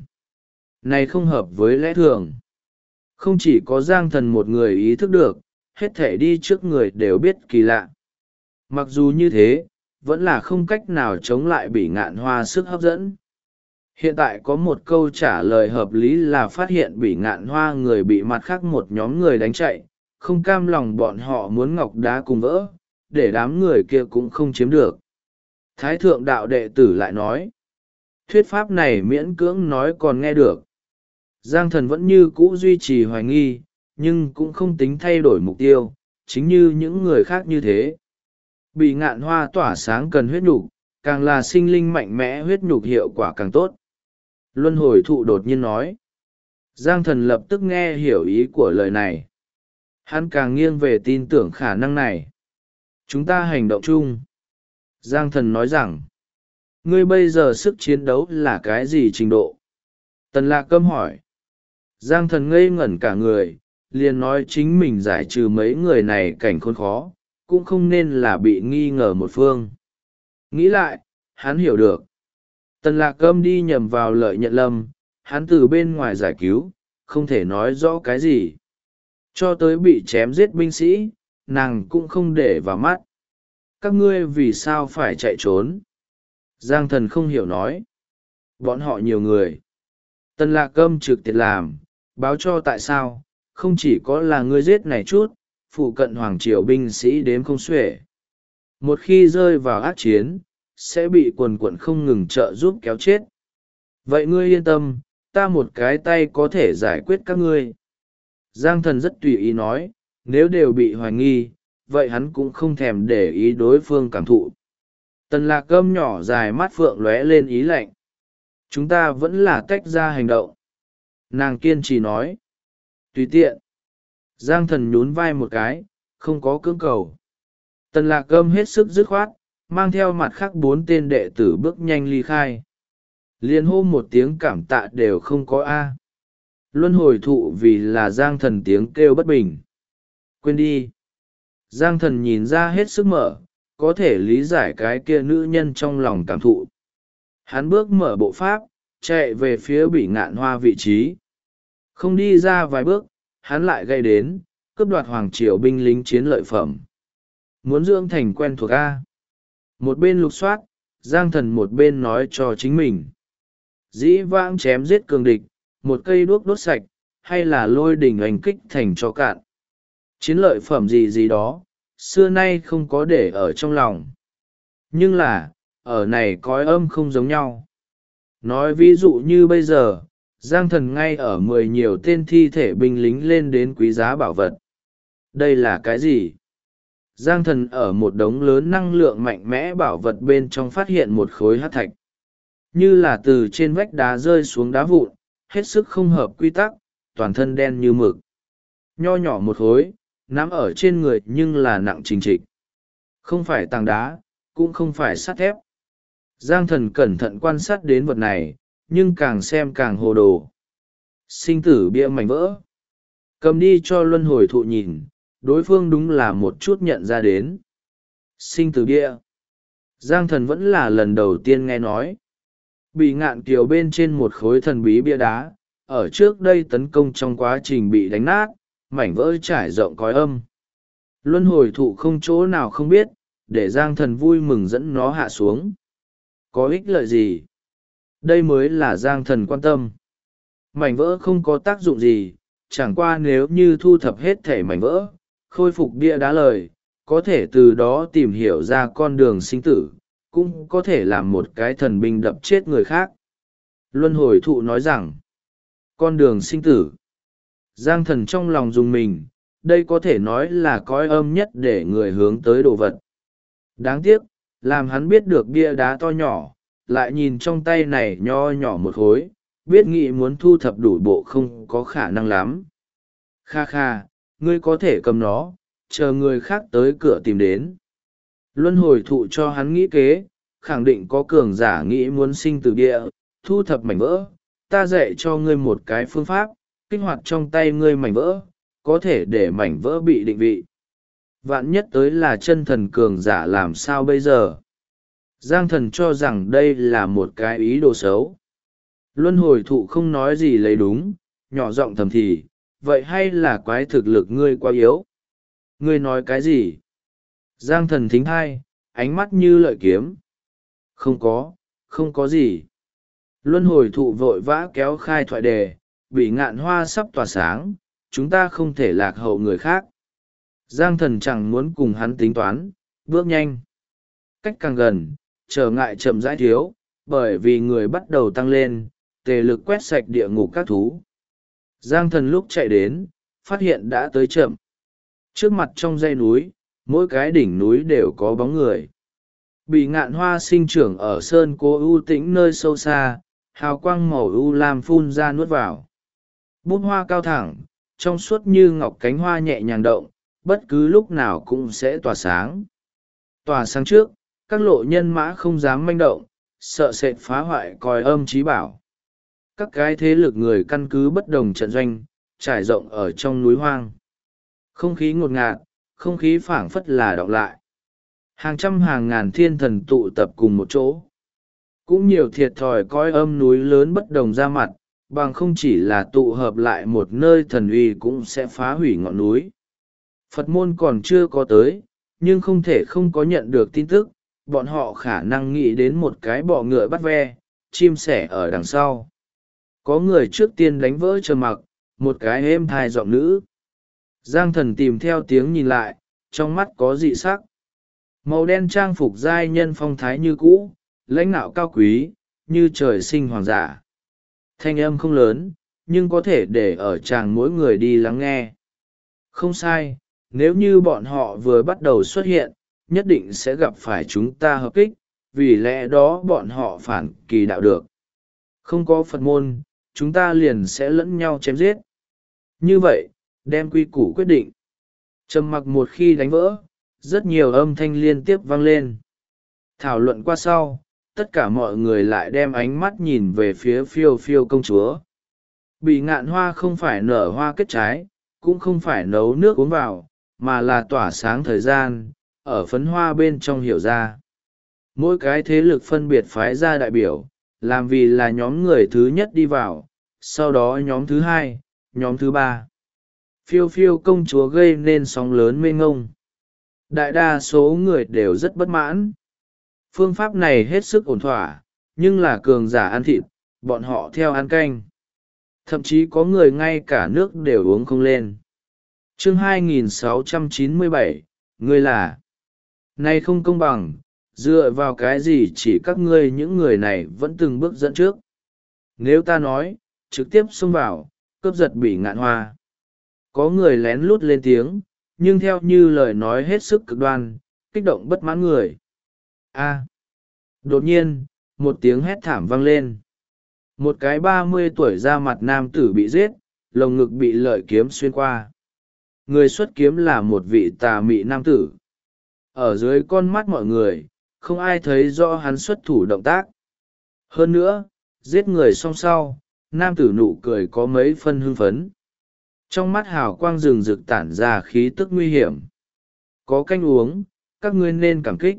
Này không hợp với lẽ thường. Không chỉ có Giang Thần một người ý thức được, hết thể đi trước người đều biết kỳ lạ. Mặc dù như thế, vẫn là không cách nào chống lại Bỉ Ngạn Hoa sức hấp dẫn. Hiện tại có một câu trả lời hợp lý là phát hiện Bỉ Ngạn Hoa người bị mặt khác một nhóm người đánh chạy, không cam lòng bọn họ muốn ngọc đá cùng vỡ, để đám người kia cũng không chiếm được. Thái Thượng Đạo đệ tử lại nói, thuyết pháp này miễn cưỡng nói còn nghe được. Giang Thần vẫn như cũ duy trì hoài nghi, nhưng cũng không tính thay đổi mục tiêu, chính như những người khác như thế. Bỉ Ngạn Hoa tỏa sáng cần huyết nhục, càng là sinh linh mạnh mẽ huyết nhục hiệu quả càng tốt. Luân hồi thụ đột nhiên nói. Giang Thần lập tức nghe hiểu ý của lời này. Hắn càng nghiêng về tin tưởng khả năng này. Chúng ta hành động chung. Giang Thần nói rằng, ngươi bây giờ sức chiến đấu là cái gì trình độ? Tần Lạc Âm hỏi. Giang Thần ngây ngẩn cả người, liền nói chính mình giải trừ mấy người này cảnh khốn khó, cũng không nên là bị nghi ngờ một phương. Nghĩ lại, hắn hiểu được. Tần Lạc Âm đi nhầm vào lợi nhận lâm, hắn từ bên ngoài giải cứu, không thể nói rõ cái gì. Cho tới bị chém giết binh sĩ, nàng cũng không để vào mắt. Các ngươi vì sao phải chạy trốn? Giang Thần không hiểu nói. Bọn họ nhiều người. Tần Lạc Âm trực tiếp làm, báo cho tại sao, không chỉ có là ngươi giết này chút, phụ cận hoàng triều binh sĩ đếm không xuể. Một khi rơi vào ác chiến, sẽ bị quần quận không ngừng trợ giúp kéo chết. Vậy ngươi yên tâm, ta một cái tay có thể giải quyết các ngươi. Giang Thần rất tùy ý nói, nếu đều bị hoài nghi, vậy hắn cũng không thèm để ý đối phương cảm thụ. Tần Lạc Âm nhỏ dài mắt phượng lóe lên ý lạnh. Chúng ta vẫn là tách ra hành động. Nàng kiên trì nói. Tùy tiện. Giang Thần nhún vai một cái, không có cưỡng cầu. Tần Lạc Âm hết sức dứt khoát, mang theo mặt khác 4 tên đệ tử bước nhanh ly khai. Liên hô một tiếng cảm tạ đều không có a. Luân hồi thụ vì là Giang Thần tiếng kêu bất bình. Quên đi. Giang Thần nhìn ra hết sức mở, có thể lý giải cái kia nữ nhân trong lòng cảm thụ. Hắn bước mở bộ pháp, chạy về phía Bỉ Ngạn Hoa vị trí. Không đi ra vài bước, hắn lại gây đến, cướp đoạt hoàng triều binh lính chiến lợi phẩm. Muốn dưỡng thành quen thuộc A. Một bên lục soát, Giang Thần một bên nói cho chính mình. Dĩ vãng chém giết cường địch, một cây đuốc đốt sạch, hay là lôi đỉnh oanh kích thành cho cạn. Chiến lợi phẩm gì gì đó, xưa nay không có để ở trong lòng. Nhưng là, ở này cõi âm không giống nhau. Nói ví dụ như bây giờ, Giang Thần ngay ở 10 nhiều tên thi thể binh lính lên đến quý giá bảo vật. Đây là cái gì? Giang Thần ở một đống lớn năng lượng mạnh mẽ bảo vật bên trong phát hiện một khối hắc thạch. Như là từ trên vách đá rơi xuống đá vụn, hết sức không hợp quy tắc, toàn thân đen như mực. Nho nhỏ một khối, nắm ở trên người nhưng là nặng trình trịch. Không phải tảng đá, cũng không phải sắt thép. Giang Thần cẩn thận quan sát đến vật này, nhưng càng xem càng hồ đồ. Sinh tử bia mảnh vỡ. Cầm đi cho luân hồi thụ nhìn, đối phương đúng là một chút nhận ra đến. Sinh tử bia. Giang Thần vẫn là lần đầu tiên nghe nói. Bị Ngạn Kiều bên trên một khối thần bí bia đá, ở trước đây tấn công trong quá trình bị đánh nát, mảnh vỡ trải rộng cõi âm. Luân hồi thụ không chỗ nào không biết, để Giang Thần vui mừng dẫn nó hạ xuống. Có ích lợi gì? Đây mới là Giang Thần quan tâm. Mảnh vỡ không có tác dụng gì, chẳng qua nếu như thu thập hết thể mảnh vỡ, khôi phục bia đá lời, có thể từ đó tìm hiểu ra con đường sinh tử, cũng có thể làm một cái thần binh đập chết người khác. Luân hồi thụ nói rằng, con đường sinh tử. Giang Thần trong lòng dùng mình, đây có thể nói là cõi âm nhất để người hướng tới đồ vật. Đáng tiếc, làm hắn biết được bia đá to nhỏ, lại nhìn trong tay này nho nhỏ một khối, biết nghĩ muốn thu thập đủ bộ không có khả năng lắm. Kha kha, ngươi có thể cầm nó, chờ người khác tới cửa tìm đến. Luân hồi thụ cho hắn nghĩ kế, khẳng định có cường giả nghĩ muốn sinh từ địa, thu thập mảnh vỡ. Ta dạy cho ngươi một cái phương pháp, kích hoạt trong tay ngươi mảnh vỡ, có thể để mảnh vỡ bị định vị. Vạn nhất tới là chân thần cường giả làm sao bây giờ? Giang Thần cho rằng đây là một cái ý đồ xấu. Luân hồi thụ không nói gì lấy đúng, nhỏ giọng thầm thì, vậy hay là quái thực lực ngươi quá yếu? Ngươi nói cái gì? Giang Thần thính hai, ánh mắt như lợi kiếm. Không có gì. Luân hồi thụ vội vã kéo khai thoại đề, Bị Ngạn Hoa sắp tỏa sáng, chúng ta không thể lạc hậu người khác. Giang Thần chẳng muốn cùng hắn tính toán, bước nhanh. Cách càng gần, trở ngại chậm rãi thiếu, bởi vì người bắt đầu tăng lên, tề lực quét sạch địa ngục các thú. Giang Thần lúc chạy đến, phát hiện đã tới chậm. Trước mặt trong dãy núi, mỗi cái đỉnh núi đều có bóng người. Bị Ngạn Hoa sinh trưởng ở sơn cố ưu tĩnh nơi sâu xa, hào quang màu ưu lam phun ra nuốt vào. Bút hoa cao thẳng, trong suốt như ngọc, cánh hoa nhẹ nhàng động, bất cứ lúc nào cũng sẽ tỏa sáng. Tỏa sáng trước, các lộ nhân mã không dám manh động, sợ sệt phá hoại còi âm trí bảo. Các cái thế lực người căn cứ bất đồng trận doanh, trải rộng ở trong núi hoang. Không khí ngột ngạt, không khí phảng phất là đọng lại. Hàng trăm hàng ngàn thiên thần tụ tập cùng một chỗ. Cũng nhiều thiệt thòi cõi âm núi lớn bất đồng ra mặt, bằng không chỉ là tụ hợp lại một nơi thần uy cũng sẽ phá hủy ngọn núi. Phật môn còn chưa có tới, nhưng không thể không có nhận được tin tức, bọn họ khả năng nghĩ đến một cái bọ ngựa bắt ve, chim sẻ ở đằng sau. Có người trước tiên đánh vỡ trầm mặc, một cái êm thai giọng nữ. Giang Thần tìm theo tiếng nhìn lại, trong mắt có dị sắc. Màu đen trang phục giai nhân phong thái như cũ, lãnh nạo cao quý, như trời sinh hoàng giả. Thanh âm không lớn, nhưng có thể để ở tràng mỗi người đi lắng nghe. Không sai, nếu như bọn họ vừa bắt đầu xuất hiện, nhất định sẽ gặp phải chúng ta hợp kích, vì lẽ đó bọn họ phản kỳ đạo được. Không có Phật môn, chúng ta liền sẽ lẫn nhau chém giết. Như vậy, đem quy củ quyết định. Trầm mặc một khi đánh vỡ, rất nhiều âm thanh liên tiếp vang lên. Thảo luận qua sau, tất cả mọi người lại đem ánh mắt nhìn về phía phiêu phiêu công chúa. Bỉ ngạn hoa không phải nở hoa kết trái, cũng không phải nấu nước uống vào, mà là tỏa sáng thời gian, ở phấn hoa bên trong hiểu ra. Mỗi cái thế lực phân biệt phái ra đại biểu, làm vì là nhóm người thứ nhất đi vào, sau đó nhóm thứ hai, nhóm thứ ba. Phiêu phiêu công chúa gây nên sóng lớn mênh ngông. Đại đa số người đều rất bất mãn. Phương pháp này hết sức ổn thỏa, nhưng là cường giả ăn thịt, bọn họ theo ăn canh. Thậm chí có người ngay cả nước đều uống không lên. Chương 2697, ngươi là nay không công bằng, dựa vào cái gì chỉ các ngươi những người này vẫn từng bước dẫn trước. Nếu ta nói, trực tiếp xông vào, cướp giật Bỉ ngạn hoa. Có người lén lút lên tiếng, nhưng theo như lời nói hết sức cực đoan, kích động bất mãn người. Đột nhiên, một tiếng hét thảm vang lên. Một cái 30 tuổi ra mặt nam tử bị giết, lồng ngực bị lợi kiếm xuyên qua. Người xuất kiếm là một vị tà mị nam tử. Ở dưới con mắt mọi người, không ai thấy rõ hắn xuất thủ động tác. Hơn nữa, giết người xong sau, nam tử nụ cười có mấy phân hưng phấn. Trong mắt hào quang rừng rực tản ra khí tức nguy hiểm. Có canh uống, các ngươi nên cảm kích.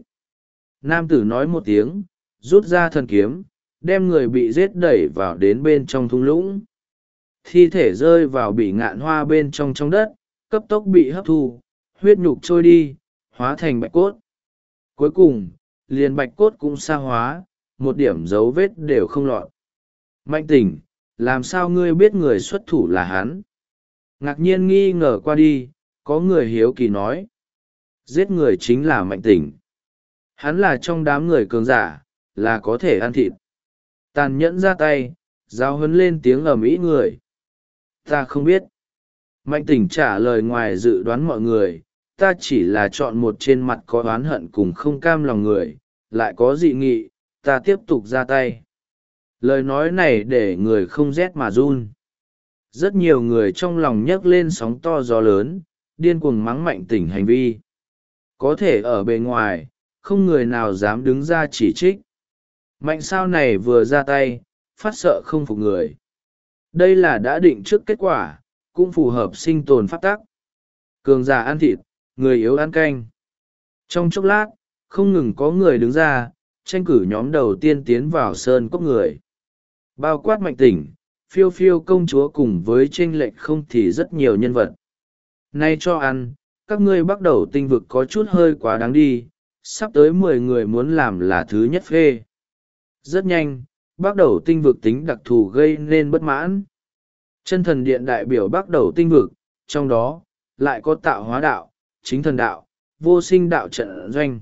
Nam tử nói một tiếng, rút ra thần kiếm, đem người bị giết đẩy vào đến bên trong thung lũng. Thi thể rơi vào Bỉ ngạn hoa bên trong đất, cấp tốc bị hấp thu, huyết nhục trôi đi, hóa thành bạch cốt. Cuối cùng, liền bạch cốt cũng sa hóa, một điểm dấu vết đều không lọt. Mạnh Tỉnh, làm sao ngươi biết người xuất thủ là hắn? Ngạc nhiên nghi ngờ qua đi, có người hiếu kỳ nói. Giết người chính là Mạnh Tỉnh. Hắn là trong đám người cường giả, là có thể ăn thịt. Tàn nhẫn ra tay, giáo huấn lên tiếng ầm ĩ người. Ta không biết. Mạnh Tỉnh trả lời ngoài dự đoán mọi người, ta chỉ là chọn một trên mặt có oán hận cùng không cam lòng người, lại có dị nghị, ta tiếp tục ra tay. Lời nói này để người không rét mà run. Rất nhiều người trong lòng nhấc lên sóng to gió lớn, điên cuồng mắng Mạnh Tỉnh hành vi. Có thể ở bề ngoài, không người nào dám đứng ra chỉ trích. Mạnh sao này vừa ra tay, phát sợ không phục người. Đây là đã định trước kết quả, cũng phù hợp sinh tồn pháp tắc. Cường giả ăn thịt, người yếu ăn canh. Trong chốc lát, không ngừng có người đứng ra, tranh cử nhóm đầu tiên tiến vào sơn cốc người. Bao quát Mạnh Tỉnh, phiêu phiêu công chúa cùng với chênh lệch không thì rất nhiều nhân vật. Nay cho ăn, các ngươi bắt đầu tinh vực có chút hơi quá đáng đi, sắp tới 10 người muốn làm là thứ nhất phê. Rất nhanh, bắt đầu tinh vực tính đặc thù gây nên bất mãn. Chân thần điện đại biểu bắt đầu tinh vực, trong đó, lại có tạo hóa đạo, chính thần đạo, vô sinh đạo trận doanh.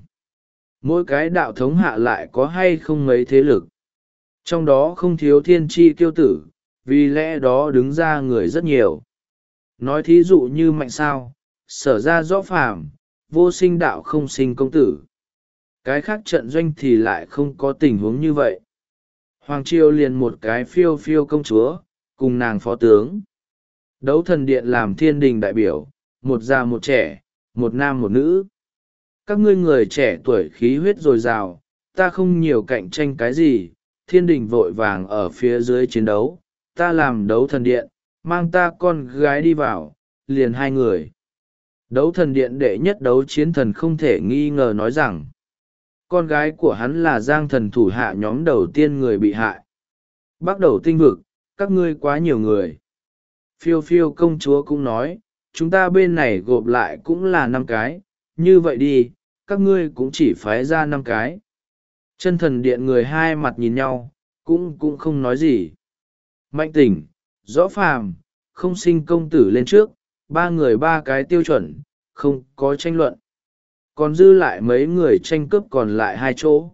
Mỗi cái đạo thống hạ lại có hay không mấy thế lực. Trong đó không thiếu thiên tri kiêu tử, vì lẽ đó đứng ra người rất nhiều. Nói thí dụ như Mạnh sao, sở ra rõ phàm, vô sinh đạo không sinh công tử. Cái khác trận doanh thì lại không có tình huống như vậy. Hoàng Triều liền một cái phiêu phiêu công chúa, cùng nàng phó tướng. Đấu thần điện làm thiên đình đại biểu, một già một trẻ, một nam một nữ. Các ngươi người trẻ tuổi khí huyết dồi dào, ta không nhiều cạnh tranh cái gì, thiên đình vội vàng ở phía dưới chiến đấu, ta làm đấu thần điện, mang ta con gái đi vào, liền 2 người. Đấu thần điện đệ nhất đấu chiến thần không thể nghi ngờ nói rằng, con gái của hắn là Giang thần thủ hạ nhóm đầu tiên người bị hại. Bắt đầu tinh vực, các ngươi quá nhiều người. Phiêu phiêu công chúa cũng nói, chúng ta bên này gộp lại cũng là 5 cái, như vậy đi, các ngươi cũng chỉ phái ra 5 cái. Chân thần điện người hai mặt nhìn nhau, cũng không nói gì. Mạnh Tỉnh, rõ phàm, không sinh công tử lên trước, 3 người 3 cái tiêu chuẩn, không có tranh luận. Còn dư lại mấy người tranh cướp còn lại 2 chỗ.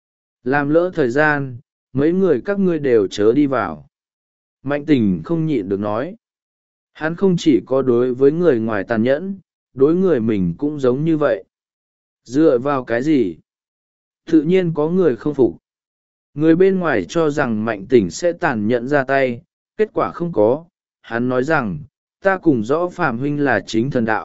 Làm lỡ thời gian, mấy người các ngươi đều chớ đi vào. Mạnh Tỉnh không nhịn được nói. Hắn không chỉ có đối với người ngoài tàn nhẫn, đối người mình cũng giống như vậy. Dựa vào cái gì? Tự nhiên có người không phục. Người bên ngoài cho rằng Mạnh Tỉnh sẽ tàn nhẫn ra tay, kết quả không có. Hắn nói rằng, ta cùng rõ Phạm huynh là chính thần đạo,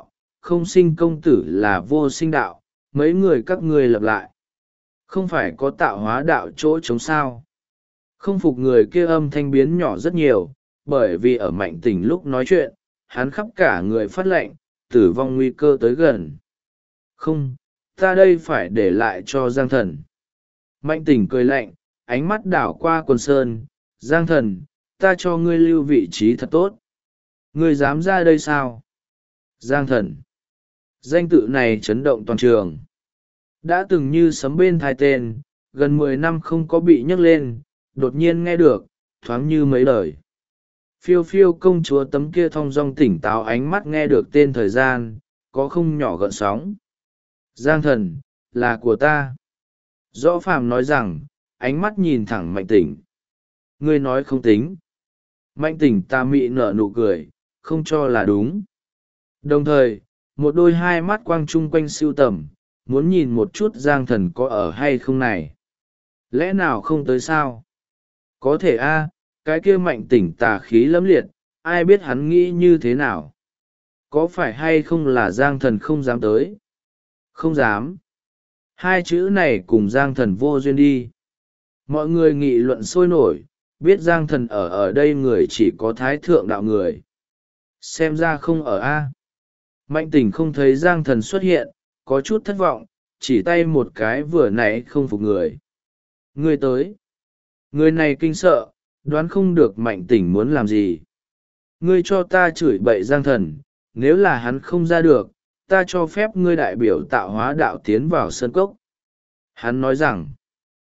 không sinh công tử là vô sinh đạo, mấy người các ngươi lập lại. Không phải có tạo hóa đạo chỗ chống sao. Không phục người kia âm thanh biến nhỏ rất nhiều, bởi vì ở Mạnh Tỉnh lúc nói chuyện, hắn khắp cả người phát lệnh, tử vong nguy cơ tới gần. Không, ta đây phải để lại cho Giang Thần. Mạnh Tỉnh cười lạnh, ánh mắt đảo qua Quần Sơn. Giang Thần, ta cho ngươi lưu vị trí thật tốt. Ngươi dám ra đây sao? Giang Thần. Danh tự này chấn động toàn trường. Đã từng như sấm bên tai tên, gần 10 năm không có bị nhắc lên, đột nhiên nghe được, thoáng như mấy lời. Phiêu phiêu công chúa tấm kia thong dong tỉnh táo ánh mắt nghe được tên thời gian, có không nhỏ gợn sóng. Giang Thần, là của ta. Rõ Phàm nói rằng, ánh mắt nhìn thẳng Mạnh Tỉnh. Ngươi nói không tính. Mạnh Tỉnh ta mị nở nụ cười, không cho là đúng. Đồng thời, một đôi hai mắt quang chung quanh siêu tầm, muốn nhìn một chút Giang Thần có ở hay không này. Lẽ nào không tới sao? Có thể a, cái kia Mạnh Tỉnh tà khí lẫm liệt, ai biết hắn nghĩ như thế nào? Có phải hay không là Giang Thần không dám tới? Không dám. Hai chữ này cùng Giang Thần vô duyên đi. Mọi người nghị luận sôi nổi, biết Giang Thần ở đây người chỉ có thái thượng đạo người. Xem ra không ở a. Mạnh Tỉnh không thấy Giang Thần xuất hiện, có chút thất vọng, chỉ tay một cái vừa nãy không phục người. Người tới. Người này kinh sợ, đoán không được Mạnh Tỉnh muốn làm gì. Ngươi cho ta chửi bậy Giang Thần, nếu là hắn không ra được, ta cho phép ngươi đại biểu tạo hóa đạo tiến vào sơn cốc. Hắn nói rằng,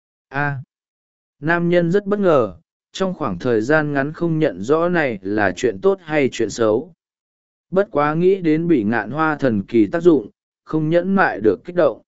nam nhân rất bất ngờ, trong khoảng thời gian ngắn không nhận rõ này là chuyện tốt hay chuyện xấu. Bất quá nghĩ đến bị ngạn hoa thần kỳ tác dụng, không nhẫn mại được kích động.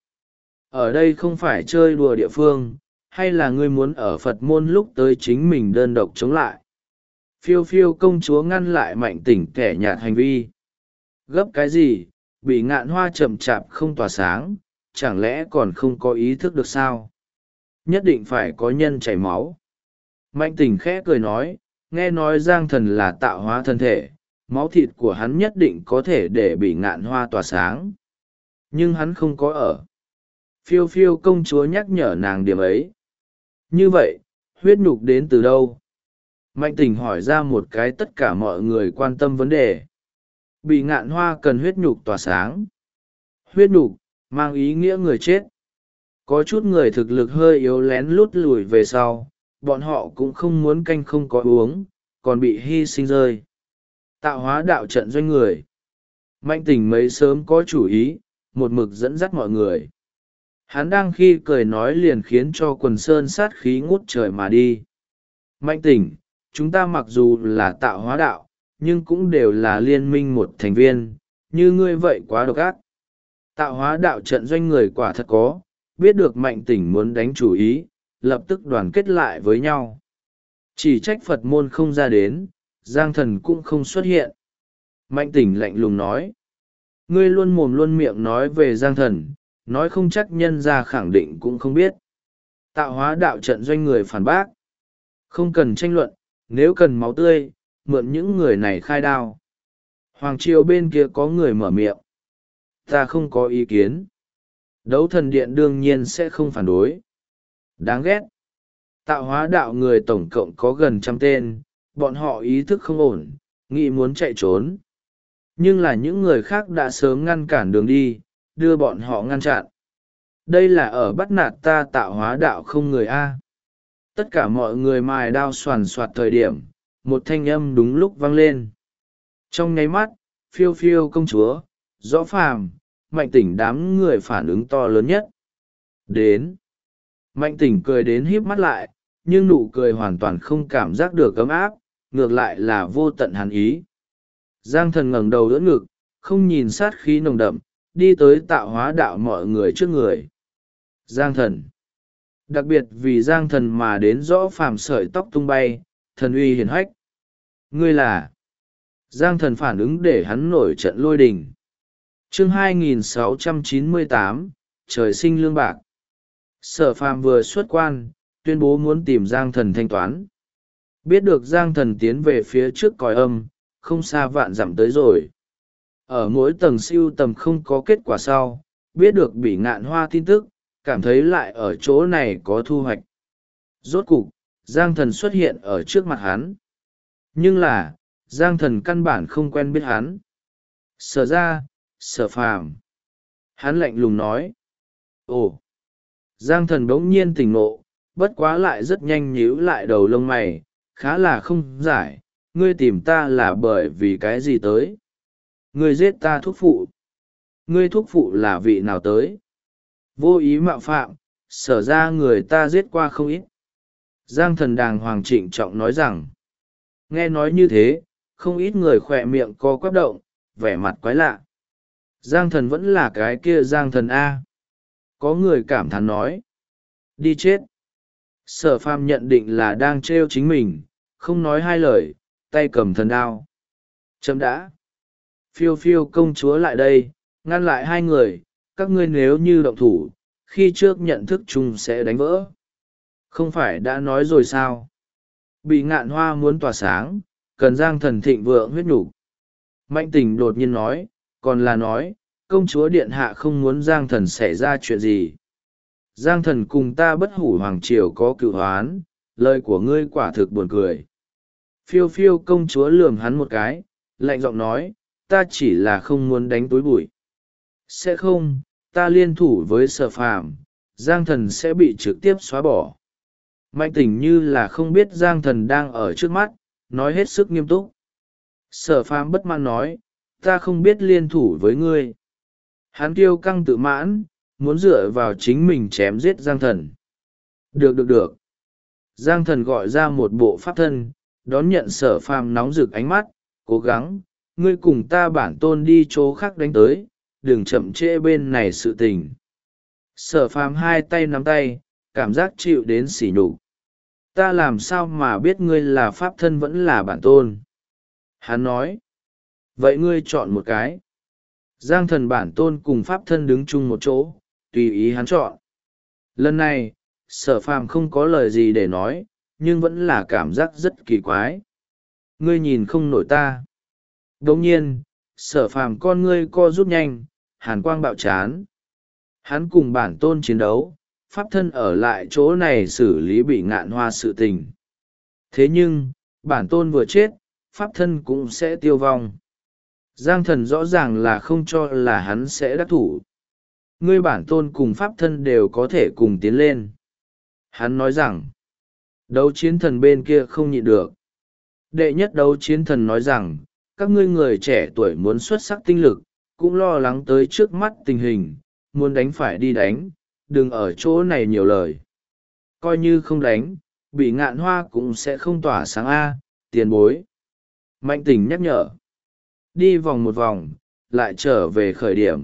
Ở đây không phải chơi đùa địa phương, hay là ngươi muốn ở Phật môn lúc tới chính mình đơn độc chống lại. Phiêu phiêu công chúa ngăn lại Mạnh Tỉnh kẻ nhạt hành vi. Gấp cái gì, bị ngạn hoa chậm chạp không tỏa sáng, chẳng lẽ còn không có ý thức được sao? Nhất định phải có nhân chảy máu. Mạnh Tỉnh khẽ cười nói, nghe nói Giang Thần là tạo hóa thân thể, máu thịt của hắn nhất định có thể để bị ngạn hoa tỏa sáng. Nhưng hắn không có ở. Phiêu phiêu công chúa nhắc nhở nàng điểm ấy. Như vậy, huyết nhục đến từ đâu? Mạnh Tỉnh hỏi ra một cái tất cả mọi người quan tâm vấn đề. Bị ngạn hoa cần huyết nhục tỏa sáng. Huyết nhục, mang ý nghĩa người chết. Có chút người thực lực hơi yếu lén lút lùi về sau, bọn họ cũng không muốn canh không có uống, còn bị hy sinh rơi. Tạo hóa đạo trận doanh người. Mạnh Tỉnh mấy sớm có chủ ý, một mực dẫn dắt mọi người. Hắn đang khi cười nói liền khiến cho Quần Sơn sát khí ngút trời mà đi. Mạnh Tỉnh, chúng ta mặc dù là tạo hóa đạo, nhưng cũng đều là liên minh một thành viên, như ngươi vậy quá độc ác. Tạo hóa đạo trận doanh người quả thật có, biết được Mạnh Tỉnh muốn đánh chủ ý, lập tức đoàn kết lại với nhau. Chỉ trách Phật môn không ra đến, Giang Thần cũng không xuất hiện. Mạnh Tỉnh lạnh lùng nói, ngươi luôn mồm luôn miệng nói về Giang Thần, nói không chắc nhân ra khẳng định cũng không biết. Tạo hóa đạo trận doanh người phản bác. Không cần tranh luận, nếu cần máu tươi, mượn những người này khai đao. Hoàng triều bên kia có người mở miệng. Ta không có ý kiến. Đấu thần điện đương nhiên sẽ không phản đối. Đáng ghét. Tạo hóa đạo người tổng cộng có gần 100 tên, bọn họ ý thức không ổn, nghĩ muốn chạy trốn. Nhưng là những người khác đã sớm ngăn cản đường đi, đưa bọn họ ngăn chặn. Đây là ở bắt nạt ta tạo hóa đạo không người A. Tất cả mọi người mài đao soàn soạt thời điểm, một thanh âm đúng lúc vang lên. Trong nháy mắt, phiêu phiêu công chúa, Rõ Phàm, Mạnh Tỉnh đám người phản ứng to lớn nhất. Đến. Mạnh Tỉnh cười đến híp mắt lại, nhưng nụ cười hoàn toàn không cảm giác được ấm áp, ngược lại là vô tận hàn ý. Giang Thần ngẩng đầu đỡ ngực, không nhìn sát khí nồng đậm, đi tới tạo hóa đạo mọi người trước người. Giang Thần. Đặc biệt vì Giang Thần mà đến Rõ Phàm sợi tóc tung bay, thần uy hiển hách. Ngươi là. Giang Thần phản ứng để hắn nổi trận lôi đình. Chương 2698, trời sinh lương bạc. Sở Phàm vừa xuất quan, tuyên bố muốn tìm Giang Thần thanh toán. Biết được Giang Thần tiến về phía trước còi âm, không xa vạn dặm tới rồi. Ở mỗi tầng siêu tầm không có kết quả sau, biết được Bỉ Ngạn Hoa tin tức, cảm thấy lại ở chỗ này có thu hoạch. Rốt cục, Giang Thần xuất hiện ở trước mặt hắn. Nhưng là, Giang Thần căn bản không quen biết hắn. Sở ra, Sở Phàm. Hắn lạnh lùng nói. Ồ! Giang Thần bỗng nhiên tỉnh ngộ, bất quá lại rất nhanh nhíu lại đầu lông mày, khá là không giải, ngươi tìm ta là bởi vì cái gì tới? Ngươi giết ta thúc phụ. Ngươi thúc phụ là vị nào tới? Vô ý mạo phạm, sở ra người ta giết qua không ít. Giang Thần đàng hoàng trịnh trọng nói rằng, nghe nói như thế, không ít người khỏe miệng co quắp động, vẻ mặt quái lạ. Giang Thần vẫn là cái kia Giang Thần A. Có người cảm thán nói, đi chết. Sở Phàm nhận định là đang trêu chính mình, không nói hai lời, tay cầm thần đao. Chấm đã. Phiêu phiêu công chúa lại đây, ngăn lại hai người, các ngươi nếu như động thủ, khi trước nhận thức chung sẽ đánh vỡ. Không phải đã nói rồi sao? Bị Ngạn Hoa muốn tỏa sáng, cần Giang Thần thịnh vượng huyết nhục. Mạnh Tình đột nhiên nói, còn là nói, công chúa điện hạ không muốn Giang Thần xảy ra chuyện gì. Giang Thần cùng ta bất hủ hoàng triều có cựu hoán, lời của ngươi quả thực buồn cười. Phiêu phiêu công chúa lườm hắn một cái, lạnh giọng nói, ta chỉ là không muốn đánh túi bụi. Sẽ không, ta liên thủ với Sở Phàm, Giang Thần sẽ bị trực tiếp xóa bỏ. Mạnh Tình như là không biết Giang Thần đang ở trước mắt, nói hết sức nghiêm túc. Sở Phàm bất mãn nói, ta không biết liên thủ với ngươi. Hắn kiêu căng tự mãn, muốn dựa vào chính mình chém giết Giang Thần. Được. Giang Thần gọi ra một bộ pháp thân, đón nhận Sở Phàm nóng rực ánh mắt, cố gắng, ngươi cùng ta bản tôn đi chỗ khác đánh tới, đừng chậm trễ bên này sự tình. Sở Phàm hai tay nắm tay, cảm giác chịu đến sỉ nhục. Ta làm sao mà biết ngươi là pháp thân vẫn là bản tôn? Hắn nói. Vậy ngươi chọn một cái. Giang Thần bản tôn cùng pháp thân đứng chung một chỗ, tùy ý hắn chọn. Lần này, Sở Phàm không có lời gì để nói, nhưng vẫn là cảm giác rất kỳ quái. Ngươi nhìn không nổi ta. Đồng nhiên, Sở Phàm con ngươi co rút nhanh, hàn quang bạo chán. Hắn cùng bản tôn chiến đấu, pháp thân ở lại chỗ này xử lý Bị Ngạn Hoa sự tình. Thế nhưng, bản tôn vừa chết, pháp thân cũng sẽ tiêu vong. Giang Thần rõ ràng là không cho là hắn sẽ đắc thủ. Ngươi bản tôn cùng pháp thân đều có thể cùng tiến lên. Hắn nói rằng, đấu chiến thần bên kia không nhịn được. Đệ nhất đấu chiến thần nói rằng, các ngươi người trẻ tuổi muốn xuất sắc tinh lực, cũng lo lắng tới trước mắt tình hình, muốn đánh phải đi đánh, đừng ở chỗ này nhiều lời. Coi như không đánh, Bị Ngạn Hoa cũng sẽ không tỏa sáng A, tiền bối. Mạnh Tình nhắc nhở. Đi vòng một vòng, lại trở về khởi điểm.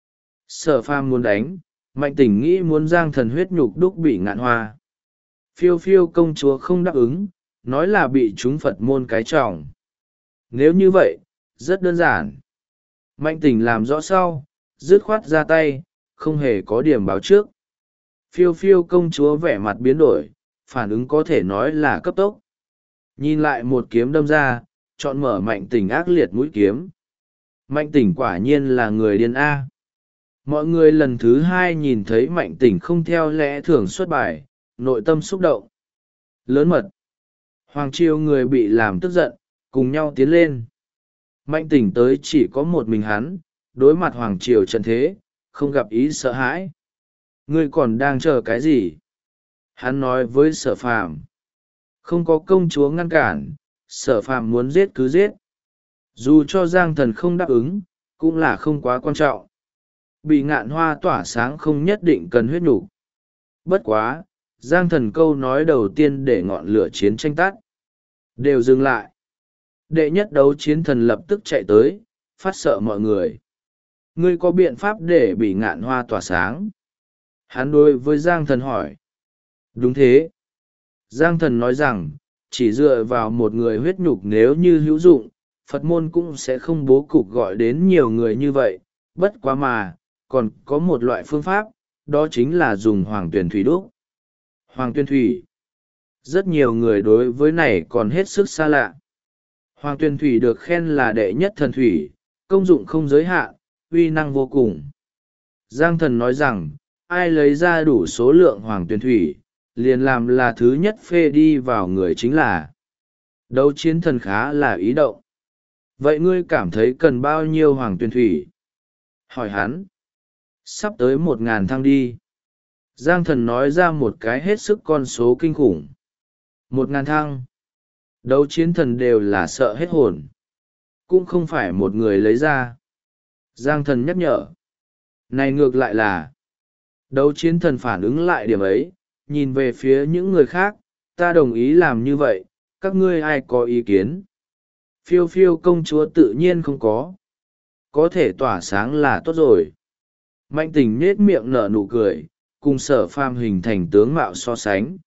Sở Phàm muốn đánh, Mạnh Tình nghĩ muốn Giang Thần huyết nhục đúc Bị Ngạn Hoa. Phiêu phiêu công chúa không đáp ứng, nói là bị chúng Phật môn cái trọng. Nếu như vậy, rất đơn giản. Mạnh Tình làm rõ sau, dứt khoát ra tay, không hề có điểm báo trước. Phiêu phiêu công chúa vẻ mặt biến đổi, phản ứng có thể nói là cấp tốc. Nhìn lại một kiếm đâm ra, chọn mở Mạnh Tình ác liệt mũi kiếm. Mạnh Tình quả nhiên là người điên A. Mọi người lần thứ hai nhìn thấy Mạnh Tình không theo lẽ thường xuất bài, nội tâm xúc động. Lớn mật. Hoàng triều người bị làm tức giận, cùng nhau tiến lên. Mạnh Tình tới chỉ có một mình hắn, đối mặt Hoàng triều trận thế, không gặp ý sợ hãi. Ngươi còn đang chờ cái gì? Hắn nói với Sở Phàm. Không có công chúa ngăn cản, Sở Phàm muốn giết cứ giết. Dù cho Giang Thần không đáp ứng, cũng là không quá quan trọng. Bị Ngạn Hoa tỏa sáng không nhất định cần huyết nhục. Bất quá, Giang Thần câu nói đầu tiên để ngọn lửa chiến tranh tắt. Đều dừng lại. Đệ nhất đấu chiến thần lập tức chạy tới, phát sợ mọi người. Ngươi có biện pháp để Bị Ngạn Hoa tỏa sáng? Hắn đối với Giang Thần hỏi. Đúng thế. Giang Thần nói rằng, chỉ dựa vào một người huyết nhục nếu như hữu dụng, Phật môn cũng sẽ không bố cục gọi đến nhiều người như vậy. Bất quá mà, còn có một loại phương pháp, đó chính là dùng hoàng tuyển thủy đúc. Hoàng tuyển thủy. Rất nhiều người đối với này còn hết sức xa lạ. Hoàng tuyển thủy được khen là đệ nhất thần thủy, công dụng không giới hạn, uy năng vô cùng. Giang thần nói rằng, ai lấy ra đủ số lượng hoàng tuyền thủy, liền làm là thứ nhất phê đi vào người chính là. Đấu chiến thần khá là ý động. Vậy ngươi cảm thấy cần bao nhiêu hoàng tuyền thủy? Hỏi hắn. Sắp tới 1.000 thăng đi. Giang thần nói ra một cái hết sức con số kinh khủng. 1.000 thăng. Đấu chiến thần đều là sợ hết hồn. Cũng không phải một người lấy ra. Giang thần nhắc nhở. Này ngược lại là. Đấu chiến thần phản ứng lại điểm ấy, nhìn về phía những người khác, ta đồng ý làm như vậy, các ngươi ai có ý kiến? Phiêu phiêu công chúa tự nhiên không có thể tỏa sáng là tốt rồi. Mạnh Tình nết miệng nở nụ cười, cùng Sở Phàm hình thành tướng mạo so sánh.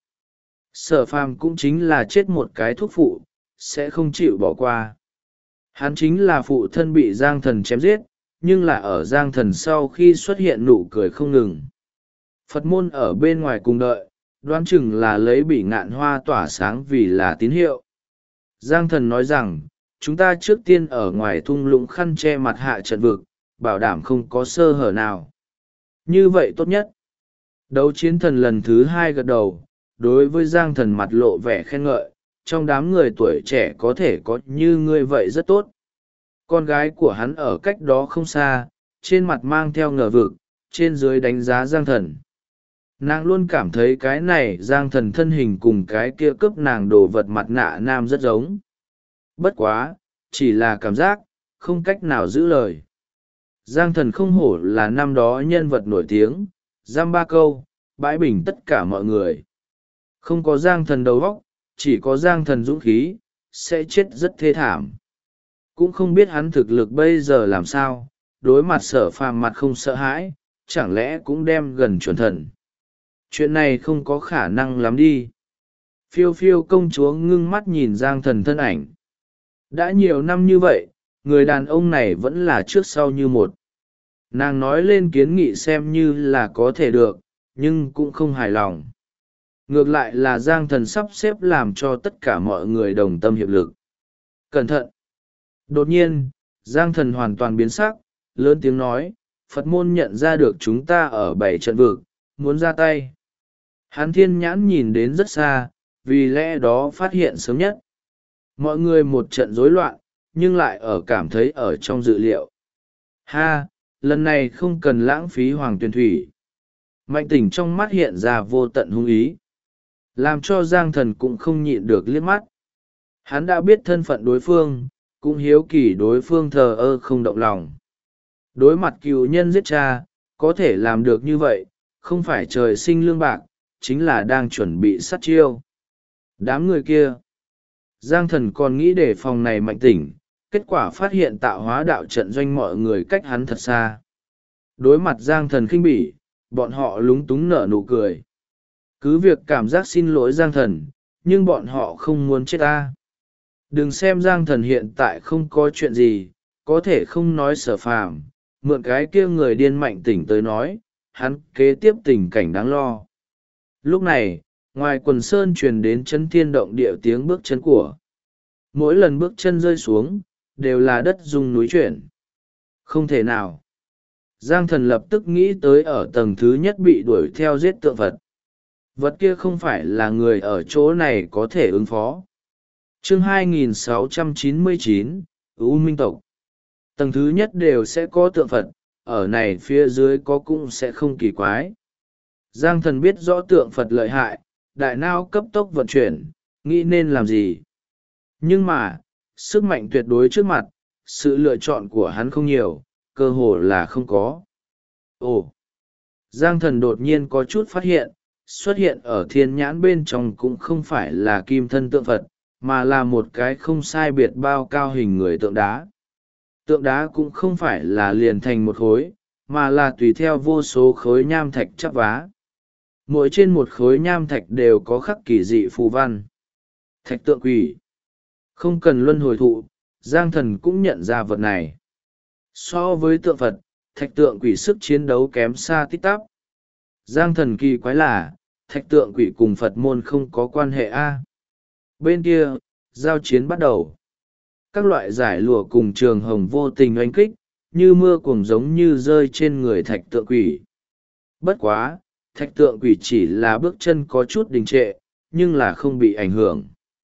Sở Phàm cũng chính là chết một cái thuốc phụ, sẽ không chịu bỏ qua. Hắn chính là phụ thân bị Giang Thần chém giết, nhưng là ở Giang Thần sau khi xuất hiện nụ cười không ngừng. Phật môn ở bên ngoài cùng đợi, đoán chừng là lấy Bỉ Ngạn Hoa tỏa sáng vì là tín hiệu. Giang Thần nói rằng, chúng ta trước tiên ở ngoài thung lũng khăn che mặt hạ trận vực, bảo đảm không có sơ hở nào. Như vậy tốt nhất. Đấu chiến thần lần thứ 2 gật đầu, đối với Giang Thần mặt lộ vẻ khen ngợi, trong đám người tuổi trẻ có thể có như ngươi vậy rất tốt. Con gái của hắn ở cách đó không xa, trên mặt mang theo ngờ vực, trên dưới đánh giá Giang Thần. Nàng luôn cảm thấy cái này Giang Thần thân hình cùng cái kia cướp nàng đồ vật mặt nạ nam rất giống. Bất quá, chỉ là cảm giác, không cách nào giữ lời. Giang Thần không hổ là năm đó nhân vật nổi tiếng, giam 3 câu, bãi bình tất cả mọi người. Không có Giang Thần đầu óc, chỉ có Giang Thần dũng khí, sẽ chết rất thê thảm. Cũng không biết hắn thực lực bây giờ làm sao, đối mặt Sở Phàm mặt không sợ hãi, chẳng lẽ cũng đem gần chuẩn thần. Chuyện này không có khả năng lắm đi. Phiêu phiêu công chúa ngưng mắt nhìn Giang Thần thân ảnh. Đã nhiều năm như vậy, người đàn ông này vẫn là trước sau như một. Nàng nói lên kiến nghị xem như là có thể được, nhưng cũng không hài lòng. Ngược lại là Giang Thần sắp xếp làm cho tất cả mọi người đồng tâm hiệp lực. Cẩn thận! Đột nhiên, Giang Thần hoàn toàn biến sắc, lớn tiếng nói, Phật môn nhận ra được chúng ta ở 7 trận vực, muốn ra tay. Hán thiên nhãn nhìn đến rất xa, vì lẽ đó phát hiện sớm nhất. Mọi người một trận rối loạn, nhưng lại ở cảm thấy ở trong dự liệu. Ha, lần này không cần lãng phí hoàng tuyền thủy. Mạnh Tình trong mắt hiện ra vô tận hung ý. Làm cho Giang Thần cũng không nhịn được liếc mắt. Hắn đã biết thân phận đối phương, cũng hiếu kỳ đối phương thờ ơ không động lòng. Đối mặt cựu nhân giết cha, có thể làm được như vậy, không phải trời sinh lương bạc, chính là đang chuẩn bị sát chiêu. Đám người kia. Giang Thần còn nghĩ để phòng này Mạnh Tình, kết quả phát hiện tạo hóa đạo trận doanh mọi người cách hắn thật xa. Đối mặt Giang Thần khinh bỉ, bọn họ lúng túng nở nụ cười. Cứ việc cảm giác xin lỗi Giang Thần, nhưng bọn họ không muốn chết ta. Đừng xem Giang Thần hiện tại không có chuyện gì, có thể không nói Sở Phàm, mượn cái kia người điên Mạnh Tình tới nói, hắn kế tiếp tình cảnh đáng lo. Lúc này, ngoài quần sơn truyền đến chấn thiên động địa tiếng bước chân của. Mỗi lần bước chân rơi xuống, đều là đất rung núi chuyển. Không thể nào. Giang Thần lập tức nghĩ tới ở tầng thứ nhất bị đuổi theo giết tượng Phật. Vật kia không phải là người ở chỗ này có thể ứng phó. Chương 2699, U Minh Tộc. Tầng thứ nhất đều sẽ có tượng Phật, ở này phía dưới có cũng sẽ không kỳ quái. Giang Thần biết rõ tượng Phật lợi hại, đại não cấp tốc vận chuyển, nghĩ nên làm gì. Nhưng mà, sức mạnh tuyệt đối trước mặt, sự lựa chọn của hắn không nhiều, cơ hồ là không có. Ồ! Giang Thần đột nhiên có chút phát hiện, xuất hiện ở thiên nhãn bên trong cũng không phải là kim thân tượng Phật, mà là một cái không sai biệt bao cao hình người tượng đá. Tượng đá cũng không phải là liền thành một khối, mà là tùy theo vô số khối nham thạch chắp vá. Mỗi trên một khối nham thạch đều có khắc kỳ dị phù văn. Thạch tượng quỷ. Không cần luân hồi thụ, Giang Thần cũng nhận ra vật này. So với tượng Phật, thạch tượng quỷ sức chiến đấu kém xa tít tắp. Giang Thần kỳ quái là, thạch tượng quỷ cùng Phật môn không có quan hệ a. Bên kia, giao chiến bắt đầu. các loại giải lụa cùng trường hồng vô tình oanh kích, như mưa cuồng giống như rơi trên người thạch tượng quỷ. Bất quá, thạch tượng quỷ chỉ là bước chân có chút đình trệ, nhưng là không bị ảnh hưởng.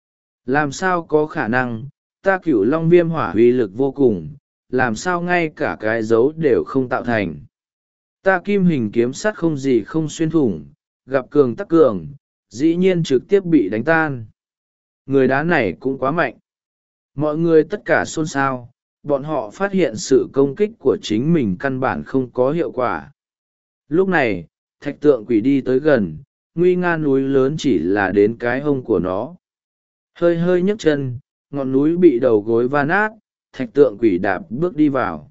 Làm sao có khả năng, ta Cửu Long Viêm hỏa uy lực vô cùng, làm sao ngay cả cái dấu đều không tạo thành. Ta Kim Hình kiếm sắt không gì không xuyên thủng, gặp cường tắc cường, dĩ nhiên trực tiếp bị đánh tan. Người đá này cũng quá mạnh. Mọi người tất cả xôn xao, bọn họ phát hiện sự công kích của chính mình căn bản không có hiệu quả. Lúc này, thạch tượng quỷ đi tới gần, nguy nga núi lớn chỉ là đến cái hông của nó. Hơi hơi nhấc chân, ngọn núi bị đầu gối va nát, thạch tượng quỷ đạp bước đi vào.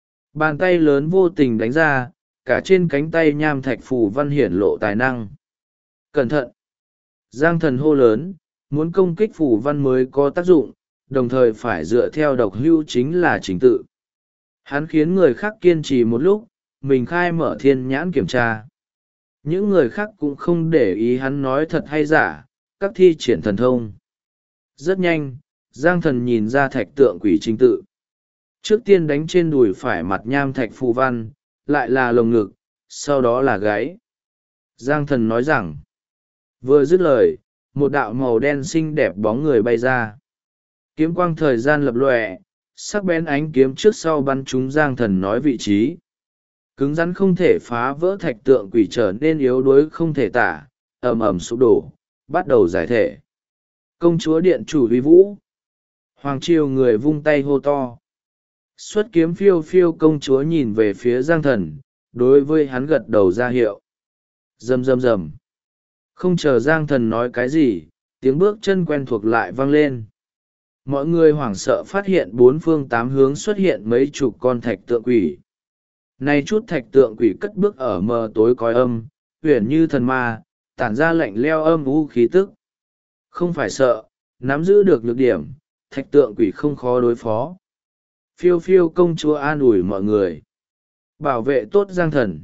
Bàn tay lớn vô tình đánh ra, cả trên cánh tay nham thạch phù văn hiển lộ tài năng. Cẩn thận! Giang thần hô lớn, muốn công kích phù văn mới có tác dụng, đồng thời phải dựa theo độc hưu chính là trình tự. Hắn khiến người khác kiên trì một lúc, mình khai mở thiên nhãn kiểm tra. Những người khác cũng không để ý hắn nói thật hay giả, các thi triển thần thông. Rất nhanh, Giang thần nhìn ra thạch tượng quỷ trình tự. Trước tiên đánh trên đùi phải mặt nham thạch phù văn, lại là lồng ngực, sau đó là gáy. Giang thần nói rằng, vừa dứt lời, một đạo màu đen xinh đẹp bóng người bay ra. Kiếm quang thời gian lập lòe, sắc bén ánh kiếm trước sau bắn trúng Giang thần nói vị trí. Cứng rắn không thể phá vỡ thạch tượng quỷ trở nên yếu đuối không thể tả, ầm ầm sụp đổ, bắt đầu giải thể. Công chúa điện chủ uy vũ. Hoàng triều người vung tay hô to. Xuất kiếm phiêu phiêu công chúa nhìn về phía Giang thần, đối với hắn gật đầu ra hiệu. Rầm rầm rầm. Không chờ Giang thần nói cái gì, tiếng bước chân quen thuộc lại vang lên. Mọi người hoảng sợ phát hiện bốn phương tám hướng xuất hiện mấy chục con thạch tượng quỷ. Này chút thạch tượng quỷ cất bước ở mờ tối cõi âm, huyền như thần ma, tản ra lạnh leo âm u khí tức. Không phải sợ, nắm giữ được nhược điểm, thạch tượng quỷ không khó đối phó. Phiêu phiêu công chúa an ủi mọi người. Bảo vệ tốt Giang thần.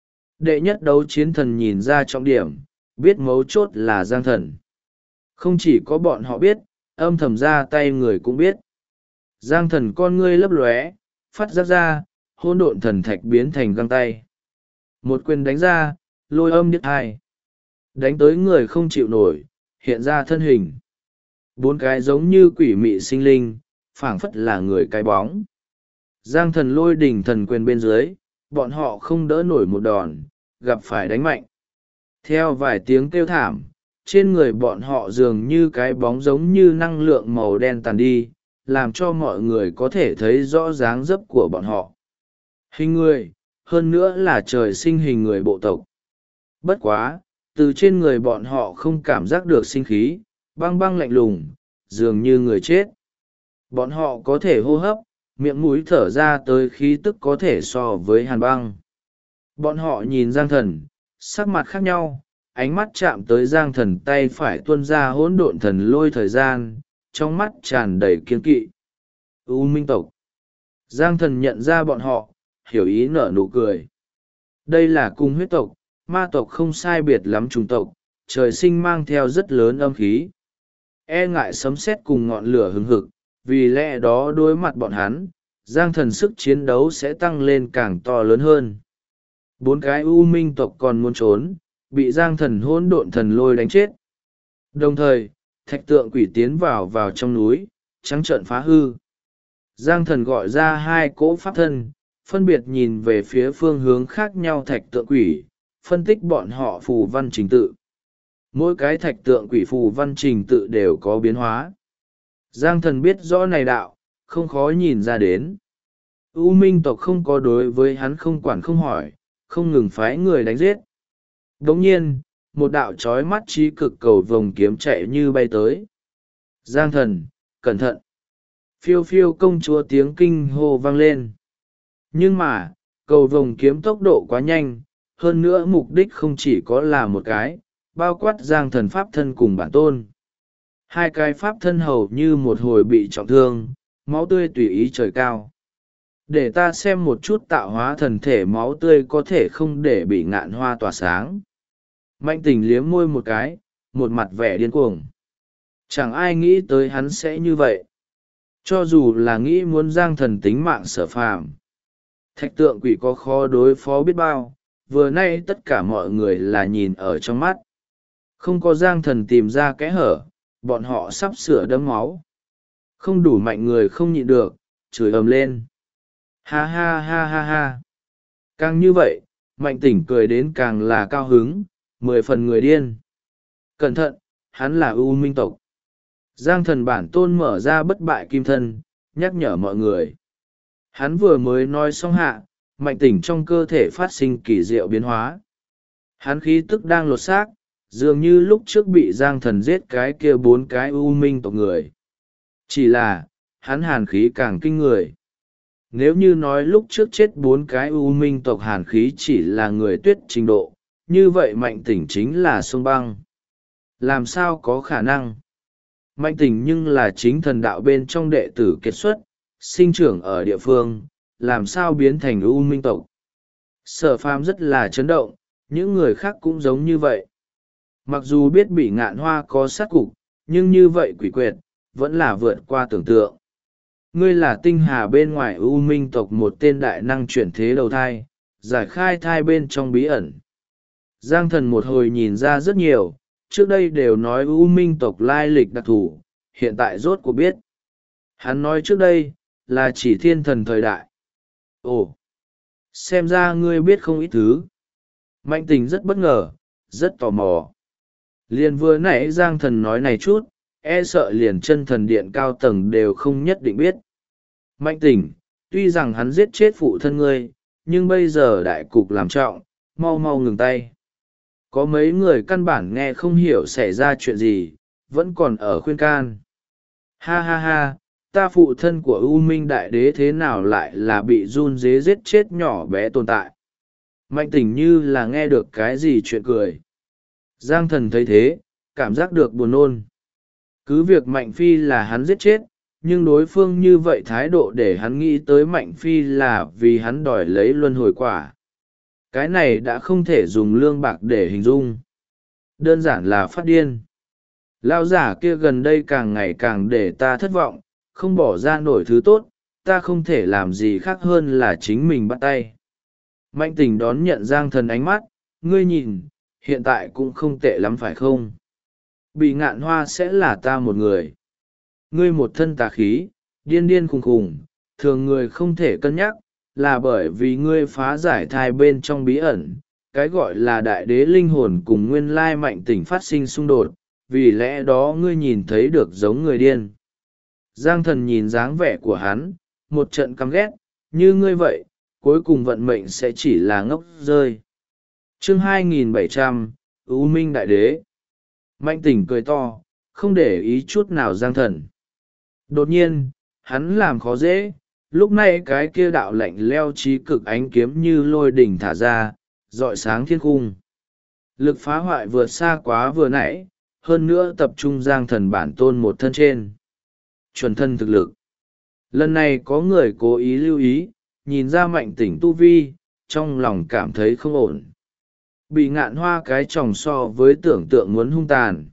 Đệ nhất đấu chiến thần nhìn ra trọng điểm, biết mấu chốt là Giang thần. Không chỉ có bọn họ biết, âm thầm ra tay người cũng biết. Giang thần con ngươi lấp lóe, phát giác ra, hỗn độn thần thạch biến thành găng tay. Một quyền đánh ra, lôi âm điếc hai. Đánh tới người không chịu nổi, hiện ra thân hình. Bốn cái giống như quỷ mị sinh linh, phảng phất là người cái bóng. Giang thần lôi đỉnh thần quyền bên dưới, bọn họ không đỡ nổi một đòn, gặp phải đánh mạnh. Theo vài tiếng kêu thảm, trên người bọn họ dường như cái bóng giống như năng lượng màu đen tàn đi, làm cho mọi người có thể thấy rõ dáng dấp của bọn họ. Hình người, hơn nữa là trời sinh hình người bộ tộc. Bất quá, từ trên người bọn họ không cảm giác được sinh khí, băng băng lạnh lùng, dường như người chết. Bọn họ có thể hô hấp, miệng mũi thở ra tới khí tức có thể so với hàn băng. Bọn họ nhìn Giang thần, sắc mặt khác nhau, ánh mắt chạm tới Giang thần tay phải tuôn ra hỗn độn thần lôi thời gian, trong mắt tràn đầy kiên kỵ. U Minh tộc. Giang thần nhận ra bọn họ, hiểu ý nở nụ cười. Đây là cung huyết tộc, ma tộc không sai biệt lắm chủng tộc, trời sinh mang theo rất lớn âm khí. E ngại sấm sét cùng ngọn lửa hừng hực, vì lẽ đó đối mặt bọn hắn, Giang thần sức chiến đấu sẽ tăng lên càng to lớn hơn. Bốn cái U Minh tộc còn muốn trốn, bị Giang thần hỗn độn thần lôi đánh chết. Đồng thời, thạch tượng quỷ tiến vào trong núi, trắng trợn phá hư. Giang thần gọi ra hai cỗ pháp thân, phân biệt nhìn về phía phương hướng khác nhau thạch tượng quỷ, phân tích bọn họ phù văn trình tự. Mỗi cái thạch tượng quỷ phù văn trình tự đều có biến hóa. Giang thần biết rõ này đạo, không khó nhìn ra đến. U Minh tộc không có đối với hắn không quản không hỏi, không ngừng phái người đánh giết. Đồng nhiên, một đạo trói mắt trí cực cầu vồng kiếm chạy như bay tới. Giang thần, cẩn thận! Phiêu phiêu công chúa tiếng kinh hô vang lên. Nhưng mà, cầu vồng kiếm tốc độ quá nhanh, hơn nữa mục đích không chỉ có là một cái, bao quát Giang thần pháp thân cùng bản tôn. Hai cái pháp thân hầu như một hồi bị trọng thương, máu tươi tùy ý trời cao. Để ta xem một chút tạo hóa thần thể máu tươi có thể không để bị ngạn hoa tỏa sáng. Mạnh tình liếm môi một cái, một mặt vẻ điên cuồng. Chẳng ai nghĩ tới hắn sẽ như vậy. Cho dù là nghĩ muốn giang thần tính mạng Sở Phàm, thạch tượng quỷ có khó đối phó biết bao, vừa nay tất cả mọi người là nhìn ở trong mắt. Không có giang thần tìm ra kẽ hở, bọn họ sắp sửa đẫm máu. Không đủ mạnh người không nhịn được, chửi ầm lên. Ha ha ha ha ha. Càng như vậy, Mạnh Tỉnh cười đến càng là cao hứng, 10 phần người điên. Cẩn thận, hắn là U Minh tộc. Giang thần bản tôn mở ra bất bại kim thân, nhắc nhở mọi người. Hắn vừa mới nói xong hạ, Mạnh Tỉnh trong cơ thể phát sinh kỳ diệu biến hóa. Hắn khí tức đang lột xác, dường như lúc trước bị Giang thần giết cái kia 4 cái U Minh tộc người. Chỉ là, hắn hàn khí càng kinh người. Nếu như nói lúc trước chết 4 cái U Minh tộc hàn khí chỉ là người tuyết trình độ, như vậy Mạnh Tỉnh chính là sông băng. Làm sao có khả năng? Mạnh Tỉnh nhưng là chính thần đạo bên trong đệ tử kiệt xuất, sinh trưởng ở địa phương, làm sao biến thành U Minh tộc? Sở Phàm rất là chấn động, những người khác cũng giống như vậy. Mặc dù biết bị Ngạn Hoa có sát cục, nhưng như vậy quỷ quyệt, vẫn là vượt qua tưởng tượng. Ngươi là tinh hà bên ngoài U Minh tộc một tên đại năng chuyển thế đầu thai, giải khai thai bên trong bí ẩn. Giang thần một hồi nhìn ra rất nhiều, trước đây đều nói U Minh tộc lai lịch đặc thù, hiện tại rốt cuộc biết. Hắn nói trước đây, là chỉ thiên thần thời đại. Ồ, xem ra ngươi biết không ít thứ. Mạnh Tình rất bất ngờ, rất tò mò. Liền vừa nãy Giang thần nói này chút, e sợ liền chân thần điện cao tầng đều không nhất định biết. Mạnh Tình, tuy rằng hắn giết chết phụ thân ngươi, nhưng bây giờ đại cục làm trọng, mau mau ngừng tay. Có mấy người căn bản nghe không hiểu xảy ra chuyện gì, vẫn còn ở khuyên can. Ha ha ha, ta phụ thân của U Minh Đại Đế thế nào lại là bị run dế giết chết nhỏ bé tồn tại. Mạnh Tình như là nghe được cái gì chuyện cười. Giang thần thấy thế, cảm giác được buồn nôn. Cứ việc Mạnh Phi là hắn giết chết, nhưng đối phương như vậy thái độ để hắn nghĩ tới Mạnh Phi là vì hắn đòi lấy luân hồi quả. Cái này đã không thể dùng lương bạc để hình dung. Đơn giản là phát điên. Lao giả kia gần đây càng ngày càng để ta thất vọng, không bỏ ra nổi thứ tốt, ta không thể làm gì khác hơn là chính mình bắt tay. Mạnh Tình đón nhận Giang thần ánh mắt, ngươi nhìn, hiện tại cũng không tệ lắm phải không? Bị Ngạn Hoa sẽ là ta một người. Ngươi một thân tà khí, điên điên khùng khùng, thường người không thể cân nhắc, là bởi vì ngươi phá giải thai bên trong bí ẩn, cái gọi là đại đế linh hồn cùng nguyên lai Mạnh Tỉnh phát sinh xung đột, vì lẽ đó ngươi nhìn thấy được giống người điên. Giang thần nhìn dáng vẻ của hắn, một trận căm ghét, như ngươi vậy, cuối cùng vận mệnh sẽ chỉ là ngốc rơi. Chương 2700, U Minh Đại Đế. Mạnh Tỉnh cười to, không để ý chút nào Giang thần. Đột nhiên, hắn làm khó dễ, lúc này cái kia đạo lạnh leo trí cực ánh kiếm như lôi đỉnh thả ra, rọi sáng thiên cung. Lực phá hoại vượt xa quá vừa nãy, hơn nữa tập trung Giang thần bản tôn một thân trên. Chuẩn thân thực lực. Lần này có người cố ý lưu ý, nhìn ra Mạnh Tỉnh tu vi, trong lòng cảm thấy không ổn. Bị Ngạn Hoa cái tròng so với tưởng tượng muốn hung tàn.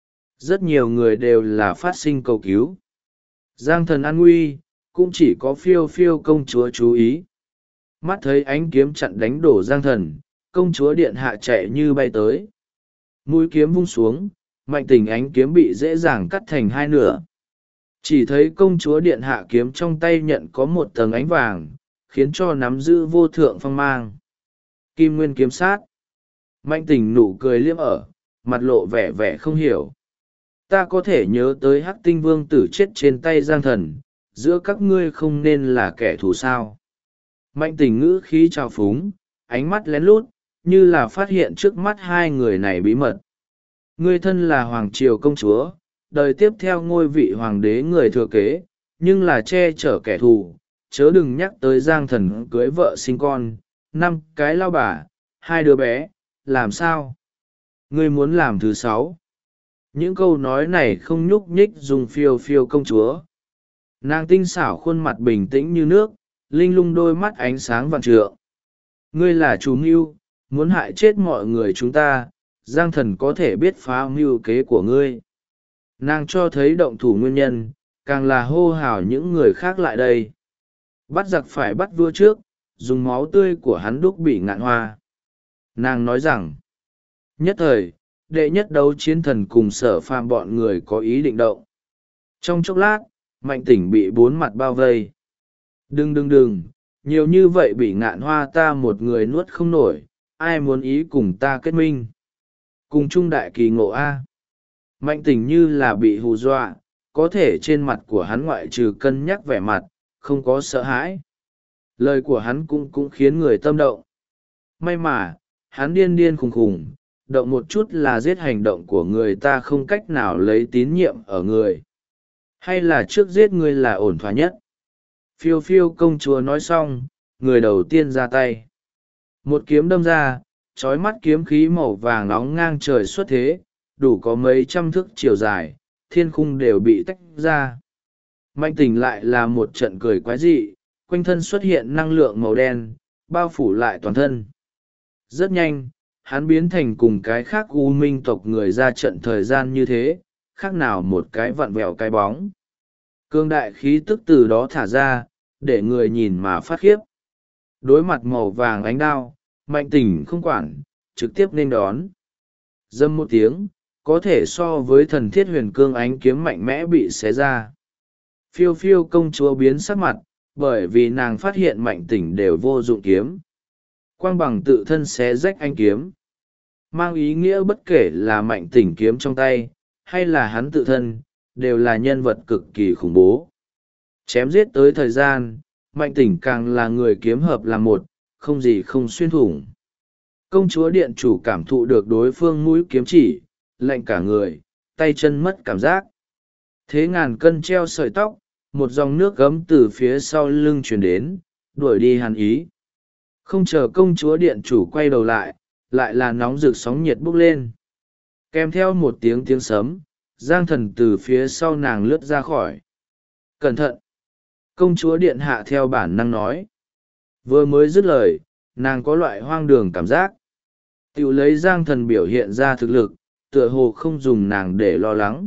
Rất nhiều người đều là phát sinh cầu cứu. Giang thần an nguy, cũng chỉ có phiêu phiêu công chúa chú ý. Mắt thấy ánh kiếm chặn đánh đổ Giang thần, công chúa điện hạ chạy như bay tới. Mũi kiếm vung xuống, Mạnh Tình ánh kiếm bị dễ dàng cắt thành hai nửa. Chỉ thấy công chúa điện hạ kiếm trong tay nhận có một tầng ánh vàng, khiến cho nắm giữ vô thượng phong mang. Kim nguyên kiếm sát. Mạnh Tình nụ cười liếm ở, mặt lộ vẻ vẻ không hiểu. Ta có thể nhớ tới Hắc Tinh Vương tử chết trên tay Giang thần, giữa các ngươi không nên là kẻ thù sao. Mạnh Tình ngữ khí trào phúng, ánh mắt lén lút, như là phát hiện trước mắt hai người này bí mật. Ngươi thân là Hoàng Triều công chúa, đời tiếp theo ngôi vị Hoàng đế người thừa kế, nhưng là che chở kẻ thù, chớ đừng nhắc tới Giang thần cưới vợ sinh con, 5 cái lao bà, 2 đứa bé, làm sao? Ngươi muốn làm thứ 6. Những câu nói này không nhúc nhích dùng phiêu phiêu công chúa. Nàng tinh xảo khuôn mặt bình tĩnh như nước, linh lung đôi mắt ánh sáng vạn trượng. Ngươi là chủ mưu, muốn hại chết mọi người chúng ta, Giang thần có thể biết phá mưu kế của ngươi. Nàng cho thấy động thủ nguyên nhân, càng là hô hào những người khác lại đây. Bắt giặc phải bắt vua trước, dùng máu tươi của hắn đúc Bỉ Ngạn Hoa. Nàng nói rằng, nhất thời, đệ nhất đấu chiến thần cùng Sở Phàm bọn người có ý định động. Trong chốc lát, Mạnh Tỉnh bị bốn mặt bao vây. Đừng, nhiều như vậy Bỉ Ngạn Hoa ta một người nuốt không nổi, ai muốn ý cùng ta kết minh. Cùng chung đại kỳ ngộ A. Mạnh Tỉnh như là bị hù dọa, có thể trên mặt của hắn ngoại trừ cân nhắc vẻ mặt, không có sợ hãi. Lời của hắn cũng khiến người tâm động. May mà, hắn điên khùng khùng, động một chút là giết, hành động của người ta không cách nào lấy tín nhiệm ở người. Hay là trước giết người là ổn thỏa nhất. Phiêu phiêu công chúa nói xong, người đầu tiên ra tay. Một kiếm đâm ra, trói mắt kiếm khí màu vàng nóng ngang trời xuất thế, đủ có mấy trăm thước chiều dài, thiên khung đều bị tách ra. Mạnh Tỉnh lại là một trận cười quái dị, quanh thân xuất hiện năng lượng màu đen, bao phủ lại toàn thân. Rất nhanh, hắn biến thành cùng cái khác U Minh tộc người ra trận thời gian như thế, khác nào một cái vặn vẹo cái bóng. Cương đại khí tức từ đó thả ra, để người nhìn mà phát khiếp. Đối mặt màu vàng ánh đao, Mạnh Tỉnh không quản, trực tiếp nên đón. Dâm một tiếng, có thể so với thần thiết huyền cương ánh kiếm mạnh mẽ bị xé ra. Phiêu phiêu công chúa biến sắc mặt, bởi vì nàng phát hiện Mạnh Tỉnh đều vô dụng kiếm. Quang bằng tự thân xé rách anh kiếm. Mang ý nghĩa bất kể là Mạnh Tỉnh kiếm trong tay, hay là hắn tự thân, đều là nhân vật cực kỳ khủng bố. Chém giết tới thời gian, Mạnh Tỉnh càng là người kiếm hợp là một, không gì không xuyên thủng. Công chúa điện chủ cảm thụ được đối phương mũi kiếm chỉ, lạnh cả người, tay chân mất cảm giác. Thế ngàn cân treo sợi tóc, một dòng nước gấm từ phía sau lưng truyền đến, đuổi đi hàn ý. Không chờ công chúa điện chủ quay đầu lại là nóng rực sóng nhiệt bốc lên. Kèm theo một tiếng sấm, Giang Thần từ phía sau nàng lướt ra khỏi. Cẩn thận! Công chúa điện hạ theo bản năng nói. Vừa mới dứt lời, nàng có loại hoang đường cảm giác. Tiểu lấy Giang Thần biểu hiện ra thực lực, tựa hồ không dùng nàng để lo lắng.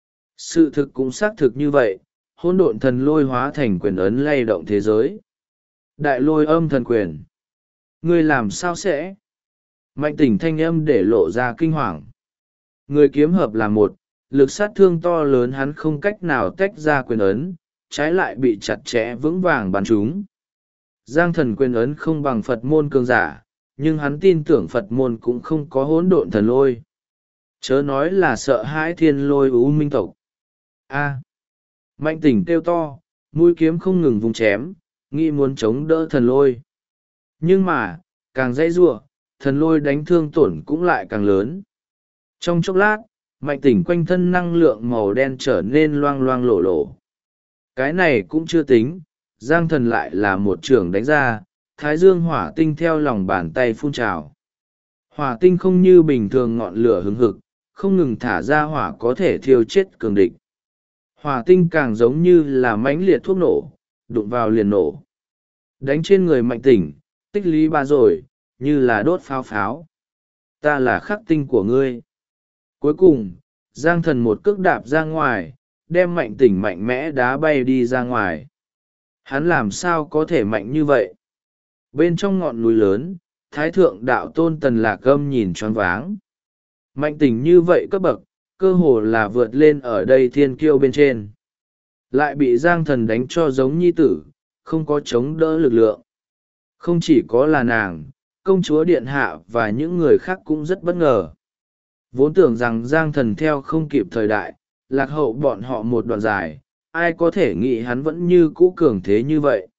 Sự thực cũng xác thực như vậy, hỗn độn thần lôi hóa thành quyền ấn lay động thế giới. Đại lôi âm thần quyền. Ngươi làm sao sẽ? Mạnh Tỉnh thanh âm để lộ ra kinh hoàng. Người kiếm hợp là một, lực sát thương to lớn hắn không cách nào tách ra quyền ấn, trái lại bị chặt chẽ vững vàng bắn trúng. Giang Thần quyền ấn không bằng Phật môn cường giả, nhưng hắn tin tưởng Phật môn cũng không có hỗn độn thần lôi. Chớ nói là sợ hãi thiên lôi U Minh tộc. A. Mạnh Tỉnh kêu to, mũi kiếm không ngừng vùng chém, nghĩ muốn chống đỡ thần lôi. Nhưng mà, càng dãy giụa, thần lôi đánh thương tổn cũng lại càng lớn. Trong chốc lát, Mạnh Tỉnh quanh thân năng lượng màu đen trở nên loang loang lổ lổ. Cái này cũng chưa tính, Giang Thần lại là một trường đánh ra, thái dương hỏa tinh theo lòng bàn tay phun trào. Hỏa tinh không như bình thường ngọn lửa hứng hực, không ngừng thả ra hỏa có thể thiêu chết cường địch. Hỏa tinh càng giống như là mãnh liệt thuốc nổ, đụng vào liền nổ. Đánh trên người Mạnh Tỉnh, tích lý ba rồi, như là đốt pháo. Ta là khắc tinh của ngươi. Cuối cùng, Giang Thần một cước đạp ra ngoài, đem Mạnh Tỉnh mạnh mẽ đá bay đi ra ngoài. Hắn làm sao có thể mạnh như vậy? Bên trong ngọn núi lớn, Thái Thượng Đạo Tôn Tần Lạc Âm nhìn choáng váng. Mạnh Tỉnh như vậy cấp bậc, cơ hồ là vượt lên ở đây thiên kiêu bên trên. Lại bị Giang Thần đánh cho giống nhi tử, không có chống đỡ lực lượng. Không chỉ có là nàng, công chúa điện hạ và những người khác cũng rất bất ngờ. Vốn tưởng rằng Giang Thần theo không kịp thời đại, lạc hậu bọn họ một đoạn dài, ai có thể nghĩ hắn vẫn như cũ cường thế như vậy.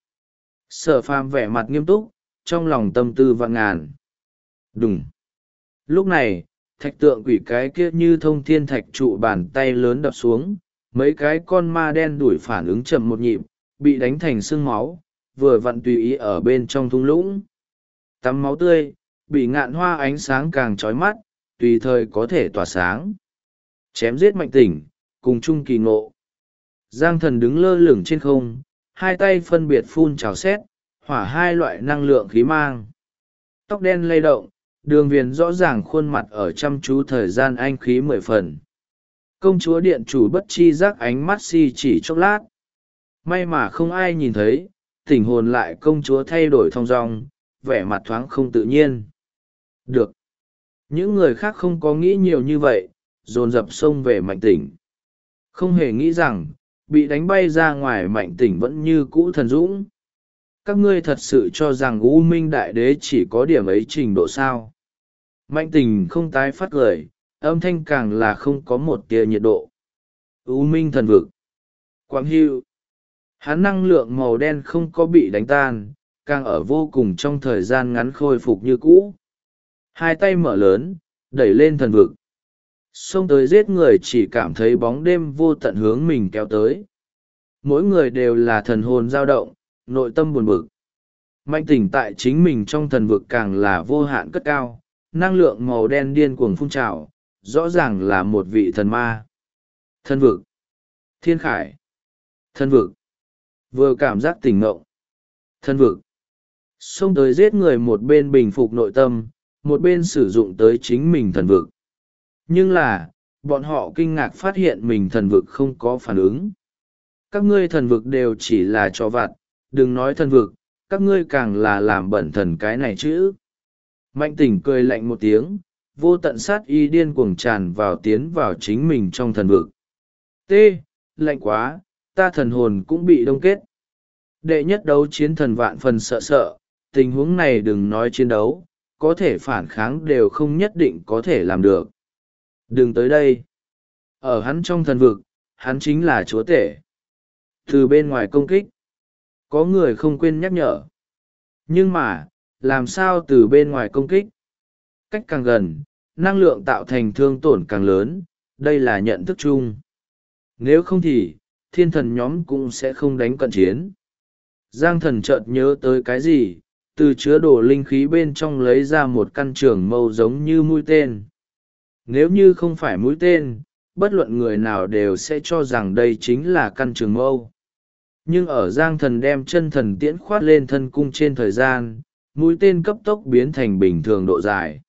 Sở Phàm vẻ mặt nghiêm túc, trong lòng tâm tư vạn ngàn. Đùng. Lúc này, thạch tượng quỷ cái kia như thông thiên thạch trụ bàn tay lớn đập xuống, mấy cái con ma đen đuổi phản ứng chậm một nhịp, bị đánh thành sương máu, vừa vặn tùy ý ở bên trong thung lũng. Tắm máu tươi, bị ngạn hoa ánh sáng càng trói mắt, tùy thời có thể tỏa sáng. Chém giết Mạnh Tỉnh, cùng chung kỳ ngộ. Giang Thần đứng lơ lửng trên không, hai tay phân biệt phun trào xét, hỏa hai loại năng lượng khí mang. Tóc đen lay động, đường viền rõ ràng khuôn mặt ở chăm chú thời gian anh khí 10 phần. Công chúa điện chủ bất chi giác ánh mắt si chỉ chốc lát. May mà không ai nhìn thấy, tỉnh hồn lại công chúa thay đổi thong dong, vẻ mặt thoáng không tự nhiên. Được. Những người khác không có nghĩ nhiều như vậy, dồn dập xông về Mạnh Tỉnh. Không hề nghĩ rằng, bị đánh bay ra ngoài Mạnh Tỉnh vẫn như cũ thần dũng. Các ngươi thật sự cho rằng U Minh Đại Đế chỉ có điểm ấy trình độ sao? Mạnh Tỉnh không tái phát cười, âm thanh càng là không có một tia nhiệt độ. U Minh thần vực. Quang Hưu. Hắn năng lượng màu đen không có bị đánh tan, càng ở vô cùng trong thời gian ngắn khôi phục như cũ. Hai tay mở lớn, đẩy lên thần vực. Xông tới giết người chỉ cảm thấy bóng đêm vô tận hướng mình kéo tới. Mỗi người đều là thần hồn dao động, nội tâm buồn bực. Mạnh Tỉnh tại chính mình trong thần vực càng là vô hạn cất cao, năng lượng màu đen điên cuồng phun trào, rõ ràng là một vị thần ma. Thần vực. Thiên khải. Thần vực. Vừa cảm giác tỉnh ngộ. Thần vực. Xông tới giết người một bên bình phục nội tâm, một bên sử dụng tới chính mình thần vực. Nhưng là, bọn họ kinh ngạc phát hiện mình thần vực không có phản ứng. Các ngươi thần vực đều chỉ là trò vặt, đừng nói thần vực, các ngươi càng là làm bẩn thần cái này chứ. Mạnh Tỉnh cười lạnh một tiếng, vô tận sát y điên cuồng tràn vào tiến vào chính mình trong thần vực. T. Lạnh quá, ta thần hồn cũng bị đông kết. Đệ nhất đấu chiến thần vạn phần sợ sợ, tình huống này đừng nói chiến đấu, có thể phản kháng đều không nhất định có thể làm được. Đừng tới đây. Ở hắn trong thần vực, hắn chính là chúa tể. Từ bên ngoài công kích, có người không quên nhắc nhở. Nhưng mà, làm sao từ bên ngoài công kích? Cách càng gần, năng lượng tạo thành thương tổn càng lớn, đây là nhận thức chung. Nếu không thì, thiên thần nhóm cũng sẽ không đánh cận chiến. Giang Thần chợt nhớ tới cái gì, từ chứa đồ linh khí bên trong lấy ra một căn trường mâu giống như mũi tên. Nếu như không phải mũi tên, bất luận người nào đều sẽ cho rằng đây chính là căn trường mâu. Nhưng ở Giang Thần đem chân thần tiễn khoát lên thân cung trên thời gian, mũi tên cấp tốc biến thành bình thường độ dài.